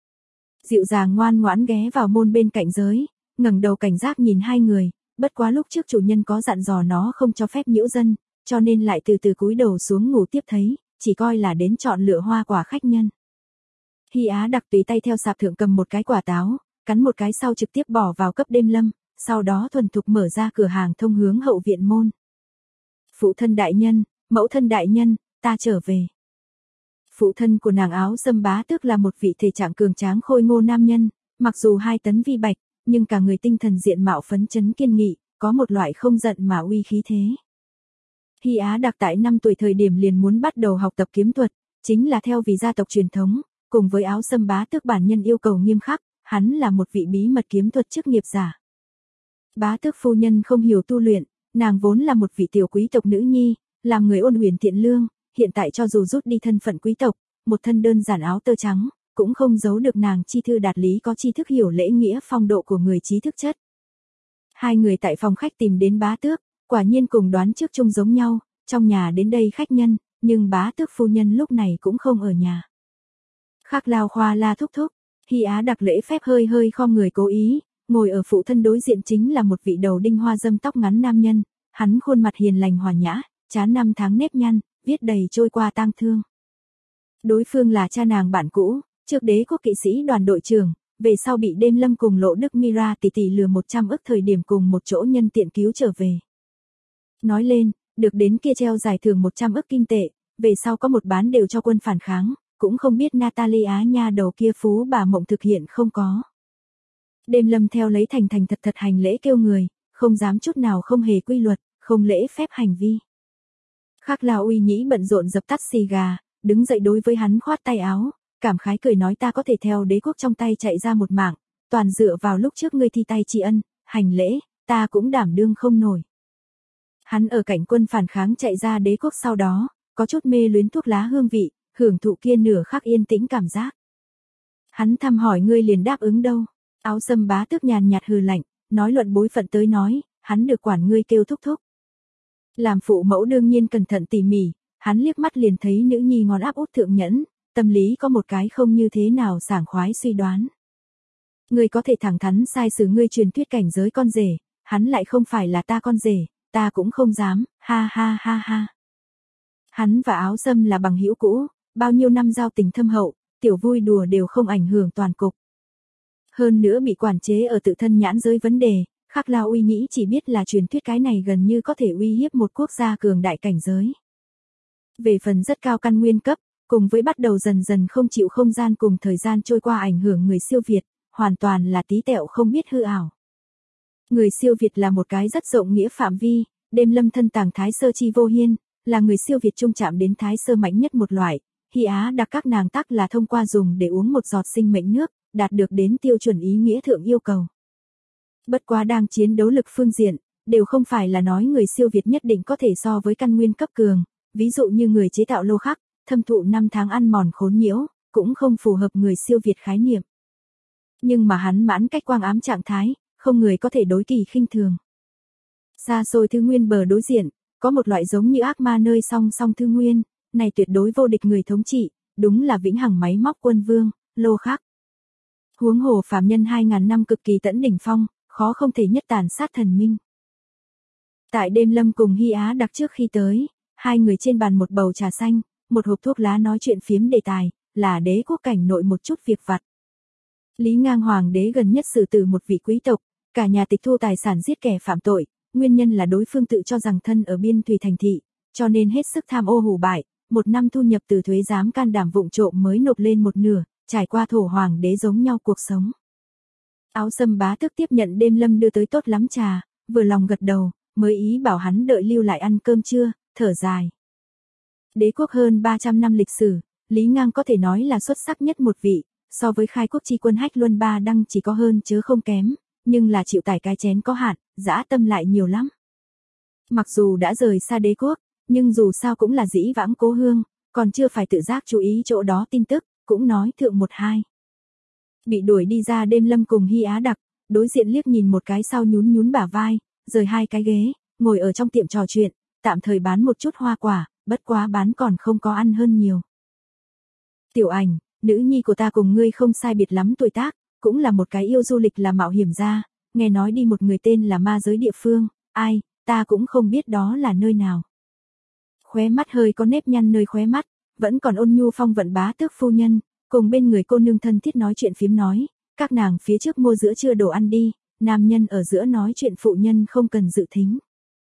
Dịu dàng ngoan ngoãn ghé vào môn bên cạnh giới, ngẩng đầu cảnh giác nhìn hai người, bất quá lúc trước chủ nhân có dặn dò nó không cho phép nhiễu dân, cho nên lại từ từ cúi đầu xuống ngủ tiếp thấy, chỉ coi là đến chọn lựa hoa quả khách nhân. Hy Á đặc tùy tay theo sạp thượng cầm một cái quả táo, cắn một cái sau trực tiếp bỏ vào cấp Đêm Lâm, sau đó thuần thục mở ra cửa hàng thông hướng hậu viện môn. Phụ thân đại nhân, mẫu thân đại nhân, ta trở về. Phụ thân của nàng Áo Sâm bá tước là một vị thể trạng cường tráng khôi ngô nam nhân, mặc dù 2 tấn vi bạch, nhưng cả người tinh thần diện mạo phấn chấn kiên nghị, có một loại không giận mà uy khí thế. Hy Á đặc tại 5 tuổi thời điểm liền muốn bắt đầu học tập kiếm thuật, chính là theo vì gia tộc truyền thống, cùng với Áo Sâm bá tước bản nhân yêu cầu nghiêm khắc, hắn là một vị bí mật kiếm thuật chức nghiệp giả. Bá tước phu nhân không hiểu tu luyện, nàng vốn là một vị tiểu quý tộc nữ nhi, làm người ôn huyền thiện lương, hiện tại cho dù rút đi thân phận quý tộc, một thân đơn giản áo tơ trắng, cũng không giấu được nàng chi thư đạt lý có tri thức hiểu lễ nghĩa phong độ của người trí thức chất. Hai người tại phòng khách tìm đến bá tước, quả nhiên cùng đoán trước chung giống nhau, trong nhà đến đây khách nhân, nhưng bá tước phu nhân lúc này cũng không ở nhà. Khắc Lao khoa la thúc thúc, Hy Á đặc lễ phép hơi hơi khom người cố ý, ngồi ở phụ thân đối diện chính là một vị đầu đinh hoa dâm tóc ngắn nam nhân, hắn khuôn mặt hiền lành hòa nhã, trán 5 tháng nếp nhăn, viết đầy trôi qua tang thương. Đối phương là cha nàng bạn cũ, trước đế quốc kỵ sĩ đoàn đội trưởng, về sau bị Đêm Lâm cùng Lộ Đức Mira tỷ tỷ lừa 100 ức thời điểm cùng một chỗ nhân tiện cứu trở về. Nói lên, được đến kia treo giải thưởng 100 ức kim tệ, về sau có một bán đều cho quân phản kháng, cũng không biết Natalia nha đầu kia phú bà mộng thực hiện không có. Đêm Lâm theo lấy thành thật hành lễ kêu người, không dám chút nào không hề quy luật, không lễ phép hành vi. Khắc Lao Uy Nhĩ bận rộn dập tắt xì gà, đứng dậy đối với hắn khoát tay áo, cảm khái cười nói ta có thể theo đế quốc trong tay chạy ra một mạng, toàn dựa vào lúc trước ngươi thi tay tri ân, hành lễ, ta cũng đảm đương không nổi. Hắn ở cảnh quân phản kháng chạy ra đế quốc sau đó, có chút mê luyến thuốc lá hương vị, hưởng thụ kia nửa khắc yên tĩnh cảm giác. Hắn thăm hỏi ngươi liền đáp ứng đâu. Áo Sâm bá tước nhàn nhạt hừ lạnh, nói luận bối phận tới nói, hắn được quản ngươi kêu thúc thúc. Làm phụ mẫu đương nhiên cẩn thận tỉ mỉ, hắn liếc mắt liền thấy nữ nhi ngón áp út thượng nhẫn, tâm lý có một cái không như thế nào sảng khoái suy đoán. Ngươi có thể thẳng thắn sai sử ngươi truyền thuyết cảnh giới con rể, hắn lại không phải là ta con rể, ta cũng không dám, ha ha ha ha. Hắn và Áo Sâm là bằng hữu cũ, bao nhiêu năm giao tình thâm hậu, tiểu vui đùa đều không ảnh hưởng toàn cục. Hơn nữa bị quản chế ở tự thân nhãn giới vấn đề, Khắc Lao Uy nghĩ chỉ biết là truyền thuyết cái này gần như có thể uy hiếp một quốc gia cường đại cảnh giới. Về phần rất cao căn nguyên cấp, cùng với bắt đầu dần dần không chịu không gian cùng thời gian trôi qua ảnh hưởng người siêu Việt, hoàn toàn là tí tẹo không biết hư ảo. Người siêu Việt là một cái rất rộng nghĩa phạm vi, đêm lâm thân tàng thái sơ chi vô hiên, là người siêu Việt trung chạm đến thái sơ mạnh nhất một loại, Hy Á đặc các nàng tắc là thông qua dùng để uống một giọt sinh mệnh nước, đạt được đến tiêu chuẩn ý nghĩa thượng yêu cầu. Bất quá đang chiến đấu lực phương diện, đều không phải là nói người siêu Việt nhất định có thể so với căn nguyên cấp cường, ví dụ như người chế tạo lô khắc, thâm thụ 5 tháng ăn mòn khốn nhiễu, cũng không phù hợp người siêu Việt khái niệm. Nhưng mà hắn mãn cách quang ám trạng thái, không người có thể đối kỳ khinh thường. Xa xôi Thư Nguyên bờ đối diện, có một loại giống như ác ma nơi song song Thư Nguyên, này tuyệt đối vô địch người thống trị, đúng là vĩnh hằng máy móc quân vương, lô khắc. Huống hồ phàm nhân 2000 năm cực kỳ tẫn đỉnh phong, khó không thể nhất tàn sát thần minh. Tại đêm lâm cùng Hy Á đặc trước khi tới, hai người trên bàn một bầu trà xanh, một hộp thuốc lá nói chuyện phiếm đề tài, là đế quốc cảnh nội một chút việc vặt. Lý Ngang hoàng đế gần nhất xử tử một vị quý tộc, cả nhà tịch thu tài sản giết kẻ phạm tội, nguyên nhân là đối phương tự cho rằng thân ở biên thủy thành thị, cho nên hết sức tham ô hủ bại, một năm thu nhập từ thuế giám can đảm vụng trộm mới nộp lên một nửa, trải qua thổ hoàng đế giống nhau cuộc sống. Áo Sâm bá tước tiếp nhận đêm lâm đưa tới tốt lắm trà, vừa lòng gật đầu, mới ý bảo hắn đợi lưu lại ăn cơm trưa, thở dài. Đế quốc hơn 300 năm lịch sử, Lý Ngang có thể nói là xuất sắc nhất một vị, so với khai quốc chi quân Hách Luân Ba Đăng chỉ có hơn chớ không kém, nhưng là chịu tải cái chén có hạn, dã tâm lại nhiều lắm. Mặc dù đã rời xa đế quốc, nhưng dù sao cũng là dĩ vãng cố hương, còn chưa phải tự giác chú ý chỗ đó tin tức, cũng nói thượng một hai. Bị đuổi đi ra đêm lâm cùng Hy Á đặc, đối diện liếc nhìn một cái sau nhún nhún bả vai, rời hai cái ghế, ngồi ở trong tiệm trò chuyện, tạm thời bán một chút hoa quả, bất quá bán còn không có ăn hơn nhiều. Tiểu Ảnh, nữ nhi của ta cùng ngươi không sai biệt lắm tuổi tác, cũng là một cái yêu du lịch là mạo hiểm gia, nghe nói đi một người tên là ma giới địa phương, ai, ta cũng không biết đó là nơi nào. Khóe mắt hơi có nếp nhăn nơi khóe mắt, vẫn còn ôn nhu phong vận bá tước phu nhân, cùng bên người cô nương thân thiết nói chuyện phím nói, các nàng phía trước mua giữa trưa đồ ăn đi, nam nhân ở giữa nói chuyện phụ nhân không cần dự thính.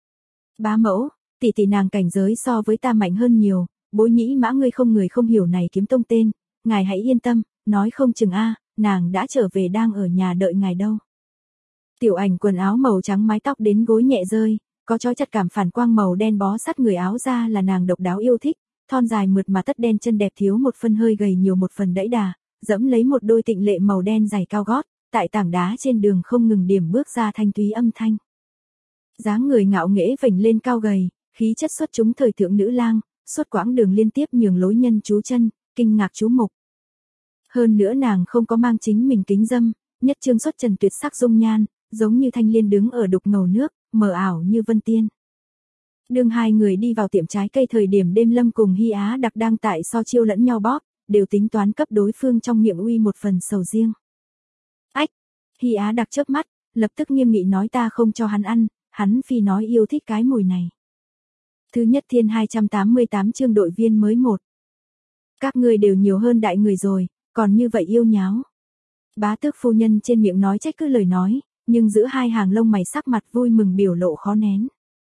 Bá mẫu, tỷ tỷ nàng cảnh giới so với ta mạnh hơn nhiều, bối nhĩ mã ngươi không người không hiểu này kiếm tông tên, ngài hãy yên tâm, nói không chừng nàng đã trở về đang ở nhà đợi ngài đâu. Tiểu Ảnh quần áo màu trắng mái tóc đến gối nhẹ rơi, có trói chặt cảm phản quang màu đen bó sát người áo ra là nàng độc đáo yêu thích, thon dài mượt mà tất đen chân đẹp thiếu một phân hơi gầy nhiều một phần đẫy đà, dẫm lấy một đôi tịnh lệ màu đen giày cao gót, tại tảng đá trên đường không ngừng điểm bước ra thanh thúy âm thanh. Dáng người ngạo nghễ vểnh lên cao gầy, khí chất xuất chúng thời thượng nữ lang, suốt quãng đường liên tiếp nhường lối nhân chú chân, kinh ngạc chú mục. Hơn nữa nàng không có mang chính mình kính dâm, nhất trương xuất trần tuyệt sắc dung nhan, giống như thanh liên đứng ở đục ngầu nước, mờ ảo như vân tiên. Đương hai người đi vào tiệm trái cây thời điểm đêm lâm cùng Hy Á đặc đang tại so chiêu lẫn nhau bóp, đều tính toán cấp đối phương trong miệng uy một phần sầu riêng. Ách! Hy Á đặc chớp mắt, lập tức nghiêm nghị nói ta không cho hắn ăn, hắn phi nói yêu thích cái mùi này. Thứ nhất thiên 288 chương đội viên mới 1. Các ngươi đều nhiều hơn đại người rồi, còn như vậy yêu nháo. Bá tước phu nhân trên miệng nói trách cứ lời nói, nhưng giữa hai hàng lông mày sắc mặt vui mừng biểu lộ khó nén.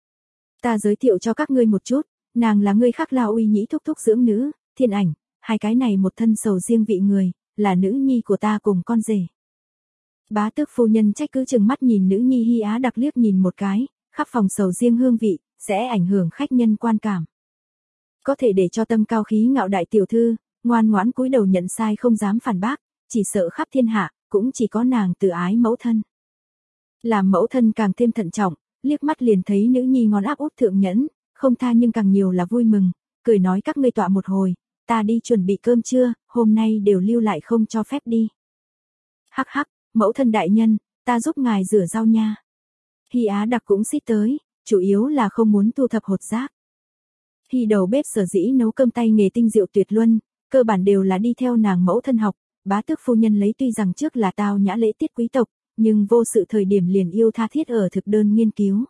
Ta giới thiệu cho các ngươi một chút, nàng là ngươi Khắc Lao Uy nhĩ thúc thúc dưỡng nữ, Thiên Ảnh, hai cái này một thân sầu riêng vị người, là nữ nhi của ta cùng con rể. Bá tước phu nhân trách cứ chừng mắt nhìn nữ nhi Hy Á đặc liếc nhìn một cái, khắp phòng sầu riêng hương vị, sẽ ảnh hưởng khách nhân quan cảm. Có thể để cho tâm cao khí ngạo đại tiểu thư, ngoan ngoãn cúi đầu nhận sai không dám phản bác, chỉ sợ khắp thiên hạ, cũng chỉ có nàng tự ái mẫu thân. Làm mẫu thân càng thêm thận trọng, liếc mắt liền thấy nữ nhi ngón áp út thượng nhẫn, không tha nhưng càng nhiều là vui mừng, cười nói các ngươi tọa một hồi, ta đi chuẩn bị cơm trưa, hôm nay đều lưu lại không cho phép đi. Hắc hắc, mẫu thân đại nhân, ta giúp ngài rửa rau nha. Hy Á Đặc cũng xít tới, chủ yếu là không muốn thu thập hột rác. Hy đầu bếp sở dĩ nấu cơm tay nghề tinh diệu tuyệt luân, cơ bản đều là đi theo nàng mẫu thân học, bá tước phu nhân lấy tuy rằng trước là tao nhã lễ tiết quý tộc, nhưng vô sự thời điểm liền yêu tha thiết ở thực đơn nghiên cứu.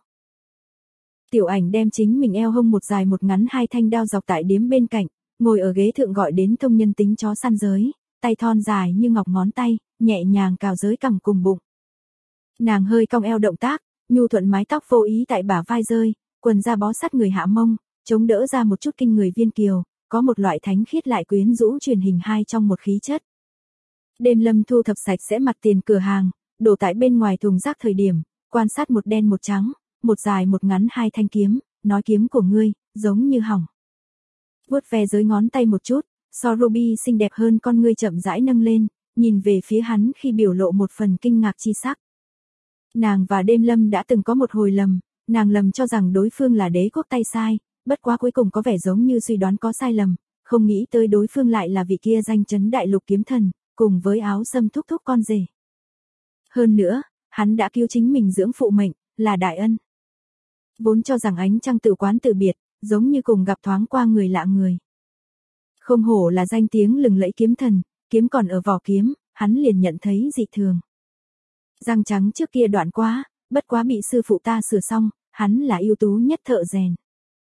Tiểu Ảnh đem chính mình eo hông một dài một ngắn hai thanh đao dọc tại điếm bên cạnh, ngồi ở ghế thượng gọi đến thông nhân tính chó săn giới, tay thon dài như ngọc ngón tay, nhẹ nhàng cào giới cằm cùng bụng. Nàng hơi cong eo động tác, nhu thuận mái tóc vô ý tại bả vai rơi, quần da bó sát người hạ mông, chống đỡ ra một chút kinh người viên kiều, có một loại thánh khiết lại quyến rũ truyền hình hai trong một khí chất. Đêm Lâm thu thập sạch sẽ mặt tiền cửa hàng, đổ tại bên ngoài thùng rác thời điểm, quan sát một đen một trắng, một dài một ngắn hai thanh kiếm, nói kiếm của ngươi, giống như hỏng. Vuốt ve dưới ngón tay một chút, so Ruby xinh đẹp hơn con ngươi chậm rãi nâng lên, nhìn về phía hắn khi biểu lộ một phần kinh ngạc chi sắc. Nàng và Đêm Lâm đã từng có một hồi lầm, nàng lầm cho rằng đối phương là đế quốc tay sai, bất quá cuối cùng có vẻ giống như suy đoán có sai lầm, không nghĩ tới đối phương lại là vị kia danh chấn đại lục kiếm thần, cùng với áo sâm thúc thúc con rể. Hơn nữa, hắn đã cứu chính mình dưỡng phụ mệnh, là đại ân. Vốn cho rằng ánh trăng tự quán từ biệt, giống như cùng gặp thoáng qua người lạ người. Không hổ là danh tiếng lừng lẫy kiếm thần, kiếm còn ở vỏ kiếm, hắn liền nhận thấy dị thường. Răng trắng trước kia đoạn quá, bất quá bị sư phụ ta sửa xong, hắn là ưu tú nhất thợ rèn.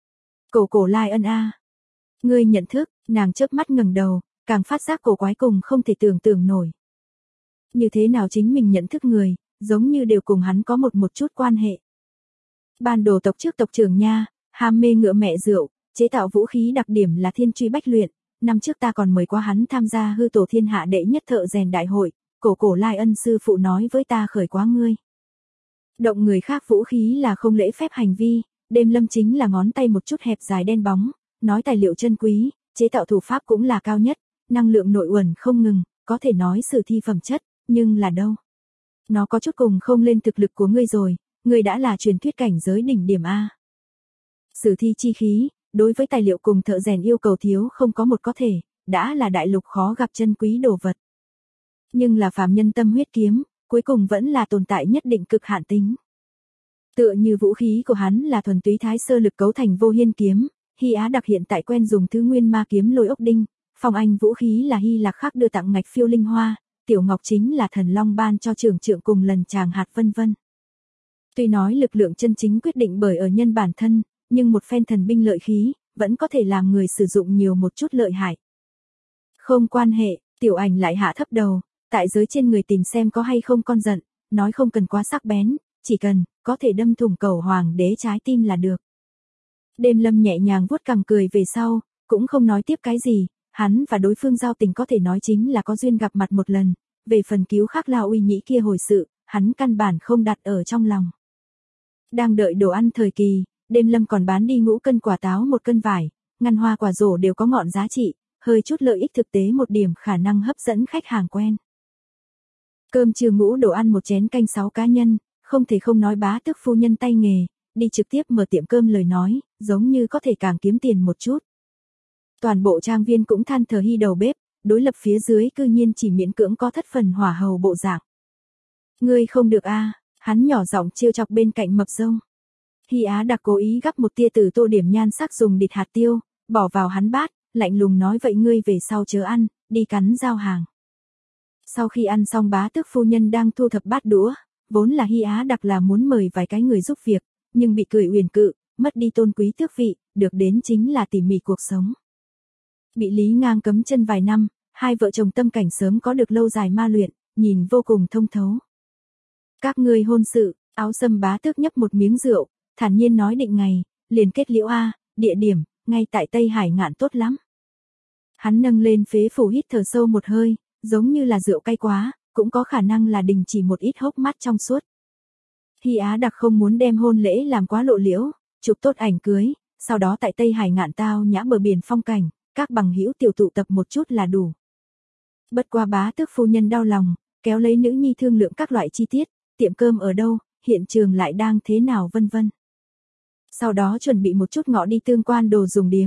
Cổ Lai Ân a. Ngươi nhận thức, nàng chớp mắt ngẩng đầu, càng phát giác cổ quái cùng không thể tưởng tượng nổi. Như thế nào chính mình nhận thức người, giống như đều cùng hắn có một chút quan hệ. Ban đồ tộc trước tộc trưởng nha, ham mê ngựa mẹ rượu, chế tạo vũ khí đặc điểm là thiên truy bách luyện, năm trước ta còn mời qua hắn tham gia hư tổ thiên hạ đệ nhất thợ rèn đại hội, cổ Lai Ân sư phụ nói với ta khởi quá ngươi. Động người khác vũ khí là không lễ phép hành vi, Đêm Lâm chính là ngón tay một chút hẹp dài đen bóng, nói tài liệu chân quý, chế tạo thủ pháp cũng là cao nhất, năng lượng nội uẩn không ngừng, có thể nói sử thi phẩm chất, nhưng là đâu? Nó có chút cùng không lên thực lực của ngươi rồi, ngươi đã là truyền thuyết cảnh giới đỉnh điểm A. Sử thi chi khí, đối với tài liệu cùng thợ rèn yêu cầu thiếu không có một có thể, đã là đại lục khó gặp chân quý đồ vật. Nhưng là phàm nhân tâm huyết kiếm, cuối cùng vẫn là tồn tại nhất định cực hạn tính. Tựa như vũ khí của hắn là thuần túy thái sơ lực cấu thành vô hiên kiếm, Hy Á Đặc hiện tại quen dùng thứ nguyên ma kiếm lôi ốc đinh, Phong Anh vũ khí là Hy Lạc Khắc đưa tặng ngạch phiêu linh hoa, Tiểu Ngọc chính là thần long ban cho trưởng trượng cùng lần chàng hạt vân vân. Tuy nói lực lượng chân chính quyết định bởi ở nhân bản thân, nhưng một phen thần binh lợi khí, vẫn có thể làm người sử dụng nhiều một chút lợi hại. Không quan hệ, Tiểu Ảnh lại hạ thấp đầu, tại giới trên người tìm xem có hay không con giận, nói không cần quá sắc bén, chỉ cần có thể đâm thủng cầu hoàng đế trái tim là được. Đêm Lâm nhẹ nhàng vuốt cằm cười về sau, cũng không nói tiếp cái gì, hắn và đối phương giao tình có thể nói chính là có duyên gặp mặt một lần, về phần cứu Khắc Lao Uy Nhĩ kia hồi sự, hắn căn bản không đặt ở trong lòng. Đang đợi đồ ăn thời kỳ, Đêm Lâm còn bán đi ngũ cân quả táo một cân vải, ngăn hoa quả rổ đều có ngọn giá trị, hơi chút lợi ích thực tế một điểm khả năng hấp dẫn khách hàng quen. Cơm trưa ngũ đồ ăn một chén canh 6 cá nhân, không thể không nói bá tước phu nhân tay nghề, đi trực tiếp mở tiệm cơm lời nói, giống như có thể càng kiếm tiền một chút. Toàn bộ trang viên cũng than thở Hy đầu bếp, đối lập phía dưới cư nhiên chỉ miễn cưỡng có thất phần hỏa hầu bộ dạng. Ngươi không được a, hắn nhỏ giọng trêu chọc bên cạnh mập rông. Hy Á Đặc cố ý gắp một tia từ tô điểm nhan sắc dùng địt hạt tiêu, bỏ vào hắn bát, lạnh lùng nói vậy ngươi về sau chớ ăn, đi cắn giao hàng. Sau khi ăn xong bá tước phu nhân đang thu thập bát đũa, vốn là Hy Á Đặc là muốn mời vài cái người giúp việc, nhưng bị cười uyển cự, mất đi tôn quý tước vị, được đến chính là tỉ mỉ cuộc sống. Bị Lý Ngang cấm chân vài năm, hai vợ chồng tâm cảnh sớm có được lâu dài ma luyện, nhìn vô cùng thông thấu. Các ngươi hôn sự, áo sâm bá tước nhấp một miếng rượu, thản nhiên nói định ngày, liền kết liễu a, địa điểm, ngay tại Tây Hải ngạn tốt lắm. Hắn nâng lên phế phủ hít thở sâu một hơi, giống như là rượu cay quá, cũng có khả năng là đình chỉ một ít hốc mắt trong suốt. Hy Á Đặc không muốn đem hôn lễ làm quá lộ liễu, chụp tốt ảnh cưới, sau đó tại Tây Hải ngạn tao nhã bờ biển phong cảnh, các bằng hữu tiểu tụ tập một chút là đủ. Bất qua bá tước phu nhân đau lòng, kéo lấy nữ nhi thương lượng các loại chi tiết, tiệm cơm ở đâu, hiện trường lại đang thế nào vân vân. Sau đó chuẩn bị một chút ngọ đi tương quan đồ dùng điếm,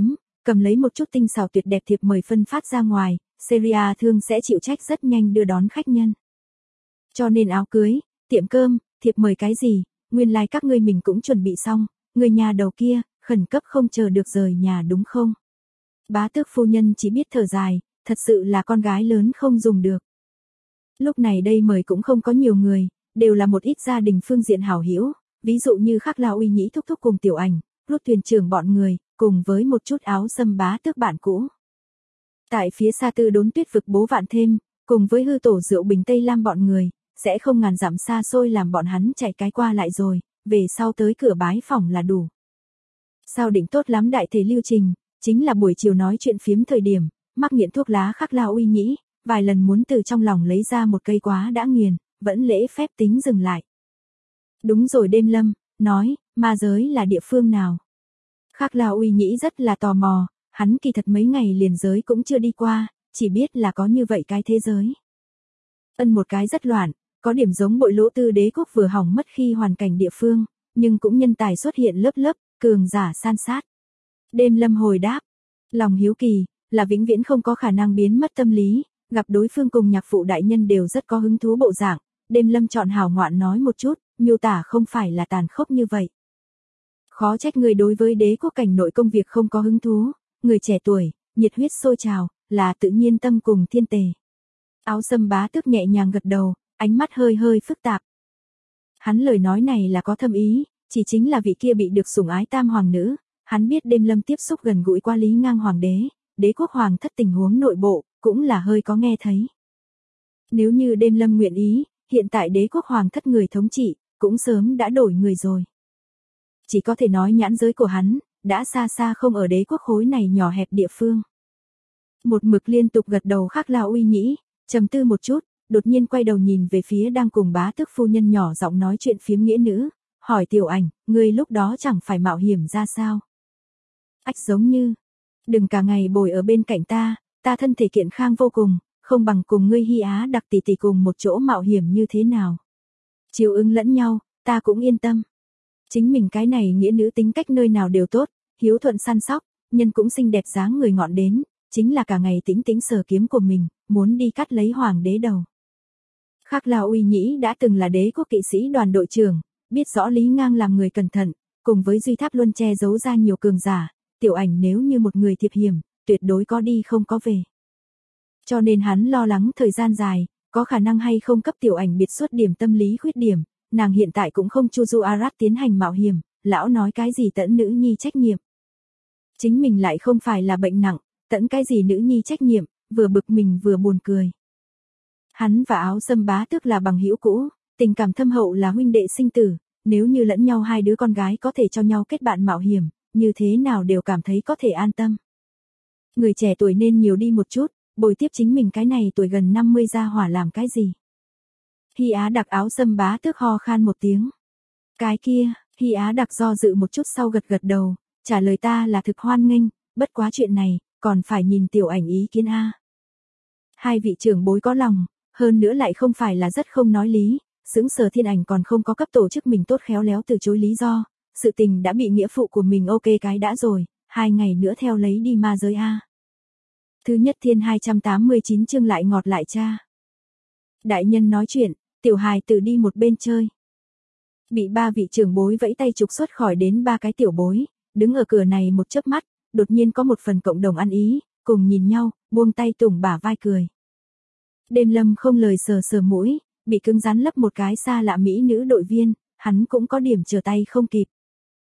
cầm lấy một chút tinh xảo tuyệt đẹp thiệp mời phân phát ra ngoài, Seria thương sẽ chịu trách rất nhanh đưa đón khách nhân. Cho nên áo cưới, tiệm cơm, thiệp mời cái gì, nguyên lai các ngươi mình cũng chuẩn bị xong, người nhà đầu kia, khẩn cấp không chờ được rời nhà đúng không? Bá tước phu nhân chỉ biết thở dài, thật sự là con gái lớn không dùng được. Lúc này đây mời cũng không có nhiều người, đều là một ít gia đình phương diện hảo hữu, ví dụ như Khắc La Uy Nhĩ thúc thúc cùng Tiểu Ảnh, Rút thuyền trưởng bọn người, cùng với một chút Áo Sâm bá tước bạn cũ. Tại phía xa Tư Đốn Tuyết vực Bố Vạn Thêm, cùng với Hư Tổ Rượu Bình Tây Lam bọn người, sẽ không ngàn dặm xa xôi làm bọn hắn chạy cái qua lại rồi, về sau tới cửa bái phòng là đủ. Sao định tốt lắm đại thể lưu trình, chính là buổi chiều nói chuyện phiếm thời điểm, mắc nghiện thuốc lá Khắc La Uy Nhĩ, vài lần muốn từ trong lòng lấy ra một cây quá đã nghiền, vẫn lễ phép tính dừng lại. Đúng rồi Đêm Lâm, nói, ma giới là địa phương nào? Khắc La Uy Nhĩ rất là tò mò, hắn kỳ thật mấy ngày liền giới cũng chưa đi qua, chỉ biết là có như vậy cái thế giới. Một cái rất loạn, có điểm giống Bội Lỗ Tư đế quốc vừa hỏng mất khi hoàn cảnh địa phương, nhưng cũng nhân tài xuất hiện lớp lớp, cường giả san sát. Đêm Lâm hồi đáp, lòng hiếu kỳ, là vĩnh viễn không có khả năng biến mất tâm lý, gặp đối phương cùng nhạc phụ đại nhân đều rất có hứng thú bộ dạng, Đêm Lâm chọn hào ngoạn nói một chút, miêu tả không phải là tàn khốc như vậy. Khó trách người đối với đế quốc cảnh nội công việc không có hứng thú, người trẻ tuổi, nhiệt huyết sôi trào, là tự nhiên tâm cùng thiên tề. Áo Sâm bá tước nhẹ nhàng gật đầu, ánh mắt hơi hơi phức tạp. Hắn lời nói này là có thâm ý, chỉ chính là vị kia bị được sủng ái tam hoàng nữ, hắn biết Đêm Lâm tiếp xúc gần gũi qua Lý Ngang hoàng đế, đế quốc hoàng thất tình huống nội bộ, cũng là hơi có nghe thấy. Nếu như Đêm Lâm nguyện ý, hiện tại đế quốc hoàng thất người thống trị, cũng sớm đã đổi người rồi. Chỉ có thể nói nhãn giới của hắn, đã xa xa không ở đế quốc khối này nhỏ hẹp địa phương. Một mực liên tục gật đầu Khắc La Uy Nhĩ, trầm tư một chút, đột nhiên quay đầu nhìn về phía đang cùng bá tước phu nhân nhỏ giọng nói chuyện phiếm nghĩa nữ, hỏi Tiểu Ảnh, ngươi lúc đó chẳng phải mạo hiểm ra sao? Ách giống như, đừng cả ngày bồi ở bên cạnh ta thân thể kiện khang vô cùng, không bằng cùng ngươi Hy Á đặc tỷ tỷ cùng một chỗ mạo hiểm như thế nào. Chiều ứng lẫn nhau, ta cũng yên tâm. Chính mình cái này nghĩa nữ tính cách nơi nào đều tốt, hiếu thuận săn sóc, nhân cũng xinh đẹp dáng người ngọn đến, chính là cả ngày tĩnh tĩnh sờ kiếm của mình, muốn đi cắt lấy hoàng đế đầu. Khắc La Uy Nhĩ đã từng là đế quốc kỵ sĩ đoàn đội trưởng, biết rõ Lý Ngang làm người cẩn thận, cùng với Duy Tháp Luân che giấu ra nhiều cường giả, Tiểu Ảnh nếu như một người thiệp hiểm, tuyệt đối có đi không có về. Cho nên hắn lo lắng thời gian dài, có khả năng hay không cấp Tiểu Ảnh biệt xuất điểm tâm lý khuyết điểm, nàng hiện tại cũng không chu du Arat tiến hành mạo hiểm, lão nói cái gì tẫn nữ nhi trách nhiệm. Chính mình lại không phải là bệnh nặng, tẫn cái gì nữ nhi trách nhiệm, vừa bực mình vừa buồn cười. Hắn và Áo Sâm bá tước là bằng hữu cũ, tình cảm thâm hậu là huynh đệ sinh tử, nếu như lẫn nhau hai đứa con gái có thể cho nhau kết bạn mạo hiểm, như thế nào đều cảm thấy có thể an tâm. Người trẻ tuổi nên nhiều đi một chút, bồi tiếp chính mình cái này tuổi gần 50 ra hỏa làm cái gì. Hy Á đặc Áo Sâm bá tước ho khan một tiếng. Cái kia, Hy Á đặc do dự một chút sau gật gật đầu, trả lời ta là thực hoan nghênh, bất quá chuyện này, còn phải nhìn Tiểu Ảnh ý kiến a. Hai vị trưởng bối có lòng, hơn nữa lại không phải là rất không nói lý, sững sờ Thiên Ảnh còn không có cấp tổ chức mình tốt khéo léo từ chối lý do, sự tình đã bị nghĩa phụ của mình ok cái đã rồi, 2 ngày nữa theo lấy đi ma giới a. Thứ nhất Thiên 289 chương lại ngọt lại cha. Đại nhân nói chuyện, tiểu hài tử đi một bên chơi. Bị 3 vị trưởng bối vẫy tay trục xuất khỏi đến 3 cái tiểu bối, đứng ở cửa này một chớp mắt, đột nhiên có một phần cộng đồng ăn ý, cùng nhìn nhau, buông tay tùng bả vai cười. Đêm Lâm không lời sờ sờ mũi, bị cứng rắn lấp một cái xa lạ mỹ nữ đội viên, hắn cũng có điểm trở tay không kịp.